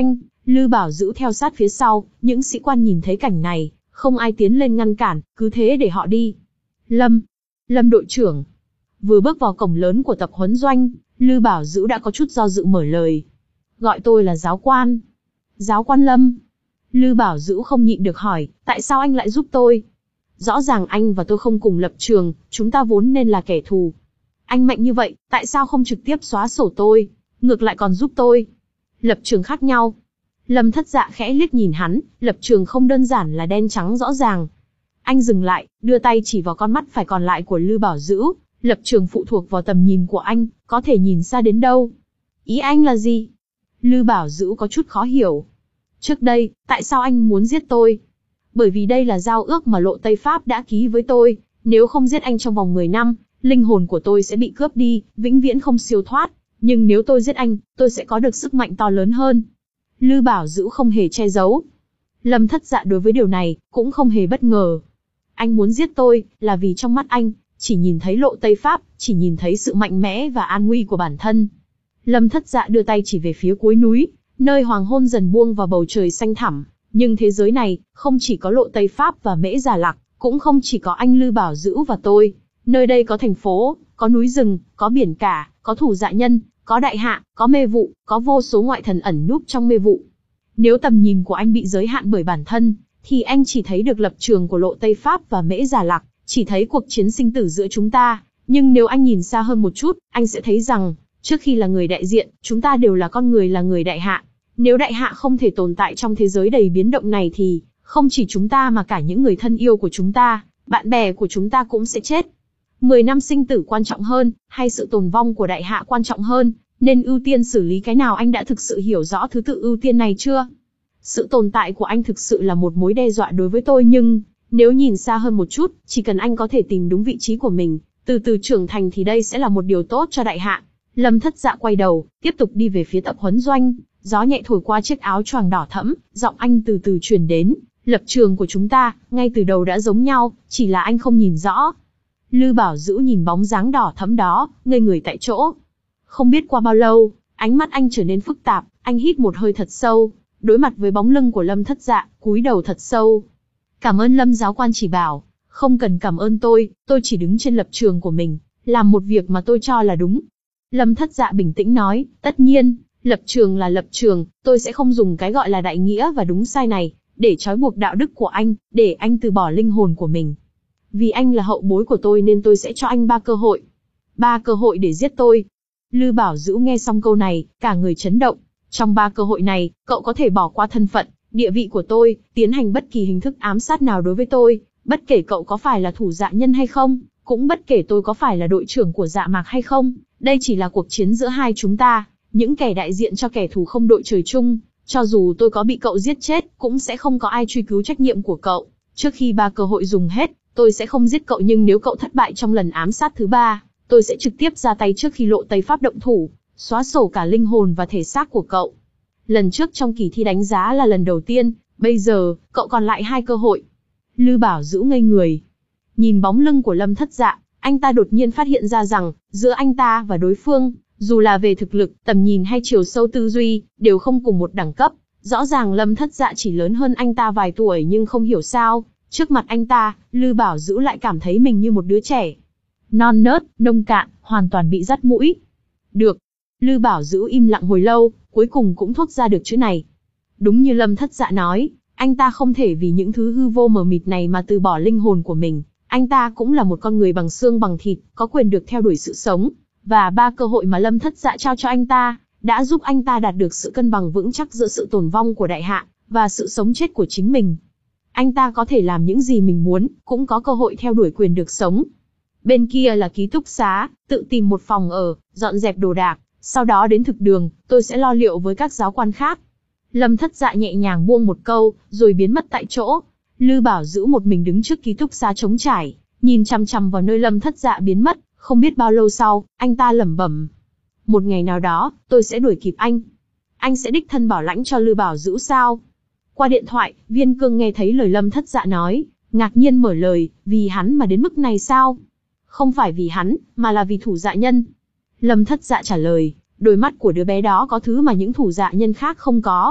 Lư Bảo Dữ theo sát phía sau, những sĩ quan nhìn thấy cảnh này, không ai tiến lên ngăn cản, cứ thế để họ đi. Lâm, Lâm đội trưởng. Vừa bước vào cổng lớn của tập huấn doanh, Lư Bảo Dữ đã có chút do dự mở lời. Gọi tôi là giáo quan. Giáo quan Lâm. Lư Bảo Dữ không nhịn được hỏi, tại sao anh lại giúp tôi? Rõ ràng anh và tôi không cùng lập trường, chúng ta vốn nên là kẻ thù. Anh mạnh như vậy, tại sao không trực tiếp xóa sổ tôi, ngược lại còn giúp tôi? Lập trường khác nhau. Lâm Thất Dạ khẽ liếc nhìn hắn, lập trường không đơn giản là đen trắng rõ ràng. Anh dừng lại, đưa tay chỉ vào con mắt phải còn lại của Lư Bảo Dữ, lập trường phụ thuộc vào tầm nhìn của anh, có thể nhìn xa đến đâu. Ý anh là gì? Lư Bảo Dữ có chút khó hiểu. Trước đây, tại sao anh muốn giết tôi? Bởi vì đây là giao ước mà Lộ Tây Pháp đã ký với tôi, nếu không giết anh trong vòng mười năm, linh hồn của tôi sẽ bị cướp đi, vĩnh viễn không siêu thoát. Nhưng nếu tôi giết anh, tôi sẽ có được sức mạnh to lớn hơn. Lư Bảo Dữ không hề che giấu. Lâm Thất Dạ đối với điều này, cũng không hề bất ngờ. Anh muốn giết tôi, là vì trong mắt anh, chỉ nhìn thấy Lộ Tây Pháp, chỉ nhìn thấy sự mạnh mẽ và an nguy của bản thân. Lâm Thất Dạ đưa tay chỉ về phía cuối núi, nơi hoàng hôn dần buông vào bầu trời xanh thẳm. Nhưng thế giới này, không chỉ có Lộ Tây Pháp và Mễ Già Lạc, cũng không chỉ có anh Lư Bảo Dữ và tôi. Nơi đây có thành phố, có núi rừng, có biển cả, có thủ dạ nhân, có đại hạ, có mê vụ, có vô số ngoại thần ẩn núp trong mê vụ. Nếu tầm nhìn của anh bị giới hạn bởi bản thân, thì anh chỉ thấy được lập trường của Lộ Tây Pháp và Mễ Già Lạc, chỉ thấy cuộc chiến sinh tử giữa chúng ta. Nhưng nếu anh nhìn xa hơn một chút, anh sẽ thấy rằng, trước khi là người đại diện, chúng ta đều là con người, là người đại hạ. Nếu đại hạ không thể tồn tại trong thế giới đầy biến động này thì, không chỉ chúng ta mà cả những người thân yêu của chúng ta, bạn bè của chúng ta cũng sẽ chết. Mười năm sinh tử quan trọng hơn, hay sự tồn vong của đại hạ quan trọng hơn, nên ưu tiên xử lý cái nào? Anh đã thực sự hiểu rõ thứ tự ưu tiên này chưa? Sự tồn tại của anh thực sự là một mối đe dọa đối với tôi, nhưng, nếu nhìn xa hơn một chút, chỉ cần anh có thể tìm đúng vị trí của mình, từ từ trưởng thành thì đây sẽ là một điều tốt cho đại hạ. Lâm Thất Dạ quay đầu, tiếp tục đi về phía tập huấn doanh, gió nhẹ thổi qua chiếc áo choàng đỏ thẫm, giọng anh từ từ truyền đến, lập trường của chúng ta, ngay từ đầu đã giống nhau, chỉ là anh không nhìn rõ. Lư Bảo Dữ nhìn bóng dáng đỏ thẫm đó, ngây người tại chỗ. Không biết qua bao lâu, ánh mắt anh trở nên phức tạp, anh hít một hơi thật sâu, đối mặt với bóng lưng của Lâm Thất Dạ, cúi đầu thật sâu. Cảm ơn Lâm giáo quan chỉ bảo, không cần cảm ơn tôi, tôi chỉ đứng trên lập trường của mình, làm một việc mà tôi cho là đúng. Lâm Thất Dạ bình tĩnh nói, tất nhiên, lập trường là lập trường, tôi sẽ không dùng cái gọi là đại nghĩa và đúng sai này, để trói buộc đạo đức của anh, để anh từ bỏ linh hồn của mình. Vì anh là hậu bối của tôi nên tôi sẽ cho anh ba cơ hội. Ba cơ hội để giết tôi. Lư Bảo Dữ nghe xong câu này, cả người chấn động. Trong ba cơ hội này, cậu có thể bỏ qua thân phận, địa vị của tôi, tiến hành bất kỳ hình thức ám sát nào đối với tôi, bất kể cậu có phải là thủ dạ nhân hay không, cũng bất kể tôi có phải là đội trưởng của dạ mạc hay không. Đây chỉ là cuộc chiến giữa hai chúng ta, những kẻ đại diện cho kẻ thù không đội trời chung. Cho dù tôi có bị cậu giết chết, cũng sẽ không có ai truy cứu trách nhiệm của cậu. Trước khi ba cơ hội dùng hết, tôi sẽ không giết cậu, nhưng nếu cậu thất bại trong lần ám sát thứ ba, tôi sẽ trực tiếp ra tay trước khi Lộ Tây Pháp động thủ, xóa sổ cả linh hồn và thể xác của cậu. Lần trước trong kỳ thi đánh giá là lần đầu tiên, bây giờ, cậu còn lại hai cơ hội. Lư Bảo Dữ ngây người. Nhìn bóng lưng của Lâm Thất Dạ, anh ta đột nhiên phát hiện ra rằng, giữa anh ta và đối phương, dù là về thực lực, tầm nhìn hay chiều sâu tư duy, đều không cùng một đẳng cấp. Rõ ràng Lâm Thất Dạ chỉ lớn hơn anh ta vài tuổi, nhưng không hiểu sao, trước mặt anh ta, Lư Bảo Dữ lại cảm thấy mình như một đứa trẻ. Non nớt, nông cạn, hoàn toàn bị dắt mũi. Được. Lư Bảo Dữ im lặng hồi lâu, cuối cùng cũng thốt ra được chữ này. Đúng như Lâm Thất Dạ nói, anh ta không thể vì những thứ hư vô mờ mịt này mà từ bỏ linh hồn của mình. Anh ta cũng là một con người bằng xương bằng thịt, có quyền được theo đuổi sự sống. Và ba cơ hội mà Lâm Thất Dạ trao cho anh ta, đã giúp anh ta đạt được sự cân bằng vững chắc giữa sự tồn vong của đại hạ, và sự sống chết của chính mình. Anh ta có thể làm những gì mình muốn, cũng có cơ hội theo đuổi quyền được sống. Bên kia là ký túc xá, tự tìm một phòng ở, dọn dẹp đồ đạc, sau đó đến thực đường, tôi sẽ lo liệu với các giáo quan khác. Lâm Thất Dạ nhẹ nhàng buông một câu, rồi biến mất tại chỗ. Lư Bảo Dữ một mình đứng trước ký túc xá trống trải, nhìn chằm chằm vào nơi Lâm Thất Dạ biến mất. Không biết bao lâu sau, anh ta lẩm bẩm. Một ngày nào đó, tôi sẽ đuổi kịp anh. Anh sẽ đích thân bảo lãnh cho Lư Bảo Dữ sao? Qua điện thoại, Viên Cương nghe thấy lời Lâm Thất Dạ nói, ngạc nhiên mở lời, vì hắn mà đến mức này sao? Không phải vì hắn, mà là vì thủ dạ nhân. Lâm Thất Dạ trả lời, đôi mắt của đứa bé đó có thứ mà những thủ dạ nhân khác không có.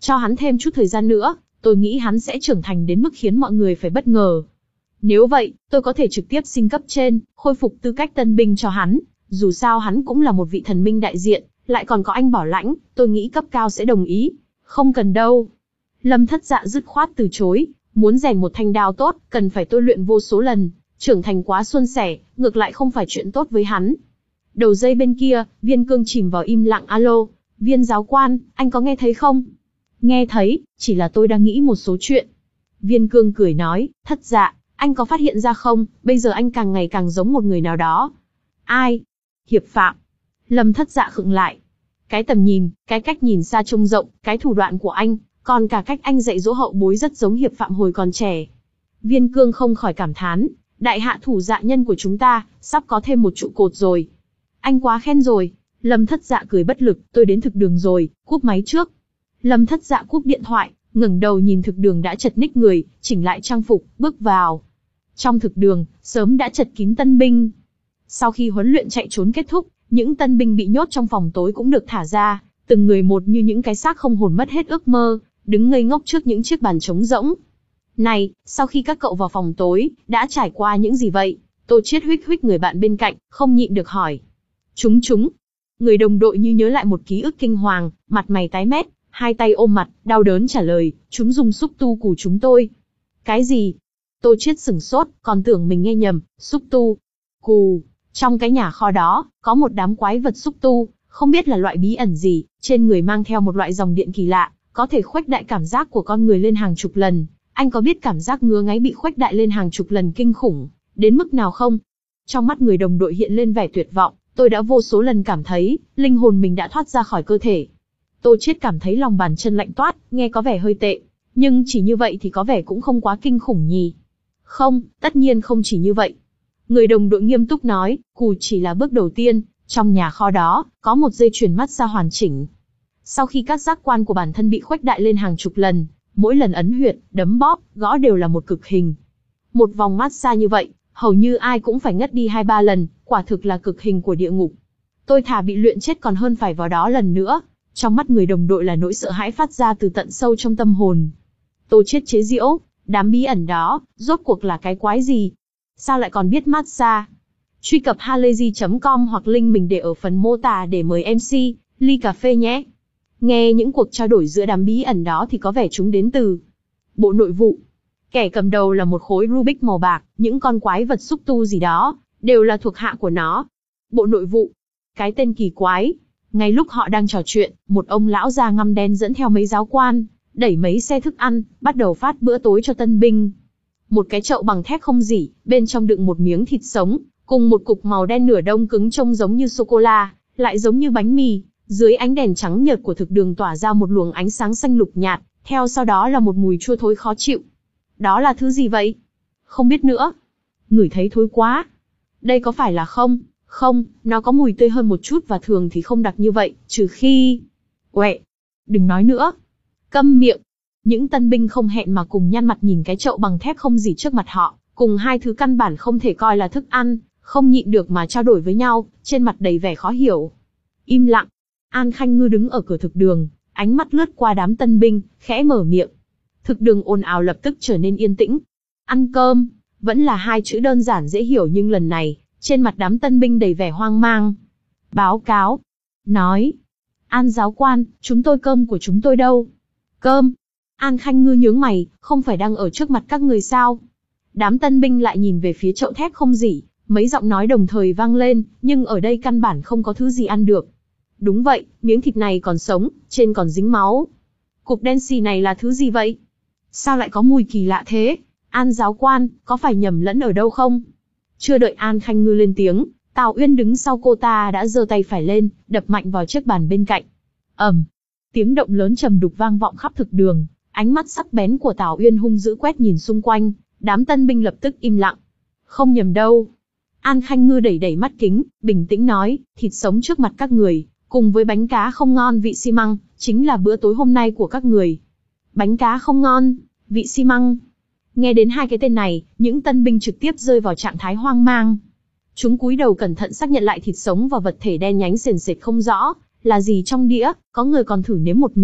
Cho hắn thêm chút thời gian nữa, tôi nghĩ hắn sẽ trưởng thành đến mức khiến mọi người phải bất ngờ. Nếu vậy, tôi có thể trực tiếp xin cấp trên, khôi phục tư cách tân binh cho hắn. Dù sao hắn cũng là một vị thần minh đại diện, lại còn có anh bảo lãnh, tôi nghĩ cấp cao sẽ đồng ý. Không cần đâu. Lâm Thất Dạ dứt khoát từ chối, muốn rèn một thanh đao tốt, cần phải tôi luyện vô số lần, trưởng thành quá suôn sẻ, ngược lại không phải chuyện tốt với hắn. Đầu dây bên kia, Viên Cương chìm vào im lặng. Alo, Viên giáo quan, anh có nghe thấy không? Nghe thấy, chỉ là tôi đang nghĩ một số chuyện. Viên Cương cười nói, Thất Dạ, anh có phát hiện ra không, bây giờ anh càng ngày càng giống một người nào đó. Ai? Hiệp Phạm. Lâm Thất Dạ khựng lại. Cái tầm nhìn, cái cách nhìn xa trông rộng, cái thủ đoạn của anh, còn cả cách anh dạy dỗ hậu bối rất giống Hiệp Phạm hồi còn trẻ. Viên Cương không khỏi cảm thán, đại hạ thủ dạ nhân của chúng ta, sắp có thêm một trụ cột rồi. Anh quá khen rồi. Lâm Thất Dạ cười bất lực, tôi đến thực đường rồi, cúp máy trước. Lâm Thất Dạ cúp điện thoại, ngẩng đầu nhìn thực đường đã chật ních người, chỉnh lại trang phục, bước vào. Trong thực đường, sớm đã chật kín tân binh. Sau khi huấn luyện chạy trốn kết thúc, những tân binh bị nhốt trong phòng tối cũng được thả ra, từng người một như những cái xác không hồn mất hết ước mơ, đứng ngây ngốc trước những chiếc bàn trống rỗng. Này, sau khi các cậu vào phòng tối, đã trải qua những gì vậy? Tô Chiết huých huých người bạn bên cạnh, không nhịn được hỏi. Chúng chúng. Người đồng đội như nhớ lại một ký ức kinh hoàng, mặt mày tái mét, hai tay ôm mặt, đau đớn trả lời, chúng dùng xúc tu cù chúng tôi. Cái gì? Tô Chiết sửng sốt, còn tưởng mình nghe nhầm, xúc tu. Cù. Trong cái nhà kho đó, có một đám quái vật xúc tu, không biết là loại bí ẩn gì, trên người mang theo một loại dòng điện kỳ lạ, có thể khuếch đại cảm giác của con người lên hàng chục lần. Anh có biết cảm giác ngứa ngáy bị khuếch đại lên hàng chục lần kinh khủng, đến mức nào không? Trong mắt người đồng đội hiện lên vẻ tuyệt vọng, tôi đã vô số lần cảm thấy, linh hồn mình đã thoát ra khỏi cơ thể. Tô Chiết cảm thấy lòng bàn chân lạnh toát, nghe có vẻ hơi tệ. Nhưng chỉ như vậy thì có vẻ cũng không quá kinh khủng nhỉ. Không, tất nhiên không chỉ như vậy. Người đồng đội nghiêm túc nói, cù chỉ là bước đầu tiên, trong nhà kho đó, có một dây chuyền mắt ra hoàn chỉnh. Sau khi các giác quan của bản thân bị khuếch đại lên hàng chục lần, mỗi lần ấn huyệt, đấm bóp, gõ đều là một cực hình. Một vòng mát xa như vậy, hầu như ai cũng phải ngất đi hai ba lần, quả thực là cực hình của địa ngục. Tôi thà bị luyện chết còn hơn phải vào đó lần nữa. Trong mắt người đồng đội là nỗi sợ hãi phát ra từ tận sâu trong tâm hồn. Tô Chiết chế giễu, đám bí ẩn đó, rốt cuộc là cái quái gì? Sao lại còn biết massage? Truy cập halayzi chấm com hoặc link mình để ở phần mô tả để mời em xê, ly cà phê nhé. Nghe những cuộc trao đổi giữa đám bí ẩn đó thì có vẻ chúng đến từ Bộ Nội vụ. Kẻ cầm đầu là một khối Rubik màu bạc, những con quái vật xúc tu gì đó, đều là thuộc hạ của nó. Bộ Nội vụ. Cái tên kỳ quái. Ngay lúc họ đang trò chuyện, một ông lão da ngăm đen dẫn theo mấy giáo quan, đẩy mấy xe thức ăn, bắt đầu phát bữa tối cho tân binh. Một cái chậu bằng thép không rỉ, bên trong đựng một miếng thịt sống, cùng một cục màu đen nửa đông cứng trông giống như sô-cô-la, lại giống như bánh mì. Dưới ánh đèn trắng nhợt của thực đường tỏa ra một luồng ánh sáng xanh lục nhạt, theo sau đó là một mùi chua thối khó chịu. Đó là thứ gì vậy? Không biết nữa. Ngửi thấy thối quá. Đây có phải là không? Không, nó có mùi tươi hơn một chút và thường thì không đặc như vậy, trừ khi... Uệ, đừng nói nữa. Câm miệng. Những tân binh không hẹn mà cùng nhăn mặt nhìn cái chậu bằng thép không gì trước mặt họ, cùng hai thứ căn bản không thể coi là thức ăn, không nhịn được mà trao đổi với nhau, trên mặt đầy vẻ khó hiểu. Im lặng. An Khanh Ngư đứng ở cửa thực đường, ánh mắt lướt qua đám tân binh, khẽ mở miệng. Thực đường ồn ào lập tức trở nên yên tĩnh. Ăn cơm, vẫn là hai chữ đơn giản dễ hiểu nhưng lần này, trên mặt đám tân binh đầy vẻ hoang mang. Báo cáo. Nói. An giáo quan, chúng tôi cơm của chúng tôi đâu? Cơm. An Khanh Ngư nhướng mày, không phải đang ở trước mặt các người sao? Đám tân binh lại nhìn về phía chậu thép không rỉ, mấy giọng nói đồng thời vang lên, nhưng ở đây căn bản không có thứ gì ăn được. Đúng vậy, miếng thịt này còn sống, trên còn dính máu. Cục đen xì này là thứ gì vậy? Sao lại có mùi kỳ lạ thế? An giáo quan, có phải nhầm lẫn ở đâu không? Chưa đợi An Khanh Ngư lên tiếng, Tào Uyên đứng sau cô ta đã giơ tay phải lên, đập mạnh vào chiếc bàn bên cạnh. Ầm, tiếng động lớn trầm đục vang vọng khắp thực đường, ánh mắt sắc bén của Tào Uyên hung dữ quét nhìn xung quanh, đám tân binh lập tức im lặng. Không nhầm đâu. An Khanh Ngư đẩy đẩy mắt kính, bình tĩnh nói, thịt sống trước mặt các người, cùng với bánh cá không ngon vị xi măng, chính là bữa tối hôm nay của các người. Bánh cá không ngon, vị xi măng. Nghe đến hai cái tên này, những tân binh trực tiếp rơi vào trạng thái hoang mang. Chúng cúi đầu cẩn thận xác nhận lại thịt sống và vật thể đen nhánh sền sệt không rõ là gì trong đĩa, có người còn thử nếm một miếng,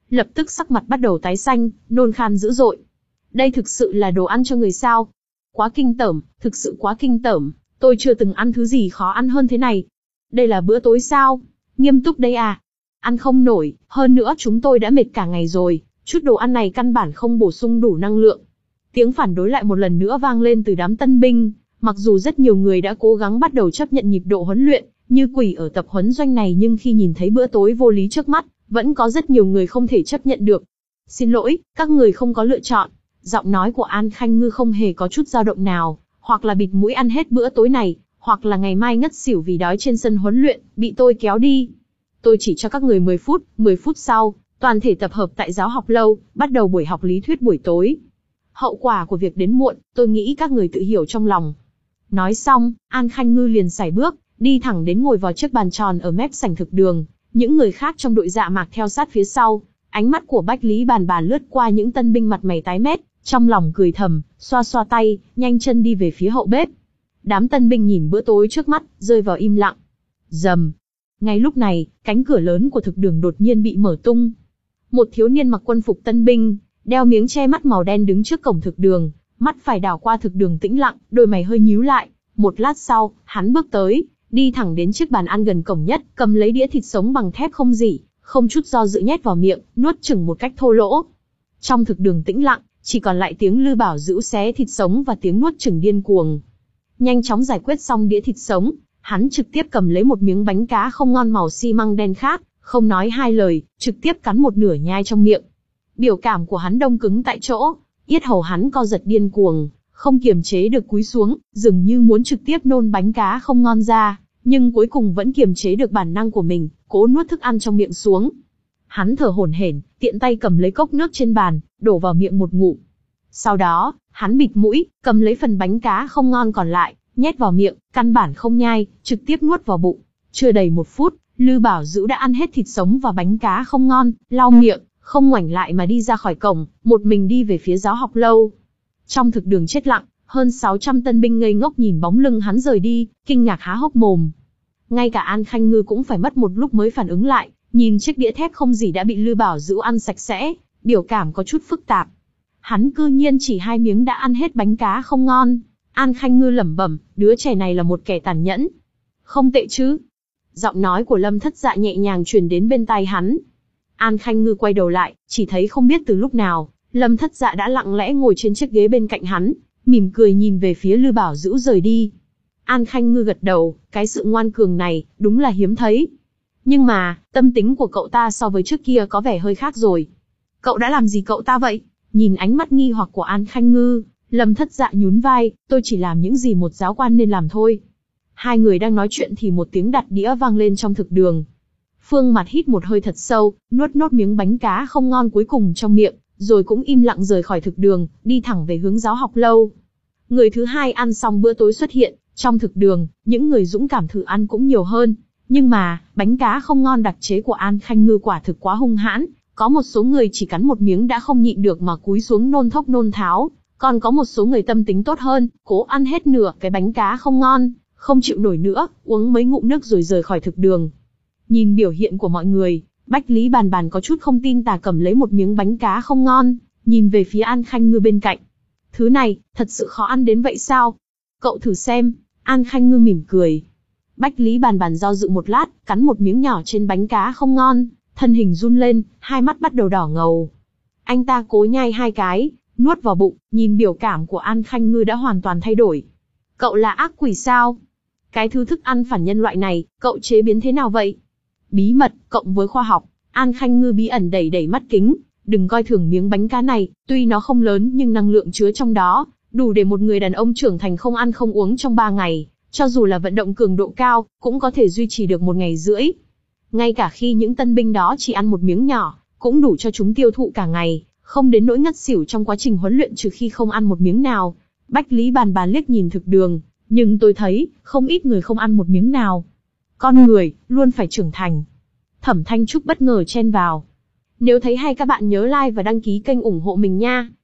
lập tức sắc mặt bắt đầu tái xanh, nôn khan dữ dội. Đây thực sự là đồ ăn cho người sao? Quá kinh tởm, thực sự quá kinh tởm, tôi chưa từng ăn thứ gì khó ăn hơn thế này. Đây là bữa tối sao? Nghiêm túc đây à? Ăn không nổi, hơn nữa chúng tôi đã mệt cả ngày rồi, chút đồ ăn này căn bản không bổ sung đủ năng lượng. Tiếng phản đối lại một lần nữa vang lên từ đám tân binh, mặc dù rất nhiều người đã cố gắng bắt đầu chấp nhận nhịp độ huấn luyện, như quỷ ở tập huấn doanh này, nhưng khi nhìn thấy bữa tối vô lý trước mắt, vẫn có rất nhiều người không thể chấp nhận được. Xin lỗi, các người không có lựa chọn. Giọng nói của An Khanh Ngư không hề có chút dao động nào, hoặc là bịt mũi ăn hết bữa tối này, hoặc là ngày mai ngất xỉu vì đói trên sân huấn luyện, bị tôi kéo đi. Tôi chỉ cho các người mười phút, mười phút sau, toàn thể tập hợp tại giáo học lâu, bắt đầu buổi học lý thuyết buổi tối. Hậu quả của việc đến muộn, tôi nghĩ các người tự hiểu trong lòng. Nói xong, An Khanh Ngư liền sải bước, đi thẳng đến ngồi vào chiếc bàn tròn ở mép sảnh thực đường. Những người khác trong đội dạ mạc theo sát phía sau. Ánh mắt của Bách Lý Bàn Bàn lướt qua những tân binh mặt mày tái mét, trong lòng cười thầm, xoa xoa tay, nhanh chân đi về phía hậu bếp. Đám tân binh nhìn bữa tối trước mắt, rơi vào im lặng. Rầm. Ngay lúc này, cánh cửa lớn của thực đường đột nhiên bị mở tung. Một thiếu niên mặc quân phục tân binh, đeo miếng che mắt màu đen đứng trước cổng thực đường, mắt phải đảo qua thực đường tĩnh lặng, đôi mày hơi nhíu lại. Một lát sau, hắn bước tới, đi thẳng đến chiếc bàn ăn gần cổng nhất, cầm lấy đĩa thịt sống bằng thép không rỉ, không chút do dự nhét vào miệng, nuốt chửng một cách thô lỗ. Trong thực đường tĩnh lặng, chỉ còn lại tiếng Lư Bảo Dữu xé thịt sống và tiếng nuốt chửng điên cuồng. Nhanh chóng giải quyết xong đĩa thịt sống, hắn trực tiếp cầm lấy một miếng bánh cá không ngon màu xi măng đen khác, không nói hai lời, trực tiếp cắn một nửa nhai trong miệng. Biểu cảm của hắn đông cứng tại chỗ, yết hầu hắn co giật điên cuồng, không kiềm chế được cúi xuống, dường như muốn trực tiếp nôn bánh cá không ngon ra, nhưng cuối cùng vẫn kiềm chế được bản năng của mình, cố nuốt thức ăn trong miệng xuống. Hắn thở hổn hển, tiện tay cầm lấy cốc nước trên bàn, đổ vào miệng một ngụm. Sau đó, hắn bịt mũi, cầm lấy phần bánh cá không ngon còn lại, nhét vào miệng, căn bản không nhai, trực tiếp nuốt vào bụng. Chưa đầy một phút, Lư Bảo Dữu đã ăn hết thịt sống và bánh cá không ngon, lau miệng, không ngoảnh lại mà đi ra khỏi cổng, một mình đi về phía giáo học lâu. Trong thực đường chết lặng, hơn sáu trăm tân binh ngây ngốc nhìn bóng lưng hắn rời đi, kinh ngạc há hốc mồm. Ngay cả An Khanh Ngư cũng phải mất một lúc mới phản ứng lại, nhìn chiếc đĩa thép không rỉ đã bị Lư Bảo Dữu ăn sạch sẽ, biểu cảm có chút phức tạp. Hắn cư nhiên chỉ hai miếng đã ăn hết bánh cá không ngon. An Khanh Ngư lẩm bẩm, đứa trẻ này là một kẻ tàn nhẫn. Không tệ chứ? Giọng nói của Lâm Thất Dạ nhẹ nhàng truyền đến bên tai hắn. An Khanh Ngư quay đầu lại, chỉ thấy không biết từ lúc nào, Lâm Thất Dạ đã lặng lẽ ngồi trên chiếc ghế bên cạnh hắn, mỉm cười nhìn về phía Lư Bảo Dữu rời đi. An Khanh Ngư gật đầu, cái sự ngoan cường này, đúng là hiếm thấy. Nhưng mà, tâm tính của cậu ta so với trước kia có vẻ hơi khác rồi. Cậu đã làm gì cậu ta vậy? Nhìn ánh mắt nghi hoặc của An Khanh Ngư, Lâm Thất Dạ nhún vai, tôi chỉ làm những gì một giáo quan nên làm thôi. Hai người đang nói chuyện thì một tiếng đặt đĩa vang lên trong thực đường. Phương Mạt hít một hơi thật sâu, nuốt nốt miếng bánh cá không ngon cuối cùng trong miệng, rồi cũng im lặng rời khỏi thực đường, đi thẳng về hướng giáo học lâu. Người thứ hai ăn xong bữa tối xuất hiện, trong thực đường, những người dũng cảm thử ăn cũng nhiều hơn. Nhưng mà, bánh cá không ngon đặc chế của An Khanh Ngư quả thực quá hung hãn, có một số người chỉ cắn một miếng đã không nhịn được mà cúi xuống nôn thốc nôn tháo, còn có một số người tâm tính tốt hơn, cố ăn hết nửa cái bánh cá không ngon, không chịu nổi nữa, uống mấy ngụm nước rồi rời khỏi thực đường. Nhìn biểu hiện của mọi người, Bách Lý Bàn Bàn có chút không tin tà cầm lấy một miếng bánh cá không ngon, nhìn về phía An Khanh Ngư bên cạnh. Thứ này, thật sự khó ăn đến vậy sao? Cậu thử xem. An Khanh Ngư mỉm cười. Bách Lý Bàn Bàn do dự một lát, cắn một miếng nhỏ trên bánh cá không ngon, thân hình run lên, hai mắt bắt đầu đỏ ngầu. Anh ta cố nhai hai cái, nuốt vào bụng, nhìn biểu cảm của An Khanh Ngư đã hoàn toàn thay đổi. Cậu là ác quỷ sao? Cái thứ thức ăn phản nhân loại này, cậu chế biến thế nào vậy? Bí mật, cộng với khoa học, An Khanh Ngư bí ẩn đẩy đẩy mắt kính, đừng coi thường miếng bánh cá này, tuy nó không lớn nhưng năng lượng chứa trong đó, đủ để một người đàn ông trưởng thành không ăn không uống trong ba ngày, cho dù là vận động cường độ cao, cũng có thể duy trì được một ngày rưỡi. Ngay cả khi những tân binh đó chỉ ăn một miếng nhỏ, cũng đủ cho chúng tiêu thụ cả ngày, không đến nỗi ngất xỉu trong quá trình huấn luyện trừ khi không ăn một miếng nào. Bách Lý Bàn Bàn liếc nhìn thực đường, nhưng tôi thấy, không ít người không ăn một miếng nào. Con người, luôn phải trưởng thành. Thẩm Thanh Trúc bất ngờ chen vào. Nếu thấy hay các bạn nhớ like và đăng ký kênh ủng hộ mình nha.